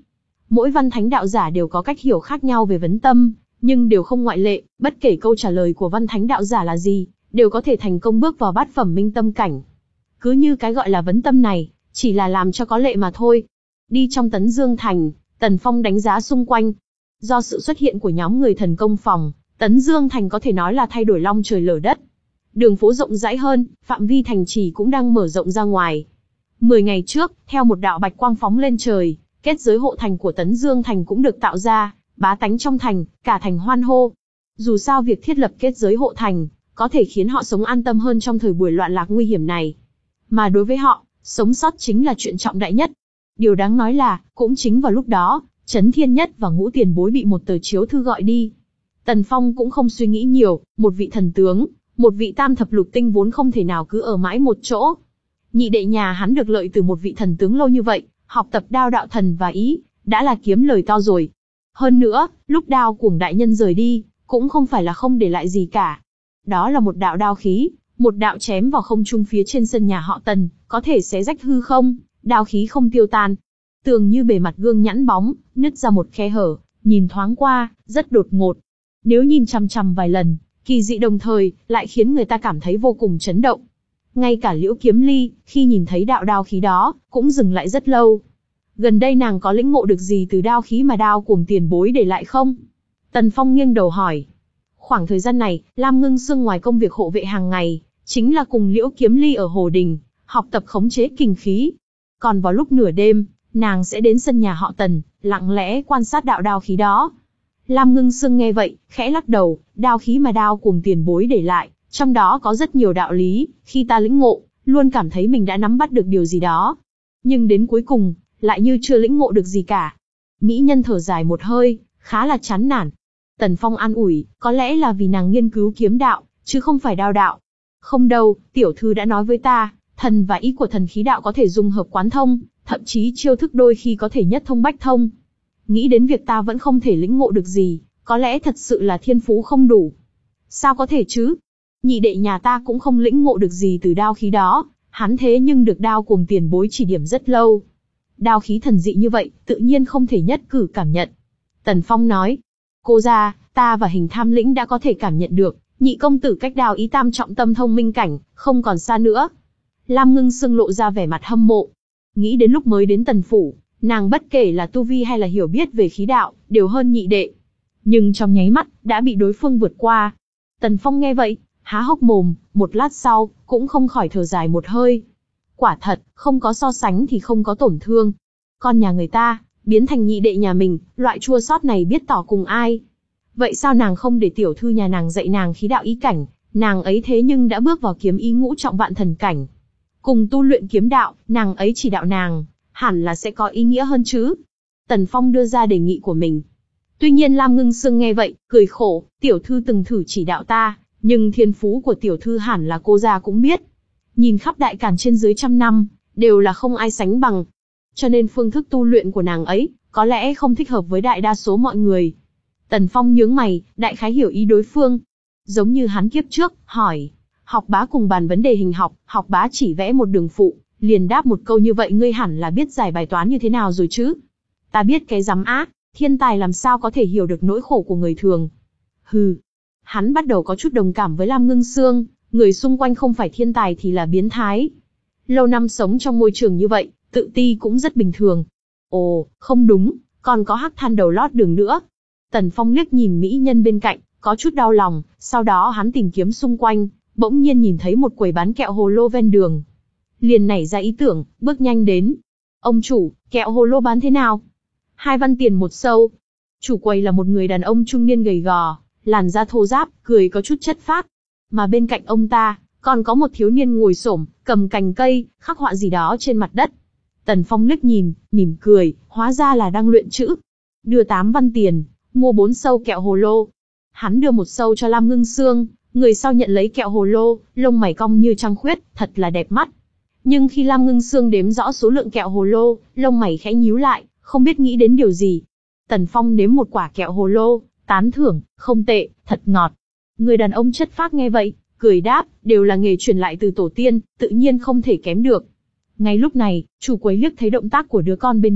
Mỗi văn thánh đạo giả đều có cách hiểu khác nhau về vấn tâm, nhưng đều không ngoại lệ, bất kể câu trả lời của văn thánh đạo giả là gì, đều có thể thành công bước vào bát phẩm minh tâm cảnh. Cứ như cái gọi là vấn tâm này, chỉ là làm cho có lệ mà thôi. Đi trong Tấn Dương Thành, Tần Phong đánh giá xung quanh. Do sự xuất hiện của nhóm người thần công phòng, Tấn Dương Thành có thể nói là thay đổi long trời lở đất. Đường phố rộng rãi hơn, phạm vi thành trì cũng đang mở rộng ra ngoài. Mười ngày trước, theo một đạo bạch quang phóng lên trời, kết giới hộ thành của Tấn Dương Thành cũng được tạo ra, bá tánh trong thành, cả thành hoan hô. Dù sao việc thiết lập kết giới hộ thành, có thể khiến họ sống an tâm hơn trong thời buổi loạn lạc nguy hiểm này. Mà đối với họ, sống sót chính là chuyện trọng đại nhất. Điều đáng nói là, cũng chính vào lúc đó, Chấn Thiên Nhất và Ngũ Tiền Bối bị một tờ chiếu thư gọi đi. Tần Phong cũng không suy nghĩ nhiều, một vị thần tướng, một vị tam thập lục tinh vốn không thể nào cứ ở mãi một chỗ. Nhị đệ nhà hắn được lợi từ một vị thần tướng lâu như vậy, học tập đao đạo thần và ý, đã là kiếm lời to rồi. Hơn nữa, lúc đao cuồng đại nhân rời đi, cũng không phải là không để lại gì cả. Đó là một đạo đao khí, một đạo chém vào không trung phía trên sân nhà họ Tần, có thể xé rách hư không, đao khí không tiêu tan. Tường như bề mặt gương nhẵn bóng, nứt ra một khe hở, nhìn thoáng qua, rất đột ngột. Nếu nhìn chằm chằm vài lần, kỳ dị đồng thời, lại khiến người ta cảm thấy vô cùng chấn động. Ngay cả Liễu Kiếm Ly, khi nhìn thấy đạo đao khí đó, cũng dừng lại rất lâu. Gần đây nàng có lĩnh ngộ được gì từ đao khí mà đao cuồng tiền bối để lại không? Tần Phong nghiêng đầu hỏi. Khoảng thời gian này, Lam Ngưng Sương ngoài công việc hộ vệ hàng ngày, chính là cùng Liễu Kiếm Ly ở Hồ Đình, học tập khống chế kình khí. Còn vào lúc nửa đêm, nàng sẽ đến sân nhà họ Tần, lặng lẽ quan sát đạo đao khí đó. Lam Ngưng Sương nghe vậy, khẽ lắc đầu, đao khí mà đao cuồng tiền bối để lại, trong đó có rất nhiều đạo lý, khi ta lĩnh ngộ, luôn cảm thấy mình đã nắm bắt được điều gì đó. Nhưng đến cuối cùng, lại như chưa lĩnh ngộ được gì cả. Mỹ nhân thở dài một hơi, khá là chán nản. Tần Phong an ủi, có lẽ là vì nàng nghiên cứu kiếm đạo, chứ không phải đao đạo. Không đâu, tiểu thư đã nói với ta, thần và ý của thần khí đạo có thể dung hợp quán thông, thậm chí chiêu thức đôi khi có thể nhất thông bách thông. Nghĩ đến việc ta vẫn không thể lĩnh ngộ được gì, có lẽ thật sự là thiên phú không đủ. Sao có thể chứ? Nhị đệ nhà ta cũng không lĩnh ngộ được gì từ đao khí đó, hắn thế nhưng được đao cuồng tiền bối chỉ điểm rất lâu. Đao khí thần dị như vậy, tự nhiên không thể nhất cử cảm nhận. Tần Phong nói, cô ra, ta và Hình Tham Lĩnh đã có thể cảm nhận được, nhị công tử cách đao ý tam trọng tâm thông minh cảnh, không còn xa nữa. Lam Ngưng Sương lộ ra vẻ mặt hâm mộ. Nghĩ đến lúc mới đến Tần Phủ, nàng bất kể là tu vi hay là hiểu biết về khí đạo, đều hơn nhị đệ. Nhưng trong nháy mắt, đã bị đối phương vượt qua. Tần Phong nghe vậy, há hốc mồm, một lát sau, cũng không khỏi thở dài một hơi. Quả thật, không có so sánh thì không có tổn thương. Con nhà người ta, biến thành nhị đệ nhà mình, loại chua xót này biết tỏ cùng ai. Vậy sao nàng không để tiểu thư nhà nàng dạy nàng khí đạo ý cảnh, nàng ấy thế nhưng đã bước vào kiếm ý ngũ trọng vạn thần cảnh. Cùng tu luyện kiếm đạo, nàng ấy chỉ đạo nàng, hẳn là sẽ có ý nghĩa hơn chứ. Tần Phong đưa ra đề nghị của mình. Tuy nhiên Lam Ngưng Sương nghe vậy, cười khổ, tiểu thư từng thử chỉ đạo ta, nhưng thiên phú của tiểu thư hẳn là cô già cũng biết. Nhìn khắp đại càn trên dưới trăm năm, đều là không ai sánh bằng. Cho nên phương thức tu luyện của nàng ấy, có lẽ không thích hợp với đại đa số mọi người. Tần Phong nhướng mày, đại khái hiểu ý đối phương. Giống như hắn kiếp trước, hỏi. Học bá cùng bàn vấn đề hình học, học bá chỉ vẽ một đường phụ, liền đáp một câu như vậy ngươi hẳn là biết giải bài toán như thế nào rồi chứ. Ta biết cái rắm á, thiên tài làm sao có thể hiểu được nỗi khổ của người thường. Hừ. Hắn bắt đầu có chút đồng cảm với Lam Ngưng Sương, người xung quanh không phải thiên tài thì là biến thái. Lâu năm sống trong môi trường như vậy, tự ti cũng rất bình thường. Ồ, không đúng, còn có Hắc Than đầu lót đường nữa. Tần Phong liếc nhìn mỹ nhân bên cạnh, có chút đau lòng, sau đó hắn tìm kiếm xung quanh, bỗng nhiên nhìn thấy một quầy bán kẹo hồ lô ven đường. Liền nảy ra ý tưởng, bước nhanh đến. Ông chủ, kẹo hồ lô bán thế nào? Hai văn tiền một sâu. Chủ quầy là một người đàn ông trung niên gầy gò, làn da thô ráp, cười có chút chất phác. Mà bên cạnh ông ta, còn có một thiếu niên ngồi xổm, cầm cành cây, khắc họa gì đó trên mặt đất. Tần Phong liếc nhìn, mỉm cười, hóa ra là đang luyện chữ. Đưa tám văn tiền, mua bốn sâu kẹo hồ lô. Hắn đưa một sâu cho Lam Ngưng Sương, người sau nhận lấy kẹo hồ lô, lông mày cong như trăng khuyết, thật là đẹp mắt. Nhưng khi Lam Ngưng Sương đếm rõ số lượng kẹo hồ lô, lông mày khẽ nhíu lại, không biết nghĩ đến điều gì. Tần Phong nếm một quả kẹo hồ lô, tán thưởng, không tệ, thật ngọt. Người đàn ông chất phác nghe vậy, cười đáp, đều là nghề truyền lại từ tổ tiên, tự nhiên không thể kém được. Ngay lúc này, chủ quầy liếc thấy động tác của đứa con bên cạnh,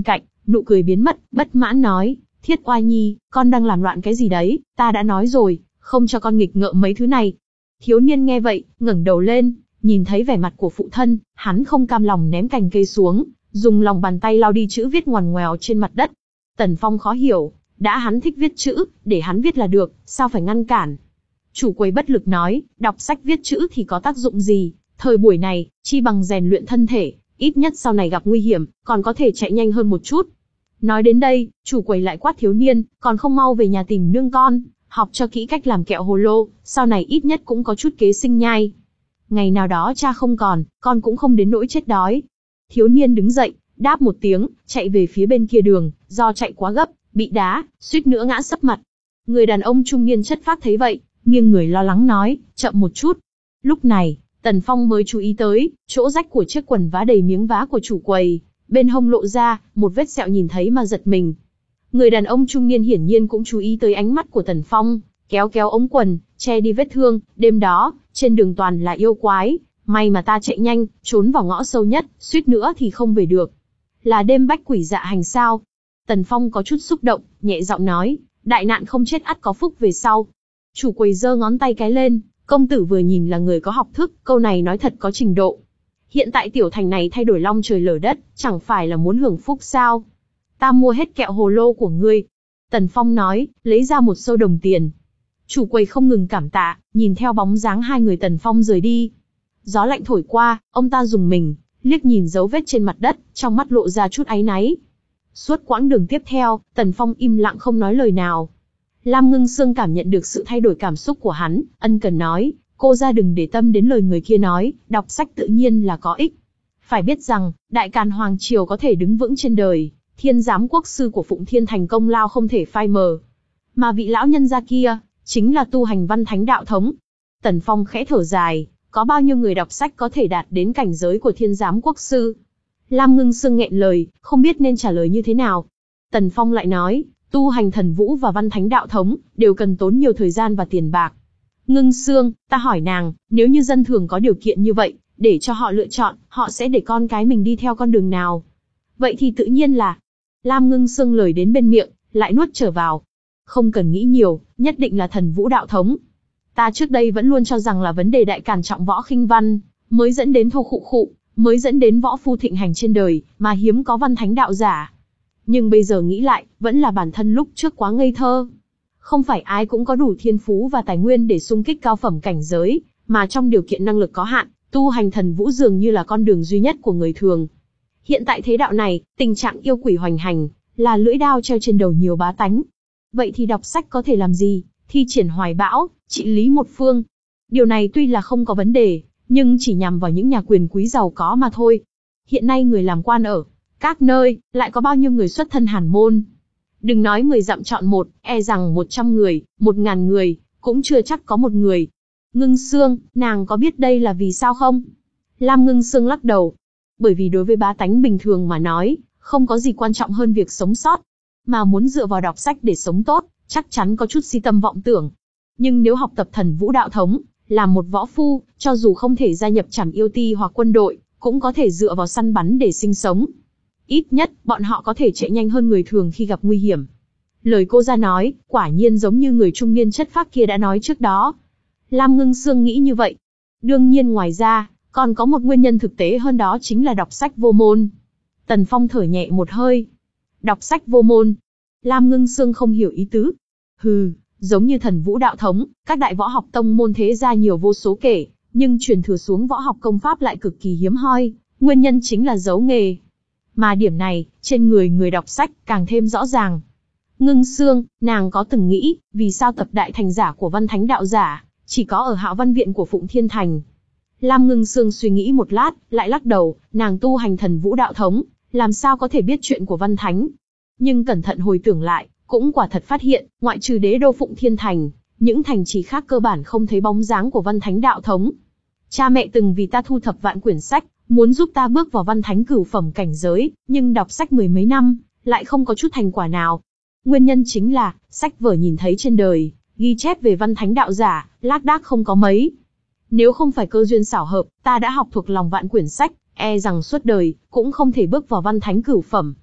nụ cười biến mất, bất mãn nói, Thiết Oai Nhi, con đang làm loạn cái gì đấy, ta đã nói rồi, không cho con nghịch ngợm mấy thứ này. Thiếu niên nghe vậy, ngẩng đầu lên, nhìn thấy vẻ mặt của phụ thân, hắn không cam lòng ném cành cây xuống, dùng lòng bàn tay lau đi chữ viết ngoằn ngoèo trên mặt đất. Tần Phong khó hiểu, đã hắn thích viết chữ, để hắn viết là được, sao phải ngăn cản. Chủ quầy bất lực nói, đọc sách viết chữ thì có tác dụng gì, thời buổi này, chi bằng rèn luyện thân thể, ít nhất sau này gặp nguy hiểm, còn có thể chạy nhanh hơn một chút. Nói đến đây, chủ quầy lại quát thiếu niên, còn không mau về nhà tìm nương con, học cho kỹ cách làm kẹo hồ lô, sau này ít nhất cũng có chút kế sinh nhai. Ngày nào đó cha không còn, con cũng không đến nỗi chết đói. Thiếu niên đứng dậy, đáp một tiếng, chạy về phía bên kia đường, do chạy quá gấp, bị đá, suýt nữa ngã sấp mặt. Người đàn ông trung niên chất phác thấy vậy, nghiêng người lo lắng nói, chậm một chút. Lúc này, Tần Phong mới chú ý tới, chỗ rách của chiếc quần vá đầy miếng vá của chủ quầy, bên hông lộ ra, một vết sẹo nhìn thấy mà giật mình. Người đàn ông trung niên hiển nhiên cũng chú ý tới ánh mắt của Tần Phong, kéo kéo ống quần, che đi vết thương, đêm đó, trên đường toàn là yêu quái, may mà ta chạy nhanh, trốn vào ngõ sâu nhất, suýt nữa thì không về được. Là đêm bách quỷ dạ hành sao? Tần Phong có chút xúc động, nhẹ giọng nói, đại nạn không chết ắt có phúc về sau. Chủ quầy giơ ngón tay cái lên, công tử vừa nhìn là người có học thức, câu này nói thật có trình độ. Hiện tại tiểu thành này thay đổi long trời lở đất, chẳng phải là muốn hưởng phúc sao? Ta mua hết kẹo hồ lô của ngươi. Tần Phong nói, lấy ra một sâu đồng tiền. Chủ quầy không ngừng cảm tạ, nhìn theo bóng dáng hai người Tần Phong rời đi. Gió lạnh thổi qua, ông ta rùng mình, liếc nhìn dấu vết trên mặt đất, trong mắt lộ ra chút áy náy. Suốt quãng đường tiếp theo, Tần Phong im lặng không nói lời nào. Lam Ngưng Sương cảm nhận được sự thay đổi cảm xúc của hắn, ân cần nói, cô ra đừng để tâm đến lời người kia nói, đọc sách tự nhiên là có ích. Phải biết rằng, Đại Càn Hoàng Triều có thể đứng vững trên đời, Thiên Giám Quốc Sư của Phụng Thiên Thành công lao không thể phai mờ. Mà vị lão nhân gia kia, chính là tu hành văn thánh đạo thống. Tần Phong khẽ thở dài, có bao nhiêu người đọc sách có thể đạt đến cảnh giới của Thiên Giám Quốc Sư? Lam Ngưng Sương nghẹn lời, không biết nên trả lời như thế nào. Tần Phong lại nói, tu hành thần vũ và văn thánh đạo thống, đều cần tốn nhiều thời gian và tiền bạc. Ngưng Sương, ta hỏi nàng, nếu như dân thường có điều kiện như vậy, để cho họ lựa chọn, họ sẽ để con cái mình đi theo con đường nào? Vậy thì tự nhiên là... Lam Ngưng Sương lời đến bên miệng, lại nuốt trở vào. Không cần nghĩ nhiều, nhất định là thần vũ đạo thống. Ta trước đây vẫn luôn cho rằng là vấn đề Đại Càn trọng võ khinh văn, mới dẫn đến thô khụ khụ, mới dẫn đến võ phu thịnh hành trên đời, mà hiếm có văn thánh đạo giả. Nhưng bây giờ nghĩ lại, vẫn là bản thân lúc trước quá ngây thơ. Không phải ai cũng có đủ thiên phú và tài nguyên để xung kích cao phẩm cảnh giới, mà trong điều kiện năng lực có hạn, tu hành thần vũ dường như là con đường duy nhất của người thường. Hiện tại thế đạo này, tình trạng yêu quỷ hoành hành, là lưỡi đao treo trên đầu nhiều bá tánh. Vậy thì đọc sách có thể làm gì? Thi triển hoài bão, trị lý một phương. Điều này tuy là không có vấn đề, nhưng chỉ nhằm vào những nhà quyền quý giàu có mà thôi. Hiện nay người làm quan ở các nơi, lại có bao nhiêu người xuất thân hàn môn. Đừng nói mười dặm chọn một, e rằng một trăm người, một ngàn người, cũng chưa chắc có một người. Ngưng Sương, nàng có biết đây là vì sao không? Lam Ngưng Sương lắc đầu. Bởi vì đối với bá tánh bình thường mà nói, không có gì quan trọng hơn việc sống sót. Mà muốn dựa vào đọc sách để sống tốt, chắc chắn có chút si tâm vọng tưởng. Nhưng nếu học tập thần vũ đạo thống, làm một võ phu, cho dù không thể gia nhập trảm yêu ti hoặc quân đội, cũng có thể dựa vào săn bắn để sinh sống. Ít nhất, bọn họ có thể chạy nhanh hơn người thường khi gặp nguy hiểm. Lời cô ra nói, quả nhiên giống như người trung niên chất phác kia đã nói trước đó. Lam Ngưng Sương nghĩ như vậy. Đương nhiên ngoài ra, còn có một nguyên nhân thực tế hơn, đó chính là đọc sách vô môn. Tần Phong thở nhẹ một hơi. Đọc sách vô môn. Lam Ngưng Sương không hiểu ý tứ. Hừ, giống như thần vũ đạo thống, các đại võ học tông môn thế gia nhiều vô số kể, nhưng truyền thừa xuống võ học công pháp lại cực kỳ hiếm hoi, nguyên nhân chính là giấu nghề. Mà điểm này, trên người người đọc sách càng thêm rõ ràng. Ngưng Sương, nàng có từng nghĩ, vì sao tập đại thành giả của văn thánh đạo giả, chỉ có ở Hạo Văn Viện của Phụng Thiên Thành? Lam Ngưng Sương suy nghĩ một lát, lại lắc đầu, nàng tu hành thần vũ đạo thống, làm sao có thể biết chuyện của văn thánh? Nhưng cẩn thận hồi tưởng lại, cũng quả thật phát hiện, ngoại trừ đế đô Phụng Thiên Thành, những thành trì khác cơ bản không thấy bóng dáng của văn thánh đạo thống. Cha mẹ từng vì ta thu thập vạn quyển sách, muốn giúp ta bước vào văn thánh cửu phẩm cảnh giới, nhưng đọc sách mười mấy năm, lại không có chút thành quả nào. Nguyên nhân chính là, sách vở nhìn thấy trên đời, ghi chép về văn thánh đạo giả, lác đác không có mấy. Nếu không phải cơ duyên xảo hợp, ta đã học thuộc lòng vạn quyển sách, e rằng suốt đời, cũng không thể bước vào văn thánh cửu phẩm.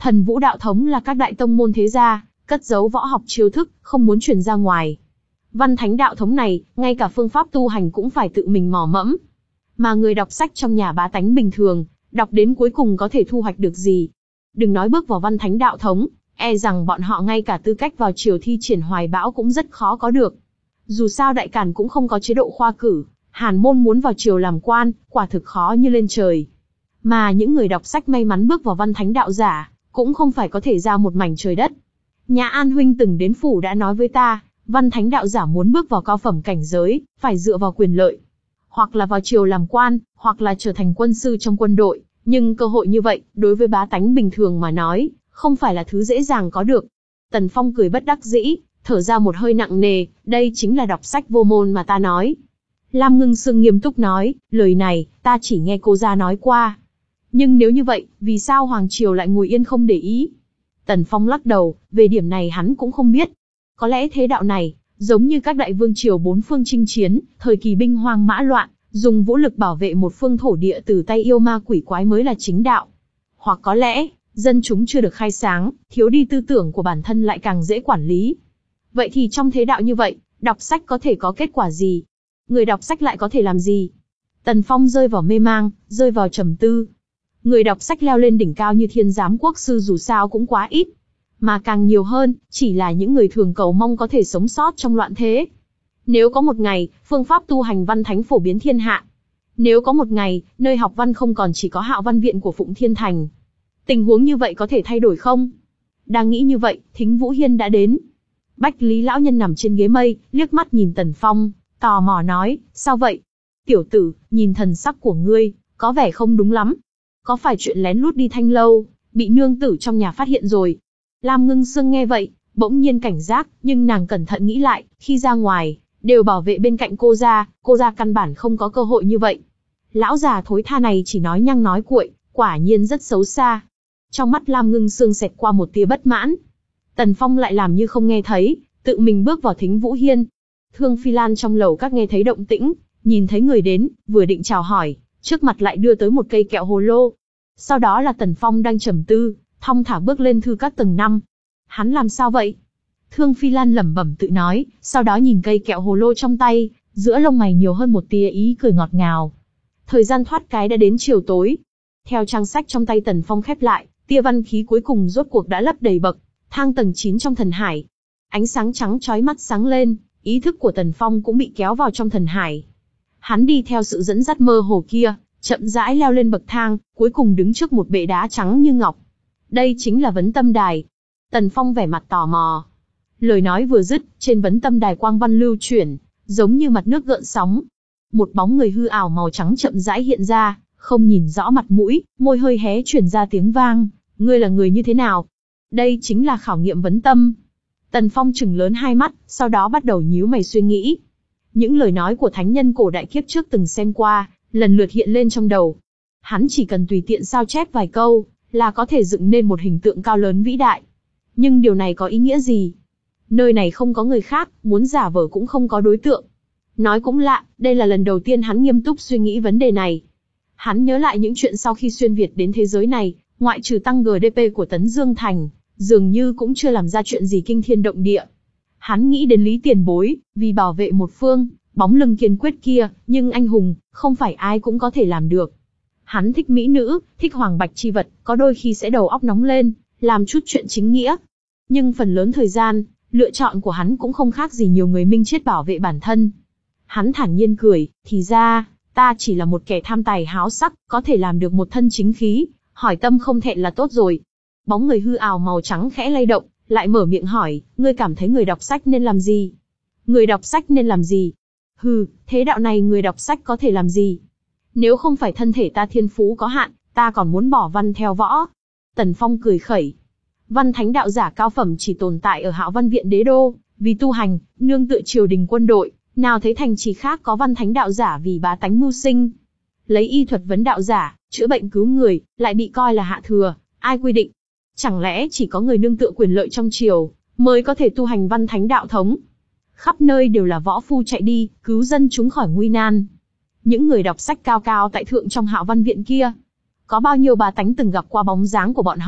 Thần Vũ đạo thống là các đại tông môn thế gia, cất giấu võ học chiêu thức, không muốn truyền ra ngoài. Văn Thánh đạo thống này, ngay cả phương pháp tu hành cũng phải tự mình mò mẫm. Mà người đọc sách trong nhà bá tánh bình thường, đọc đến cuối cùng có thể thu hoạch được gì? Đừng nói bước vào Văn Thánh đạo thống, e rằng bọn họ ngay cả tư cách vào triều thi triển hoài bão cũng rất khó có được. Dù sao Đại Càn cũng không có chế độ khoa cử, Hàn môn muốn vào triều làm quan, quả thực khó như lên trời. Mà những người đọc sách may mắn bước vào Văn Thánh đạo giả, cũng không phải có thể ra một mảnh trời đất. Nhà An huynh từng đến phủ đã nói với ta, Văn Thánh đạo giả muốn bước vào cao phẩm cảnh giới, phải dựa vào quyền lợi. Hoặc là vào triều làm quan, hoặc là trở thành quân sư trong quân đội. Nhưng cơ hội như vậy, đối với bá tánh bình thường mà nói, không phải là thứ dễ dàng có được. Tần Phong cười bất đắc dĩ, thở ra một hơi nặng nề, đây chính là đọc sách vô môn mà ta nói. Lam Ngưng Sương nghiêm túc nói, lời này, ta chỉ nghe cô gia nói qua. Nhưng nếu như vậy, vì sao Hoàng Triều lại ngồi yên không để ý? Tần Phong lắc đầu, về điểm này hắn cũng không biết. Có lẽ thế đạo này, giống như các đại vương triều bốn phương chinh chiến, thời kỳ binh hoang mã loạn, dùng vũ lực bảo vệ một phương thổ địa từ tay yêu ma quỷ quái mới là chính đạo. Hoặc có lẽ, dân chúng chưa được khai sáng, thiếu đi tư tưởng của bản thân lại càng dễ quản lý. Vậy thì trong thế đạo như vậy, đọc sách có thể có kết quả gì? Người đọc sách lại có thể làm gì? Tần Phong rơi vào mê mang, rơi vào trầm tư. Người đọc sách leo lên đỉnh cao như thiên giám quốc sư dù sao cũng quá ít. Mà càng nhiều hơn, chỉ là những người thường cầu mong có thể sống sót trong loạn thế. Nếu có một ngày, phương pháp tu hành văn thánh phổ biến thiên hạ. Nếu có một ngày, nơi học văn không còn chỉ có Hạo Văn Viện của Phụng Thiên Thành. Tình huống như vậy có thể thay đổi không? Đang nghĩ như vậy, Thính Vũ Hiên đã đến. Bách Lý lão nhân nằm trên ghế mây, liếc mắt nhìn Tần Phong, tò mò nói, sao vậy? Tiểu tử, nhìn thần sắc của ngươi, có vẻ không đúng lắm. Có phải chuyện lén lút đi Thanh Lâu, bị nương tử trong nhà phát hiện rồi? Lam Ngưng Sương nghe vậy, bỗng nhiên cảnh giác, nhưng nàng cẩn thận nghĩ lại, khi ra ngoài, đều bảo vệ bên cạnh cô gia, cô gia căn bản không có cơ hội như vậy. Lão già thối tha này chỉ nói nhăng nói cuội, quả nhiên rất xấu xa. Trong mắt Lam Ngưng Sương xẹt qua một tia bất mãn. Tần Phong lại làm như không nghe thấy, tự mình bước vào Thính Vũ Hiên. Thương Phi Lan trong lầu các nghe thấy động tĩnh, nhìn thấy người đến, vừa định chào hỏi, trước mặt lại đưa tới một cây kẹo hồ lô. Sau đó là Tần Phong đang trầm tư, thong thả bước lên thư các tầng năm. Hắn làm sao vậy? Thương Phi Lan lẩm bẩm tự nói, sau đó nhìn cây kẹo hồ lô trong tay, giữa lông mày nhiều hơn một tia ý cười ngọt ngào. Thời gian thoát cái đã đến chiều tối. Theo trang sách trong tay Tần Phong khép lại, tia văn khí cuối cùng rốt cuộc đã lấp đầy bậc thang tầng chín trong thần hải. Ánh sáng trắng chói mắt sáng lên, ý thức của Tần Phong cũng bị kéo vào trong thần hải. Hắn đi theo sự dẫn dắt mơ hồ kia, chậm rãi leo lên bậc thang, cuối cùng đứng trước một bệ đá trắng như ngọc. Đây chính là Vấn Tâm Đài. Tần Phong vẻ mặt tò mò. Lời nói vừa dứt, trên Vấn Tâm Đài quang văn lưu chuyển, giống như mặt nước gợn sóng. Một bóng người hư ảo màu trắng chậm rãi hiện ra, không nhìn rõ mặt mũi, môi hơi hé truyền ra tiếng vang. Ngươi là người như thế nào? Đây chính là khảo nghiệm vấn tâm. Tần Phong trừng lớn hai mắt, sau đó bắt đầu nhíu mày suy nghĩ. Những lời nói của thánh nhân cổ đại kiếp trước từng xem qua, lần lượt hiện lên trong đầu. Hắn chỉ cần tùy tiện sao chép vài câu, là có thể dựng nên một hình tượng cao lớn vĩ đại. Nhưng điều này có ý nghĩa gì? Nơi này không có người khác, muốn giả vờ cũng không có đối tượng. Nói cũng lạ, đây là lần đầu tiên hắn nghiêm túc suy nghĩ vấn đề này. Hắn nhớ lại những chuyện sau khi xuyên Việt đến thế giới này, ngoại trừ tăng giê đê pê của Tấn Dương Thành, dường như cũng chưa làm ra chuyện gì kinh thiên động địa. Hắn nghĩ đến Lý Tiền Bối, vì bảo vệ một phương, bóng lưng kiên quyết kia, nhưng anh hùng, không phải ai cũng có thể làm được. Hắn thích mỹ nữ, thích hoàng bạch chi vật, có đôi khi sẽ đầu óc nóng lên, làm chút chuyện chính nghĩa. Nhưng phần lớn thời gian, lựa chọn của hắn cũng không khác gì nhiều người minh triết bảo vệ bản thân. Hắn thản nhiên cười, thì ra, ta chỉ là một kẻ tham tài háo sắc, có thể làm được một thân chính khí, hỏi tâm không thẹn là tốt rồi. Bóng người hư ảo màu trắng khẽ lay động, lại mở miệng hỏi, ngươi cảm thấy người đọc sách nên làm gì? Người đọc sách nên làm gì? Hừ, thế đạo này người đọc sách có thể làm gì? Nếu không phải thân thể ta thiên phú có hạn, ta còn muốn bỏ văn theo võ. Tần Phong cười khẩy. Văn thánh đạo giả cao phẩm chỉ tồn tại ở Hạo Văn Viện đế đô, vì tu hành, nương tựa triều đình quân đội, nào thấy thành trì khác có văn thánh đạo giả vì bá tánh mưu sinh. Lấy y thuật vấn đạo giả, chữa bệnh cứu người, lại bị coi là hạ thừa, ai quy định? Chẳng lẽ chỉ có người nương tựa quyền lợi trong triều, mới có thể tu hành văn thánh đạo thống? Khắp nơi đều là võ phu chạy đi, cứu dân chúng khỏi nguy nan. Những người đọc sách cao cao tại thượng trong Hạo Văn Viện kia, có bao nhiêu bá tánh từng gặp qua bóng dáng của bọn họ,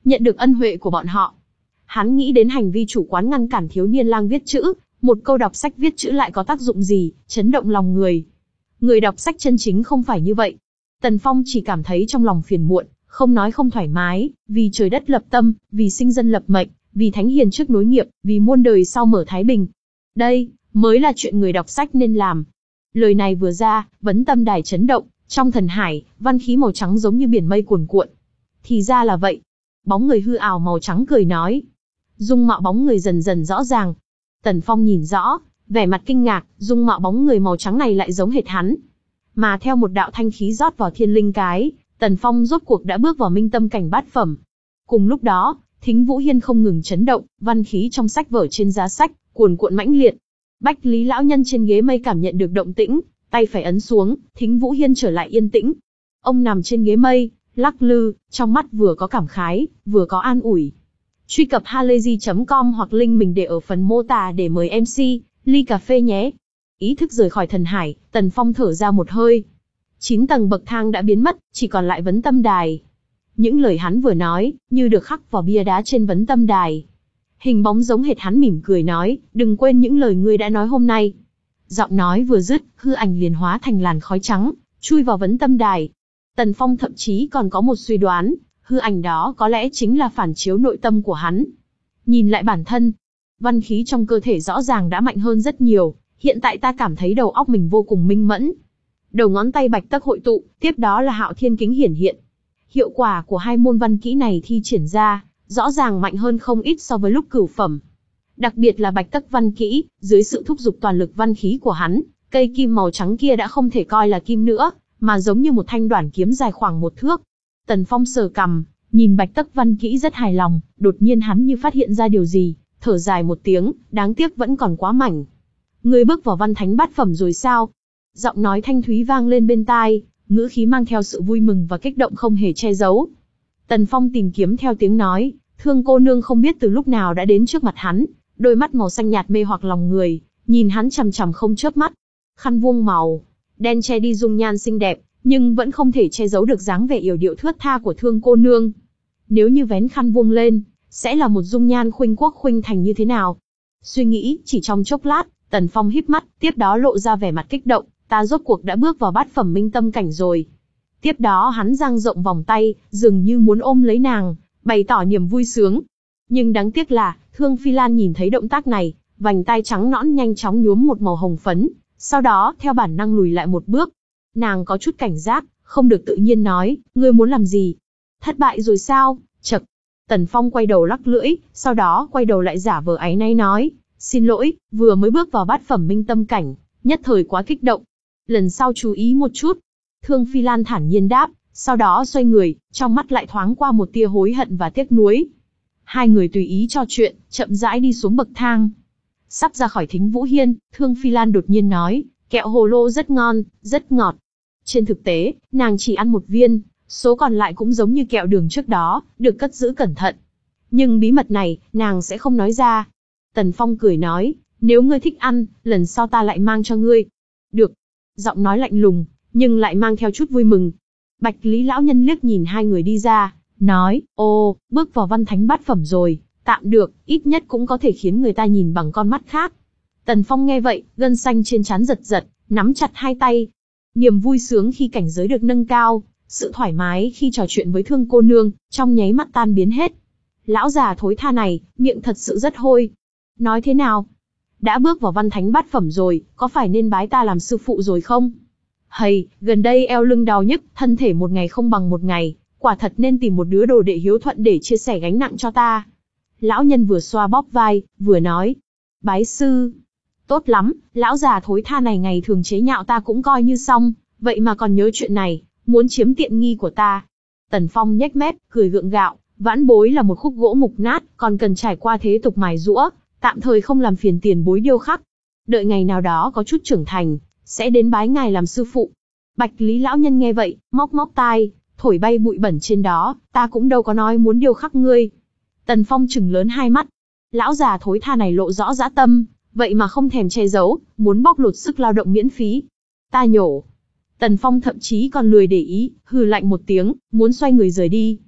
nhận được ân huệ của bọn họ. Hắn nghĩ đến hành vi chủ quán ngăn cản thiếu niên lang viết chữ, một câu đọc sách viết chữ lại có tác dụng gì, chấn động lòng người. Người đọc sách chân chính không phải như vậy. Tần Phong chỉ cảm thấy trong lòng phiền muộn, không nói không thoải mái, vì trời đất lập tâm, vì sinh dân lập mệnh, vì thánh hiền trước nối nghiệp, vì muôn đời sau mở thái bình. Đây, mới là chuyện người đọc sách nên làm. Lời này vừa ra, vấn tâm đài chấn động, trong thần hải, văn khí màu trắng giống như biển mây cuồn cuộn. Thì ra là vậy. Bóng người hư ảo màu trắng cười nói. Dung mạo bóng người dần dần rõ ràng. Tần Phong nhìn rõ, vẻ mặt kinh ngạc, dung mạo bóng người màu trắng này lại giống hệt hắn. Mà theo một đạo thanh khí rót vào thiên linh cái, Tần Phong rốt cuộc đã bước vào minh tâm cảnh bát phẩm. Cùng lúc đó, Thính Vũ Hiên không ngừng chấn động, văn khí trong sách vở trên giá sách, cuồn cuộn mãnh liệt. Bách Lý lão nhân trên ghế mây cảm nhận được động tĩnh, tay phải ấn xuống, Thính Vũ Hiên trở lại yên tĩnh. Ông nằm trên ghế mây, lắc lư, trong mắt vừa có cảm khái, vừa có an ủi. Truy cập halayzi chấm com hoặc link mình để ở phần mô tả để mời em xê, ly cà phê nhé. Ý thức rời khỏi thần hải, Tần Phong thở ra một hơi. Chín tầng bậc thang đã biến mất, chỉ còn lại vấn tâm đài. Những lời hắn vừa nói, như được khắc vào bia đá trên vấn tâm đài. Hình bóng giống hệt hắn mỉm cười nói, đừng quên những lời ngươi đã nói hôm nay. Giọng nói vừa dứt, hư ảnh liền hóa thành làn khói trắng, chui vào vấn tâm đài. Tần Phong thậm chí còn có một suy đoán, hư ảnh đó có lẽ chính là phản chiếu nội tâm của hắn. Nhìn lại bản thân, văn khí trong cơ thể rõ ràng đã mạnh hơn rất nhiều, hiện tại ta cảm thấy đầu óc mình vô cùng minh mẫn. Đầu ngón tay bạch tắc hội tụ, tiếp đó là hạo thiên kính hiển hiện. Hiệu quả của hai môn văn kỹ này thi triển ra, rõ ràng mạnh hơn không ít so với lúc cửu phẩm. Đặc biệt là bạch tắc văn kỹ, dưới sự thúc giục toàn lực văn khí của hắn, cây kim màu trắng kia đã không thể coi là kim nữa, mà giống như một thanh đoản kiếm dài khoảng một thước. Tần Phong sờ cằm, nhìn bạch tắc văn kỹ rất hài lòng, đột nhiên hắn như phát hiện ra điều gì, thở dài một tiếng, đáng tiếc vẫn còn quá mảnh. Ngươi bước vào văn thánh bát phẩm rồi sao? Giọng nói thanh thúy vang lên bên tai, ngữ khí mang theo sự vui mừng và kích động không hề che giấu. Tần Phong tìm kiếm theo tiếng nói, Thương cô nương không biết từ lúc nào đã đến trước mặt hắn, đôi mắt màu xanh nhạt mê hoặc lòng người, nhìn hắn chằm chằm không chớp mắt. Khăn vuông màu đen che đi dung nhan xinh đẹp, nhưng vẫn không thể che giấu được dáng vẻ yểu điệu thướt tha của Thương cô nương. Nếu như vén khăn vuông lên, sẽ là một dung nhan khuynh quốc khuynh thành như thế nào? Suy nghĩ, chỉ trong chốc lát, Tần Phong híp mắt, tiếp đó lộ ra vẻ mặt kích động, ta rốt cuộc đã bước vào bát phẩm minh tâm cảnh rồi. Tiếp đó hắn dang rộng vòng tay, dường như muốn ôm lấy nàng, bày tỏ niềm vui sướng. Nhưng đáng tiếc là, Thương Phi Lan nhìn thấy động tác này, vành tay trắng nõn nhanh chóng nhuốm một màu hồng phấn, sau đó theo bản năng lùi lại một bước. Nàng có chút cảnh giác, không được tự nhiên nói, ngươi muốn làm gì? Thất bại rồi sao? Chậc. Tần Phong quay đầu lắc lưỡi, sau đó quay đầu lại giả vờ áy náy nói, xin lỗi, vừa mới bước vào bát phẩm minh tâm cảnh, nhất thời quá kích động. Lần sau chú ý một chút. Thương Phi Lan thản nhiên đáp, sau đó xoay người, trong mắt lại thoáng qua một tia hối hận và tiếc nuối. Hai người tùy ý trò chuyện, chậm rãi đi xuống bậc thang. Sắp ra khỏi Thính Vũ Hiên, Thương Phi Lan đột nhiên nói, kẹo hồ lô rất ngon, rất ngọt. Trên thực tế, nàng chỉ ăn một viên, số còn lại cũng giống như kẹo đường trước đó, được cất giữ cẩn thận. Nhưng bí mật này, nàng sẽ không nói ra. Tần Phong cười nói, nếu ngươi thích ăn, lần sau ta lại mang cho ngươi. Được. Giọng nói lạnh lùng, nhưng lại mang theo chút vui mừng. Bạch Lý lão nhân liếc nhìn hai người đi ra, nói, ô, bước vào văn thánh bát phẩm rồi, tạm được, ít nhất cũng có thể khiến người ta nhìn bằng con mắt khác. Tần Phong nghe vậy, gân xanh trên trán giật giật, nắm chặt hai tay. Niềm vui sướng khi cảnh giới được nâng cao, sự thoải mái khi trò chuyện với Thương cô nương, trong nháy mắt tan biến hết. Lão già thối tha này, miệng thật sự rất hôi. Nói thế nào? Đã bước vào văn thánh bát phẩm rồi, có phải nên bái ta làm sư phụ rồi không? Hầy, gần đây eo lưng đau nhức, thân thể một ngày không bằng một ngày, quả thật nên tìm một đứa đồ đệ hiếu thuận để chia sẻ gánh nặng cho ta. Lão nhân vừa xoa bóp vai, vừa nói. Bái sư. Tốt lắm, lão già thối tha này ngày thường chế nhạo ta cũng coi như xong, vậy mà còn nhớ chuyện này, muốn chiếm tiện nghi của ta. Tần Phong nhếch mép, cười gượng gạo, vãn bối là một khúc gỗ mục nát, còn cần trải qua thế tục mài giũa, tạm thời không làm phiền tiền bối điêu khắc. Đợi ngày nào đó có chút trưởng thành, sẽ đến bái ngài làm sư phụ. Bạch Lý lão nhân nghe vậy, móc móc tai, thổi bay bụi bẩn trên đó, ta cũng đâu có nói muốn điêu khắc ngươi. Tần Phong trừng lớn hai mắt. Lão già thối tha này lộ rõ dã tâm, vậy mà không thèm che giấu, muốn bóc lột sức lao động miễn phí. Ta nhổ. Tần Phong thậm chí còn lười để ý, hừ lạnh một tiếng, muốn xoay người rời đi.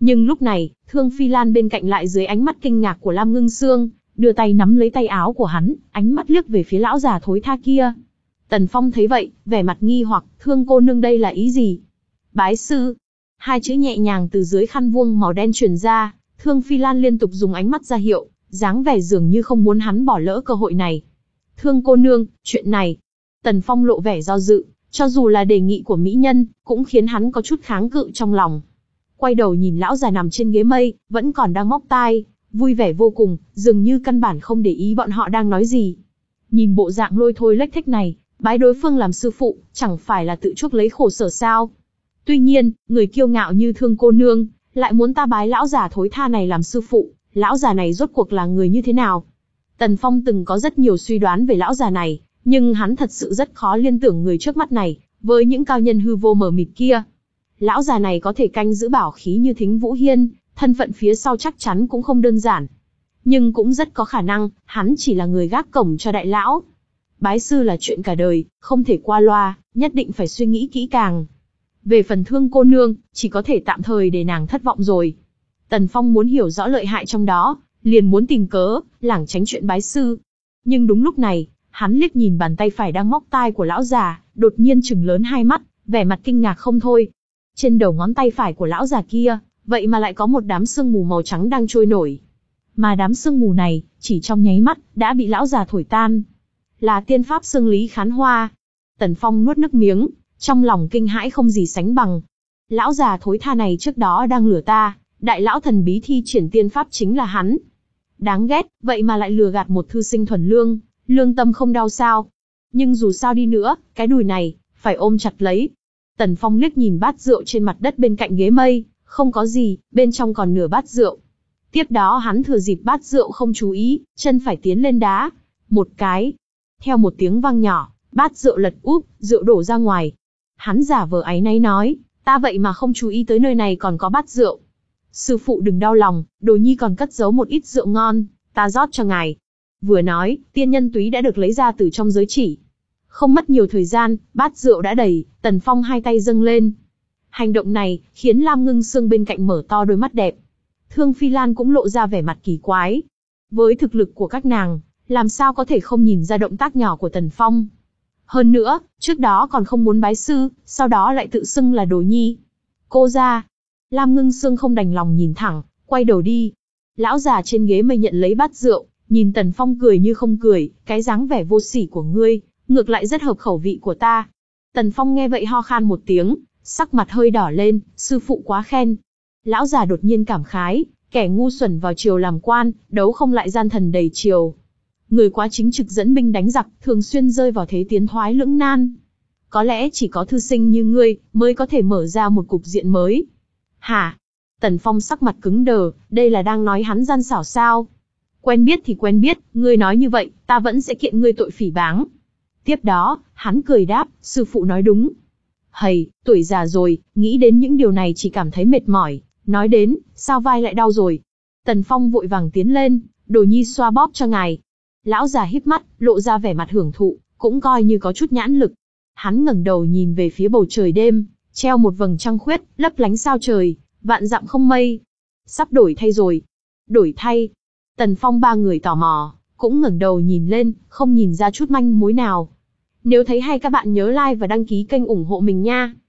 Nhưng lúc này, Thương Phi Lan bên cạnh lại dưới ánh mắt kinh ngạc của Lam Ngưng Sương, đưa tay nắm lấy tay áo của hắn, ánh mắt liếc về phía lão già thối tha kia. Tần Phong thấy vậy, vẻ mặt nghi hoặc, Thương cô nương đây là ý gì? Bái sư. Hai chữ nhẹ nhàng từ dưới khăn vuông màu đen truyền ra, Thương Phi Lan liên tục dùng ánh mắt ra hiệu, dáng vẻ dường như không muốn hắn bỏ lỡ cơ hội này. Thương cô nương, chuyện này. Tần Phong lộ vẻ do dự, cho dù là đề nghị của mỹ nhân, cũng khiến hắn có chút kháng cự trong lòng. Quay đầu nhìn lão già nằm trên ghế mây, vẫn còn đang móc tai, vui vẻ vô cùng, dường như căn bản không để ý bọn họ đang nói gì. Nhìn bộ dạng lôi thôi lếch thếch này, bái đối phương làm sư phụ, chẳng phải là tự chuốc lấy khổ sở sao? Tuy nhiên, người kiêu ngạo như Thương cô nương, lại muốn ta bái lão già thối tha này làm sư phụ, lão già này rốt cuộc là người như thế nào? Tần Phong từng có rất nhiều suy đoán về lão già này, nhưng hắn thật sự rất khó liên tưởng người trước mắt này, với những cao nhân hư vô mờ mịt kia. Lão già này có thể canh giữ bảo khí như Thính Vũ Hiên, thân phận phía sau chắc chắn cũng không đơn giản. Nhưng cũng rất có khả năng, hắn chỉ là người gác cổng cho đại lão. Bái sư là chuyện cả đời, không thể qua loa, nhất định phải suy nghĩ kỹ càng. Về phần Thương cô nương, chỉ có thể tạm thời để nàng thất vọng rồi. Tần Phong muốn hiểu rõ lợi hại trong đó, liền muốn tìm cớ, lảng tránh chuyện bái sư. Nhưng đúng lúc này, hắn liếc nhìn bàn tay phải đang móc tai của lão già, đột nhiên trừng lớn hai mắt, vẻ mặt kinh ngạc không thôi. Trên đầu ngón tay phải của lão già kia, vậy mà lại có một đám sương mù màu trắng đang trôi nổi. Mà đám sương mù này, chỉ trong nháy mắt, đã bị lão già thổi tan. Là tiên pháp Sương Lý Khán Hoa. Tần Phong nuốt nước miếng, trong lòng kinh hãi không gì sánh bằng. Lão già thối tha này trước đó đang lừa ta, đại lão thần bí thi triển tiên pháp chính là hắn. Đáng ghét, vậy mà lại lừa gạt một thư sinh thuần lương, lương tâm không đau sao. Nhưng dù sao đi nữa, cái đùi này, phải ôm chặt lấy. Tần Phong liếc nhìn bát rượu trên mặt đất bên cạnh ghế mây, không có gì, bên trong còn nửa bát rượu. Tiếp đó hắn thừa dịp bát rượu không chú ý, chân phải tiến lên đá. Một cái. Theo một tiếng vang nhỏ, bát rượu lật úp, rượu đổ ra ngoài. Hắn giả vờ áy náy nói, ta vậy mà không chú ý tới nơi này còn có bát rượu. Sư phụ đừng đau lòng, đồ nhi còn cất giấu một ít rượu ngon, ta rót cho ngài. Vừa nói, tiên nhân túy đã được lấy ra từ trong giới chỉ. Không mất nhiều thời gian, bát rượu đã đầy, Tần Phong hai tay dâng lên. Hành động này, khiến Lam Ngưng Sương bên cạnh mở to đôi mắt đẹp. Thương Phi Lan cũng lộ ra vẻ mặt kỳ quái. Với thực lực của các nàng, làm sao có thể không nhìn ra động tác nhỏ của Tần Phong. Hơn nữa, trước đó còn không muốn bái sư, sau đó lại tự xưng là đồ nhi. Cô ra. Lam Ngưng Sương không đành lòng nhìn thẳng, quay đầu đi. Lão già trên ghế mây nhận lấy bát rượu, nhìn Tần Phong cười như không cười, cái dáng vẻ vô sỉ của ngươi, ngược lại rất hợp khẩu vị của ta. Tần Phong nghe vậy ho khan một tiếng, sắc mặt hơi đỏ lên, sư phụ quá khen. Lão già đột nhiên cảm khái, kẻ ngu xuẩn vào triều làm quan, đấu không lại gian thần đầy triều. Người quá chính trực dẫn binh đánh giặc, thường xuyên rơi vào thế tiến thoái lưỡng nan. Có lẽ chỉ có thư sinh như ngươi, mới có thể mở ra một cục diện mới. Hả? Tần Phong sắc mặt cứng đờ, đây là đang nói hắn gian xảo sao? Quen biết thì quen biết, ngươi nói như vậy, ta vẫn sẽ kiện ngươi tội phỉ báng. Tiếp đó, hắn cười đáp, sư phụ nói đúng. Hầy, tuổi già rồi, nghĩ đến những điều này chỉ cảm thấy mệt mỏi, nói đến, sao vai lại đau rồi. Tần Phong vội vàng tiến lên, đồ nhi xoa bóp cho ngài. Lão già híp mắt, lộ ra vẻ mặt hưởng thụ, cũng coi như có chút nhãn lực. Hắn ngẩng đầu nhìn về phía bầu trời đêm, treo một vầng trăng khuyết, lấp lánh sao trời, vạn dặm không mây. Sắp đổi thay rồi. Đổi thay. Tần Phong ba người tò mò, cũng ngẩng đầu nhìn lên, không nhìn ra chút manh mối nào. Nếu thấy hay các bạn nhớ like và đăng ký kênh ủng hộ mình nha.